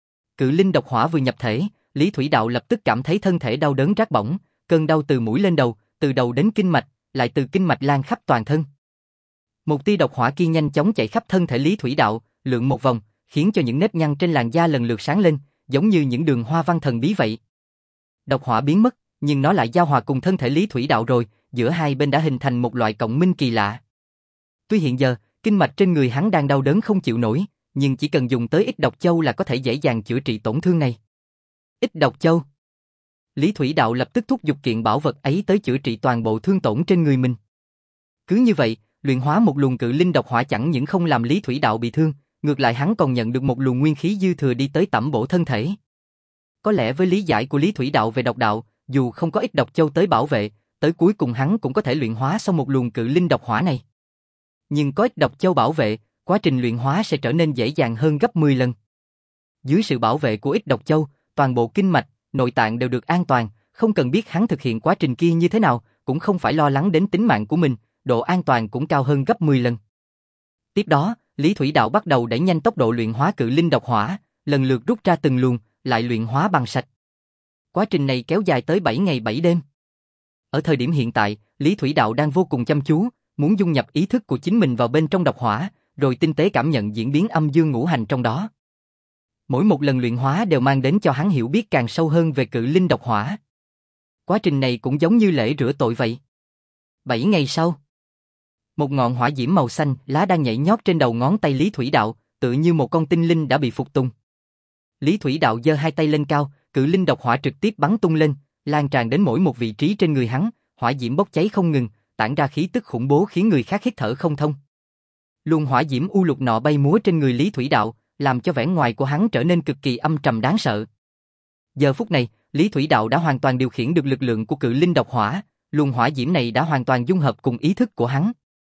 Cự linh độc hỏa vừa nhập thể, Lý Thủy Đạo lập tức cảm thấy thân thể đau đớn rát bỏng, cơn đau từ mũi lên đầu, từ đầu đến kinh mạch, lại từ kinh mạch lan khắp toàn thân. Một tia độc hỏa kia nhanh chóng chạy khắp thân thể Lý Thủy Đạo, lượn một vòng, khiến cho những nếp nhăn trên làn da lần lượt sáng lên, giống như những đường hoa văn thần bí vậy. Độc hỏa biến mất, nhưng nó lại giao hòa cùng thân thể Lý Thủy Đạo rồi, giữa hai bên đã hình thành một loại cộng minh kỳ lạ. Tuy hiện giờ, kinh mạch trên người hắn đang đau đớn không chịu nổi, nhưng chỉ cần dùng tới ít độc châu là có thể dễ dàng chữa trị tổn thương này. Ít độc châu. Lý Thủy Đạo lập tức thúc giục kiện bảo vật ấy tới chữa trị toàn bộ thương tổn trên người mình. Cứ như vậy, luyện hóa một luồng cự linh độc hỏa chẳng những không làm Lý Thủy Đạo bị thương, ngược lại hắn còn nhận được một luồng nguyên khí dư thừa đi tới tẩm bổ thân thể. Có lẽ với lý giải của Lý Thủy Đạo về độc đạo, dù không có ít độc châu tới bảo vệ, tới cuối cùng hắn cũng có thể luyện hóa xong một luồng cự linh độc hỏa này. Nhưng có ít độc châu bảo vệ, quá trình luyện hóa sẽ trở nên dễ dàng hơn gấp mười lần. Dưới sự bảo vệ của ít độc châu, toàn bộ kinh mạch, nội tạng đều được an toàn, không cần biết hắn thực hiện quá trình kia như thế nào, cũng không phải lo lắng đến tính mạng của mình, độ an toàn cũng cao hơn gấp mười lần. Tiếp đó, Lý Thủy Đạo bắt đầu đẩy nhanh tốc độ luyện hóa cự linh độc hỏa, lần lượt rút ra từng luồng, lại luyện hóa bằng sạch. Quá trình này kéo dài tới bảy ngày bảy đêm. Ở thời điểm hiện tại, Lý Thủy Đạo đang vô cùng chăm chú, muốn dung nhập ý thức của chính mình vào bên trong độc hỏa, rồi tinh tế cảm nhận diễn biến âm dương ngũ hành trong đó. Mỗi một lần luyện hóa đều mang đến cho hắn hiểu biết càng sâu hơn về cự linh độc hỏa. Quá trình này cũng giống như lễ rửa tội vậy. Bảy ngày sau, một ngọn hỏa diễm màu xanh lá đang nhảy nhót trên đầu ngón tay Lý Thủy Đạo, tựa như một con tinh linh đã bị phục tùng. Lý Thủy Đạo giơ hai tay lên cao, cự linh độc hỏa trực tiếp bắn tung lên, lan tràn đến mỗi một vị trí trên người hắn, hỏa diễm bốc cháy không ngừng, tản ra khí tức khủng bố khiến người khác hít thở không thông. Luồng hỏa diễm u lục nọ bay múa trên người Lý Thủy Đạo, làm cho vẻ ngoài của hắn trở nên cực kỳ âm trầm đáng sợ. Giờ phút này, Lý Thủy Đạo đã hoàn toàn điều khiển được lực lượng của cự linh độc hỏa, luồng hỏa diễm này đã hoàn toàn dung hợp cùng ý thức của hắn.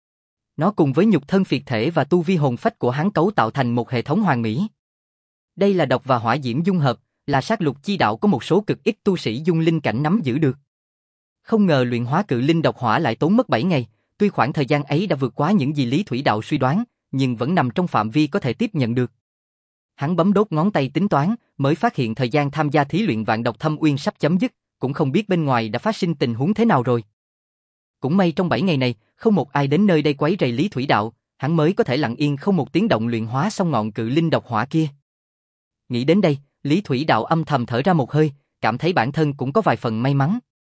Nó cùng với nhục thân phiệt thể và tu vi hồn phách của hắn cấu tạo thành một hệ thống hoàn mỹ. Đây là độc và hỏa diễm dung hợp, là sát lục chi đạo có một số cực ít tu sĩ dung linh cảnh nắm giữ được. Không ngờ luyện hóa cự linh độc hỏa lại tốn mất bảy ngày, tuy khoảng thời gian ấy đã vượt quá những gì Lý Thủy Đạo suy đoán, nhưng vẫn nằm trong phạm vi có thể tiếp nhận được. Hắn bấm đốt ngón tay tính toán, mới phát hiện thời gian tham gia thí luyện vạn độc thâm uyên sắp chấm dứt, cũng không biết bên ngoài đã phát sinh tình huống thế nào rồi. Cũng may trong bảy ngày này, không một ai đến nơi đây quấy rầy Lý Thủy Đạo, hắn mới có thể lặng yên không một tiếng động luyện hóa xong ngọn cự linh độc hỏa kia. Nghĩ đến đây, Lý Thủy Đạo âm thầm thở ra một hơi, cảm thấy bản thân cũng có vài phần may mắn.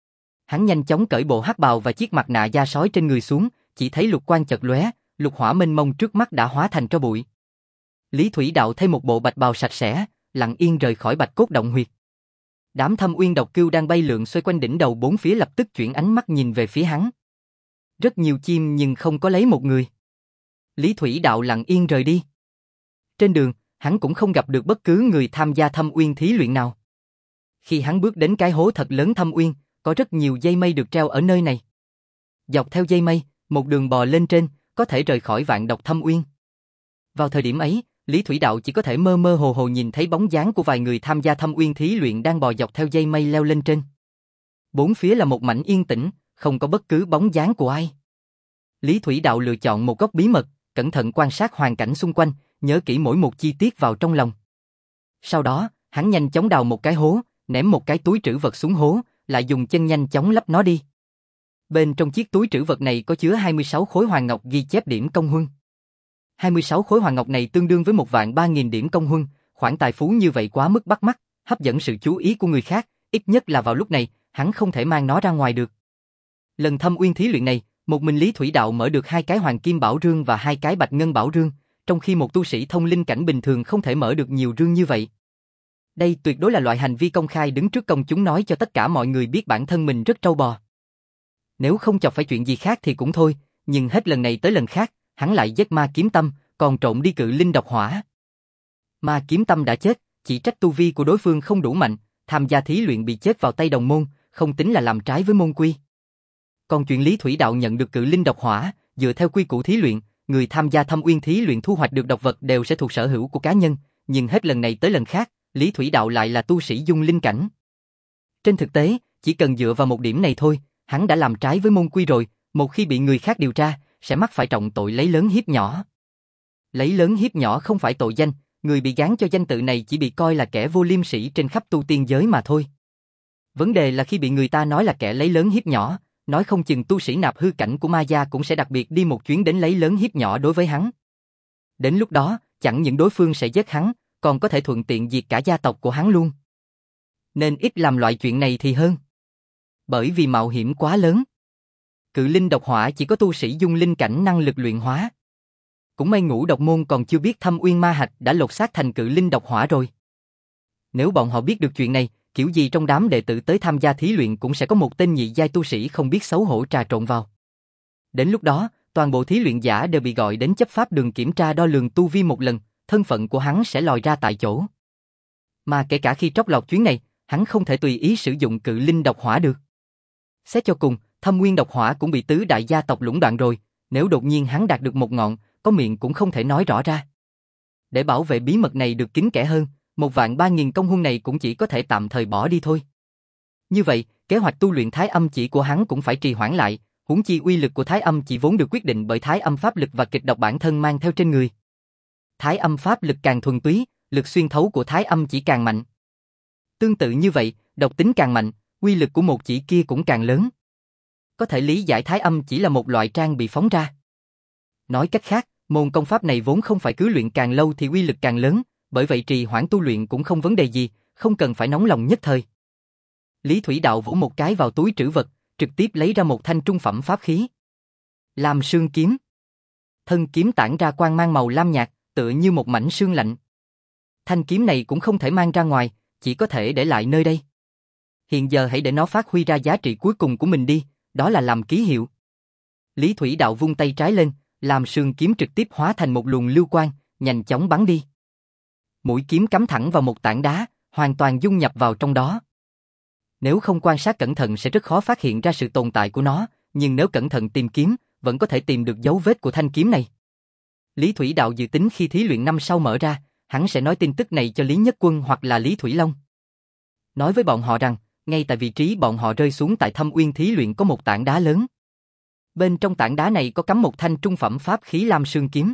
Hắn nhanh chóng cởi bộ hắc bào và chiếc mặt nạ da sói trên người xuống, chỉ thấy lục quang chợt lóe, lục hỏa mênh mông trước mắt đã hóa thành tro bụi. Lý Thủy Đạo thay một bộ bạch bào sạch sẽ, lặng yên rời khỏi Bạch Cốt Động Huyệt. Đám thâm uyên độc cừu đang bay lượn xoay quanh đỉnh đầu bốn phía lập tức chuyển ánh mắt nhìn về phía hắn. Rất nhiều chim nhưng không có lấy một người. Lý Thủy Đạo lặng yên rời đi. Trên đường, hắn cũng không gặp được bất cứ người tham gia thâm uyên thí luyện nào. Khi hắn bước đến cái hố thật lớn thâm uyên, có rất nhiều dây mây được treo ở nơi này. Dọc theo dây mây, một đường bò lên trên, có thể rời khỏi vạn độc thâm uyên. Vào thời điểm ấy, Lý Thủy Đạo chỉ có thể mơ mơ hồ hồ nhìn thấy bóng dáng của vài người tham gia thâm uyên thí luyện đang bò dọc theo dây mây leo lên trên. Bốn phía là một mảnh yên tĩnh, không có bất cứ bóng dáng của ai. Lý Thủy Đạo lựa chọn một góc bí mật, cẩn thận quan sát hoàn cảnh xung quanh, nhớ kỹ mỗi một chi tiết vào trong lòng. Sau đó, hắn nhanh chóng đào một cái hố, ném một cái túi trữ vật xuống hố, lại dùng chân nhanh chóng lấp nó đi. Bên trong chiếc túi trữ vật này có chứa hai mươi sáu khối hoàng ngọc ghi chép điểm công huân. hai mươi sáu khối hoàng ngọc này tương đương với một vạn ba nghìn điểm công huân, khoản tài phú như vậy quá mức bắt mắt, hấp dẫn sự chú ý của người khác, ít nhất là vào lúc này, hắn không thể mang nó ra ngoài được. Lần thâm uyên thí luyện này, một mình Lý Thủy Đạo mở được hai cái hoàng kim bảo rương và hai cái bạch ngân bảo rương, trong khi một tu sĩ thông linh cảnh bình thường không thể mở được nhiều rương như vậy. Đây tuyệt đối là loại hành vi công khai đứng trước công chúng nói cho tất cả mọi người biết bản thân mình rất trâu bò. Nếu không chọc phải chuyện gì khác thì cũng thôi, nhưng hết lần này tới lần khác, hắn lại giết ma kiếm tâm, còn trộn đi cự linh độc hỏa. Ma kiếm tâm đã chết, chỉ trách tu vi của đối phương không đủ mạnh, tham gia thí luyện bị chết vào tay đồng môn, không tính là làm trái với môn quy. Còn chuyện Lý Thủy Đạo nhận được cự linh độc hỏa, dựa theo quy củ thí luyện, người tham gia thâm uyên thí luyện thu hoạch được độc vật đều sẽ thuộc sở hữu của cá nhân, nhưng hết lần này tới lần khác, Lý Thủy Đạo lại là tu sĩ dung linh cảnh. Trên thực tế, chỉ cần dựa vào một điểm này thôi, hắn đã làm trái với môn quy rồi, một khi bị người khác điều tra, sẽ mắc phải trọng tội lấy lớn hiếp nhỏ. Lấy lớn hiếp nhỏ không phải tội danh, người bị gán cho danh tự này chỉ bị coi là kẻ vô liêm sỉ trên khắp tu tiên giới mà thôi. Vấn đề là khi bị người ta nói là kẻ lấy lớn hiếp nhỏ, nói không chừng tu sĩ nạp hư cảnh của ma gia cũng sẽ đặc biệt đi một chuyến đến lấy lớn hiếp nhỏ đối với hắn. Đến lúc đó, chẳng những đối phương sẽ giết hắn, còn có thể thuận tiện diệt cả gia tộc của hắn luôn. Nên ít làm loại chuyện này thì hơn. Bởi vì mạo hiểm quá lớn. Cự linh độc hỏa chỉ có tu sĩ dung linh cảnh năng lực luyện hóa. Cũng may Ngũ Độc Môn còn chưa biết Thâm Uyên Ma Hạch đã lột xác thành cự linh độc hỏa rồi. Nếu bọn họ biết được chuyện này, kiểu gì trong đám đệ tử tới tham gia thí luyện cũng sẽ có một tên nhị giai tu sĩ không biết xấu hổ trà trộn vào. Đến lúc đó, toàn bộ thí luyện giả đều bị gọi đến chấp pháp đường kiểm tra đo lường tu vi một lần, thân phận của hắn sẽ lòi ra tại chỗ. Mà kể cả khi trót lọt chuyến này, hắn không thể tùy ý sử dụng cự linh độc hỏa được. Xét cho cùng, Thâm Nguyên độc hỏa cũng bị tứ đại gia tộc lũng đoạn rồi, nếu đột nhiên hắn đạt được một ngọn, có miệng cũng không thể nói rõ ra. Để bảo vệ bí mật này được kín kẽ hơn, một vạn ba nghìn công huân này cũng chỉ có thể tạm thời bỏ đi thôi. Như vậy, kế hoạch tu luyện Thái Âm Chỉ của hắn cũng phải trì hoãn lại, huống chi uy lực của Thái Âm Chỉ vốn được quyết định bởi Thái Âm pháp lực và kịch độc bản thân mang theo trên người. Thái Âm pháp lực càng thuần túy, lực xuyên thấu của Thái Âm Chỉ càng mạnh. Tương tự như vậy, độc tính càng mạnh, uy lực của một chỉ kia cũng càng lớn. Có thể lý giải Thái Âm Chỉ là một loại trang bị phóng ra. Nói cách khác, môn công pháp này vốn không phải cứ luyện càng lâu thì uy lực càng lớn, bởi vậy trì hoãn tu luyện cũng không vấn đề gì, không cần phải nóng lòng nhất thời. Lý Thủy Đạo vỗ một cái vào túi trữ vật, trực tiếp lấy ra một thanh trung phẩm pháp khí. Lam Sương Kiếm. Thân kiếm tản ra quang mang màu lam nhạt, tựa như một mảnh sương lạnh. Thanh kiếm này cũng không thể mang ra ngoài, chỉ có thể để lại nơi đây. Hiện giờ hãy để nó phát huy ra giá trị cuối cùng của mình đi, đó là làm ký hiệu. Lý Thủy Đạo vung tay trái lên, Lam Sương Kiếm trực tiếp hóa thành một luồng lưu quang, nhanh chóng bắn đi. Mũi kiếm cắm thẳng vào một tảng đá, hoàn toàn dung nhập vào trong đó. Nếu không quan sát cẩn thận sẽ rất khó phát hiện ra sự tồn tại của nó, nhưng nếu cẩn thận tìm kiếm, vẫn có thể tìm được dấu vết của thanh kiếm này. Lý Thủy Đạo dự tính khi thí luyện năm sau mở ra, hắn sẽ nói tin tức này cho Lý Nhất Quân hoặc là Lý Thủy Long. Nói với bọn họ rằng, ngay tại vị trí bọn họ rơi xuống tại Thâm Uyên thí luyện có một tảng đá lớn. Bên trong tảng đá này có cắm một thanh trung phẩm pháp khí Lam Sương Kiếm.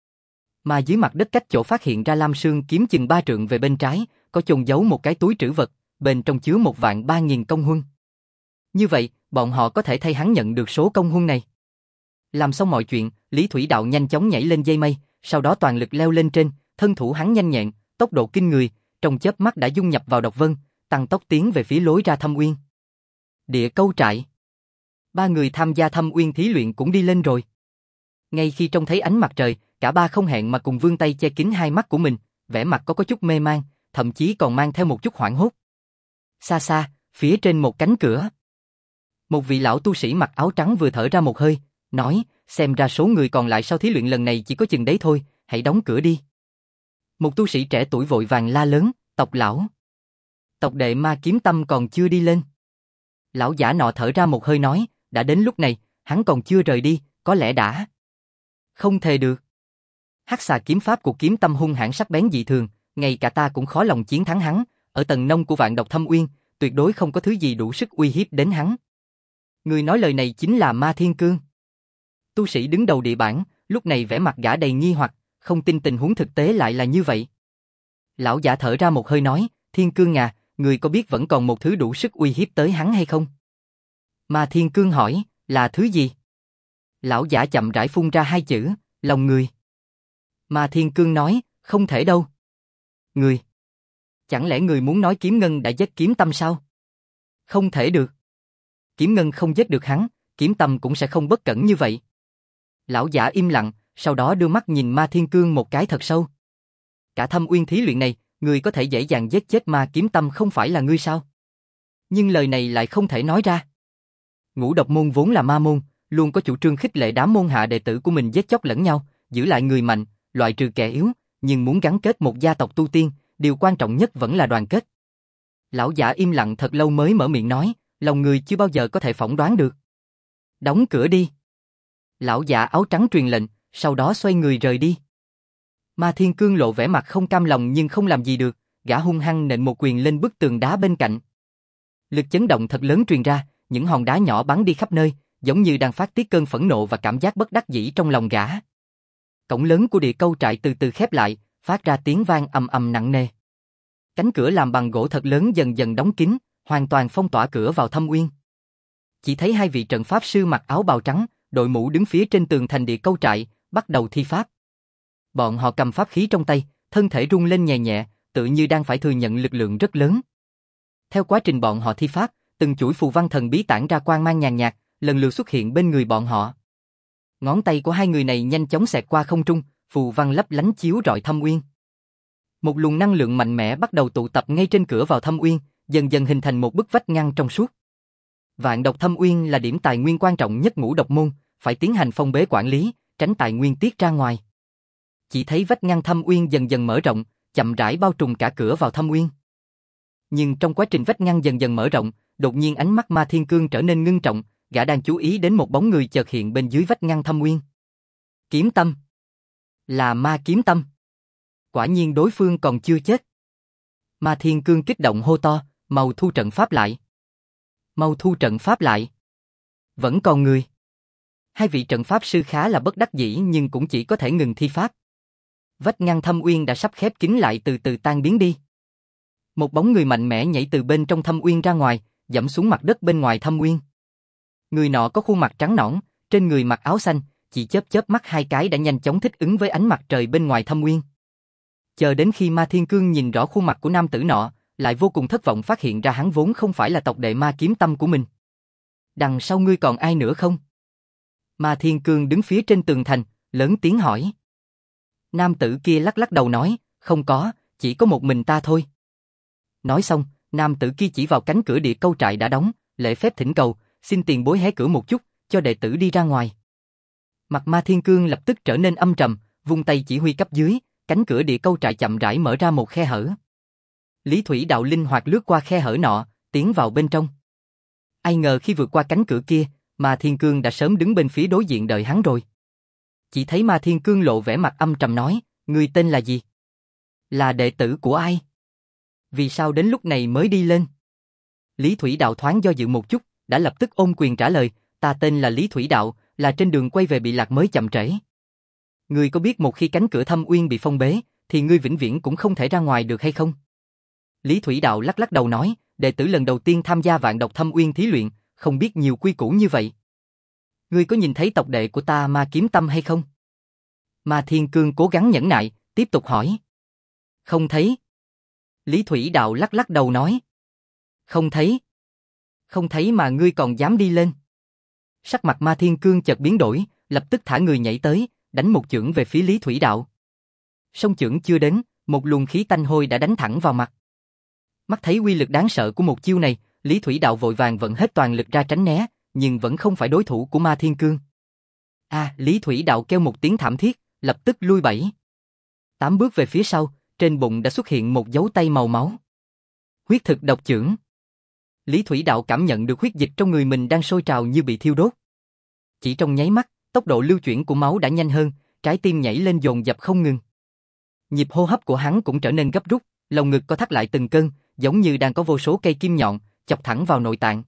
Mà dưới mặt đất cách chỗ phát hiện ra Lam Sương Kiếm chừng ba trượng về bên trái, có chôn giấu một cái túi trữ vật, bên trong chứa một vạn ba nghìn công huân. Như vậy, bọn họ có thể thay hắn nhận được số công huân này. Làm xong mọi chuyện, Lý Thủy Đạo nhanh chóng nhảy lên dây mây, sau đó toàn lực leo lên trên, thân thủ hắn nhanh nhẹn, tốc độ kinh người, trong chớp mắt đã dung nhập vào độc vân, tăng tốc tiến về phía lối ra Thâm Uyên. Địa Câu Trại. Ba người tham gia Thâm Uyên thí luyện cũng đi lên rồi. Ngay khi trông thấy ánh mặt trời, cả ba không hẹn mà cùng vươn tay che kín hai mắt của mình, vẻ mặt có có chút mê man, thậm chí còn mang theo một chút hoảng hốt. Xa xa, phía trên một cánh cửa, một vị lão tu sĩ mặc áo trắng vừa thở ra một hơi, nói, xem ra số người còn lại sau thí luyện lần này chỉ có chừng đấy thôi, hãy đóng cửa đi. Một tu sĩ trẻ tuổi vội vàng la lớn, tộc lão. Tộc đệ Ma Kiếm Tâm còn chưa đi lên. Lão giả nọ thở ra một hơi nói, đã đến lúc này, hắn còn chưa rời đi, có lẽ đã. Không thể được. Hắc xà kiếm pháp của Kiếm Tâm hung hãn sắc bén dị thường, ngay cả ta cũng khó lòng chiến thắng hắn, ở tầng nông của vạn độc Thâm Uyên, tuyệt đối không có thứ gì đủ sức uy hiếp đến hắn. Người nói lời này chính là Ma Thiên Cương. Tu sĩ đứng đầu địa bản, lúc này vẻ mặt gã đầy nghi hoặc, không tin tình huống thực tế lại là như vậy. Lão giả thở ra một hơi nói, Thiên Cương à, người có biết vẫn còn một thứ đủ sức uy hiếp tới hắn hay không? Ma Thiên Cương hỏi, là thứ gì? Lão giả chậm rãi phun ra hai chữ, lòng người. Ma Thiên Cương nói, không thể đâu. Người? Chẳng lẽ người muốn nói Kiếm Ngân đã giết Kiếm Tâm sao? Không thể được. Kiếm Ngân không giết được hắn, Kiếm Tâm cũng sẽ không bất cẩn như vậy. Lão giả im lặng, sau đó đưa mắt nhìn Ma Thiên Cương một cái thật sâu. Cả Thâm Uyên thí luyện này, người có thể dễ dàng giết chết Ma Kiếm Tâm không phải là ngươi sao? Nhưng lời này lại không thể nói ra. Ngũ Độc Môn vốn là ma môn, luôn có chủ trương khích lệ đám môn hạ đệ tử của mình giết chóc lẫn nhau, giữ lại người mạnh, loại trừ kẻ yếu, nhưng muốn gắn kết một gia tộc tu tiên, điều quan trọng nhất vẫn là đoàn kết. Lão giả im lặng thật lâu mới mở miệng nói, lòng người chưa bao giờ có thể phỏng đoán được. Đóng cửa đi. Lão giả áo trắng truyền lệnh, sau đó xoay người rời đi. Ma Thiên Cương lộ vẻ mặt không cam lòng nhưng không làm gì được, gã hung hăng nện một quyền lên bức tường đá bên cạnh. Lực chấn động thật lớn truyền ra, những hòn đá nhỏ bắn đi khắp nơi, giống như đang phát tiết cơn phẫn nộ và cảm giác bất đắc dĩ trong lòng gã. Cổng lớn của địa câu trại từ từ khép lại, phát ra tiếng vang ầm ầm nặng nề. Cánh cửa làm bằng gỗ thật lớn dần dần đóng kín, hoàn toàn phong tỏa cửa vào Thâm Uyên. Chỉ thấy hai vị trận pháp sư mặc áo bào trắng, đội mũ đứng phía trên tường thành địa câu trại, bắt đầu thi pháp. Bọn họ cầm pháp khí trong tay, thân thể rung lên nhẹ nhẹ, tự như đang phải thừa nhận lực lượng rất lớn. Theo quá trình bọn họ thi pháp, từng chuỗi phù văn thần bí tản ra quang mang nhàn nhạt, lần lượt xuất hiện bên người bọn họ. Ngón tay của hai người này nhanh chóng xẹt qua không trung, phù văn lấp lánh chiếu rọi Thâm Uyên. Một luồng năng lượng mạnh mẽ bắt đầu tụ tập ngay trên cửa vào Thâm Uyên, dần dần hình thành một bức vách ngăn trong suốt. Vạn độc Thâm Uyên là điểm tài nguyên quan trọng nhất ngũ độc môn, phải tiến hành phong bế quản lý, tránh tài nguyên tiết ra ngoài. Chỉ thấy vách ngăn Thâm Uyên dần dần mở rộng, chậm rãi bao trùm cả cửa vào Thâm Uyên. Nhưng trong quá trình vách ngăn dần dần mở rộng, đột nhiên ánh mắt Ma Thiên Cương trở nên ngưng trọng, gã đang chú ý đến một bóng người chợt hiện bên dưới vách ngăn Thâm Uyên. Kiếm Tâm. Là Ma Kiếm Tâm. Quả nhiên đối phương còn chưa chết. Ma Thiên Cương kích động hô to, mau thu trận pháp lại. Mau thu trận pháp lại. Vẫn còn người. Hai vị trận pháp sư khá là bất đắc dĩ nhưng cũng chỉ có thể ngừng thi pháp. Vách ngăn Thâm Uyên đã sắp khép kín lại từ từ tan biến đi. Một bóng người mạnh mẽ nhảy từ bên trong Thâm Uyên ra ngoài, dẫm xuống mặt đất bên ngoài Thâm Uyên. Người nọ có khuôn mặt trắng nõn, trên người mặc áo xanh, chỉ chớp chớp mắt hai cái đã nhanh chóng thích ứng với ánh mặt trời bên ngoài Thâm Uyên. Chờ đến khi Ma Thiên Cương nhìn rõ khuôn mặt của nam tử nọ, lại vô cùng thất vọng phát hiện ra hắn vốn không phải là tộc đệ Ma Kiếm Tâm của mình. Đằng sau ngươi còn ai nữa không? Ma Thiên Cương đứng phía trên tường thành, lớn tiếng hỏi. Nam tử kia lắc lắc đầu nói, không có, chỉ có một mình ta thôi. Nói xong, nam tử kia chỉ vào cánh cửa địa câu trại đã đóng, lễ phép thỉnh cầu, xin tiền bối hé cửa một chút, cho đệ tử đi ra ngoài. Mặt Ma Thiên Cương lập tức trở nên âm trầm, vung tay chỉ huy cấp dưới, cánh cửa địa câu trại chậm rãi mở ra một khe hở. Lý Thủy Đạo linh hoạt lướt qua khe hở nọ, tiến vào bên trong. Ai ngờ khi vượt qua cánh cửa kia, Ma Thiên Cương đã sớm đứng bên phía đối diện đợi hắn rồi. Chỉ thấy Ma Thiên Cương lộ vẻ mặt âm trầm nói, ngươi tên là gì? Là đệ tử của ai? Vì sao đến lúc này mới đi lên? Lý Thủy Đạo thoáng do dự một chút, đã lập tức ôm quyền trả lời, ta tên là Lý Thủy Đạo, là trên đường quay về bị lạc mới chậm trễ. Ngươi có biết một khi cánh cửa Thâm Uyên bị phong bế, thì ngươi vĩnh viễn cũng không thể ra ngoài được hay không? Lý Thủy Đạo lắc lắc đầu nói, đệ tử lần đầu tiên tham gia vạn độc Thâm Uyên thí luyện, không biết nhiều quy củ như vậy. Ngươi có nhìn thấy tộc đệ của ta Ma Kiếm Tâm hay không? Ma Thiên Cương cố gắng nhẫn nại, tiếp tục hỏi. Không thấy. Lý Thủy Đạo lắc lắc đầu nói. Không thấy. Không thấy mà ngươi còn dám đi lên. Sắc mặt Ma Thiên Cương chợt biến đổi, lập tức thả người nhảy tới, đánh một chưởng về phía Lý Thủy Đạo. Song chưởng chưa đến, một luồng khí tanh hôi đã đánh thẳng vào mặt. Mắt thấy uy lực đáng sợ của một chiêu này, Lý Thủy Đạo vội vàng vận hết toàn lực ra tránh né, nhưng vẫn không phải đối thủ của Ma Thiên Cương. A, à, Lý Thủy Đạo kêu một tiếng thảm thiết, lập tức lui bảy. Tám bước về phía sau, trên bụng đã xuất hiện một dấu tay màu máu. Huyết thực độc chưởng. Lý Thủy Đạo cảm nhận được huyết dịch trong người mình đang sôi trào như bị thiêu đốt. Chỉ trong nháy mắt, tốc độ lưu chuyển của máu đã nhanh hơn, trái tim nhảy lên dồn dập không ngừng. Nhịp hô hấp của hắn cũng trở nên gấp rút, lồng ngực co thắt lại từng cơn, giống như đang có vô số cây kim nhọn chọc thẳng vào nội tạng.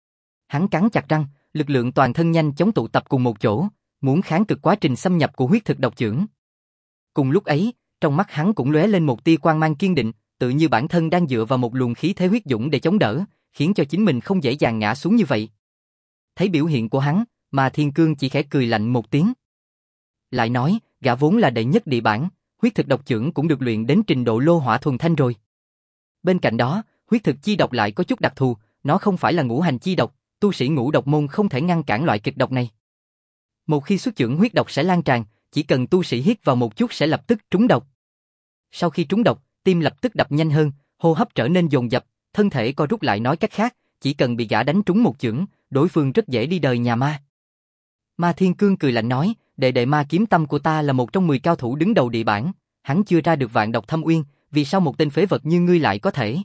Hắn cắn chặt răng, lực lượng toàn thân nhanh chóng tụ tập cùng một chỗ, muốn kháng cực quá trình xâm nhập của huyết thực độc chưởng. Cùng lúc ấy, trong mắt hắn cũng lóe lên một tia quang mang kiên định, tự như bản thân đang dựa vào một luồng khí thế huyết dũng để chống đỡ, khiến cho chính mình không dễ dàng ngã xuống như vậy. Thấy biểu hiện của hắn, mà Thiên Cương chỉ khẽ cười lạnh một tiếng. Lại nói, gã vốn là đệ nhất địa bản, huyết thực độc chưởng cũng được luyện đến trình độ lô hỏa thuần thanh rồi. Bên cạnh đó, huyết thực chi độc lại có chút đặc thù, nó không phải là ngũ hành chi độc, tu sĩ ngũ độc môn không thể ngăn cản loại kịch độc này. Một khi xuất chưởng huyết độc sẽ lan tràn, chỉ cần tu sĩ hít vào một chút sẽ lập tức trúng độc. Sau khi trúng độc, tim lập tức đập nhanh hơn, hô hấp trở nên dồn dập, thân thể co rút lại, nói cách khác, chỉ cần bị gã đánh trúng một chưởng, đối phương rất dễ đi đời nhà ma. Ma Thiên Cương cười lạnh nói, đệ đệ Ma Kiếm Tâm của ta là một trong mười cao thủ đứng đầu địa bản, hắn chưa ra được vạn độc Thâm Uyên, vì sao một tên phế vật như ngươi lại có thể?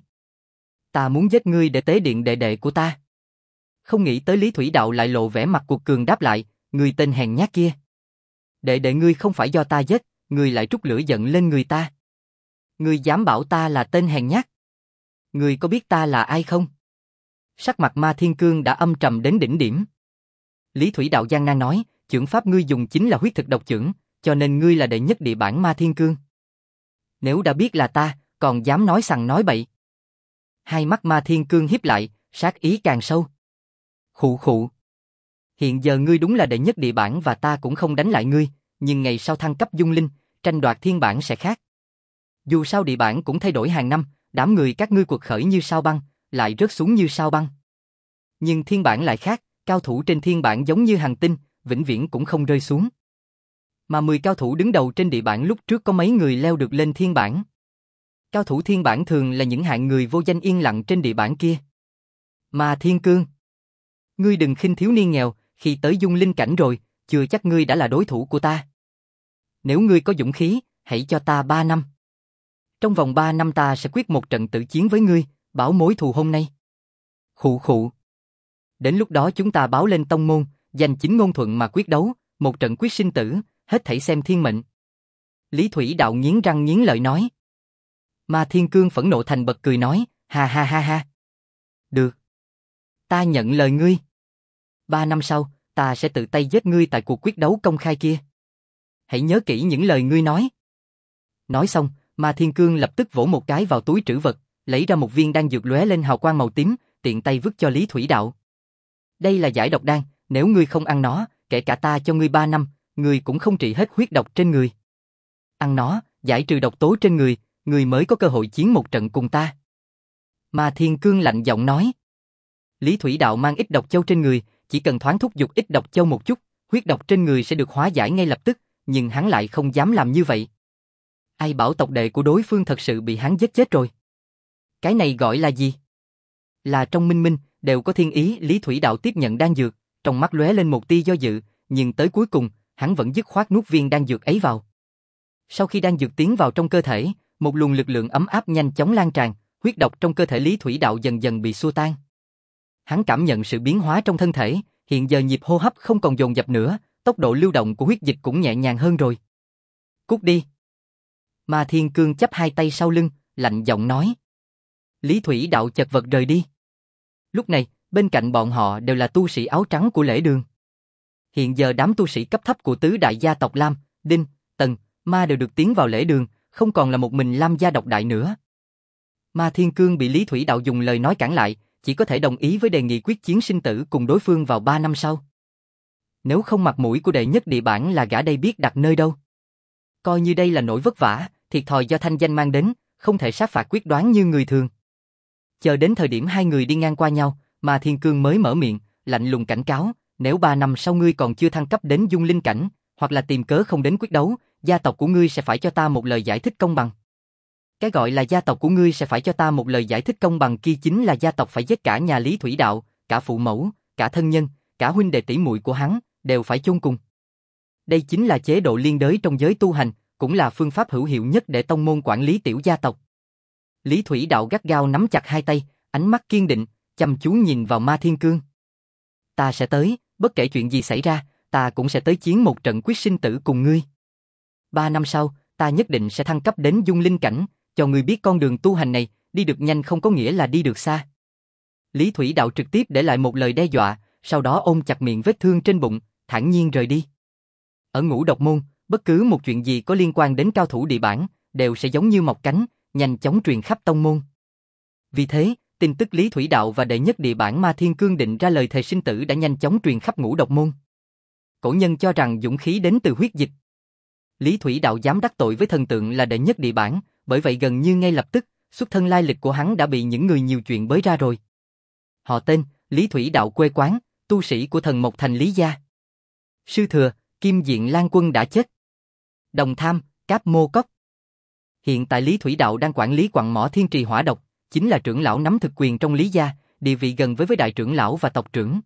Ta muốn giết ngươi để tế điện đệ đệ của ta. Không nghĩ tới Lý Thủy Đạo lại lộ vẻ mặt cuột cường đáp lại, ngươi tên hèn nhát kia. Đệ đệ ngươi không phải do ta giết, ngươi lại trút lửa giận lên người ta. Ngươi dám bảo ta là tên hèn nhát? Ngươi có biết ta là ai không? Sắc mặt Ma Thiên Cương đã âm trầm đến đỉnh điểm. Lý Thủy Đạo gian nan nói, chưởng pháp ngươi dùng chính là huyết thực độc chưởng, cho nên ngươi là đệ nhất địa bản Ma Thiên Cương. Nếu đã biết là ta, còn dám nói sằng nói bậy. Hai mắt Ma Thiên Cương híp lại, sát ý càng sâu. Khụ khụ. Hiện giờ ngươi đúng là đệ nhất địa bản và ta cũng không đánh lại ngươi, nhưng ngày sau thăng cấp dung linh, tranh đoạt thiên bản sẽ khác. Dù sao địa bản cũng thay đổi hàng năm, đám người các ngươi cuộc khởi như sao băng, lại rớt xuống như sao băng. Nhưng thiên bản lại khác, cao thủ trên thiên bản giống như hành tinh, vĩnh viễn cũng không rơi xuống. Mà mười cao thủ đứng đầu trên địa bản lúc trước có mấy người leo được lên thiên bản. Cao thủ thiên bản thường là những hạng người vô danh yên lặng trên địa bản kia. Mà Thiên Cương, ngươi đừng khinh thiếu niên nghèo, khi tới dung linh cảnh rồi, chưa chắc ngươi đã là đối thủ của ta. Nếu ngươi có dũng khí, hãy cho ta ba năm. Trong vòng ba năm ta sẽ quyết một trận tử chiến với ngươi, báo mối thù hôm nay. Khụ khụ. Đến lúc đó chúng ta báo lên tông môn, giành chính ngôn thuận mà quyết đấu, một trận quyết sinh tử, hết thảy xem thiên mệnh. Lý Thủy Đạo nghiến răng nghiến lợi nói. Mà Thiên Cương phẫn nộ thành bật cười nói, ha ha ha ha. Được. Ta nhận lời ngươi. Ba năm sau, ta sẽ tự tay giết ngươi tại cuộc quyết đấu công khai kia. Hãy nhớ kỹ những lời ngươi nói. Nói xong, Ma Thiên Cương lập tức vỗ một cái vào túi trữ vật, lấy ra một viên đan dược lóe lên hào quang màu tím, tiện tay vứt cho Lý Thủy Đạo. Đây là giải độc đan, nếu ngươi không ăn nó, kể cả ta cho ngươi ba năm, ngươi cũng không trị hết huyết độc trên người. Ăn nó, giải trừ độc tố trên người, ngươi mới có cơ hội chiến một trận cùng ta. Ma Thiên Cương lạnh giọng nói. Lý Thủy Đạo mang ít độc châu trên người, chỉ cần thoáng thúc giục ít độc châu một chút, huyết độc trên người sẽ được hóa giải ngay lập tức, nhưng hắn lại không dám làm như vậy. Ai bảo tộc đệ của đối phương thật sự bị hắn giết chết rồi? Cái này gọi là gì? Là trong minh minh, đều có thiên ý. Lý Thủy Đạo tiếp nhận đan dược, trong mắt lóe lên một tia do dự, nhưng tới cuối cùng, hắn vẫn dứt khoát nuốt viên đan dược ấy vào. Sau khi đan dược tiến vào trong cơ thể, một luồng lực lượng ấm áp nhanh chóng lan tràn, huyết độc trong cơ thể Lý Thủy Đạo dần dần bị xua tan. Hắn cảm nhận sự biến hóa trong thân thể, hiện giờ nhịp hô hấp không còn dồn dập nữa, tốc độ lưu động của huyết dịch cũng nhẹ nhàng hơn rồi. Cút đi. Ma Thiên Cương chắp hai tay sau lưng, lạnh giọng nói. Lý Thủy Đạo chật vật rời đi. Lúc này, bên cạnh bọn họ đều là tu sĩ áo trắng của lễ đường. Hiện giờ đám tu sĩ cấp thấp của tứ đại gia tộc Lam, Đinh, Tần, Ma đều được tiến vào lễ đường, không còn là một mình Lam gia độc đại nữa. Ma Thiên Cương bị Lý Thủy Đạo dùng lời nói cản lại, chỉ có thể đồng ý với đề nghị quyết chiến sinh tử cùng đối phương vào ba năm sau. Nếu không mặt mũi của đệ nhất địa bản là gã đây biết đặt nơi đâu. Coi như đây là nỗi vất vả, thiệt thòi do thanh danh mang đến, không thể sát phạt quyết đoán như người thường. Chờ đến thời điểm hai người đi ngang qua nhau, mà Thiên Cương mới mở miệng, lạnh lùng cảnh cáo, nếu ba năm sau ngươi còn chưa thăng cấp đến dung linh cảnh, hoặc là tìm cớ không đến quyết đấu, gia tộc của ngươi sẽ phải cho ta một lời giải thích công bằng. Cái gọi là gia tộc của ngươi sẽ phải cho ta một lời giải thích công bằng kia chính là gia tộc phải giết cả nhà Lý Thủy Đạo, cả phụ mẫu, cả thân nhân, cả huynh đệ tỷ muội của hắn, đều phải chôn cùng. Đây chính là chế độ liên đới trong giới tu hành, cũng là phương pháp hữu hiệu nhất để tông môn quản lý tiểu gia tộc. Lý Thủy Đạo gắt gao nắm chặt hai tay, ánh mắt kiên định, chăm chú nhìn vào Ma Thiên Cương. Ta sẽ tới, bất kể chuyện gì xảy ra, ta cũng sẽ tới chiến một trận quyết sinh tử cùng ngươi. Ba năm sau, ta nhất định sẽ thăng cấp đến dung linh cảnh, cho ngươi biết con đường tu hành này, đi được nhanh không có nghĩa là đi được xa. Lý Thủy Đạo trực tiếp để lại một lời đe dọa, sau đó ôm chặt miệng vết thương trên bụng, thản nhiên rời đi. Ở Ngũ Độc Môn, bất cứ một chuyện gì có liên quan đến cao thủ địa bản, đều sẽ giống như mọc cánh, nhanh chóng truyền khắp tông môn. Vì thế, tin tức Lý Thủy Đạo và đệ nhất địa bản Ma Thiên Cương định ra lời thề sinh tử đã nhanh chóng truyền khắp Ngũ Độc Môn. Cổ nhân cho rằng dũng khí đến từ huyết dịch. Lý Thủy Đạo dám đắc tội với thần tượng là đệ nhất địa bản, bởi vậy gần như ngay lập tức, xuất thân lai lịch của hắn đã bị những người nhiều chuyện bới ra rồi. Họ tên, Lý Thủy Đạo quê quán, tu sĩ của thần Mộc Thành Lý gia. Sư thừa, Kim Diện Lan Quân đã chết. Đồng tham, Cáp Mô Cốc. Hiện tại Lý Thủy Đạo đang quản lý quặng mỏ Thiên Trì Hỏa Độc, chính là trưởng lão nắm thực quyền trong Lý gia, địa vị gần với với đại trưởng lão và tộc trưởng.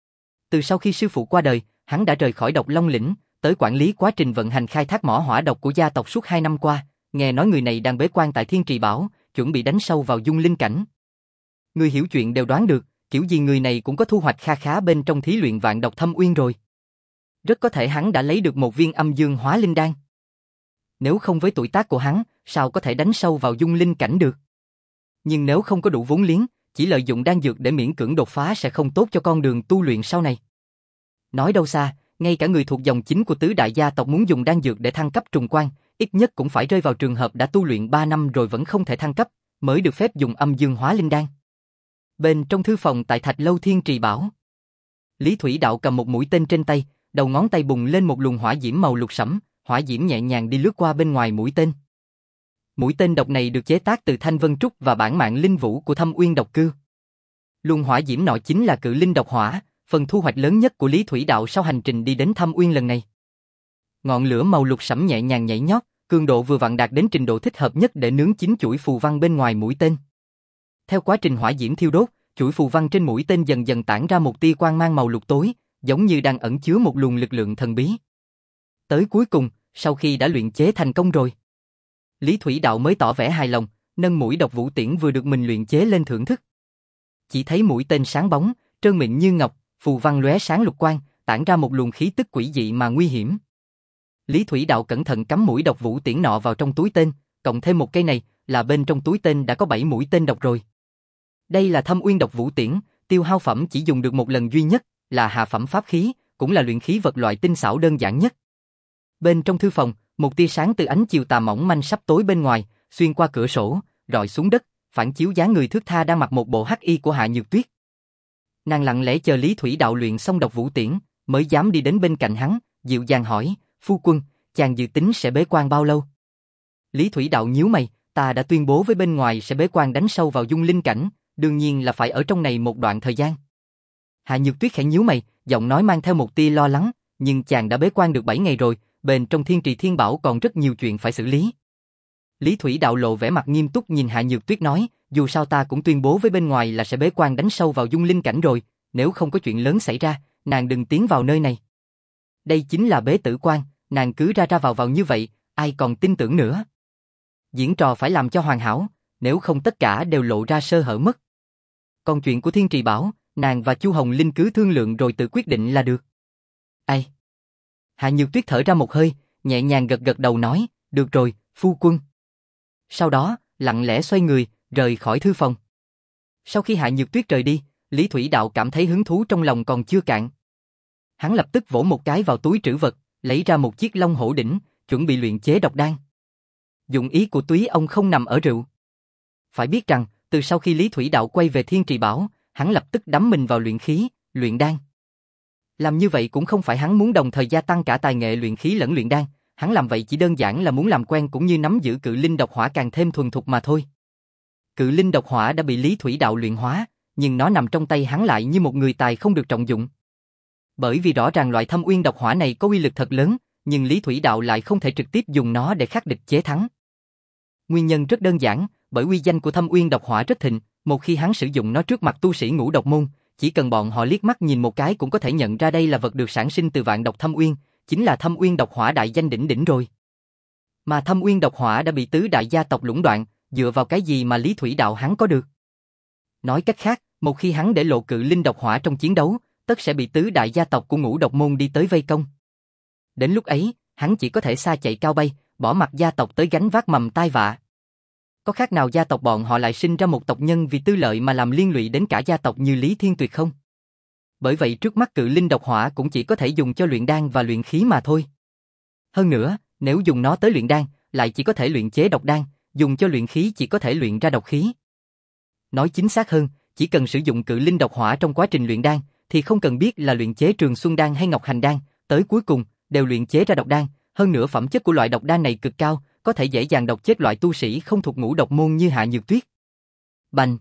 Từ sau khi sư phụ qua đời, hắn đã rời khỏi Độc Long lĩnh, tới quản lý quá trình vận hành khai thác mỏ hỏa độc của gia tộc suốt hai năm qua. Nghe nói người này đang bế quan tại Thiên Trì Bảo, chuẩn bị đánh sâu vào dung linh cảnh. Người hiểu chuyện đều đoán được, kiểu gì người này cũng có thu hoạch kha khá bên trong thí luyện vạn độc thâm uyên rồi. Rất có thể hắn đã lấy được một viên âm dương hóa linh đan. Nếu không với tuổi tác của hắn, sao có thể đánh sâu vào dung linh cảnh được? Nhưng nếu không có đủ vốn liếng, chỉ lợi dụng đan dược để miễn cưỡng đột phá sẽ không tốt cho con đường tu luyện sau này. Nói đâu xa, ngay cả người thuộc dòng chính của tứ đại gia tộc muốn dùng đan dược để thăng cấp trùng quan, ít nhất cũng phải rơi vào trường hợp đã tu luyện ba năm rồi vẫn không thể thăng cấp, mới được phép dùng âm dương hóa linh đan. Bên trong thư phòng tại Thạch Lâu Thiên Trì Bảo, Lý Thủy Đạo cầm một mũi tên trên tay, đầu ngón tay bùng lên một luồng hỏa diễm màu lục sẫm, hỏa diễm nhẹ nhàng đi lướt qua bên ngoài mũi tên. Mũi tên độc này được chế tác từ thanh vân trúc và bản mạng linh vũ của Thâm Uyên Độc Cư. Luồng hỏa diễm nọ chính là cự linh độc hỏa, phần thu hoạch lớn nhất của Lý Thủy Đạo sau hành trình đi đến Thâm Uyên lần này. Ngọn lửa màu lục sẫm nhẹ nhàng nhảy nhót, cường độ vừa vặn đạt đến trình độ thích hợp nhất để nướng chín chuỗi phù văn bên ngoài mũi tên. Theo quá trình hỏa diễm thiêu đốt, chuỗi phù văn trên mũi tên dần dần tản ra một tia quang mang màu lục tối, giống như đang ẩn chứa một luồng lực lượng thần bí. Tới cuối cùng, sau khi đã luyện chế thành công rồi, Lý Thủy Đạo mới tỏ vẻ hài lòng, nâng mũi độc vũ tiễn vừa được mình luyện chế lên thưởng thức. Chỉ thấy mũi tên sáng bóng, trơn mịn như ngọc, phù văn lóe sáng lục quang, tản ra một luồng khí tức quỷ dị mà nguy hiểm. Lý Thủy Đạo cẩn thận cắm mũi độc vũ tiễn nọ vào trong túi tên, cộng thêm một cây này, là bên trong túi tên đã có bảy mũi tên độc rồi. Đây là Thâm Uyên Độc Vũ Tiễn, tiêu hao phẩm chỉ dùng được một lần duy nhất, là hạ phẩm pháp khí, cũng là luyện khí vật loại tinh xảo đơn giản nhất. Bên trong thư phòng, một tia sáng từ ánh chiều tà mỏng manh sắp tối bên ngoài, xuyên qua cửa sổ, rọi xuống đất, phản chiếu dáng người thướt tha đang mặc một bộ hắc y của Hạ Nhược Tuyết. Nàng lặng lẽ chờ Lý Thủy Đạo luyện xong độc vũ tiễn, mới dám đi đến bên cạnh hắn, dịu dàng hỏi, phu quân, chàng dự tính sẽ bế quan bao lâu? Lý Thủy Đạo nhíu mày, ta đã tuyên bố với bên ngoài sẽ bế quan đánh sâu vào dung linh cảnh, đương nhiên là phải ở trong này một đoạn thời gian. Hạ Nhược Tuyết khẽ nhíu mày, giọng nói mang theo một tia lo lắng, nhưng chàng đã bế quan được bảy ngày rồi, bên trong Thiên Trì Thiên Bảo còn rất nhiều chuyện phải xử lý. Lý Thủy Đạo lộ vẻ mặt nghiêm túc nhìn Hạ Nhược Tuyết nói, dù sao ta cũng tuyên bố với bên ngoài là sẽ bế quan đánh sâu vào dung linh cảnh rồi, nếu không có chuyện lớn xảy ra, nàng đừng tiến vào nơi này. Đây chính là bế tử quan, nàng cứ ra ra vào vào như vậy, ai còn tin tưởng nữa. Diễn trò phải làm cho hoàn hảo, nếu không tất cả đều lộ ra sơ hở mất. Còn chuyện của Thiên Trì Bảo, nàng và Chu Hồng Linh cứ thương lượng rồi tự quyết định là được. Ai? Hạ Nhược Tuyết thở ra một hơi, nhẹ nhàng gật gật đầu nói, được rồi, phu quân. Sau đó, lặng lẽ xoay người, rời khỏi thư phòng. Sau khi Hạ Nhược Tuyết rời đi, Lý Thủy Đạo cảm thấy hứng thú trong lòng còn chưa cạn. Hắn lập tức vỗ một cái vào túi trữ vật, lấy ra một chiếc long hổ đỉnh, chuẩn bị luyện chế độc đan. Dụng ý của túy ông không nằm ở rượu. Phải biết rằng, từ sau khi Lý Thủy Đạo quay về Thiên Trì Bảo, hắn lập tức đắm mình vào luyện khí, luyện đan. Làm như vậy cũng không phải hắn muốn đồng thời gia tăng cả tài nghệ luyện khí lẫn luyện đan, hắn làm vậy chỉ đơn giản là muốn làm quen cũng như nắm giữ cự linh độc hỏa càng thêm thuần thục mà thôi. Cự linh độc hỏa đã bị Lý Thủy Đạo luyện hóa, nhưng nó nằm trong tay hắn lại như một người tài không được trọng dụng. Bởi vì rõ ràng loại Thâm Uyên độc hỏa này có uy lực thật lớn, nhưng Lý Thủy Đạo lại không thể trực tiếp dùng nó để khắc địch chế thắng. Nguyên nhân rất đơn giản, bởi uy danh của Thâm Uyên độc hỏa rất thịnh, một khi hắn sử dụng nó trước mặt tu sĩ ngũ độc môn, chỉ cần bọn họ liếc mắt nhìn một cái cũng có thể nhận ra đây là vật được sản sinh từ vạn độc Thâm Uyên, chính là Thâm Uyên độc hỏa đại danh đỉnh đỉnh rồi. Mà Thâm Uyên độc hỏa đã bị tứ đại gia tộc lũng đoạn, dựa vào cái gì mà Lý Thủy Đạo hắn có được? Nói cách khác, một khi hắn để lộ cự linh độc hỏa trong chiến đấu, tất sẽ bị tứ đại gia tộc của ngũ độc môn đi tới vây công. Đến lúc ấy, hắn chỉ có thể xa chạy cao bay, bỏ mặc gia tộc tới gánh vác mầm tai vạ. Có khác nào gia tộc bọn họ lại sinh ra một tộc nhân vì tư lợi mà làm liên lụy đến cả gia tộc như Lý Thiên Tuyệt không? Bởi vậy trước mắt cự linh độc hỏa cũng chỉ có thể dùng cho luyện đan và luyện khí mà thôi. Hơn nữa, nếu dùng nó tới luyện đan, lại chỉ có thể luyện chế độc đan, dùng cho luyện khí chỉ có thể luyện ra độc khí. Nói chính xác hơn, chỉ cần sử dụng cự linh độc hỏa trong quá trình luyện đan, thì không cần biết là luyện chế Trường Xuân đan hay Ngọc Hành đan, tới cuối cùng đều luyện chế ra độc đan. Hơn nữa phẩm chất của loại độc đan này cực cao, có thể dễ dàng độc chết loại tu sĩ không thuộc ngũ độc môn như Hạ Nhược Tuyết. Bành!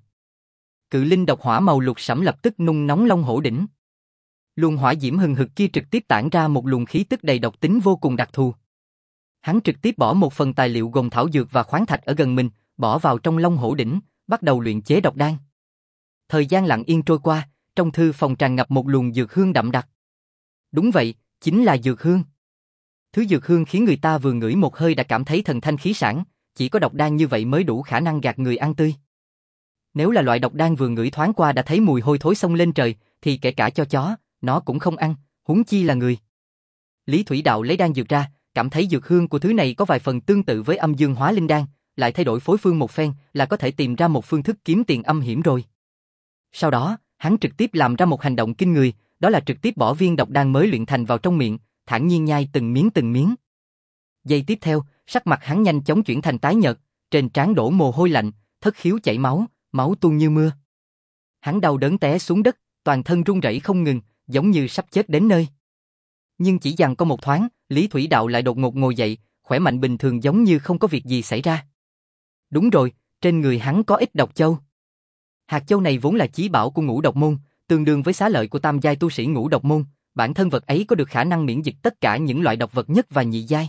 Cự linh độc hỏa màu lục sẫm lập tức nung nóng long hổ đỉnh. Luồng hỏa diễm hừng hực kia trực tiếp tản ra một luồng khí tức đầy độc tính vô cùng đặc thù. Hắn trực tiếp bỏ một phần tài liệu gồm thảo dược và khoáng thạch ở gần mình, bỏ vào trong long hổ đỉnh, bắt đầu luyện chế độc đan. Thời gian lặng yên trôi qua, trong thư phòng tràn ngập một luồng dược hương đậm đặc. Đúng vậy, chính là dược hương. Thứ dược hương khiến người ta vừa ngửi một hơi đã cảm thấy thần thanh khí sảng, chỉ có độc đan như vậy mới đủ khả năng gạt người ăn tươi. Nếu là loại độc đan vừa ngửi thoáng qua đã thấy mùi hôi thối xông lên trời, thì kể cả cho chó, nó cũng không ăn, huống chi là người. Lý Thủy Đạo lấy đan dược ra, cảm thấy dược hương của thứ này có vài phần tương tự với âm dương hóa linh đan, lại thay đổi phối phương một phen là có thể tìm ra một phương thức kiếm tiền âm hiểm rồi. Sau đó, hắn trực tiếp làm ra một hành động kinh người, đó là trực tiếp bỏ viên độc đan mới luyện thành vào trong miệng, thản nhiên nhai từng miếng từng miếng. Giây tiếp theo, sắc mặt hắn nhanh chóng chuyển thành tái nhợt, trên trán đổ mồ hôi lạnh, thất khiếu chảy máu, máu tuôn như mưa. Hắn đau đớn té xuống đất, toàn thân run rẩy không ngừng, giống như sắp chết đến nơi. Nhưng chỉ dằn có một thoáng, Lý Thủy Đạo lại đột ngột ngồi dậy, khỏe mạnh bình thường giống như không có việc gì xảy ra. Đúng rồi, trên người hắn có ít độc châu. Hạt châu này vốn là chí bảo của ngũ độc môn, tương đương với xá lợi của tam giai tu sĩ ngũ độc môn, bản thân vật ấy có được khả năng miễn dịch tất cả những loại độc vật nhất và nhị giai.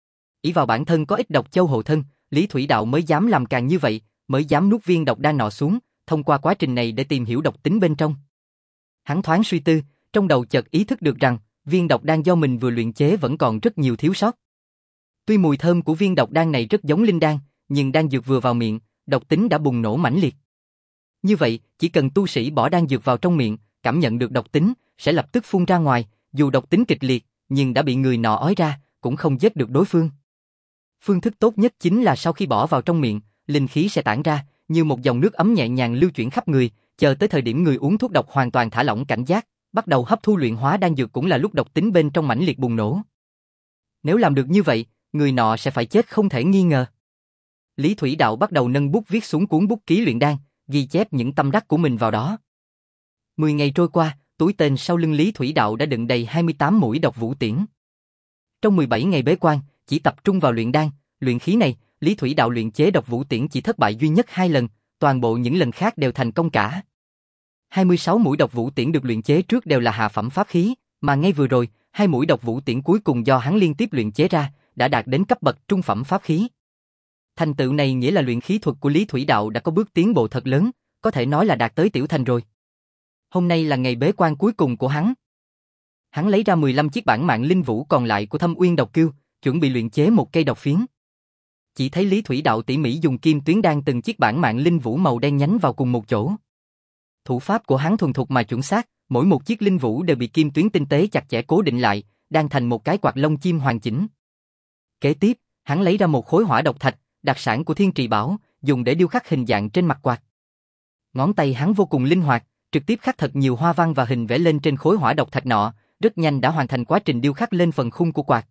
Ỷ vào bản thân có ít độc châu hộ thân, Lý Thủy Đạo mới dám làm càng như vậy, mới dám nuốt viên độc đan nọ xuống, thông qua quá trình này để tìm hiểu độc tính bên trong. Hắn thoáng suy tư, trong đầu chợt ý thức được rằng, viên độc đan do mình vừa luyện chế vẫn còn rất nhiều thiếu sót. Tuy mùi thơm của viên độc đan này rất giống linh đan, nhưng đan dược vừa vào miệng, độc tính đã bùng nổ mãnh liệt. Như vậy, chỉ cần tu sĩ bỏ đan dược vào trong miệng, cảm nhận được độc tính, sẽ lập tức phun ra ngoài, dù độc tính kịch liệt, nhưng đã bị người nọ ói ra, cũng không giết được đối phương. Phương thức tốt nhất chính là sau khi bỏ vào trong miệng, linh khí sẽ tản ra, như một dòng nước ấm nhẹ nhàng lưu chuyển khắp người, chờ tới thời điểm người uống thuốc độc hoàn toàn thả lỏng cảnh giác, bắt đầu hấp thu luyện hóa đan dược cũng là lúc độc tính bên trong mãnh liệt bùng nổ. Nếu làm được như vậy, người nọ sẽ phải chết không thể nghi ngờ. Lý Thủy Đạo bắt đầu nâng bút viết xuống cuốn bút ký luyện đan, ghi chép những tâm đắc của mình vào đó. Mười ngày trôi qua, túi tên sau lưng Lý Thủy Đạo đã đựng đầy hai mươi tám mũi độc vũ tiễn. Trong mười bảy ngày bế quan, chỉ tập trung vào luyện đan, luyện khí này, Lý Thủy Đạo luyện chế độc vũ tiễn chỉ thất bại duy nhất hai lần, toàn bộ những lần khác đều thành công cả. hai mươi sáu mũi độc vũ tiễn được luyện chế trước đều là hạ phẩm pháp khí, mà ngay vừa rồi, hai mũi độc vũ tiễn cuối cùng do hắn liên tiếp luyện chế ra, đã đạt đến cấp bậc trung phẩm pháp khí. Thành tựu này nghĩa là luyện khí thuật của Lý Thủy Đạo đã có bước tiến bộ thật lớn, có thể nói là đạt tới tiểu thành rồi. Hôm nay là ngày bế quan cuối cùng của hắn. Hắn lấy ra mười lăm chiếc bản mạng linh vũ còn lại của Thâm Uyên Độc Cưu, chuẩn bị luyện chế một cây độc phiến. Chỉ thấy Lý Thủy Đạo tỉ mỉ dùng kim tuyến đan từng chiếc bản mạng linh vũ màu đen nhánh vào cùng một chỗ. Thủ pháp của hắn thuần thục mà chuẩn xác, mỗi một chiếc linh vũ đều bị kim tuyến tinh tế chặt chẽ cố định lại, đan thành một cái quạt lông chim hoàn chỉnh. Kế tiếp, hắn lấy ra một khối hỏa độc thạch, đặc sản của Thiên Trì Bảo, dùng để điêu khắc hình dạng trên mặt quạt. Ngón tay hắn vô cùng linh hoạt, trực tiếp khắc thật nhiều hoa văn và hình vẽ lên trên khối hỏa độc thạch nọ, rất nhanh đã hoàn thành quá trình điêu khắc lên phần khung của quạt.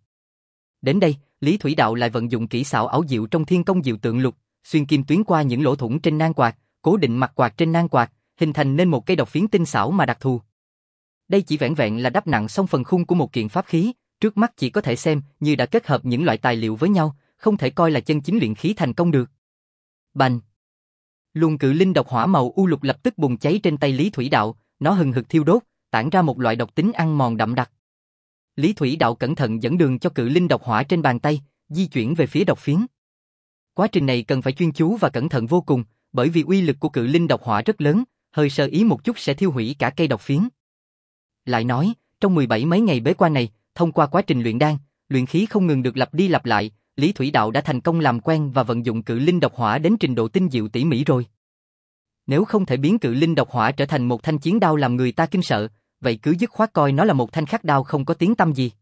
Đến đây, Lý Thủy Đạo lại vận dụng kỹ xảo ảo diệu trong Thiên Công Diệu Tượng Lục, xuyên kim tuyến qua những lỗ thủng trên nan quạt, cố định mặt quạt trên nan quạt, hình thành nên một cây độc phiến tinh xảo mà đặc thù. Đây chỉ vẻn vẹn là đắp nặng xong phần khung của một kiện pháp khí, trước mắt chỉ có thể xem như đã kết hợp những loại tài liệu với nhau, không thể coi là chân chính luyện khí thành công được. Bành! Luồng cự linh độc hỏa màu u lục lập tức bùng cháy trên tay Lý Thủy Đạo, nó hừng hực thiêu đốt, tản ra một loại độc tính ăn mòn đậm đặc. Lý Thủy Đạo cẩn thận dẫn đường cho cự linh độc hỏa trên bàn tay, di chuyển về phía độc phiến. Quá trình này cần phải chuyên chú và cẩn thận vô cùng, bởi vì uy lực của cự linh độc hỏa rất lớn, hơi sơ ý một chút sẽ thiêu hủy cả cây độc phiến. Lại nói, trong mười bảy mấy ngày bế quan này, thông qua quá trình luyện đan, luyện khí không ngừng được lặp đi lặp lại, Lý Thủy Đạo đã thành công làm quen và vận dụng cự linh độc hỏa đến trình độ tinh diệu tỉ mỉ rồi. Nếu không thể biến cự linh độc hỏa trở thành một thanh chiến đao làm người ta kinh sợ, vậy cứ dứt khoát coi nó là một thanh khắc đao không có tiếng tăm gì.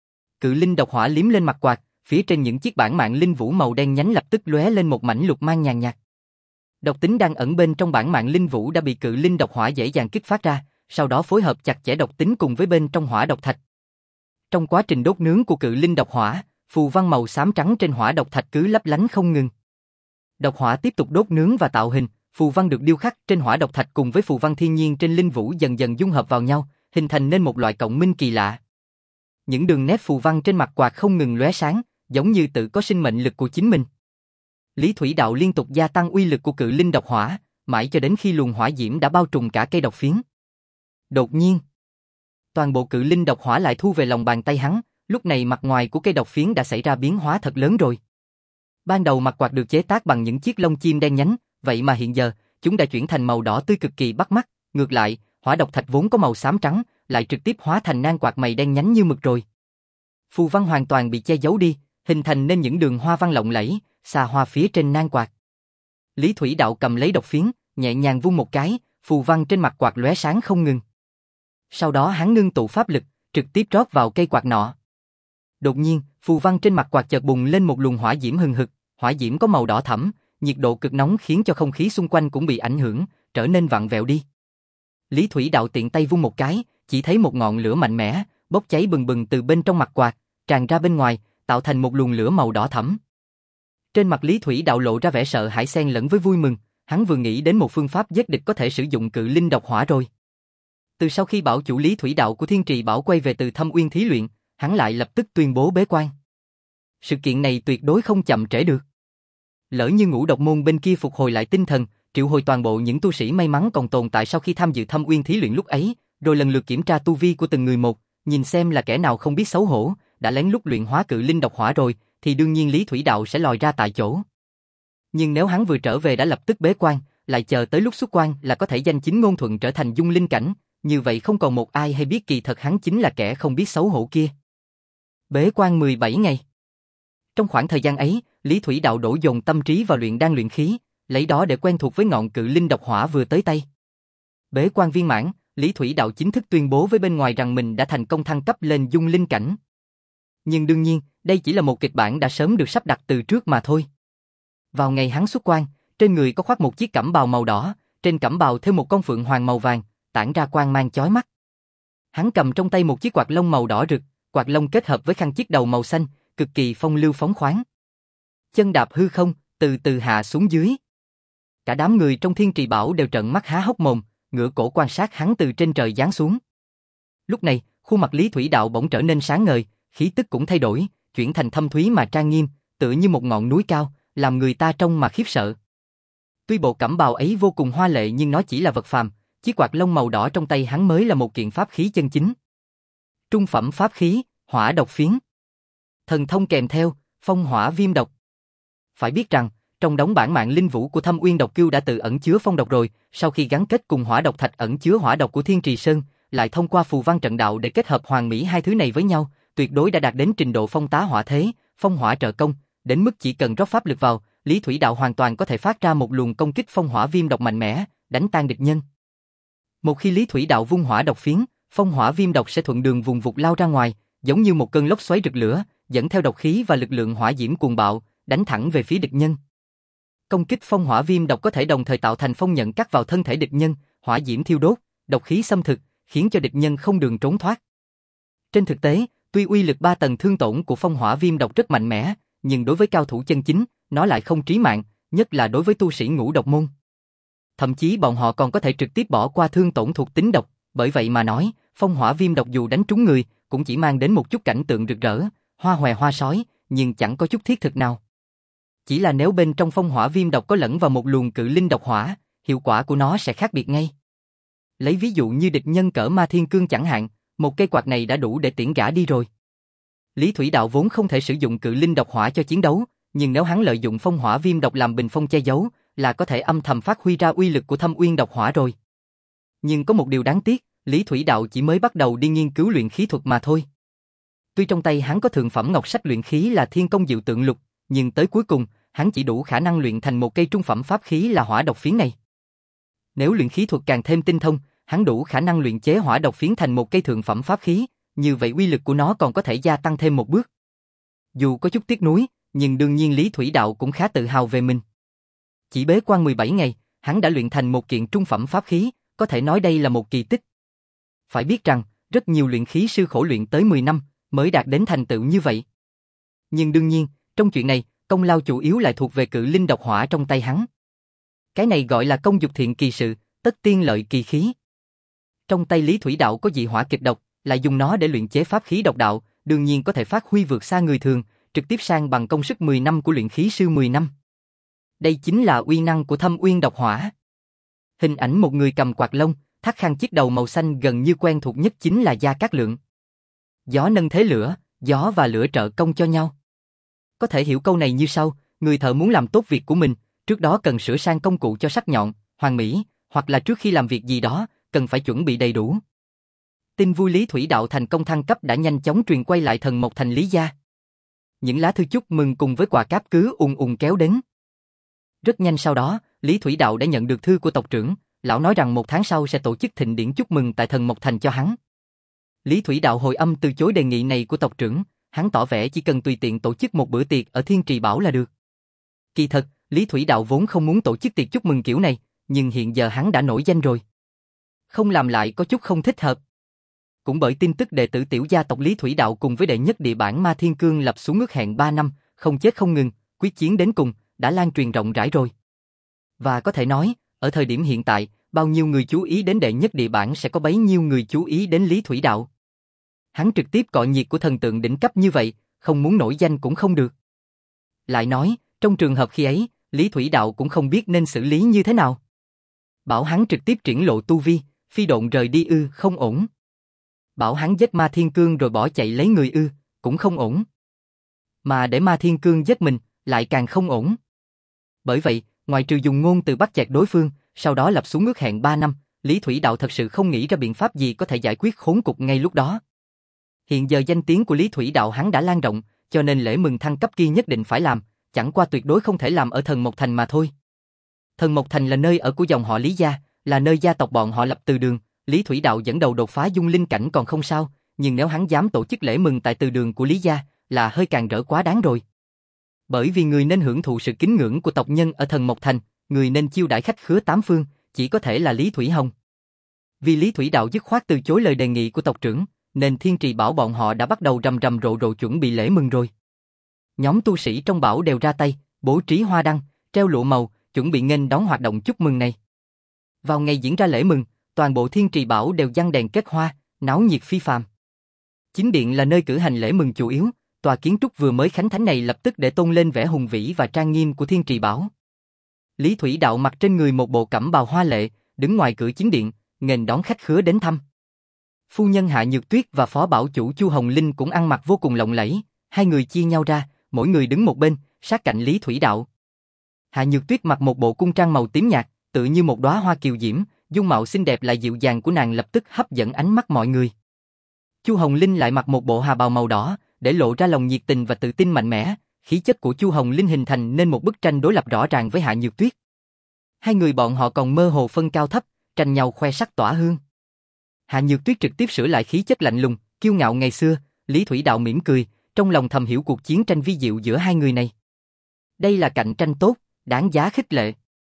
Cự linh độc hỏa liếm lên mặt quạt, phía trên những chiếc bản mạng linh vũ màu đen nhánh lập tức lóe lên một mảnh lục mang nhàn nhạt. Độc tính đang ẩn bên trong bản mạng linh vũ đã bị cự linh độc hỏa dễ dàng kích phát ra, sau đó phối hợp chặt chẽ độc tính cùng với bên trong hỏa độc thạch. Trong quá trình đốt nướng của cự linh độc hỏa, phù văn màu xám trắng trên hỏa độc thạch cứ lấp lánh không ngừng. Độc hỏa tiếp tục đốt nướng và tạo hình, phù văn được điêu khắc trên hỏa độc thạch cùng với phù văn thiên nhiên trên linh vũ dần dần dung hợp vào nhau, hình thành nên một loại cộng minh kỳ lạ. Những đường nét phù văn trên mặt quạt không ngừng lóe sáng, giống như tự có sinh mệnh lực của chính mình. Lý Thủy Đạo liên tục gia tăng uy lực của cự linh độc hỏa, mãi cho đến khi luồng hỏa diễm đã bao trùm cả cây độc phiến. Đột nhiên, toàn bộ cự linh độc hỏa lại thu về lòng bàn tay hắn, lúc này mặt ngoài của cây độc phiến đã xảy ra biến hóa thật lớn rồi. Ban đầu mặt quạt được chế tác bằng những chiếc lông chim đen nhánh, vậy mà hiện giờ, chúng đã chuyển thành màu đỏ tươi cực kỳ bắt mắt, ngược lại, hỏa độc thạch vốn có màu xám trắng, lại trực tiếp hóa thành nan quạt mày đen nhánh như mực rồi. Phù văn hoàn toàn bị che giấu đi, hình thành nên những đường hoa văn lộng lẫy, xa hoa phía trên nan quạt. Lý Thủy Đạo cầm lấy độc phiến, nhẹ nhàng vung một cái, phù văn trên mặt quạt lóe sáng không ngừng. Sau đó hắn ngưng tụ pháp lực, trực tiếp rót vào cây quạt nọ. Đột nhiên, phù văn trên mặt quạt chợt bùng lên một luồng hỏa diễm hừng hực, hỏa diễm có màu đỏ thẫm, nhiệt độ cực nóng khiến cho không khí xung quanh cũng bị ảnh hưởng, trở nên vặn vẹo đi. Lý Thủy Đạo tiện tay vung một cái, chỉ thấy một ngọn lửa mạnh mẽ, bốc cháy bừng bừng từ bên trong mặt quạt, tràn ra bên ngoài, tạo thành một luồng lửa màu đỏ thẫm. Trên mặt Lý Thủy Đạo lộ ra vẻ sợ hãi xen lẫn với vui mừng, hắn vừa nghĩ đến một phương pháp giết địch có thể sử dụng cự linh độc hỏa rồi. Từ sau khi bảo chủ Lý Thủy Đạo của Thiên Trì Bảo quay về từ Thâm Uyên thí luyện, hắn lại lập tức tuyên bố bế quan. Sự kiện này tuyệt đối không chậm trễ được. Lỡ như Ngũ Độc môn bên kia phục hồi lại tinh thần, triệu hồi toàn bộ những tu sĩ may mắn còn tồn tại sau khi tham dự Thâm Uyên thí luyện lúc ấy, rồi lần lượt kiểm tra tu vi của từng người một, nhìn xem là kẻ nào không biết xấu hổ, đã lén lút luyện hóa cự linh độc hỏa rồi, thì đương nhiên Lý Thủy Đạo sẽ lòi ra tại chỗ. Nhưng nếu hắn vừa trở về đã lập tức bế quan, lại chờ tới lúc xuất quan là có thể danh chính ngôn thuận trở thành dung linh cảnh, như vậy không còn một ai hay biết kỳ thật hắn chính là kẻ không biết xấu hổ kia. Bế quan mười bảy ngày. Trong khoảng thời gian ấy, Lý Thủy Đạo đổ dồn tâm trí vào luyện đan luyện khí, lấy đó để quen thuộc với ngọn cự linh độc hỏa vừa tới tay. Bế quan viên mãn, Lý Thủy Đạo chính thức tuyên bố với bên ngoài rằng mình đã thành công thăng cấp lên dung linh cảnh. Nhưng đương nhiên, đây chỉ là một kịch bản đã sớm được sắp đặt từ trước mà thôi. Vào ngày hắn xuất quan, trên người có khoác một chiếc cẩm bào màu đỏ, trên cẩm bào thêu một con phượng hoàng màu vàng, tản ra quang mang chói mắt. Hắn cầm trong tay một chiếc quạt lông màu đỏ rực, quạt lông kết hợp với khăn chiếc đầu màu xanh, cực kỳ phong lưu phóng khoáng. Chân đạp hư không, từ từ hạ xuống dưới. Cả đám người trong Thiên Trì Bảo đều trợn mắt há hốc mồm, ngửa cổ quan sát hắn từ trên trời giáng xuống. Lúc này, khuôn mặt Lý Thủy Đạo bỗng trở nên sáng ngời, khí tức cũng thay đổi, chuyển thành thâm thúy mà trang nghiêm, tựa như một ngọn núi cao, làm người ta trông mà khiếp sợ. Tuy bộ cẩm bào ấy vô cùng hoa lệ nhưng nó chỉ là vật phàm, chiếc quạt lông màu đỏ trong tay hắn mới là một kiện pháp khí chân chính. Trung phẩm pháp khí, hỏa độc phiến. Thần thông kèm theo, phong hỏa viêm độc. Phải biết rằng, trong đống bản mạng linh vũ của Thâm Uyên Độc Cưu đã tự ẩn chứa phong độc rồi, sau khi gắn kết cùng hỏa độc thạch ẩn chứa hỏa độc của Thiên Trì Sơn, lại thông qua phù văn trận đạo để kết hợp hoàn mỹ hai thứ này với nhau, tuyệt đối đã đạt đến trình độ phong tá hỏa thế, phong hỏa trợ công, đến mức chỉ cần rót pháp lực vào, Lý Thủy Đạo hoàn toàn có thể phát ra một luồng công kích phong hỏa viêm độc mạnh mẽ, đánh tan địch nhân. Một khi Lý Thủy Đạo vung hỏa độc phiến, phong hỏa viêm độc sẽ thuận đường vùng vụt lao ra ngoài, giống như một cơn lốc xoáy rực lửa, dẫn theo độc khí và lực lượng hỏa diễm cuồng bạo, đánh thẳng về phía địch nhân. Công kích phong hỏa viêm độc có thể đồng thời tạo thành phong nhận cắt vào thân thể địch nhân, hỏa diễm thiêu đốt, độc khí xâm thực, khiến cho địch nhân không đường trốn thoát. Trên thực tế, tuy uy lực ba tầng thương tổn của phong hỏa viêm độc rất mạnh mẽ, nhưng đối với cao thủ chân chính, nó lại không trí mạng, nhất là đối với tu sĩ Ngũ Độc môn. Thậm chí bọn họ còn có thể trực tiếp bỏ qua thương tổn thuộc tính độc, bởi vậy mà nói, phong hỏa viêm độc dù đánh trúng người, cũng chỉ mang đến một chút cảnh tượng rực rỡ, hoa hòe hoa sói, nhưng chẳng có chút thiết thực nào. Chỉ là nếu bên trong phong hỏa viêm độc có lẫn vào một luồng cự linh độc hỏa, hiệu quả của nó sẽ khác biệt ngay. Lấy ví dụ như địch nhân cỡ Ma Thiên Cương chẳng hạn, một cây quạt này đã đủ để tiễn gã đi rồi. Lý Thủy Đạo vốn không thể sử dụng cự linh độc hỏa cho chiến đấu, nhưng nếu hắn lợi dụng phong hỏa viêm độc làm bình phong che giấu, là có thể âm thầm phát huy ra uy lực của Thâm Uyên độc hỏa rồi. Nhưng có một điều đáng tiếc, Lý Thủy Đạo chỉ mới bắt đầu đi nghiên cứu luyện khí thuật mà thôi. Tuy trong tay hắn có thượng phẩm ngọc sách luyện khí là Thiên Công Diệu Tượng Lục, nhưng tới cuối cùng, hắn chỉ đủ khả năng luyện thành một cây trung phẩm pháp khí là hỏa độc phiến này. Nếu luyện khí thuật càng thêm tinh thông, hắn đủ khả năng luyện chế hỏa độc phiến thành một cây thượng phẩm pháp khí, như vậy uy lực của nó còn có thể gia tăng thêm một bước. Dù có chút tiếc nuối, nhưng đương nhiên Lý Thủy Đạo cũng khá tự hào về mình. Chỉ bế quan mười bảy ngày, hắn đã luyện thành một kiện trung phẩm pháp khí, có thể nói đây là một kỳ tích. Phải biết rằng, rất nhiều luyện khí sư khổ luyện tới mười năm, mới đạt đến thành tựu như vậy. Nhưng đương nhiên, trong chuyện này, công lao chủ yếu lại thuộc về cự linh độc hỏa trong tay hắn. Cái này gọi là công dục thiện kỳ sự, tất tiên lợi kỳ khí. Trong tay Lý Thủy Đạo có dị hỏa kịch độc, lại dùng nó để luyện chế pháp khí độc đạo, đương nhiên có thể phát huy vượt xa người thường, trực tiếp sang bằng công sức mười năm của luyện khí sư mười năm. Đây chính là uy năng của Thâm Uyên độc hỏa. Hình ảnh một người cầm quạt lông, thắt khăn chiếc đầu màu xanh gần như quen thuộc nhất chính là Gia Cát Lượng. Gió nâng thế lửa, gió và lửa trợ công cho nhau. Có thể hiểu câu này như sau, người thợ muốn làm tốt việc của mình, trước đó cần sửa sang công cụ cho sắc nhọn, hoàn mỹ, hoặc là trước khi làm việc gì đó, cần phải chuẩn bị đầy đủ. Tin vui Lý Thủy Đạo thành công thăng cấp đã nhanh chóng truyền quay lại Thần Mộc Thành Lý gia. Những lá thư chúc mừng cùng với quà cáp cứ ùn ùn kéo đến. Rất nhanh sau đó, Lý Thủy Đạo đã nhận được thư của tộc trưởng, lão nói rằng một tháng sau sẽ tổ chức thịnh điển chúc mừng tại Thần Mộc Thành cho hắn. Lý Thủy Đạo hồi âm từ chối đề nghị này của tộc trưởng, hắn tỏ vẻ chỉ cần tùy tiện tổ chức một bữa tiệc ở Thiên Trì Bảo là được. Kỳ thật, Lý Thủy Đạo vốn không muốn tổ chức tiệc chúc mừng kiểu này, nhưng hiện giờ hắn đã nổi danh rồi. Không làm lại có chút không thích hợp. Cũng bởi tin tức đệ tử tiểu gia tộc Lý Thủy Đạo cùng với đệ nhất địa bản Ma Thiên Cương lập xuống ước hẹn ba năm, không chết không ngừng, quyết chiến đến cùng, đã lan truyền rộng rãi rồi. Và có thể nói, ở thời điểm hiện tại, bao nhiêu người chú ý đến đệ nhất địa bản sẽ có bấy nhiêu người chú ý đến Lý Thủy Đạo. Hắn trực tiếp cọ nhiệt của thần tượng đỉnh cấp như vậy, không muốn nổi danh cũng không được. Lại nói, trong trường hợp khi ấy, Lý Thủy Đạo cũng không biết nên xử lý như thế nào. Bảo hắn trực tiếp triển lộ tu vi, phi độn rời đi ư, không ổn. Bảo hắn giết Ma Thiên Cương rồi bỏ chạy lấy người ư, cũng không ổn. Mà để Ma Thiên Cương giết mình, lại càng không ổn. Bởi vậy, ngoài trừ dùng ngôn từ bắt chẹt đối phương, sau đó lập xuống ước hẹn ba năm, Lý Thủy Đạo thật sự không nghĩ ra biện pháp gì có thể giải quyết khốn cục ngay lúc đó. Hiện giờ danh tiếng của Lý Thủy Đạo hắn đã lan rộng, cho nên lễ mừng thăng cấp kia nhất định phải làm, chẳng qua tuyệt đối không thể làm ở Thần Mộc Thành mà thôi. Thần Mộc Thành là nơi ở của dòng họ Lý gia, là nơi gia tộc bọn họ lập từ đường, Lý Thủy Đạo dẫn đầu đột phá dung linh cảnh còn không sao, nhưng nếu hắn dám tổ chức lễ mừng tại từ đường của Lý gia, là hơi càng rỡ quá đáng rồi. Bởi vì người nên hưởng thụ sự kính ngưỡng của tộc nhân ở Thần Mộc Thành, người nên chiêu đãi khách khứa tám phương, chỉ có thể là Lý Thủy Hồng. Vì Lý Thủy Đạo dứt khoát từ chối lời đề nghị của tộc trưởng, nên Thiên Trì Bảo bọn họ đã bắt đầu rầm rầm rộ rộ chuẩn bị lễ mừng rồi. Nhóm tu sĩ trong bảo đều ra tay, bố trí hoa đăng, treo lụa màu, chuẩn bị nghênh đón hoạt động chúc mừng này. Vào ngày diễn ra lễ mừng, toàn bộ Thiên Trì Bảo đều giăng đèn kết hoa, náo nhiệt phi phàm. Chính điện là nơi cử hành lễ mừng chủ yếu, tòa kiến trúc vừa mới khánh thánh này lập tức để tôn lên vẻ hùng vĩ và trang nghiêm của Thiên Trì Bảo. Lý Thủy Đạo mặc trên người một bộ cẩm bào hoa lệ, đứng ngoài cửa chính điện, nghênh đón khách khứa đến thăm. Phu nhân Hạ Nhược Tuyết và phó bảo chủ Chu Hồng Linh cũng ăn mặc vô cùng lộng lẫy, hai người chia nhau ra, mỗi người đứng một bên, sát cạnh Lý Thủy Đạo. Hạ Nhược Tuyết mặc một bộ cung trang màu tím nhạt, tự như một đóa hoa kiều diễm, dung mạo xinh đẹp lại dịu dàng của nàng lập tức hấp dẫn ánh mắt mọi người. Chu Hồng Linh lại mặc một bộ hà bào màu đỏ, để lộ ra lòng nhiệt tình và tự tin mạnh mẽ, khí chất của Chu Hồng Linh hình thành nên một bức tranh đối lập rõ ràng với Hạ Nhược Tuyết. Hai người bọn họ còn mơ hồ phân cao thấp, tranh nhau khoe sắc tỏa hương. Hạ Nhược Tuyết trực tiếp sửa lại khí chất lạnh lùng, kiêu ngạo ngày xưa, Lý Thủy Đạo mỉm cười, trong lòng thầm hiểu cuộc chiến tranh vi diệu giữa hai người này. Đây là cạnh tranh tốt, đáng giá khích lệ.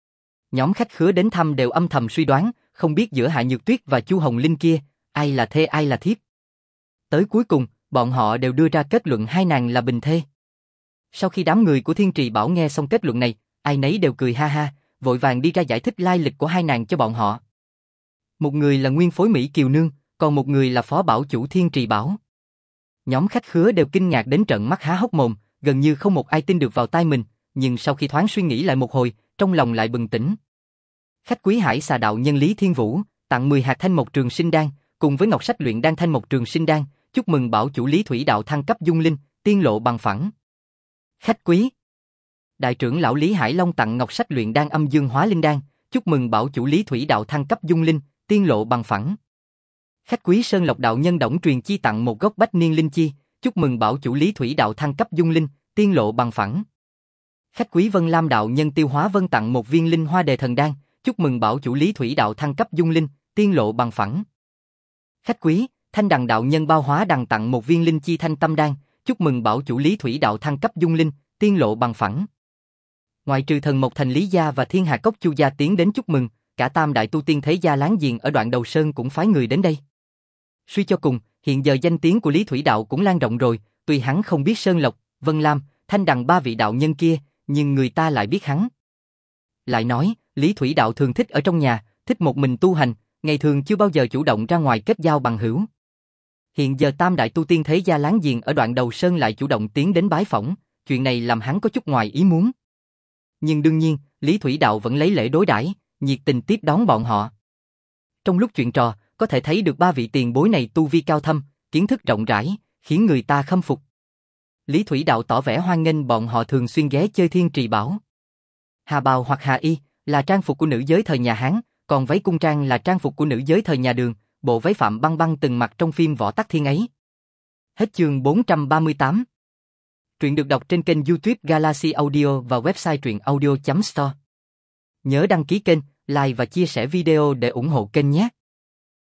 Nhóm khách khứa đến thăm đều âm thầm suy đoán, không biết giữa Hạ Nhược Tuyết và Chu Hồng Linh kia, ai là thê ai là thiếp. Tới cuối cùng, bọn họ đều đưa ra kết luận hai nàng là bình thê. Sau khi đám người của Thiên Trì Bảo nghe xong kết luận này, ai nấy đều cười ha ha, vội vàng đi ra giải thích lai lịch của hai nàng cho bọn họ. Một người là nguyên phối Mỹ Kiều Nương, còn một người là phó bảo chủ Thiên Trì Bảo. Nhóm khách khứa đều kinh ngạc đến trợn mắt há hốc mồm, gần như không một ai tin được vào tai mình, nhưng sau khi thoáng suy nghĩ lại một hồi, trong lòng lại bừng tỉnh. Khách quý Hải Xà đạo nhân Lý Thiên Vũ tặng mười hạt thanh mộc trường sinh đan, cùng với ngọc sách luyện đan thanh mộc trường sinh đan, chúc mừng bảo chủ Lý Thủy Đạo thăng cấp dung linh, tiên lộ bằng phẳng. Khách quý Đại trưởng lão Lý Hải Long tặng ngọc sách luyện đan âm dương hóa linh đan, chúc mừng bảo chủ Lý Thủy Đạo thăng cấp dung linh, tiên lộ bằng phẳng. Khách quý Sơn Lộc đạo nhân Đổng Truyền Chi tặng một gốc bách niên linh chi, chúc mừng bảo chủ Lý Thủy Đạo thăng cấp dung linh, tiên lộ bằng phẳng. Khách quý Vân Lam đạo nhân Tiêu Hóa Vân tặng một viên linh hoa đề thần đan, chúc mừng bảo chủ Lý Thủy Đạo thăng cấp dung linh, tiên lộ bằng phẳng. Khách quý Thanh Đằng đạo nhân Bao Hóa Đằng tặng một viên linh chi thanh tâm đan, chúc mừng bảo chủ Lý Thủy Đạo thăng cấp dung linh, tiên lộ bằng phẳng. Ngoài trừ Thần Mộc Thành Lý gia và Thiên Hà Cốc Chu gia tiến đến chúc mừng, cả tam đại tu tiên thế gia láng giềng ở Đoạn Đầu Sơn cũng phái người đến đây. Suy cho cùng, hiện giờ danh tiếng của Lý Thủy Đạo cũng lan rộng rồi, tuy hắn không biết Sơn Lộc, Vân Lam, Thanh Đằng ba vị đạo nhân kia, nhưng người ta lại biết hắn. Lại nói, Lý Thủy Đạo thường thích ở trong nhà, thích một mình tu hành, ngày thường chưa bao giờ chủ động ra ngoài kết giao bằng hữu. Hiện giờ tam đại tu tiên thế gia láng giềng ở Đoạn Đầu Sơn lại chủ động tiến đến bái phỏng, chuyện này làm hắn có chút ngoài ý muốn. Nhưng đương nhiên, Lý Thủy Đạo vẫn lấy lễ đối đãi, nhiệt tình tiếp đón bọn họ. Trong lúc chuyện trò, có thể thấy được ba vị tiền bối này tu vi cao thâm, kiến thức rộng rãi, khiến người ta khâm phục. Lý Thủy Đạo tỏ vẻ hoan nghênh bọn họ thường xuyên ghé chơi Thiên Trì Bảo. Hà bào hoặc hà y là trang phục của nữ giới thời nhà Hán, còn váy cung trang là trang phục của nữ giới thời nhà Đường, bộ váy Phạm Băng Băng từng mặc trong phim Võ Tắc Thiên ấy. Hết chương bốn trăm ba mươi tám. Truyện được đọc trên kênh YouTube Galaxy Audio và website truyện audio chấm store. Nhớ đăng ký kênh, like và chia sẻ video để ủng hộ kênh nhé.